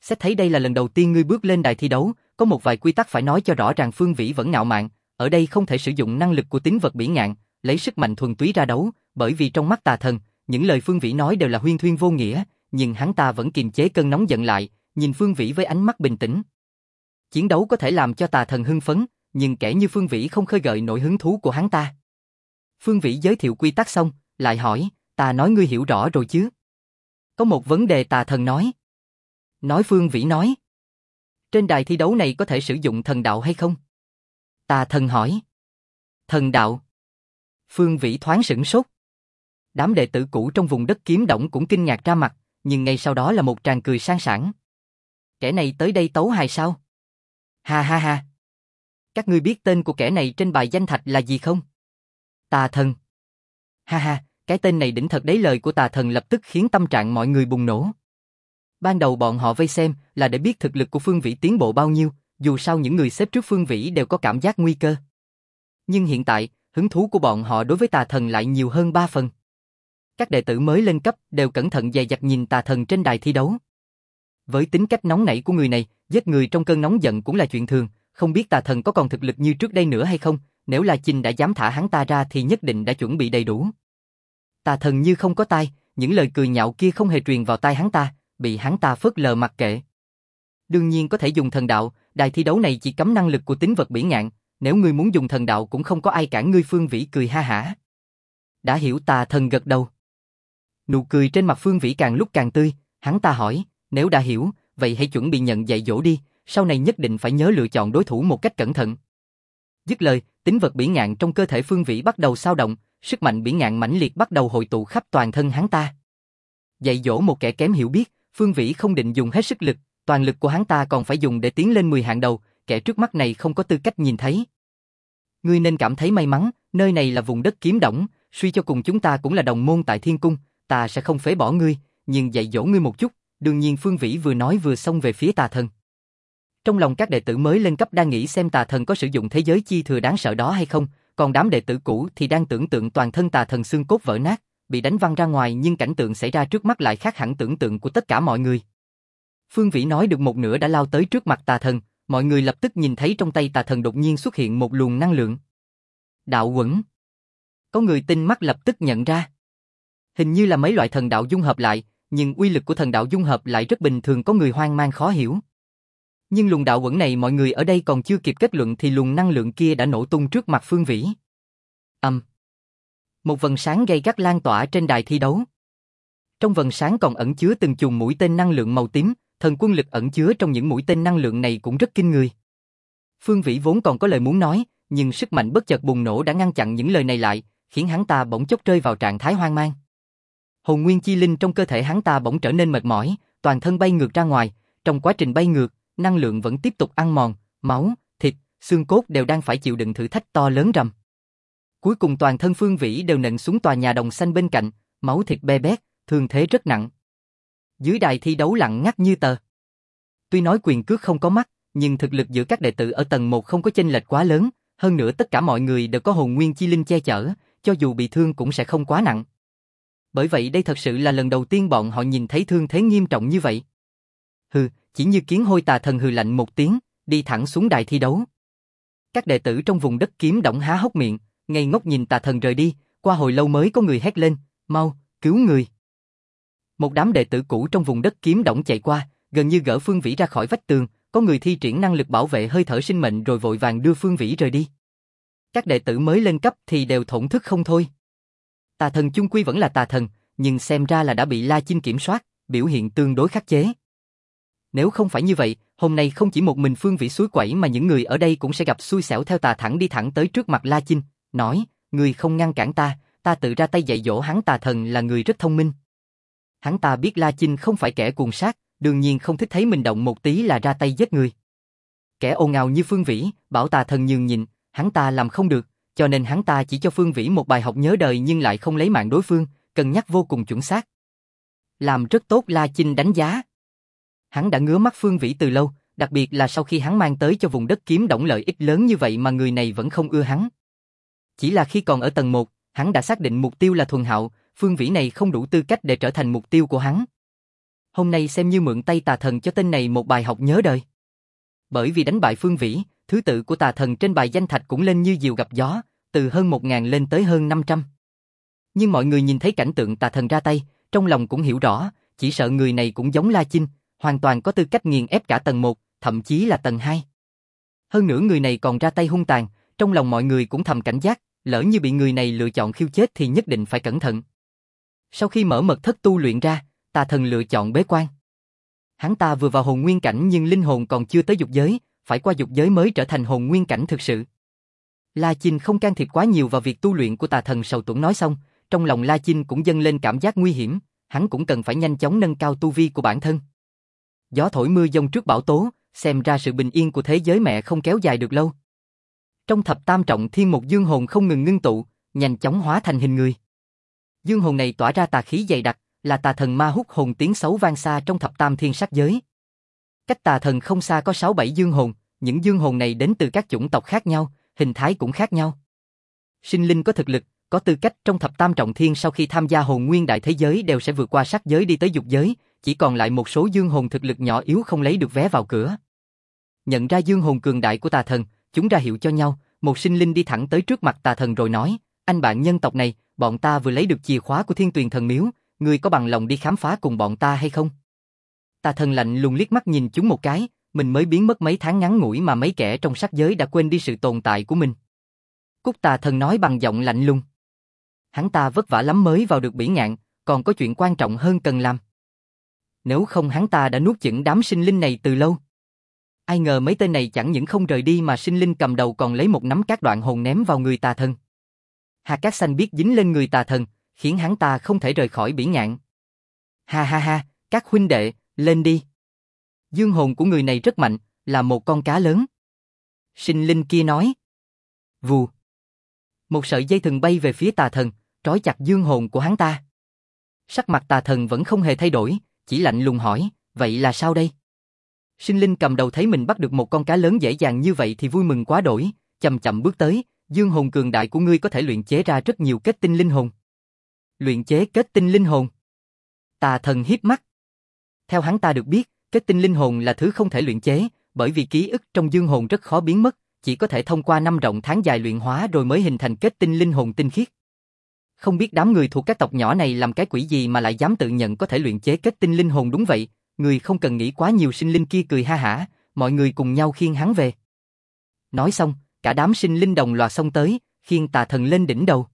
Xét thấy đây là lần đầu tiên ngươi bước lên đài thi đấu, có một vài quy tắc phải nói cho rõ ràng. Phương Vĩ vẫn ngạo mạn, ở đây không thể sử dụng năng lực của tín vật bỉ ngạn, lấy sức mạnh thuần túy ra đấu, bởi vì trong mắt Tà Thần, những lời Phương Vĩ nói đều là huyên thuyên vô nghĩa, nhưng hắn ta vẫn kiềm chế cơn nóng giận lại, nhìn Phương Vĩ với ánh mắt bình tĩnh. Chiến đấu có thể làm cho Tà Thần hưng phấn, nhưng kẻ như Phương Vĩ không khơi gợi nổi hứng thú của hắn ta. Phương Vĩ giới thiệu quy tắc xong, lại hỏi, ta nói ngươi hiểu rõ rồi chứ? Có một vấn đề. Tà Thần nói. Nói. Phương Vĩ nói. Trên đài thi đấu này có thể sử dụng thần đạo hay không? Tà Thần hỏi. Thần đạo? Phương Vĩ thoáng sửng sốt. Đám đệ tử cũ trong vùng đất kiếm động cũng kinh ngạc ra mặt, nhưng ngay sau đó là một tràng cười sang sảng. Kẻ này tới đây tấu hài sao? Ha ha ha. Các ngươi biết tên của kẻ này trên bài danh thạch là gì không? Tà Thần. Ha ha, cái tên này đỉnh thật đấy. Lời của Tà Thần lập tức khiến tâm trạng mọi người bùng nổ. Ban đầu bọn họ vây xem là để biết thực lực của Phương Vĩ tiến bộ bao nhiêu, dù sao những người xếp trước Phương Vĩ đều có cảm giác nguy cơ. Nhưng hiện tại, hứng thú của bọn họ đối với Tà Thần lại nhiều hơn 3 phần. Các đệ tử mới lên cấp đều cẩn thận dè dặt nhìn Tà Thần trên đài thi đấu. Với tính cách nóng nảy của người này, giết người trong cơn nóng giận cũng là chuyện thường, không biết Tà Thần có còn thực lực như trước đây nữa hay không, nếu La Chinh đã dám thả hắn ta ra thì nhất định đã chuẩn bị đầy đủ. Tà Thần như không có tai, những lời cười nhạo kia không hề truyền vào tai hắn ta, bị hắn ta phớt lờ mặc kệ. Đương nhiên có thể dùng thần đạo, đài thi đấu này chỉ cấm năng lực của tín vật bỉ ngạn, nếu ngươi muốn dùng thần đạo cũng không có ai cản ngươi. Phương Vĩ cười ha hả. Đã hiểu. Tà Thần gật đầu. Nụ cười trên mặt Phương Vĩ càng lúc càng tươi, hắn ta hỏi, nếu đã hiểu, vậy hãy chuẩn bị nhận dạy dỗ đi, sau này nhất định phải nhớ lựa chọn đối thủ một cách cẩn thận. Dứt lời, tín vật bỉ ngạn trong cơ thể Phương Vĩ bắt đầu xao động, sức mạnh bỉ ngạn mãnh liệt bắt đầu hội tụ khắp toàn thân hắn ta. Dạy dỗ một kẻ kém hiểu biết, Phương Vĩ không định dùng hết sức lực, toàn lực của hắn ta còn phải dùng để tiến lên 10 hạng đầu, kẻ trước mắt này không có tư cách nhìn thấy. Ngươi nên cảm thấy may mắn, nơi này là vùng đất kiếm động, suy cho cùng chúng ta cũng là đồng môn tại Thiên Cung, ta sẽ không phế bỏ ngươi, nhưng dạy dỗ ngươi một chút. Đương nhiên. Phương Vĩ vừa nói vừa xông về phía Tà Thần. Trong lòng các đệ tử mới lên cấp đang nghĩ xem Tà Thần có sử dụng thế giới chi thừa đáng sợ đó hay không, còn đám đệ tử cũ thì đang tưởng tượng toàn thân Tà Thần xương cốt vỡ nát, bị đánh văng ra ngoài, nhưng cảnh tượng xảy ra trước mắt lại khác hẳn tưởng tượng của tất cả mọi người. Phương Vĩ nói được một nửa đã lao tới trước mặt Tà Thần, mọi người lập tức nhìn thấy trong tay Tà Thần đột nhiên xuất hiện một luồng năng lượng. Đạo quẩn. Có người tinh mắt lập tức nhận ra. Hình như là mấy loại thần đạo dung hợp lại, nhưng uy lực của thần đạo dung hợp lại rất bình thường, có người hoang mang khó hiểu. Nhưng luồng đạo quẩn này mọi người ở đây còn chưa kịp kết luận thì luồng năng lượng kia đã nổ tung trước mặt Phương Vĩ. Một vầng sáng gay gắt lan tỏa trên đài thi đấu. Trong vầng sáng còn ẩn chứa từng chùm mũi tên năng lượng màu tím, thần quân lực ẩn chứa trong những mũi tên năng lượng này cũng rất kinh người. Phương Vĩ vốn còn có lời muốn nói, nhưng sức mạnh bất chợt bùng nổ đã ngăn chặn những lời này lại, khiến hắn ta bỗng chốc rơi vào trạng thái hoang mang. Hồn nguyên chi linh trong cơ thể hắn ta bỗng trở nên mệt mỏi, toàn thân bay ngược ra ngoài, trong quá trình bay ngược, năng lượng vẫn tiếp tục ăn mòn, máu, thịt, xương cốt đều đang phải chịu đựng thử thách to lớn rầm. Cuối cùng toàn thân Phương Vĩ đều nện xuống tòa nhà đồng xanh bên cạnh, máu thịt be bét, thương thế rất nặng. Dưới đài thi đấu lặng ngắt như tờ. Tuy nói quyền cước không có mắt, nhưng thực lực giữa các đệ tử ở tầng 1 không có chênh lệch quá lớn, hơn nữa tất cả mọi người đều có hồn nguyên chi linh che chở, cho dù bị thương cũng sẽ không quá nặng. Bởi vậy đây thật sự là lần đầu tiên bọn họ nhìn thấy thương thế nghiêm trọng như vậy. Hừ, chỉ như kiến hôi. Tà Thần hừ lạnh một tiếng, đi thẳng xuống đài thi đấu. Các đệ tử trong vùng đất kiếm động há hốc miệng, ngây ngốc nhìn Tà Thần rời đi, qua hồi lâu mới có người hét lên, mau, cứu người. Một đám đệ tử cũ trong vùng đất kiếm động chạy qua, gần như gỡ Phương Vĩ ra khỏi vách tường, có người thi triển năng lực bảo vệ hơi thở sinh mệnh rồi vội vàng đưa Phương Vĩ rời đi. Các đệ tử mới lên cấp thì đều thổn thức không thôi. Tà Thần chung quy vẫn là Tà Thần, nhưng xem ra là đã bị La Chinh kiểm soát, biểu hiện tương đối khắc chế. Nếu không phải như vậy, hôm nay không chỉ một mình Phương Vĩ suối quẩy mà những người ở đây cũng sẽ gặp xui xẻo theo. Tà thẳng đi thẳng tới trước mặt La Chinh, nói, người không ngăn cản ta, ta tự ra tay dạy dỗ hắn. Tà Thần là người rất thông minh. Hắn ta biết La Chinh không phải kẻ cuồng sát, đương nhiên không thích thấy mình động một tí là ra tay giết người. Kẻ ồn ào như Phương Vĩ, bảo Tà Thần nhường nhịn, hắn ta làm không được, cho nên hắn ta chỉ cho Phương Vĩ một bài học nhớ đời nhưng lại không lấy mạng đối phương, cân nhắc vô cùng chuẩn xác. Làm rất tốt. La Chinh đánh giá. Hắn đã ngứa mắt Phương Vĩ từ lâu, đặc biệt là sau khi hắn mang tới cho vùng đất kiếm động lợi ích lớn như vậy mà người này vẫn không ưa hắn. Chỉ là khi còn ở tầng 1, hắn đã xác định mục tiêu là Thuần Hạo, Phương Vĩ này không đủ tư cách để trở thành mục tiêu của hắn. Hôm nay xem như mượn tay tà thần cho tên này một bài học nhớ đời. Bởi vì đánh bại Phương Vĩ, thứ tự của tà thần trên bài danh thạch cũng lên như diều gặp gió, từ hơn 1.000 lên tới hơn 500. Nhưng mọi người nhìn thấy cảnh tượng tà thần ra tay, trong lòng cũng hiểu rõ, chỉ sợ người này cũng giống La Chinh, hoàn toàn có tư cách nghiền ép cả tầng 1, thậm chí là tầng 2. Hơn nữa người này còn ra tay hung tàn, trong lòng mọi người cũng thầm cảnh giác, lỡ như bị người này lựa chọn khiêu chết thì nhất định phải cẩn thận. Sau khi mở mật thất tu luyện ra, tà thần lựa chọn bế quan. Hắn ta vừa vào hồn nguyên cảnh nhưng linh hồn còn chưa tới dục giới, phải qua dục giới mới trở thành hồn nguyên cảnh thực sự. La Chinh không can thiệp quá nhiều vào việc tu luyện của tà thần Sầu Tuẫn nói xong, trong lòng La Chinh cũng dâng lên cảm giác nguy hiểm, hắn cũng cần phải nhanh chóng nâng cao tu vi của bản thân. Gió thổi mưa giông trước bão tố, xem ra sự bình yên của thế giới mẹ không kéo dài được lâu. Trong thập tam trọng thiên một dương hồn không ngừng ngưng tụ, nhanh chóng hóa thành hình người. Dương hồn này tỏa ra tà khí dày đặc, là tà thần ma hút hồn tiếng xấu vang xa trong thập tam thiên sắc giới. Cách tà thần không xa có 6-7 dương hồn, những dương hồn này đến từ các chủng tộc khác nhau, hình thái cũng khác nhau. Sinh linh có thực lực, có tư cách trong thập tam trọng thiên sau khi tham gia hồn nguyên đại thế giới đều sẽ vượt qua sắc giới đi tới dục giới, chỉ còn lại một số dương hồn thực lực nhỏ yếu không lấy được vé vào cửa. Nhận ra dương hồn cường đại của tà thần, chúng ra hiệu cho nhau, một sinh linh đi thẳng tới trước mặt tà thần rồi nói, anh bạn nhân tộc này, bọn ta vừa lấy được chìa khóa của Thiên Tuyền Thần Miếu, ngươi có bằng lòng đi khám phá cùng bọn ta hay không? Tà thần lạnh lùng liếc mắt nhìn chúng một cái, mình mới biến mất mấy tháng ngắn ngủi mà mấy kẻ trong sắc giới đã quên đi sự tồn tại của mình. Cúc tà thần nói bằng giọng lạnh lùng. Hắn ta vất vả lắm mới vào được Bỉ Ngạn, còn có chuyện quan trọng hơn cần làm. Nếu không hắn ta đã nuốt chửng đám sinh linh này từ lâu. Ai ngờ mấy tên này chẳng những không rời đi mà sinh linh cầm đầu còn lấy một nắm cát đoạn hồn ném vào người tà thần. Hạt cát xanh biết dính lên người tà thần, khiến hắn ta không thể rời khỏi Bỉ Ngạn. Ha ha ha, các huynh đệ, lên đi. Dương hồn của người này rất mạnh, là một con cá lớn. Sinh linh kia nói. Vù. Một sợi dây thừng bay về phía tà thần, trói chặt dương hồn của hắn ta. Sắc mặt tà thần vẫn không hề thay đổi, chỉ lạnh lùng hỏi, vậy là sao đây? Sinh linh cầm đầu thấy mình bắt được một con cá lớn dễ dàng như vậy thì vui mừng quá đổi, chậm chậm bước tới, dương hồn cường đại của ngươi có thể luyện chế ra rất nhiều kết tinh linh hồn. Luyện chế kết tinh linh hồn. Tà thần híp mắt. Theo hắn ta được biết, kết tinh linh hồn là thứ không thể luyện chế, bởi vì ký ức trong dương hồn rất khó biến mất, chỉ có thể thông qua năm rộng tháng dài luyện hóa rồi mới hình thành kết tinh linh hồn tinh khiết. Không biết đám người thuộc các tộc nhỏ này làm cái quỷ gì mà lại dám tự nhận có thể luyện chế kết tinh linh hồn. Đúng vậy, người không cần nghĩ quá nhiều. Sinh linh kia cười ha hả, mọi người cùng nhau khiêng hắn về. Nói xong, cả đám sinh linh đồng loạt xông tới, khiêng tà thần lên đỉnh đầu.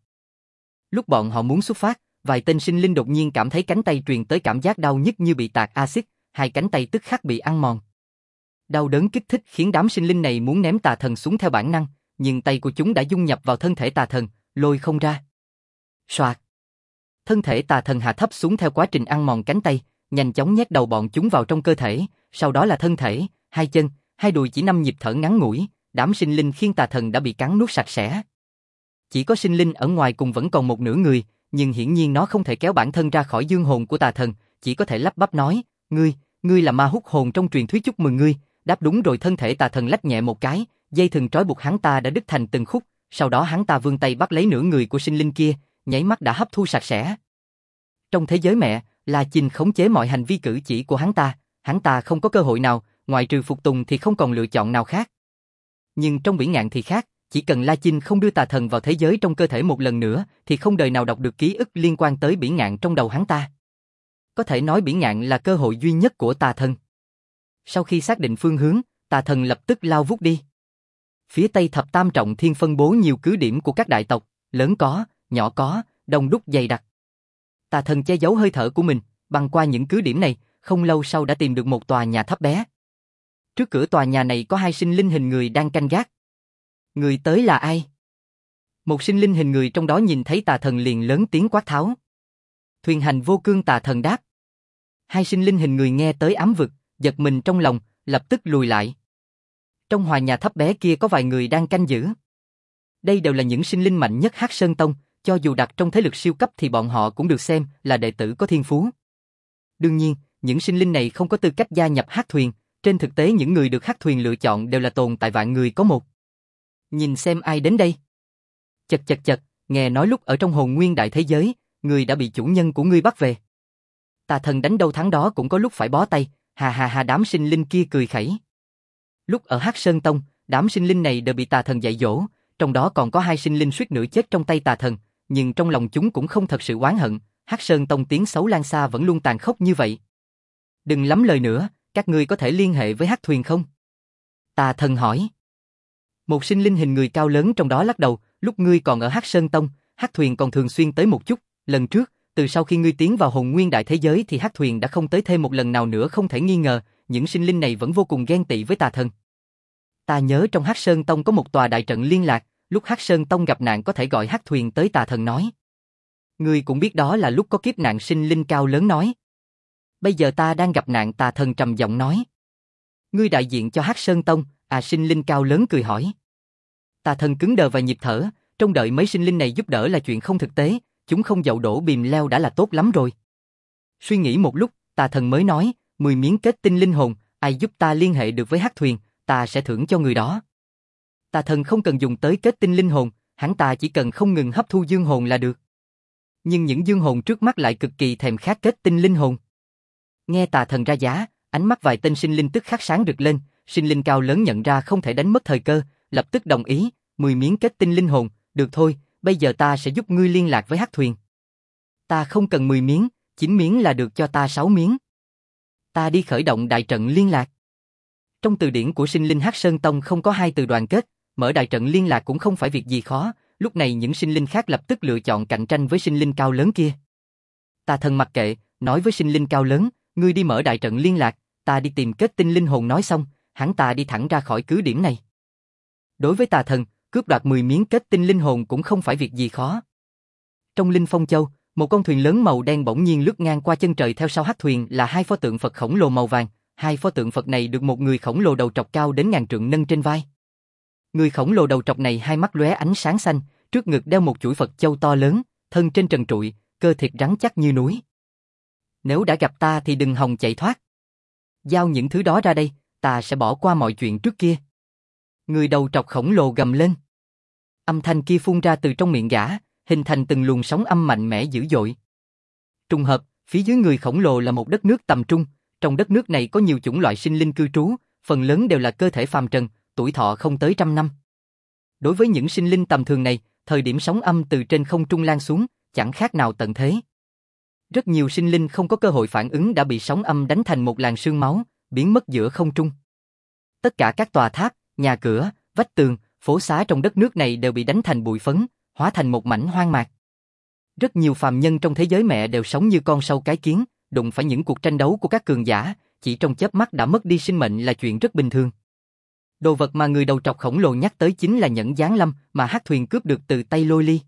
Lúc bọn họ muốn xuất phát, vài tên sinh linh đột nhiên cảm thấy cánh tay truyền tới cảm giác đau nhức như bị tạt axit, hai cánh tay tức khắc bị ăn mòn. Đau đớn kích thích khiến đám sinh linh này muốn ném tà thần xuống theo bản năng, nhưng tay của chúng đã dung nhập vào thân thể tà thần, lôi không ra. Soạt. Thân thể tà thần hạ thấp xuống theo quá trình ăn mòn cánh tay, nhanh chóng nhét đầu bọn chúng vào trong cơ thể, sau đó là thân thể, hai chân, hai đùi chỉ 5 nhịp thở ngắn ngủi, đám sinh linh khiêng tà thần đã bị cắn nuốt sạch sẽ. Chỉ có sinh linh ở ngoài cùng vẫn còn một nửa người, nhưng hiển nhiên nó không thể kéo bản thân ra khỏi dương hồn của tà thần, chỉ có thể lắp bắp nói, ngươi là ma hút hồn trong truyền thuyết, chúc mừng ngươi. Đáp đúng rồi. Thân thể tà thần lách nhẹ một cái, dây thừng trói buộc hắn ta đã đứt thành từng khúc, sau đó hắn ta vươn tay bắt lấy nửa người của sinh linh kia, nháy mắt đã hấp thu sạch sẽ. Trong thế giới mẹ, La Chinh khống chế mọi hành vi cử chỉ của hắn ta không có cơ hội nào, ngoại trừ phục tùng thì không còn lựa chọn nào khác. Nhưng trong Bỉ Ngạn thì khác, chỉ cần La Chinh không đưa tà thần vào thế giới trong cơ thể một lần nữa, thì không đời nào đọc được ký ức liên quan tới Bỉ Ngạn trong đầu hắn ta. Có thể nói Bỉ Ngạn là cơ hội duy nhất của tà thần. Sau khi xác định phương hướng, tà thần lập tức lao vút đi. Phía tây thập tam trọng thiên phân bố nhiều cứ điểm của các đại tộc, lớn có, nhỏ có, đông đúc dày đặc. Tà thần che giấu hơi thở của mình, băng qua những cứ điểm này, không lâu sau đã tìm được một tòa nhà thấp bé. Trước cửa tòa nhà này có hai sinh linh hình người đang canh gác. Người tới là ai? Một sinh linh hình người trong đó nhìn thấy tà thần liền lớn tiếng quát tháo. Thuyền hành vô cương. Tà thần đáp. Hai sinh linh hình người nghe tới ám vực, giật mình trong lòng, lập tức lùi lại. Trong hòa nhà thấp bé kia có vài người đang canh giữ. Đây đều là những sinh linh mạnh nhất Hắc Sơn Tông, cho dù đặt trong thế lực siêu cấp thì bọn họ cũng được xem là đệ tử có thiên phú. Đương nhiên, những sinh linh này không có tư cách gia nhập Hắc Thuyền, trên thực tế những người được Hắc Thuyền lựa chọn đều là tồn tại vạn người có một. Nhìn xem ai đến đây. Chật, nghe nói lúc ở trong hồn nguyên đại thế giới, người đã bị chủ nhân của ngươi bắt về. Tà thần đánh đâu thắng đó cũng có lúc phải bó tay, hà hà hà đám sinh linh kia cười khẩy. Lúc ở Hắc Sơn Tông, đám sinh linh này đều bị tà thần dạy dỗ, trong đó còn có 2 sinh linh suýt nữa chết trong tay tà thần, nhưng trong lòng chúng cũng không thật sự oán hận, Hắc Sơn Tông tiếng xấu lan xa vẫn luôn tàn khốc như vậy. Đừng lắm lời nữa, các ngươi có thể liên hệ với Hắc Thuyền không? Tà thần hỏi. Một sinh linh hình người cao lớn trong đó lắc đầu, lúc ngươi còn ở Hắc Sơn Tông, Hắc Thuyền còn thường xuyên tới một chút, lần trước, từ sau khi ngươi tiến vào hồn nguyên đại thế giới thì Hắc Thuyền đã không tới thêm một lần nào nữa, không thể nghi ngờ, những sinh linh này vẫn vô cùng ghen tị với tà thần. Ta nhớ trong Hắc Sơn Tông có một tòa đại trận liên lạc, lúc Hắc Sơn Tông gặp nạn có thể gọi Hắc Thuyền tới, tà thần nói. Ngươi cũng biết đó là lúc có kiếp nạn, sinh linh cao lớn nói. Bây giờ ta đang gặp nạn, tà thần trầm giọng nói. Ngươi đại diện cho Hắc Sơn Tông, sinh linh cao lớn cười hỏi. Tà thần cứng đờ và nhịp thở, trông đợi mấy sinh linh này giúp đỡ là chuyện không thực tế, chúng không dậu đổ bìm leo đã là tốt lắm rồi. Suy nghĩ một lúc, tà thần mới nói, 10 miếng kết tinh linh hồn, ai giúp ta liên hệ được với Hắc Thuyền, ta sẽ thưởng cho người đó. Tà thần không cần dùng tới kết tinh linh hồn, hắn ta chỉ cần không ngừng hấp thu dương hồn là được. Nhưng những dương hồn trước mắt lại cực kỳ thèm khát kết tinh linh hồn. Nghe tà thần ra giá, ánh mắt vài tên sinh linh tức khắc sáng rực lên, sinh linh cao lớn nhận ra không thể đánh mất thời cơ, lập tức đồng ý, 10 miếng kết tinh linh hồn, được thôi, bây giờ ta sẽ giúp ngươi liên lạc với Hắc Thuyền. Ta không cần 10 miếng, 9 miếng là được, cho ta 6 miếng. Ta đi khởi động đại trận liên lạc. Trong từ điển của sinh linh Hắc Sơn Tông không có 2 từ đoàn kết, mở đại trận liên lạc cũng không phải việc gì khó, lúc này những sinh linh khác lập tức lựa chọn cạnh tranh với sinh linh cao lớn kia. Tà thần mặc kệ, nói với sinh linh cao lớn, ngươi đi mở đại trận liên lạc, ta đi tìm kết tinh linh hồn. Nói xong, hắn ta đi thẳng ra khỏi cứ điểm này. Đối với tà thần, cướp đoạt 10 miếng kết tinh linh hồn cũng không phải việc gì khó. Trong Linh Phong Châu, một con thuyền lớn màu đen bỗng nhiên lướt ngang qua chân trời, theo sau Hắc Thuyền là 2 pho tượng Phật khổng lồ màu vàng, 2 pho tượng Phật này được một người khổng lồ đầu trọc cao đến ngàn trượng nâng trên vai. Người khổng lồ đầu trọc này hai mắt lóe ánh sáng xanh, trước ngực đeo một chuỗi Phật châu to lớn, thân trên trần trụi, cơ thịt rắn chắc như núi. Nếu đã gặp ta thì đừng hòng chạy thoát. Giao những thứ đó ra đây, ta sẽ bỏ qua mọi chuyện trước kia. Người đầu trọc khổng lồ gầm lên. Âm thanh kia phun ra từ trong miệng gã, hình thành từng luồng sóng âm mạnh mẽ dữ dội. Trùng hợp, phía dưới người khổng lồ là một đất nước tầm trung, trong đất nước này có nhiều chủng loại sinh linh cư trú, phần lớn đều là cơ thể phàm trần, tuổi thọ không tới 100 năm. Đối với những sinh linh tầm thường này, thời điểm sóng âm từ trên không trung lan xuống, chẳng khác nào tận thế. Rất nhiều sinh linh không có cơ hội phản ứng đã bị sóng âm đánh thành một làn sương máu, biến mất giữa không trung. Tất cả các tòa tháp, nhà cửa, vách tường, phố xá trong đất nước này đều bị đánh thành bụi phấn, hóa thành một mảnh hoang mạc. Rất nhiều phàm nhân trong thế giới mẹ đều sống như con sâu cái kiến, đụng phải những cuộc tranh đấu của các cường giả, chỉ trong chớp mắt đã mất đi sinh mệnh là chuyện rất bình thường. Đồ vật mà người đầu trọc khổng lồ nhắc tới chính là nhẫn giáng lâm mà Hắc Thuyền cướp được từ tay Lôi Ly.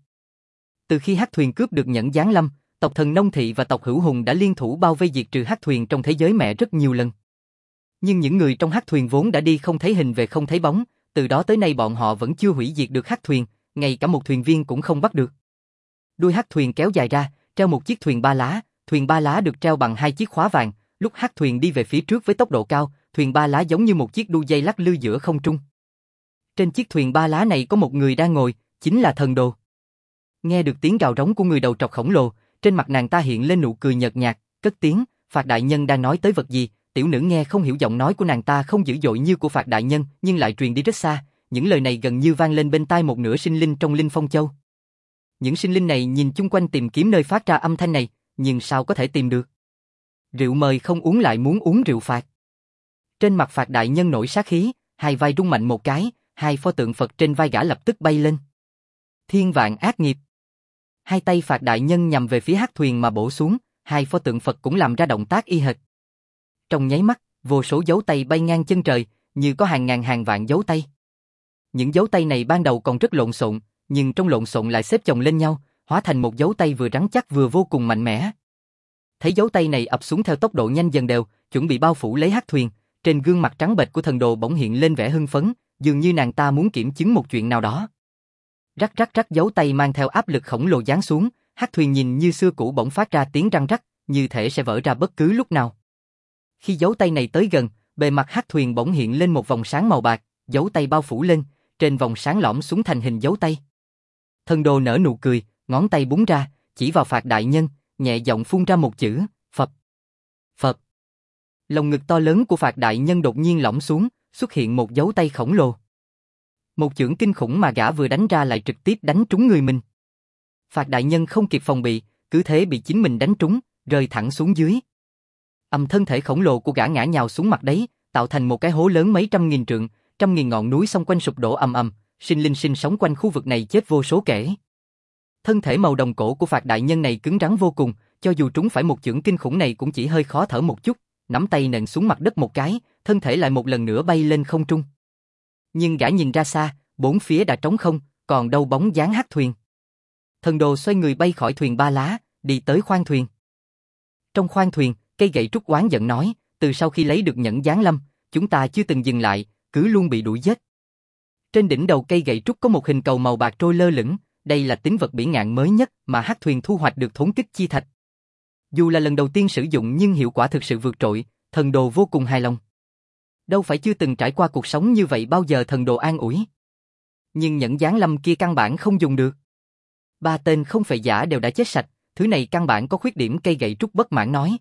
Từ khi Hắc Thuyền cướp được nhẫn giáng lâm, tộc thần Nông Thị và tộc Hữu Hùng đã liên thủ bao vây diệt trừ Hắc Thuyền trong thế giới mẹ rất nhiều lần. Nhưng những người trong Hắc Thuyền vốn đã đi không thấy hình về không thấy bóng, từ đó tới nay bọn họ vẫn chưa hủy diệt được Hắc Thuyền, ngay cả một thuyền viên cũng không bắt được. Đuôi Hắc Thuyền kéo dài ra, treo một chiếc thuyền ba lá được treo bằng 2 chiếc khóa vàng, lúc Hắc Thuyền đi về phía trước với tốc độ cao, thuyền ba lá giống như một chiếc đu dây lắc lư giữa không trung. Trên chiếc thuyền ba lá này có một người đang ngồi, chính là Thần Đồ. Nghe được tiếng gào rống của người đầu trọc khổng lồ, trên mặt nàng ta hiện lên nụ cười nhợt nhạt, cất tiếng, Phạt đại nhân đang nói tới vật gì? Tiểu nữ nghe không hiểu, giọng nói của nàng ta không dữ dội như của Phạt đại nhân, nhưng lại truyền đi rất xa, những lời này gần như vang lên bên tai một nửa sinh linh trong Linh Phong Châu. Những sinh linh này nhìn chung quanh tìm kiếm nơi phát ra âm thanh này, nhưng sao có thể tìm được? Rượu mời không uống lại muốn uống rượu phạt. Trên mặt Phạt đại nhân nổi sát khí, hai vai rung mạnh một cái, hai pho tượng Phật trên vai gã lập tức bay lên. Thiên vạn ác nghiệp. Hai tay Phạt đại nhân nhằm về phía Hắc Thuyền mà bổ xuống, hai pho tượng Phật cũng làm ra động tác y hệt. Trong nháy mắt, vô số dấu tay bay ngang chân trời, như có hàng ngàn hàng vạn dấu tay. Những dấu tay này ban đầu còn rất lộn xộn, nhưng trong lộn xộn lại xếp chồng lên nhau, hóa thành một dấu tay vừa rắn chắc vừa vô cùng mạnh mẽ. Thấy dấu tay này ập xuống theo tốc độ nhanh dần đều, chuẩn bị bao phủ lấy Hắc Thuyền, trên gương mặt trắng bệch của Thần Đồ bỗng hiện lên vẻ hưng phấn, dường như nàng ta muốn kiểm chứng một chuyện nào đó. Rắc rắc rắc, dấu tay mang theo áp lực khổng lồ giáng xuống, Hắc Thuyền nhìn như xưa cũ bỗng phát ra tiếng răng rắc, như thể sẽ vỡ ra bất cứ lúc nào. Khi dấu tay này tới gần, bề mặt Hắc Thuyền bỗng hiện lên một vòng sáng màu bạc, dấu tay bao phủ lên, trên vòng sáng lõm xuống thành hình dấu tay. Thần Đồ nở nụ cười, ngón tay búng ra, chỉ vào Phạt đại nhân, nhẹ giọng phun ra một chữ, Phật. Lồng ngực to lớn của Phạt đại nhân đột nhiên lõm xuống, xuất hiện một dấu tay khổng lồ. Một chưởng kinh khủng mà gã vừa đánh ra lại trực tiếp đánh trúng người mình. Phạt đại nhân không kịp phòng bị, cứ thế bị chính mình đánh trúng, rơi thẳng xuống dưới. Thân thể khổng lồ của gã ngã nhào xuống mặt đấy, tạo thành một cái hố lớn mấy trăm nghìn trượng, trăm nghìn ngọn núi xung quanh sụp đổ ầm ầm, sinh linh sinh sống quanh khu vực này chết vô số kể. Thân thể màu đồng cổ của Phạt đại nhân này cứng rắn vô cùng, cho dù trúng phải một chưởng kinh khủng này cũng chỉ hơi khó thở một chút, nắm tay nện xuống mặt đất một cái, thân thể lại một lần nữa bay lên không trung. Nhưng gã nhìn ra xa, bốn phía đã trống không, còn đâu bóng dáng Hắc thuyền. Thần đồ xoay người bay khỏi thuyền ba lá, đi tới khoang thuyền. Trong khoang thuyền, cây gậy trúc oán giận nói, từ sau khi lấy được nhẫn giáng lâm, chúng ta chưa từng dừng lại, cứ luôn bị đuổi giết. Trên đỉnh đầu cây gậy trúc có một hình cầu màu bạc trôi lơ lửng, đây là tín vật bỉ ngạn mới nhất mà Hắc thuyền thu hoạch được thốn kích chi thạch. Dù là lần đầu tiên sử dụng nhưng hiệu quả thực sự vượt trội, thần đồ vô cùng hài lòng. Đâu phải chưa từng trải qua cuộc sống như vậy bao giờ, thần đồ an ủi. Nhưng nhẫn giáng lâm kia căn bản không dùng được. 3 tên không phải giả đều đã chết sạch, thứ này căn bản có khuyết điểm, cây gậy trúc bất mãn nói.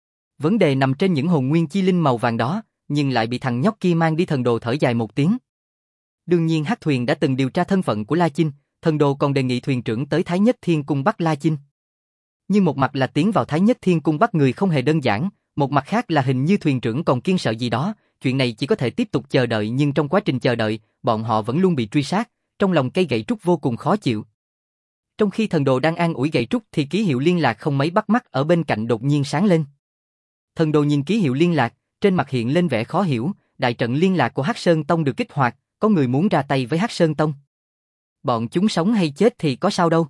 Vấn đề nằm trên những hồn nguyên chi linh màu vàng đó, nhưng lại bị thằng nhóc kia mang đi, thần đồ thở dài một tiếng. Đương nhiên Hắc thuyền đã từng điều tra thân phận của La Chinh, thần đồ còn đề nghị thuyền trưởng tới Thái Nhất Thiên Cung bắt La Chinh. Nhưng một mặt là tiến vào Thái Nhất Thiên Cung bắt người không hề đơn giản, một mặt khác là hình như thuyền trưởng còn kiêng sợ gì đó, chuyện này chỉ có thể tiếp tục chờ đợi, nhưng trong quá trình chờ đợi, bọn họ vẫn luôn bị truy sát, trong lòng cây gậy trúc vô cùng khó chịu. Trong khi thần đồ đang an ủi gậy trúc thì ký hiệu liên lạc không mấy bắt mắt ở bên cạnh đột nhiên sáng lên. Thần đồ nhìn ký hiệu liên lạc, trên mặt hiện lên vẻ khó hiểu, đại trận liên lạc của Hắc Sơn Tông được kích hoạt, có người muốn ra tay với Hắc Sơn Tông. Bọn chúng sống hay chết thì có sao đâu.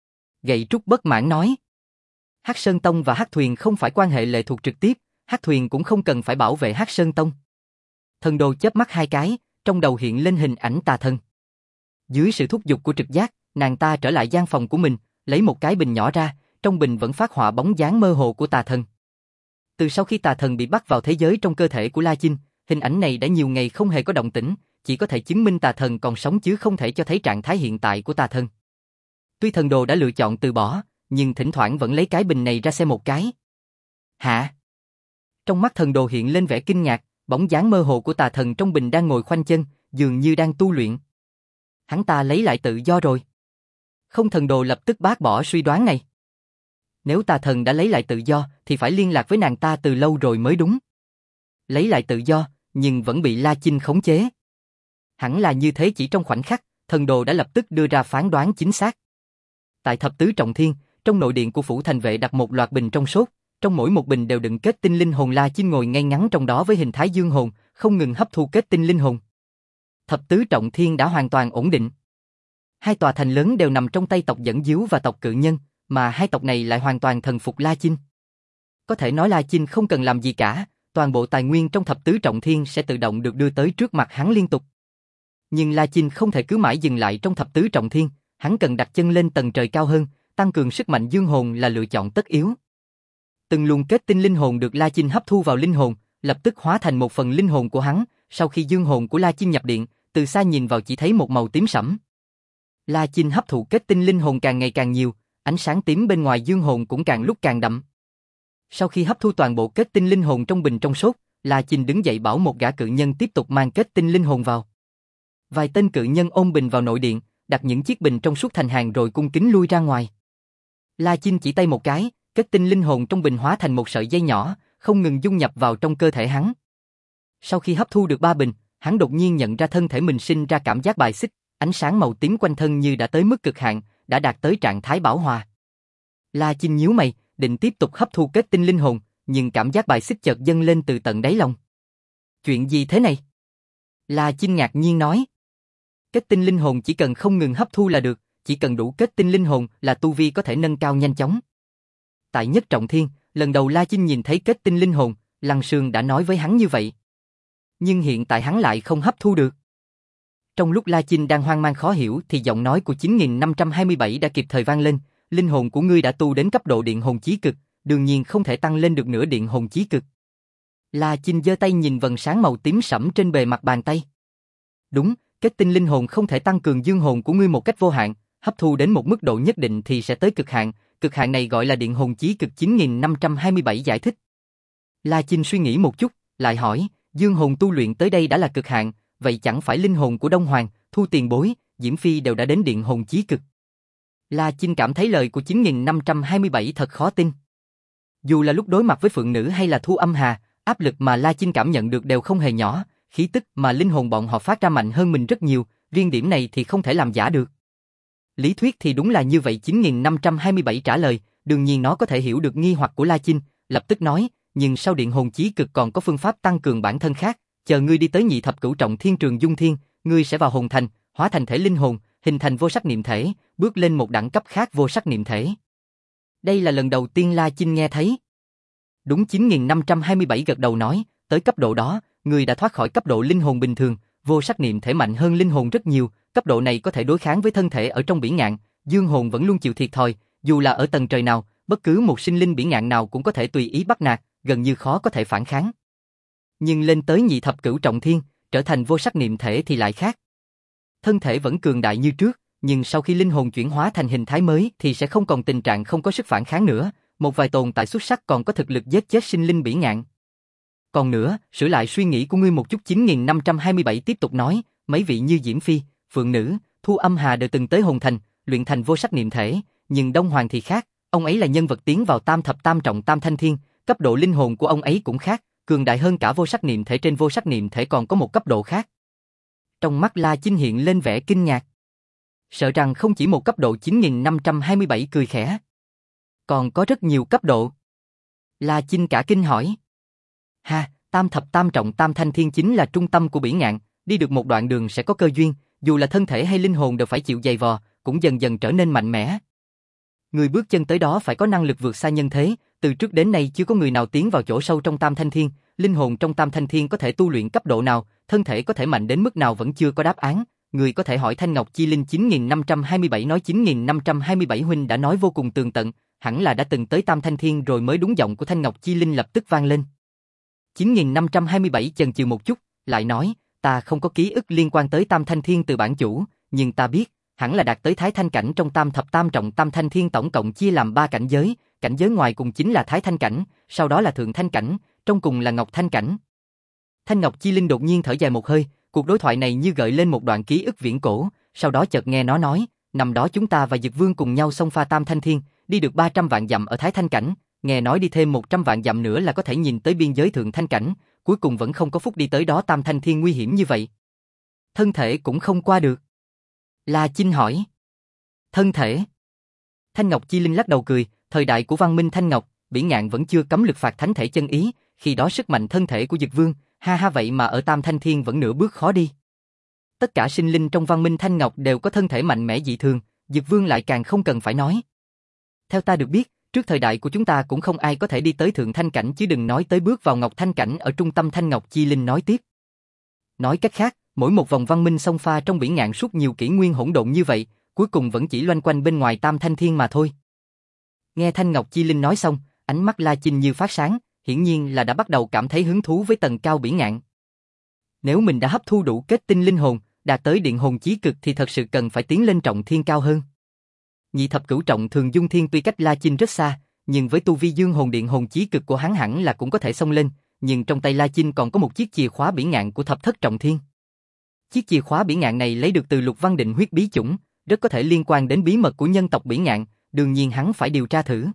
Gậy trúc bất mãn nói. Hắc Sơn Tông và Hắc thuyền không phải quan hệ lệ thuộc trực tiếp, Hắc thuyền cũng không cần phải bảo vệ Hắc Sơn Tông. Thần đồ chớp mắt hai cái, trong đầu hiện lên hình ảnh tà thần. Dưới sự thúc giục của trực giác, nàng ta trở lại gian phòng của mình, lấy một cái bình nhỏ ra, trong bình vẫn phát họa bóng dáng mơ hồ của tà thần. Từ sau khi tà thần bị bắt vào thế giới trong cơ thể của La Chinh, hình ảnh này đã nhiều ngày không hề có động tĩnh, chỉ có thể chứng minh tà thần còn sống chứ không thể cho thấy trạng thái hiện tại của tà thần. Tuy thần đồ đã lựa chọn từ bỏ, nhưng thỉnh thoảng vẫn lấy cái bình này ra xem một cái. Hả? Trong mắt thần đồ hiện lên vẻ kinh ngạc, bóng dáng mơ hồ của tà thần trong bình đang ngồi khoanh chân, dường như đang tu luyện. Hắn ta lấy lại tự do rồi. Không, thần đồ lập tức bác bỏ suy đoán này. Nếu tà thần đã lấy lại tự do thì phải liên lạc với nàng ta từ lâu rồi mới đúng. Lấy lại tự do, nhưng vẫn bị La Chinh khống chế. Hẳn là như thế, chỉ trong khoảnh khắc, thần đồ đã lập tức đưa ra phán đoán chính xác. Tại thập tứ trọng thiên, trong nội điện của phủ thành vệ đặt một loạt bình trong suốt, trong mỗi một bình đều đựng kết tinh linh hồn. La Chinh ngồi ngay ngắn trong đó với hình thái dương hồn, không ngừng hấp thu kết tinh linh hồn. Thập tứ trọng thiên đã hoàn toàn ổn định. Hai tòa thành lớn đều nằm trong tay tộc Dẫn Díu và tộc Cự Nhân, mà hai tộc này lại hoàn toàn thần phục La Chinh. Có thể nói La Chinh không cần làm gì cả, toàn bộ tài nguyên trong thập tứ trọng thiên sẽ tự động được đưa tới trước mặt hắn liên tục. Nhưng La Chinh không thể cứ mãi dừng lại trong thập tứ trọng thiên, hắn cần đặt chân lên tầng trời cao hơn, tăng cường sức mạnh dương hồn là lựa chọn tất yếu. Từng luồng kết tinh linh hồn được La Chinh hấp thu vào linh hồn, lập tức hóa thành một phần linh hồn của hắn. Sau khi dương hồn của La Chinh nhập điện, từ xa nhìn vào chỉ thấy một màu tím sẫm. La Chinh hấp thụ kết tinh linh hồn càng ngày càng nhiều, ánh sáng tím bên ngoài dương hồn cũng càng lúc càng đậm. Sau khi hấp thu toàn bộ kết tinh linh hồn trong bình trong sốt, La Chinh đứng dậy bảo một gã cự nhân tiếp tục mang kết tinh linh hồn vào. Vài tên cự nhân ôm bình vào nội điện, đặt những chiếc bình trong suốt thành hàng rồi cung kính lui ra ngoài. La Chinh chỉ tay một cái, kết tinh linh hồn trong bình hóa thành một sợi dây nhỏ, không ngừng dung nhập vào trong cơ thể hắn. Sau khi hấp thu được 3 bình, hắn đột nhiên nhận ra thân thể mình sinh ra cảm giác bài xích, ánh sáng màu tím quanh thân như đã tới mức cực hạn, đã đạt tới trạng thái bảo hòa. La Chinh nhíu mày, định tiếp tục hấp thu kết tinh linh hồn, nhưng cảm giác bài xích chợt dâng lên từ tận đáy lòng. Chuyện gì thế này? La Chinh ngạc nhiên nói. Kết tinh linh hồn chỉ cần không ngừng hấp thu là được, chỉ cần đủ kết tinh linh hồn là tu vi có thể nâng cao nhanh chóng. Tại Nhất Trọng Thiên, lần đầu La Chinh nhìn thấy kết tinh linh hồn, Lăng Sương đã nói với hắn như vậy. Nhưng hiện tại hắn lại không hấp thu được. Trong lúc La Chinh đang hoang mang khó hiểu thì giọng nói của 9527 đã kịp thời vang lên, linh hồn của ngươi đã tu đến cấp độ điện hồn chí cực, đương nhiên không thể tăng lên được nữa điện hồn chí cực. La Chinh giơ tay nhìn vầng sáng màu tím sẫm trên bề mặt bàn tay. Đúng, kết tinh linh hồn không thể tăng cường dương hồn của ngươi một cách vô hạn, hấp thu đến một mức độ nhất định thì sẽ tới cực hạn này gọi là điện hồn chí cực. 9527 giải thích. La Chinh suy nghĩ một chút, lại hỏi, dương hồn tu luyện tới đây đã là cực hạn, vậy chẳng phải linh hồn của Đông Hoàng, Thu Tiền Bối, Diễm Phi đều đã đến điện hồn chí cực. La Chinh cảm thấy lời của 9527 thật khó tin. Dù là lúc đối mặt với Phượng Nữ hay là Thu Âm Hà, áp lực mà La Chinh cảm nhận được đều không hề nhỏ, khí tức mà linh hồn bọn họ phát ra mạnh hơn mình rất nhiều, riêng điểm này thì không thể làm giả được. Lý thuyết thì đúng là như vậy. 9527 trả lời, đương nhiên nó có thể hiểu được nghi hoặc của La Chinh, lập tức nói, nhưng sau điện hồn chí cực còn có phương pháp tăng cường bản thân khác, chờ ngươi đi tới nhị thập cửu trọng thiên trường dung thiên, ngươi sẽ vào hồn thành, hóa thành thể linh hồn, hình thành vô sắc niệm thể, bước lên một đẳng cấp khác vô sắc niệm thể. Đây là lần đầu tiên La Chinh nghe thấy. Đúng. 9527 gật đầu nói, tới cấp độ đó, ngươi đã thoát khỏi cấp độ linh hồn bình thường, vô sắc niệm thể mạnh hơn linh hồn rất nhiều, cấp độ này có thể đối kháng với thân thể ở trong biển ngạn, dương hồn vẫn luôn chịu thiệt thòi, dù là ở tầng trời nào, bất cứ một sinh linh biển ngạn nào cũng có thể tùy ý bắt nạt, gần như khó có thể phản kháng. Nhưng lên tới nhị thập cửu trọng thiên, trở thành vô sắc niệm thể thì lại khác. Thân thể vẫn cường đại như trước, nhưng sau khi linh hồn chuyển hóa thành hình thái mới thì sẽ không còn tình trạng không có sức phản kháng nữa, một vài tồn tại xuất sắc còn có thực lực giết chết sinh linh biển ngạn. Còn nữa, sửa lại suy nghĩ của ngươi một chút. 9527 tiếp tục nói, mấy vị như Diễm Phi, Phượng Nữ, Thu Âm Hà đều từng tới hồn thành, luyện thành vô sắc niệm thể, nhưng Đông Hoàng thì khác, ông ấy là nhân vật tiến vào tam thập tam trọng tam thanh thiên, cấp độ linh hồn của ông ấy cũng khác, cường đại hơn cả vô sắc niệm thể, trên vô sắc niệm thể còn có một cấp độ khác. Trong mắt La Chinh hiện lên vẻ kinh ngạc. Sợ rằng không chỉ một cấp độ. 9527 cười khẽ. Còn có rất nhiều cấp độ. La Chinh cả kinh hỏi. Ha, tam thập tam trọng tam thanh thiên chính là trung tâm của biển ngạn, đi được một đoạn đường sẽ có cơ duyên, dù là thân thể hay linh hồn đều phải chịu dày vò, cũng dần dần trở nên mạnh mẽ. Người bước chân tới đó phải có năng lực vượt xa nhân thế, từ trước đến nay chưa có người nào tiến vào chỗ sâu trong tam thanh thiên, linh hồn trong tam thanh thiên có thể tu luyện cấp độ nào, thân thể có thể mạnh đến mức nào vẫn chưa có đáp án. Người có thể hỏi Thanh Ngọc Chi Linh. 9527 nói. 9527 huynh đã nói vô cùng tường tận, hẳn là đã từng tới tam thanh thiên rồi mới đúng. Giọng của Thanh Ngọc Chi Linh lập tức vang lên. 9527 chần chừ một chút, lại nói, ta không có ký ức liên quan tới tam thanh thiên từ bản chủ, nhưng ta biết, hẳn là đạt tới thái thanh cảnh. Trong tam thập tam trọng tam thanh thiên tổng cộng chia làm 3 cảnh giới ngoài cùng chính là thái thanh cảnh, sau đó là thượng thanh cảnh, trong cùng là ngọc thanh cảnh. Thanh Ngọc Chi Linh đột nhiên thở dài một hơi, cuộc đối thoại này như gợi lên một đoạn ký ức viễn cổ, sau đó chợt nghe nó nói, năm đó chúng ta và Dực Vương cùng nhau xông pha tam thanh thiên, đi được 300 vạn dặm ở thái thanh cảnh, nghe nói đi thêm 100 vạn dặm nữa là có thể nhìn tới biên giới thượng thanh cảnh, cuối cùng vẫn không có phúc đi tới đó. Tam thanh thiên nguy hiểm như vậy, thân thể cũng không qua được. La Chinh hỏi. Thân thể? Thanh Ngọc Chi Linh lắc đầu cười, thời đại của văn minh Thanh Ngọc, biển ngạn vẫn chưa cấm lực phạt thánh thể chân ý, khi đó sức mạnh thân thể của Dực Vương, ha ha, vậy mà ở Tam Thanh Thiên vẫn nửa bước khó đi. Tất cả sinh linh trong văn minh Thanh Ngọc đều có thân thể mạnh mẽ dị thường, Dực Vương lại càng không cần phải nói. Theo ta được biết, trước thời đại của chúng ta cũng không ai có thể đi tới thượng thanh cảnh, chứ đừng nói tới bước vào ngọc thanh cảnh ở trung tâm. Thanh Ngọc Chi Linh nói tiếp. Nói cách khác, mỗi một vòng văn minh xông pha trong biển ngạn suốt nhiều kỷ nguyên hỗn độn như vậy, cuối cùng vẫn chỉ loanh quanh bên ngoài Tam Thanh Thiên mà thôi. Nghe Thanh Ngọc Chi Linh nói xong, ánh mắt La Chinh như phát sáng, hiển nhiên là đã bắt đầu cảm thấy hứng thú với tầng cao biển ngạn. Nếu mình đã hấp thu đủ kết tinh linh hồn, đạt tới điện hồn chí cực thì thật sự cần phải tiến lên trọng thiên cao hơn. Nhị thập cửu trọng thường dung thiên tuy cách La Chinh rất xa, nhưng với tu vi dương hồn điện hồn chí cực của hắn hẳn là cũng có thể xông lên, nhưng trong tay La Chinh còn có một chiếc chìa khóa biển ngạn của thập thất trọng thiên. Chiếc chìa khóa biển ngạn này lấy được từ Lục Văn Định huyết bí chủng, rất có thể liên quan đến bí mật của nhân tộc biển ngạn, đương nhiên hắn phải điều tra thử.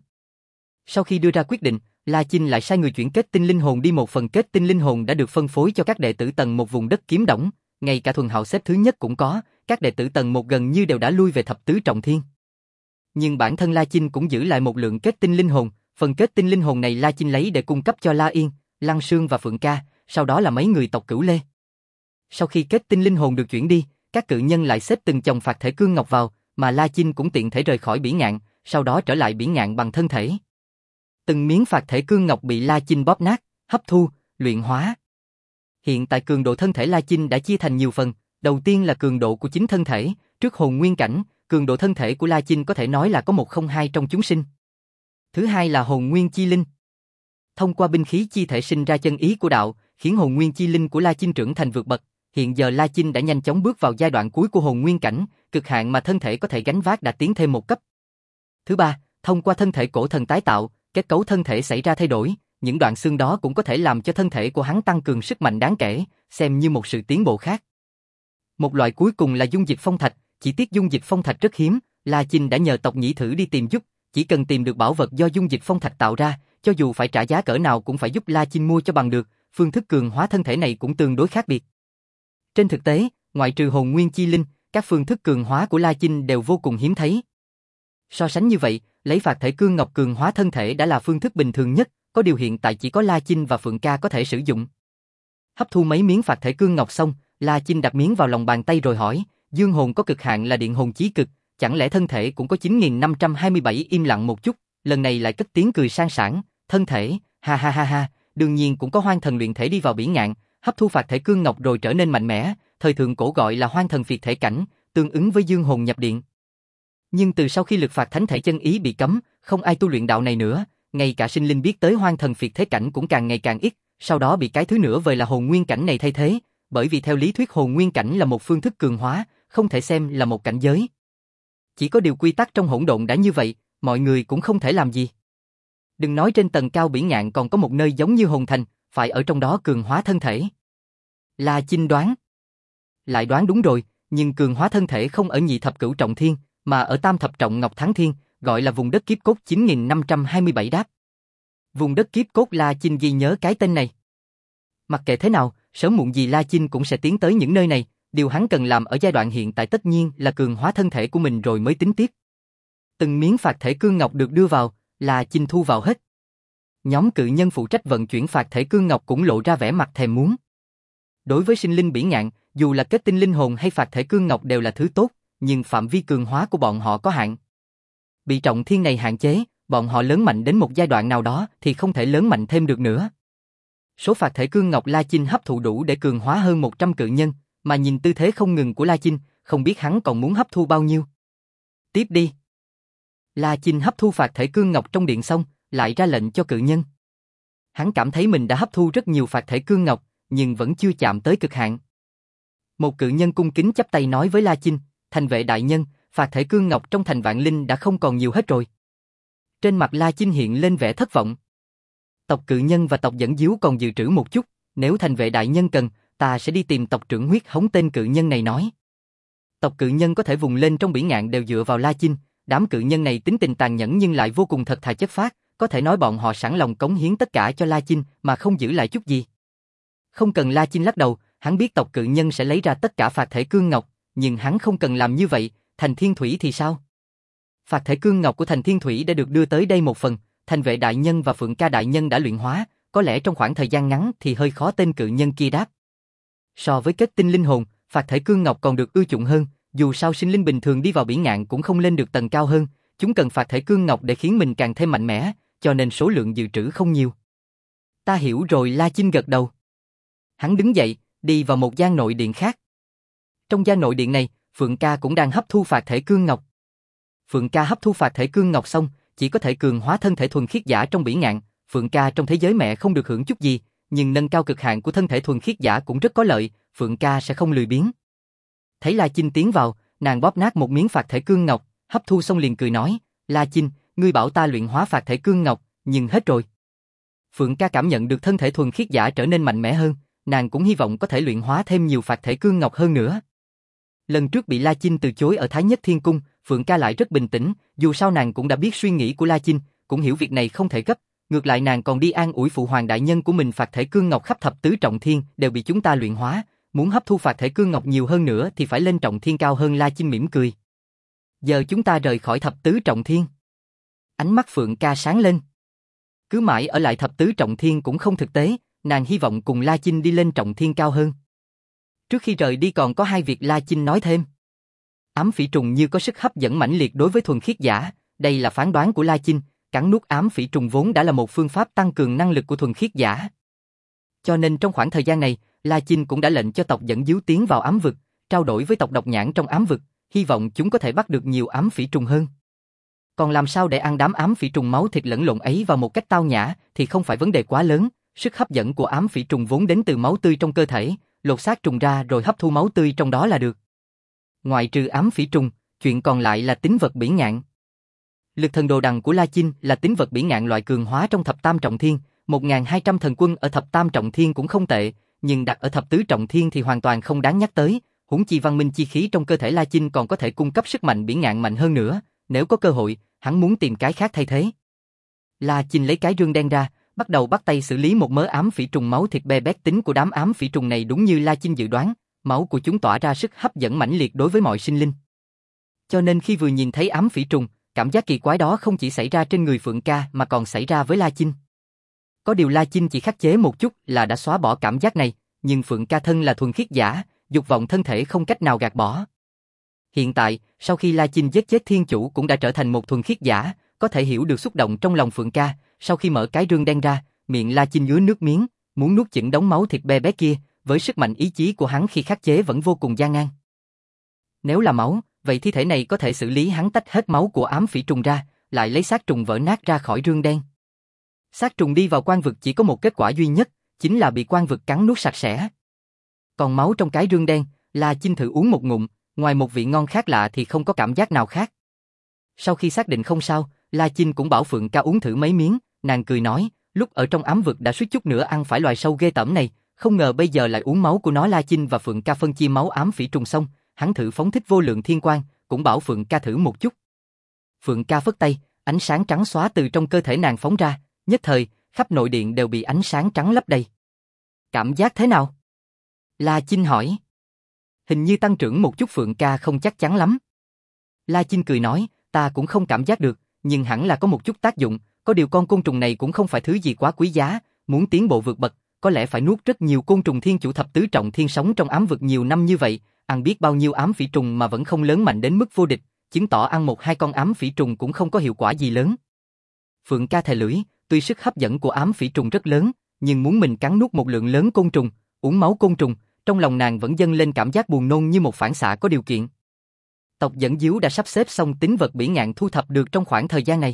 Sau khi đưa ra quyết định, La Chinh lại sai người chuyển kết tinh linh hồn đi. Một phần kết tinh linh hồn đã được phân phối cho các đệ tử tầng một vùng đất Kiếm Đổng, ngay cả Thuần Hạo xếp thứ nhất cũng có, các đệ tử tầng một gần như đều đã lui về thập tứ trọng thiên. Nhưng bản thân La Chinh cũng giữ lại một lượng kết tinh linh hồn, phần kết tinh linh hồn này La Chinh lấy để cung cấp cho La Yên, Lăng Sương và Phượng Ca, sau đó là mấy người tộc Cửu Lê. Sau khi kết tinh linh hồn được chuyển đi, các cự nhân lại xếp từng chồng phạt thể cương ngọc vào, mà La Chinh cũng tiện thể rời khỏi biển ngạn, sau đó trở lại biển ngạn bằng thân thể. Từng miếng phạt thể cương ngọc bị La Chinh bóp nát, hấp thu, luyện hóa. Hiện tại cường độ thân thể La Chinh đã chia thành nhiều phần, đầu tiên là cường độ của chính thân thể, trước hồn nguyên cảnh, cường độ thân thể của La Chinh có thể nói là có 102 trong chúng sinh. Thứ hai là hồn nguyên chi linh. Thông qua binh khí chi thể sinh ra chân ý của đạo, khiến hồn nguyên chi linh của La Chinh trưởng thành vượt bậc. Hiện giờ La Chinh đã nhanh chóng bước vào giai đoạn cuối của hồn nguyên cảnh, cực hạn mà thân thể có thể gánh vác đã tiến thêm một cấp. Thứ ba, thông qua thân thể cổ thần tái tạo, kết cấu thân thể xảy ra thay đổi, những đoạn xương đó cũng có thể làm cho thân thể của hắn tăng cường sức mạnh đáng kể, xem như một sự tiến bộ khác. Một loại cuối cùng là dung dịch phong thạch, chỉ tiếc dung dịch phong thạch rất hiếm, La Chinh đã nhờ tộc Nhĩ Thử đi tìm giúp, chỉ cần tìm được bảo vật do dung dịch phong thạch tạo ra, cho dù phải trả giá cỡ nào cũng phải giúp La Chinh mua cho bằng được, phương thức cường hóa thân thể này cũng tương đối khác biệt. Trên thực tế, ngoại trừ hồn nguyên chi linh, các phương thức cường hóa của La Chinh đều vô cùng hiếm thấy. So sánh như vậy, lấy phạt thể cương ngọc cường hóa thân thể đã là phương thức bình thường nhất, có điều hiện tại chỉ có La Chinh và Phượng Ca có thể sử dụng. Hấp thu mấy miếng phạt thể cương ngọc xong, La Chinh đặt miếng vào lòng bàn tay rồi hỏi, dương hồn có cực hạn là điện hồn chí cực, chẳng lẽ thân thể cũng có 9527? Im lặng một chút, lần này lại cất tiếng cười sang sảng, thân thể, ha ha ha ha, đương nhiên cũng có hoang thần luyện thể đi vào bỉ ngạn, hấp thu phạt thể cương ngọc rồi trở nên mạnh mẽ, thời thượng cổ gọi là hoang thần phiệt thể cảnh, tương ứng với dương hồn nhập điện. Nhưng từ sau khi lực phạt thánh thể chân ý bị cấm, không ai tu luyện đạo này nữa, ngay cả sinh linh biết tới hoang thần phiệt thế cảnh cũng càng ngày càng ít, sau đó bị cái thứ nữa vời là hồn nguyên cảnh này thay thế, bởi vì theo lý thuyết hồn nguyên cảnh là một phương thức cường hóa, không thể xem là một cảnh giới. Chỉ có điều quy tắc trong hỗn độn đã như vậy, mọi người cũng không thể làm gì. Đừng nói trên tầng cao bỉ ngạn còn có một nơi giống như hồn thành, phải ở trong đó cường hóa thân thể. La Chinh đoán. Lại đoán đúng rồi, nhưng cường hóa thân thể không ở nhị thập cửu trọng thiên, mà ở tam thập trọng ngọc thắng thiên, gọi là vùng đất kiếp cốt 9527 đáp. Vùng đất kiếp cốt. La Chinh ghi nhớ cái tên này. Mặc kệ thế nào, sớm muộn gì La Chinh cũng sẽ tiến tới những nơi này, điều hắn cần làm ở giai đoạn hiện tại tất nhiên là cường hóa thân thể của mình rồi mới tính tiếp. Từng miếng phạt thể cương ngọc được đưa vào, La Chinh thu vào hết. Nhóm cự nhân phụ trách vận chuyển phạt thể cương ngọc cũng lộ ra vẻ mặt thèm muốn. Đối với sinh linh bỉ ngạn, dù là kết tinh linh hồn hay phạt thể cương ngọc đều là thứ tốt, nhưng phạm vi cường hóa của bọn họ có hạn. Bị trọng thiên này hạn chế, bọn họ lớn mạnh đến một giai đoạn nào đó thì không thể lớn mạnh thêm được nữa. Số phạt thể cương ngọc La Chinh hấp thụ đủ để cường hóa hơn 100 cự nhân, mà nhìn tư thế không ngừng của La Chinh, không biết hắn còn muốn hấp thu bao nhiêu. Tiếp đi. La Chinh hấp thu phạt thể cương ngọc trong điện xong, lại ra lệnh cho cự nhân. Hắn cảm thấy mình đã hấp thu rất nhiều phạt thể cương ngọc, nhưng vẫn chưa chạm tới cực hạn. Một cự nhân cung kính chắp tay nói với La Chinh, thành vệ đại nhân, phạt thể cương ngọc trong thành Vạn Linh đã không còn nhiều hết rồi. Trên mặt La Chinh hiện lên vẻ thất vọng. Tộc cự nhân và tộc dẫn díu còn dự trữ một chút, nếu thành vệ đại nhân cần, ta sẽ đi tìm tộc trưởng huyết hống. Tên cự nhân này nói. Tộc cự nhân có thể vùng lên trong bỉ ngạn đều dựa vào La Chinh, đám cự nhân này tính tình tàn nhẫn nhưng lại vô cùng thật thà chất phác, có thể nói bọn họ sẵn lòng cống hiến tất cả cho La Chinh mà không giữ lại chút gì. Không cần. La Chinh lắc đầu, hắn biết tộc cự nhân sẽ lấy ra tất cả phạt thể cương ngọc, nhưng hắn không cần làm như vậy. Thành Thiên Thủy thì sao? Phạt thể cương ngọc của Thành Thiên Thủy đã được đưa tới đây một phần, thành vệ đại nhân và Phượng Ca đại nhân đã luyện hóa, có lẽ trong khoảng thời gian ngắn thì hơi khó. Tên cự nhân kia đáp. So với kết tinh linh hồn, phạt thể cương ngọc còn được ưa chuộng hơn, dù sao sinh linh bình thường đi vào bỉ ngạn cũng không lên được tầng cao hơn, chúng cần phạt thể cương ngọc để khiến mình càng thêm mạnh mẽ, cho nên số lượng dự trữ không nhiều. Ta hiểu rồi. La Chinh gật đầu. Hắn đứng dậy, đi vào một gian nội điện khác. Trong gian nội điện này, Phượng Ca cũng đang hấp thu phạt thể cương ngọc. Phượng Ca hấp thu phạt thể cương ngọc xong, chỉ có thể cường hóa thân thể thuần khiết giả trong bỉ ngạn. Phượng Ca trong thế giới mẹ không được hưởng chút gì, nhưng nâng cao cực hạn của thân thể thuần khiết giả cũng rất có lợi, Phượng Ca sẽ không lười biếng. Thấy La Chinh tiến vào, nàng bóp nát một miếng phạt thể cương ngọc, hấp thu xong liền cười nói, La Chinh, ngươi bảo ta luyện hóa phạt thể cương ngọc, nhưng hết rồi. Phượng Ca cảm nhận được thân thể thuần khiết giả trở nên mạnh mẽ hơn, nàng cũng hy vọng có thể luyện hóa thêm nhiều phạt thể cương ngọc hơn nữa. Lần trước bị La Chinh từ chối ở Thái Nhất Thiên Cung, Phượng Ca lại rất bình tĩnh, dù sao nàng cũng đã biết suy nghĩ của La Chinh, cũng hiểu việc này không thể gấp, ngược lại nàng còn đi an ủi phụ hoàng đại nhân của mình. Phạt thể cương ngọc khắp thập tứ trọng thiên đều bị chúng ta luyện hóa, muốn hấp thu phạt thể cương ngọc nhiều hơn nữa thì phải lên trọng thiên cao hơn. La Chinh mỉm cười. Giờ chúng ta rời khỏi thập tứ trọng thiên. Ánh mắt Phượng Ca sáng lên. Cứ mãi ở lại thập tứ trọng thiên cũng không thực tế, nàng hy vọng cùng La Chinh đi lên trọng thiên cao hơn. Trước khi rời đi còn có hai việc La Chinh nói thêm. Ám phỉ trùng như có sức hấp dẫn mãnh liệt đối với thuần khiết giả, đây là phán đoán của La Chinh, cắn nuốt ám phỉ trùng vốn đã là một phương pháp tăng cường năng lực của thuần khiết giả. Cho nên trong khoảng thời gian này, La Chinh cũng đã lệnh cho tộc dẫn díu tiến vào ám vực, trao đổi với tộc độc nhãn trong ám vực, hy vọng chúng có thể bắt được nhiều ám phỉ trùng hơn. Còn làm sao để ăn đám ám phỉ trùng máu thịt lẫn lộn ấy vào một cách tao nhã thì không phải vấn đề quá lớn, sức hấp dẫn của ám phỉ trùng vốn đến từ máu tươi trong cơ thể, lột xác trùng ra rồi hấp thu máu tươi trong đó là được. Ngoại trừ ám phỉ trùng, chuyện còn lại là tín vật bỉ ngạn. Lực thần đồ đằng của La Chinh là tín vật bỉ ngạn loại cường hóa trong thập tam trọng thiên, 1.200 thần quân ở thập tam trọng thiên cũng không tệ, nhưng đặt ở thập tứ trọng thiên thì hoàn toàn không đáng nhắc tới, huống chi văn minh chi khí trong cơ thể La Chinh còn có thể cung cấp sức mạnh biển ngạn mạnh hơn nữa, nếu có cơ hội, hắn muốn tìm cái khác thay thế. La Chinh lấy cái rương đen ra, bắt đầu bắt tay xử lý một mớ ám phỉ trùng máu thịt be bét. Tính của đám ám phỉ trùng này đúng như La Chinh dự đoán, máu của chúng tỏa ra sức hấp dẫn mãnh liệt đối với mọi sinh linh. Cho nên khi vừa nhìn thấy ám phỉ trùng, cảm giác kỳ quái đó không chỉ xảy ra trên người Phượng Ca mà còn xảy ra với La Chinh. Có điều La Chinh chỉ khắc chế một chút là đã xóa bỏ cảm giác này, nhưng Phượng Ca thân là thuần khiết giả, dục vọng thân thể không cách nào gạt bỏ. Hiện tại, sau khi La Chinh giết chết thiên chủ cũng đã trở thành một thuần khiết giả, có thể hiểu được xúc động trong lòng Phượng Ca. Sau khi mở cái rương đen ra, miệng La Chinh ứa nước miếng, muốn nuốt chửng đống máu thịt be bé kia, với sức mạnh ý chí của hắn khi khắc chế vẫn vô cùng gian nan. Nếu là máu, vậy thi thể này có thể xử lý hắn tách hết máu của ám phỉ trùng ra, lại lấy xác trùng vỡ nát ra khỏi rương đen. Xác trùng đi vào quan vực chỉ có một kết quả duy nhất, chính là bị quan vực cắn nuốt sạch sẽ. Còn máu trong cái rương đen, La Chinh thử uống một ngụm, ngoài một vị ngon khác lạ thì không có cảm giác nào khác. Sau khi xác định không sao, La Chinh cũng bảo Phượng Ca uống thử mấy miếng, nàng cười nói, lúc ở trong ám vực đã suýt chút nữa ăn phải loài sâu ghê tởm này, không ngờ bây giờ lại uống máu của nó. La Chinh và Phượng Ca phân chia máu ám phỉ trùng xong, hắn thử phóng thích vô lượng thiên quang, cũng bảo Phượng Ca thử một chút. Phượng Ca phất tay, ánh sáng trắng xóa từ trong cơ thể nàng phóng ra, nhất thời, khắp nội điện đều bị ánh sáng trắng lấp đầy. Cảm giác thế nào? La Chinh hỏi. Hình như tăng trưởng một chút. Phượng Ca không chắc chắn lắm. La Chinh cười nói, ta cũng không cảm giác được, nhưng hẳn là có một chút tác dụng, có điều con côn trùng này cũng không phải thứ gì quá quý giá, muốn tiến bộ vượt bậc, có lẽ phải nuốt rất nhiều côn trùng. Thiên chủ thập tứ trọng thiên sống trong ám vực nhiều năm như vậy, ăn biết bao nhiêu ám phỉ trùng mà vẫn không lớn mạnh đến mức vô địch, chứng tỏ ăn một hai con ám phỉ trùng cũng không có hiệu quả gì lớn. Phượng Ca thè lưỡi, tuy sức hấp dẫn của ám phỉ trùng rất lớn, nhưng muốn mình cắn nuốt một lượng lớn côn trùng, uống máu côn trùng, trong lòng nàng vẫn dâng lên cảm giác buồn nôn như một phản xạ có điều kiện. Tộc dẫn díu đã sắp xếp xong tín vật bỉ ngạn thu thập được trong khoảng thời gian này.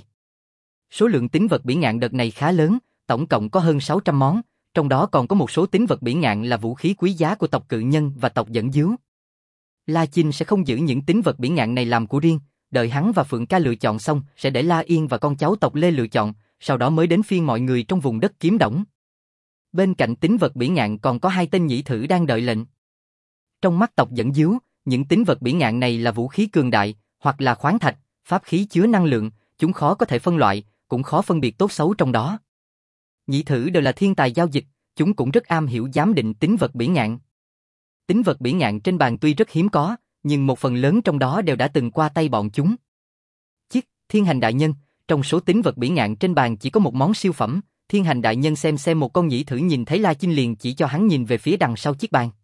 Số lượng tín vật bỉ ngạn đợt này khá lớn, tổng cộng có hơn 600 món, trong đó còn có một số tín vật bỉ ngạn là vũ khí quý giá của tộc cự nhân và tộc dẫn díu. La Chinh sẽ không giữ những tín vật bỉ ngạn này làm của riêng, đợi hắn và Phượng Ca lựa chọn xong sẽ để La Yên và con cháu tộc Lê lựa chọn, sau đó mới đến phiên mọi người trong vùng đất Kiếm Đổng. Bên cạnh tín vật bỉ ngạn còn có 2 tên nhị thử đang đợi lệnh. Trong mắt tộc dẫn díu, những tín vật bỉ ngạn này là vũ khí cường đại, hoặc là khoáng thạch, pháp khí chứa năng lượng, chúng khó có thể phân loại, cũng khó phân biệt tốt xấu trong đó. Nhị thử đều là thiên tài giao dịch, chúng cũng rất am hiểu giám định tín vật bỉ ngạn. Tín vật bỉ ngạn trên bàn tuy rất hiếm có, nhưng một phần lớn trong đó đều đã từng qua tay bọn chúng. Chiếc Thiên Hành đại nhân, trong số tín vật bỉ ngạn trên bàn chỉ có một món siêu phẩm. Thiên Hành đại nhân xem một con nhị thử nhìn thấy La Chinh liền chỉ cho hắn nhìn về phía đằng sau chiếc bàn.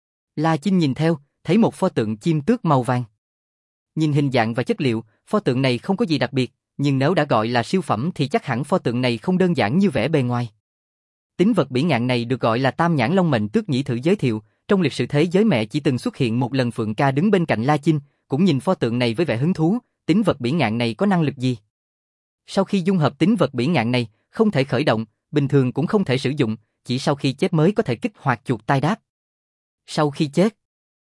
La Chinh nhìn theo, thấy một pho tượng chim tước màu vàng. Nhìn hình dạng và chất liệu, pho tượng này không có gì đặc biệt, nhưng nếu đã gọi là siêu phẩm thì chắc hẳn pho tượng này không đơn giản như vẻ bề ngoài. Tín vật bỉ ngạn này được gọi là Tam Nhãn Long Mệnh Tước. Nhị thử giới thiệu, trong lịch sử thế giới mẹ chỉ từng xuất hiện một lần. Phượng Ca đứng bên cạnh La Chinh, cũng nhìn pho tượng này với vẻ hứng thú, tín vật bỉ ngạn này có năng lực gì? Sau khi dung hợp tín vật bỉ ngạn này, không thể khởi động, bình thường cũng không thể sử dụng, chỉ sau khi chết mới có thể kích hoạt chuột tai đáp. Sau khi chết,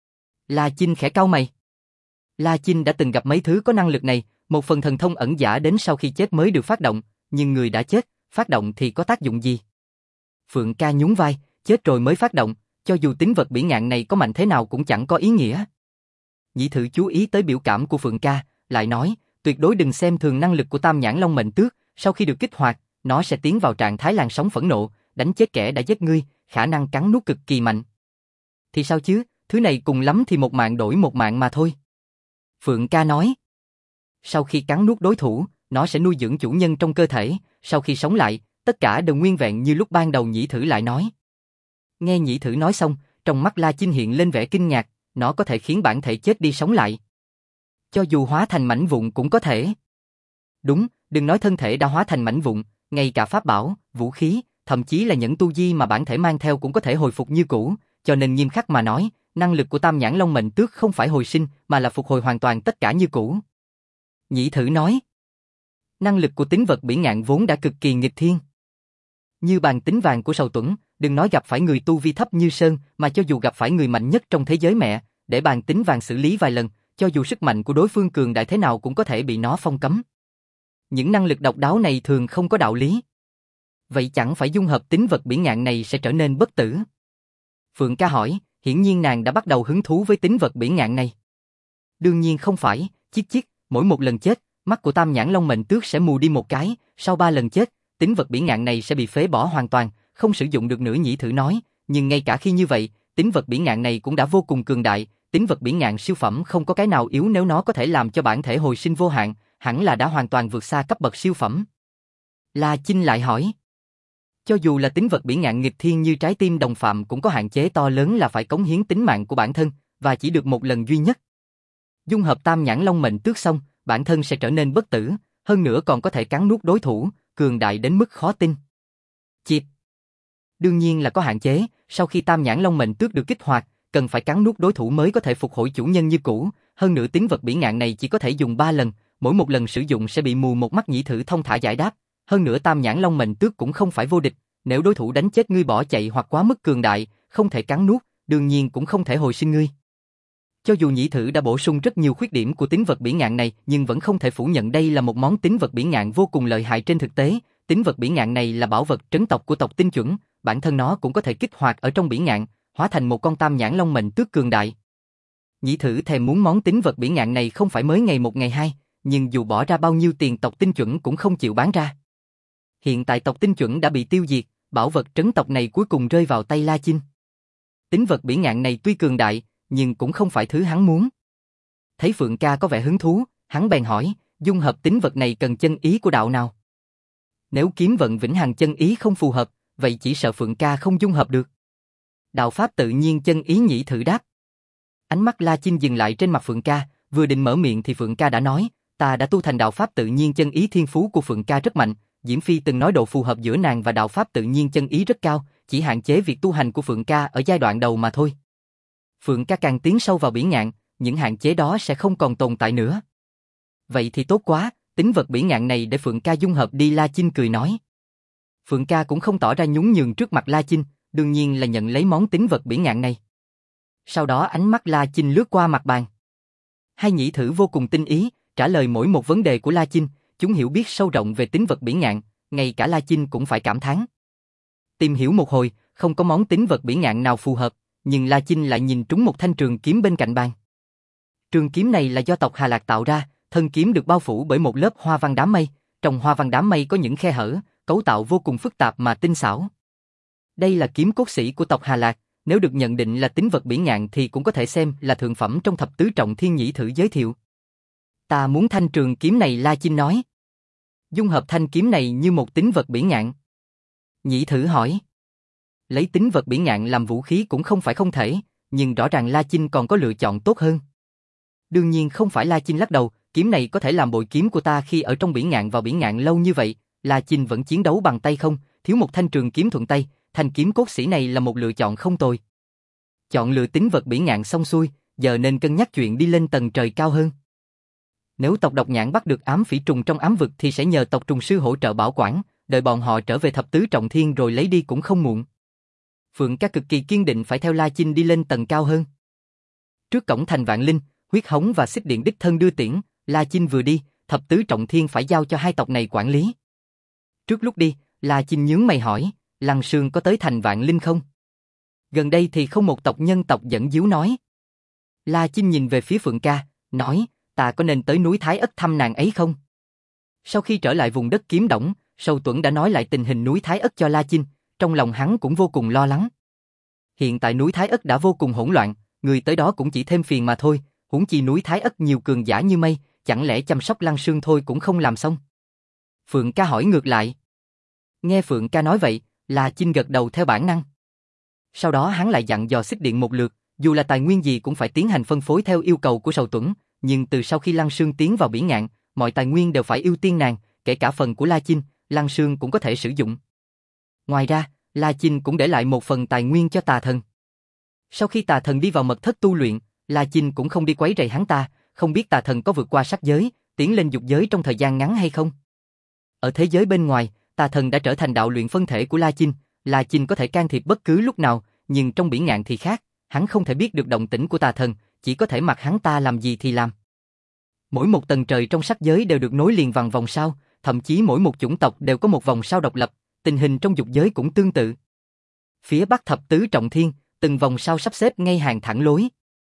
La Chinh khẽ cau mày. La Chinh đã từng gặp mấy thứ có năng lực này, một phần thần thông ẩn giả đến sau khi chết mới được phát động, nhưng người đã chết, phát động thì có tác dụng gì? Phượng Ca nhún vai, chết rồi mới phát động, cho dù tín vật bỉ ngạn này có mạnh thế nào cũng chẳng có ý nghĩa. Nhị thử chú ý tới biểu cảm của Phượng Ca, lại nói, tuyệt đối đừng xem thường năng lực của Tam Nhãn Long Mệnh Tước, sau khi được kích hoạt, nó sẽ tiến vào trạng thái làn sóng phẫn nộ, đánh chết kẻ đã giết ngươi, khả năng cắn nuốt cực kỳ mạnh. Thì sao chứ, thứ này cùng lắm thì một mạng đổi một mạng mà thôi. Phượng Ca nói. Sau khi cắn nuốt đối thủ, nó sẽ nuôi dưỡng chủ nhân trong cơ thể, sau khi sống lại, tất cả đều nguyên vẹn như lúc ban đầu. Nhị thử lại nói. Nghe nhị thử nói xong, trong mắt La Chinh hiện lên vẻ kinh ngạc, nó có thể khiến bản thể chết đi sống lại. Cho dù hóa thành mảnh vụn cũng có thể. Đúng, đừng nói thân thể đã hóa thành mảnh vụn, ngay cả pháp bảo, vũ khí, thậm chí là những tu vi mà bản thể mang theo cũng có thể hồi phục như cũ, cho nên nghiêm khắc mà nói, năng lực của Tam Nhãn Long Mệnh Tước không phải hồi sinh mà là phục hồi hoàn toàn tất cả như cũ. Nhị thử nói. Năng lực của tín vật bỉ ngạn vốn đã cực kỳ nghịch thiên. Như bàn tính vàng của Sầu Tuẫn, đừng nói gặp phải người tu vi thấp như Sơn, mà cho dù gặp phải người mạnh nhất trong thế giới mẹ, để bàn tính vàng xử lý vài lần, cho dù sức mạnh của đối phương cường đại thế nào cũng có thể bị nó phong cấm. Những năng lực độc đáo này thường không có đạo lý. Vậy chẳng phải dung hợp tính vật bỉ ngạn này sẽ trở nên bất tử? Phượng Ca hỏi, hiển nhiên nàng đã bắt đầu hứng thú với tính vật bỉ ngạn này. Đương nhiên không phải, chiếc chiếc, mỗi một lần chết, mắt của Tam Nhãn Long Mệnh Tước sẽ mù đi một cái, sau 3 lần chết, tính vật bỉ ngạn này sẽ bị phế bỏ hoàn toàn, không sử dụng được nữa. Nhĩ Thử nói, nhưng ngay cả khi như vậy, tính vật bỉ ngạn này cũng đã vô cùng cường đại, tính vật bỉ ngạn siêu phẩm không có cái nào yếu, nếu nó có thể làm cho bản thể hồi sinh vô hạn, hẳn là đã hoàn toàn vượt xa cấp bậc siêu phẩm. La Chinh lại hỏi, cho dù là tính vật bỉ ngạn nghịch thiên như trái tim đồng phạm cũng có hạn chế to lớn là phải cống hiến tính mạng của bản thân, và chỉ được một lần duy nhất. Dung hợp Tam Nhãn Long Mệnh Tước xong, bản thân sẽ trở nên bất tử, hơn nữa còn có thể cắn nuốt đối thủ, cường đại đến mức khó tin. Chịp. Đương nhiên là có hạn chế, sau khi Tam Nhãn Long Mệnh Tước được kích hoạt, cần phải cắn nuốt đối thủ mới có thể phục hồi chủ nhân như cũ, hơn nữa tính vật bỉ ngạn này chỉ có thể dùng 3 lần, mỗi một lần sử dụng sẽ bị mù một mắt. Nhĩ Thử thông thả giải đáp, hơn nữa Tam Nhãn Long Mệnh Tước cũng không phải vô địch, nếu đối thủ đánh chết ngươi bỏ chạy hoặc quá mức cường đại, không thể cắn nuốt, đương nhiên cũng không thể hồi sinh ngươi. Cho dù Nhĩ Thử đã bổ sung rất nhiều khuyết điểm của tính vật bỉ ngạn này, nhưng vẫn không thể phủ nhận đây là một món tính vật bỉ ngạn vô cùng lợi hại. Trên thực tế, tính vật bỉ ngạn này là bảo vật trấn tộc của tộc Tinh Chuẩn, bản thân nó cũng có thể kích hoạt ở trong bỉ ngạn, hóa thành một con Tam Nhãn Long Mệnh Tước cường đại. Nhĩ Thử thèm muốn món tính vật bỉ ngạn này không phải mới ngày một ngày hai, nhưng dù bỏ ra bao nhiêu tiền tộc Tinh Chuẩn cũng không chịu bán ra. Hiện tại tộc Tinh Chuẩn đã bị tiêu diệt, bảo vật trấn tộc này cuối cùng rơi vào tay La Chinh. Tính vật bỉ ngạn này tuy cường đại, nhưng cũng không phải thứ hắn muốn. Thấy Phượng Ca có vẻ hứng thú, hắn bèn hỏi, dung hợp tính vật này cần chân ý của đạo nào? Nếu kiếm vận vĩnh hằng chân ý không phù hợp, vậy chỉ sợ Phượng Ca không dung hợp được. Đạo pháp tự nhiên chân ý. Nhĩ Thử đáp. Ánh mắt La Chinh dừng lại trên mặt Phượng Ca, vừa định mở miệng thì Phượng Ca đã nói, ta đã tu thành đạo pháp tự nhiên chân ý. Thiên phú của Phượng Ca rất mạnh, Diễm Phi từng nói độ phù hợp giữa nàng và đạo pháp tự nhiên chân ý rất cao, chỉ hạn chế việc tu hành của Phượng Ca ở giai đoạn đầu mà thôi. Phượng Ca càng tiến sâu vào bỉ ngạn, những hạn chế đó sẽ không còn tồn tại nữa. Vậy thì tốt quá, tính vật bỉ ngạn này để Phượng Ca dung hợp đi. La Chinh cười nói. Phượng Ca cũng không tỏ ra nhún nhường trước mặt La Chinh, đương nhiên là nhận lấy món tính vật bỉ ngạn này. Sau đó ánh mắt La Chinh lướt qua mặt bàn. Hai Nhĩ Thử vô cùng tinh ý, trả lời mỗi một vấn đề của La Chinh, chúng hiểu biết sâu rộng về tính vật bỉ ngạn, ngay cả La Chinh cũng phải cảm thán. Tìm hiểu một hồi, không có món tính vật bỉ ngạn nào phù hợp, nhưng La Chinh lại nhìn trúng một thanh trường kiếm bên cạnh bàn. Trường kiếm này là do tộc Hà Lạc tạo ra, thân kiếm được bao phủ bởi một lớp hoa văn đám mây, trong hoa văn đám mây có những khe hở, cấu tạo vô cùng phức tạp mà tinh xảo. Đây là kiếm cốt sĩ của tộc Hà Lạc, nếu được nhận định là tính vật bỉ ngạn thì cũng có thể xem là thượng phẩm trong thập tứ trọng thiên. Nhĩ Thử giới thiệu. Ta muốn thanh trường kiếm này. La Chinh nói. Dung hợp thanh kiếm này như một tính vật bỉ ngạn. Nhĩ Thử hỏi. Lấy tính vật bỉ ngạn làm vũ khí cũng không phải không thể, nhưng rõ ràng La Chinh còn có lựa chọn tốt hơn. Đương nhiên không phải. La Chinh lắc đầu, kiếm này có thể làm bội kiếm của ta khi ở trong bỉ ngạn. Vào bỉ ngạn lâu như vậy, La Chinh vẫn chiến đấu bằng tay không, thiếu một thanh trường kiếm thuận tay, thanh kiếm cốt sĩ này là một lựa chọn không tồi. Chọn lựa tính vật bỉ ngạn xong xuôi, giờ nên cân nhắc chuyện đi lên tầng trời cao hơn. Nếu tộc Độc Nhãn bắt được ám phỉ trùng trong ám vực thì sẽ nhờ tộc trùng sư hỗ trợ bảo quản, đợi bọn họ trở về thập tứ trọng thiên rồi lấy đi cũng không muộn. Phượng Ca cực kỳ kiên định phải theo La Chinh đi lên tầng cao hơn. Trước cổng thành Vạn Linh, Huyết Hống và Xích Điện đích thân đưa tiễn, La Chinh vừa đi, thập tứ trọng thiên phải giao cho hai tộc này quản lý. Trước lúc đi, La Chinh nhướng mày hỏi, Lăng Sương có tới thành Vạn Linh không? Gần đây thì không. Một tộc nhân tộc dẫn díu nói. La Chinh nhìn về phía Phượng Ca, nói, ta có nên tới núi Thái Ất thăm nàng ấy không? Sau khi trở lại vùng đất Kiếm Đổng, Sầu Tuẫn đã nói lại tình hình núi Thái Ất cho La Chinh, trong lòng hắn cũng vô cùng lo lắng. Hiện tại núi Thái Ất đã vô cùng hỗn loạn, người tới đó cũng chỉ thêm phiền mà thôi, huống chi núi Thái Ất nhiều cường giả như mây, chẳng lẽ chăm sóc Lăng Sương thôi cũng không làm xong? Phượng Ca hỏi ngược lại. Nghe Phượng Ca nói vậy, La Chinh gật đầu theo bản năng. Sau đó hắn lại dặn dò Xích Điện một lượt, dù là tài nguyên gì cũng phải tiến hành phân phối theo yêu cầu của Sầu Tuẫn, nhưng từ sau khi Lăng Sương tiến vào bỉ ngạn, mọi tài nguyên đều phải ưu tiên nàng, kể cả phần của La Chinh, Lăng Sương cũng có thể sử dụng. Ngoài ra, La Chinh cũng để lại một phần tài nguyên cho Tà Thần. Sau khi Tà Thần đi vào mật thất tu luyện, La Chinh cũng không đi quấy rầy hắn ta, không biết Tà Thần có vượt qua sắc giới, tiến lên dục giới trong thời gian ngắn hay không. Ở thế giới bên ngoài, Tà Thần đã trở thành đạo luyện phân thể của La Chinh có thể can thiệp bất cứ lúc nào, nhưng trong bỉ ngạn thì khác, hắn không thể biết được động tĩnh của Tà Thần, chỉ có thể mặc hắn ta làm gì thì làm. Mỗi một tầng trời trong sắc giới đều được nối liền bằng vòng sao, thậm chí mỗi một chủng tộc đều có một vòng sao độc lập, tình hình trong dục giới cũng tương tự. Phía bắc thập tứ trọng thiên, từng vòng sao sắp xếp ngay hàng thẳng lối.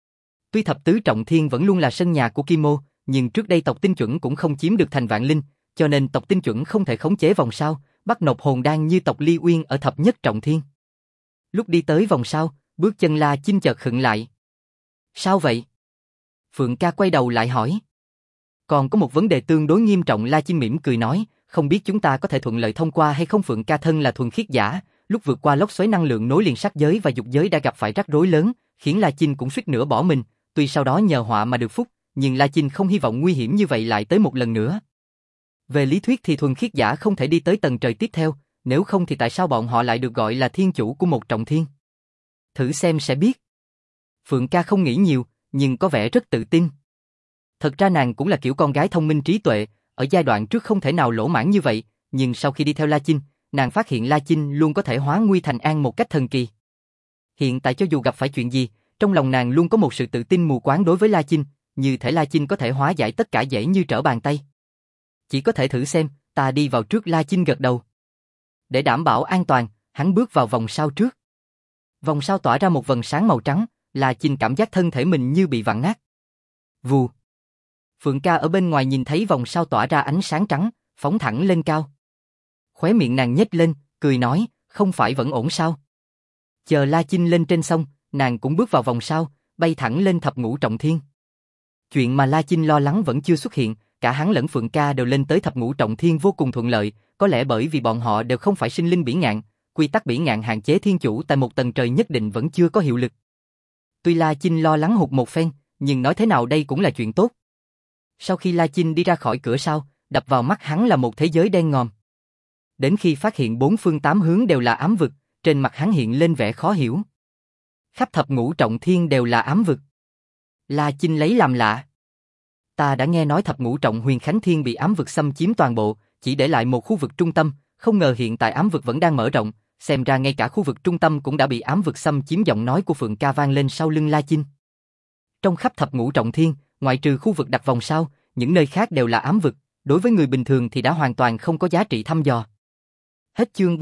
Tuy thập tứ trọng thiên vẫn luôn là sân nhà của Kim Mô, nhưng trước đây tộc Tinh Chuẩn cũng không chiếm được thành Vạn Linh, cho nên tộc Tinh Chuẩn không thể khống chế vòng sao, bắt nộp hồn đan như tộc Ly Uyên ở thập nhất trọng thiên. Lúc đi tới vòng sau, bước chân La Chinh chợt khựng lại. Sao vậy? Phượng Ca quay đầu lại hỏi. Còn có một vấn đề tương đối nghiêm trọng, La Chinh mỉm cười nói, không biết chúng ta có thể thuận lợi thông qua hay không. Phượng Ca thân là thuần khiết giả, lúc vượt qua lốc xoáy năng lượng nối liền sắc giới và dục giới đã gặp phải rắc rối lớn, khiến La Chinh cũng suýt nữa bỏ mình, tuy sau đó nhờ họa mà được phúc, nhưng La Chinh không hy vọng nguy hiểm như vậy lại tới một lần nữa. Về lý thuyết thì thuần khiết giả không thể đi tới tầng trời tiếp theo, nếu không thì tại sao bọn họ lại được gọi là thiên chủ của một trọng thiên? Thử xem sẽ biết. Phượng Ca không nghĩ nhiều, nhưng có vẻ rất tự tin. Thật ra nàng cũng là kiểu con gái thông minh trí tuệ, ở giai đoạn trước không thể nào lỗ mãn như vậy, nhưng sau khi đi theo La Chinh, nàng phát hiện La Chinh luôn có thể hóa nguy thành an một cách thần kỳ. Hiện tại cho dù gặp phải chuyện gì, trong lòng nàng luôn có một sự tự tin mù quáng đối với La Chinh, như thể La Chinh có thể hóa giải tất cả dễ như trở bàn tay. Chỉ có thể thử xem, ta đi vào trước. La Chinh gật đầu. Để đảm bảo an toàn, hắn bước vào vòng sau trước. Vòng sau tỏa ra một vầng sáng màu trắng, La Chinh cảm giác thân thể mình như bị vặn nát. Vù. Phượng Ca ở bên ngoài nhìn thấy vòng sau tỏa ra ánh sáng trắng, phóng thẳng lên cao. Khóe miệng nàng nhếch lên, cười nói, không phải vẫn ổn sao? Chờ La Chinh lên trên xong, nàng cũng bước vào vòng sau, bay thẳng lên thập ngũ trọng thiên. Chuyện mà La Chinh lo lắng vẫn chưa xuất hiện, cả hắn lẫn Phượng Ca đều lên tới thập ngũ trọng thiên vô cùng thuận lợi, có lẽ bởi vì bọn họ đều không phải sinh linh bỉ ngạn, quy tắc bỉ ngạn hạn chế thiên chủ tại một tầng trời nhất định vẫn chưa có hiệu lực. Tuy La Chinh lo lắng hụt một phen, nhưng nói thế nào đây cũng là chuyện tốt. Sau khi La Chinh đi ra khỏi cửa sau, đập vào mắt hắn là một thế giới đen ngòm. Đến khi phát hiện bốn phương tám hướng đều là ám vực, trên mặt hắn hiện lên vẻ khó hiểu. Khắp thập ngũ trọng thiên đều là ám vực. La Chinh lấy làm lạ. Ta đã nghe nói thập ngũ trọng Huyền Khánh Thiên bị ám vực xâm chiếm toàn bộ, chỉ để lại một khu vực trung tâm, không ngờ hiện tại ám vực vẫn đang mở rộng, xem ra ngay cả khu vực trung tâm cũng đã bị ám vực xâm chiếm. Giọng nói của Phượng Ca vang lên sau lưng La Chinh. Trong khắp thập ngũ trọng thiên, ngoại trừ khu vực đặt vòng sau, những nơi khác đều là ám vực, đối với người bình thường thì đã hoàn toàn không có giá trị thăm dò. Hết chương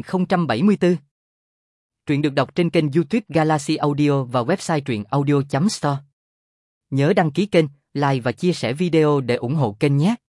3074. Truyện được đọc trên kênh YouTube Galaxy Audio và website truyệnaudio.store. Nhớ đăng ký kênh, like và chia sẻ video để ủng hộ kênh nhé.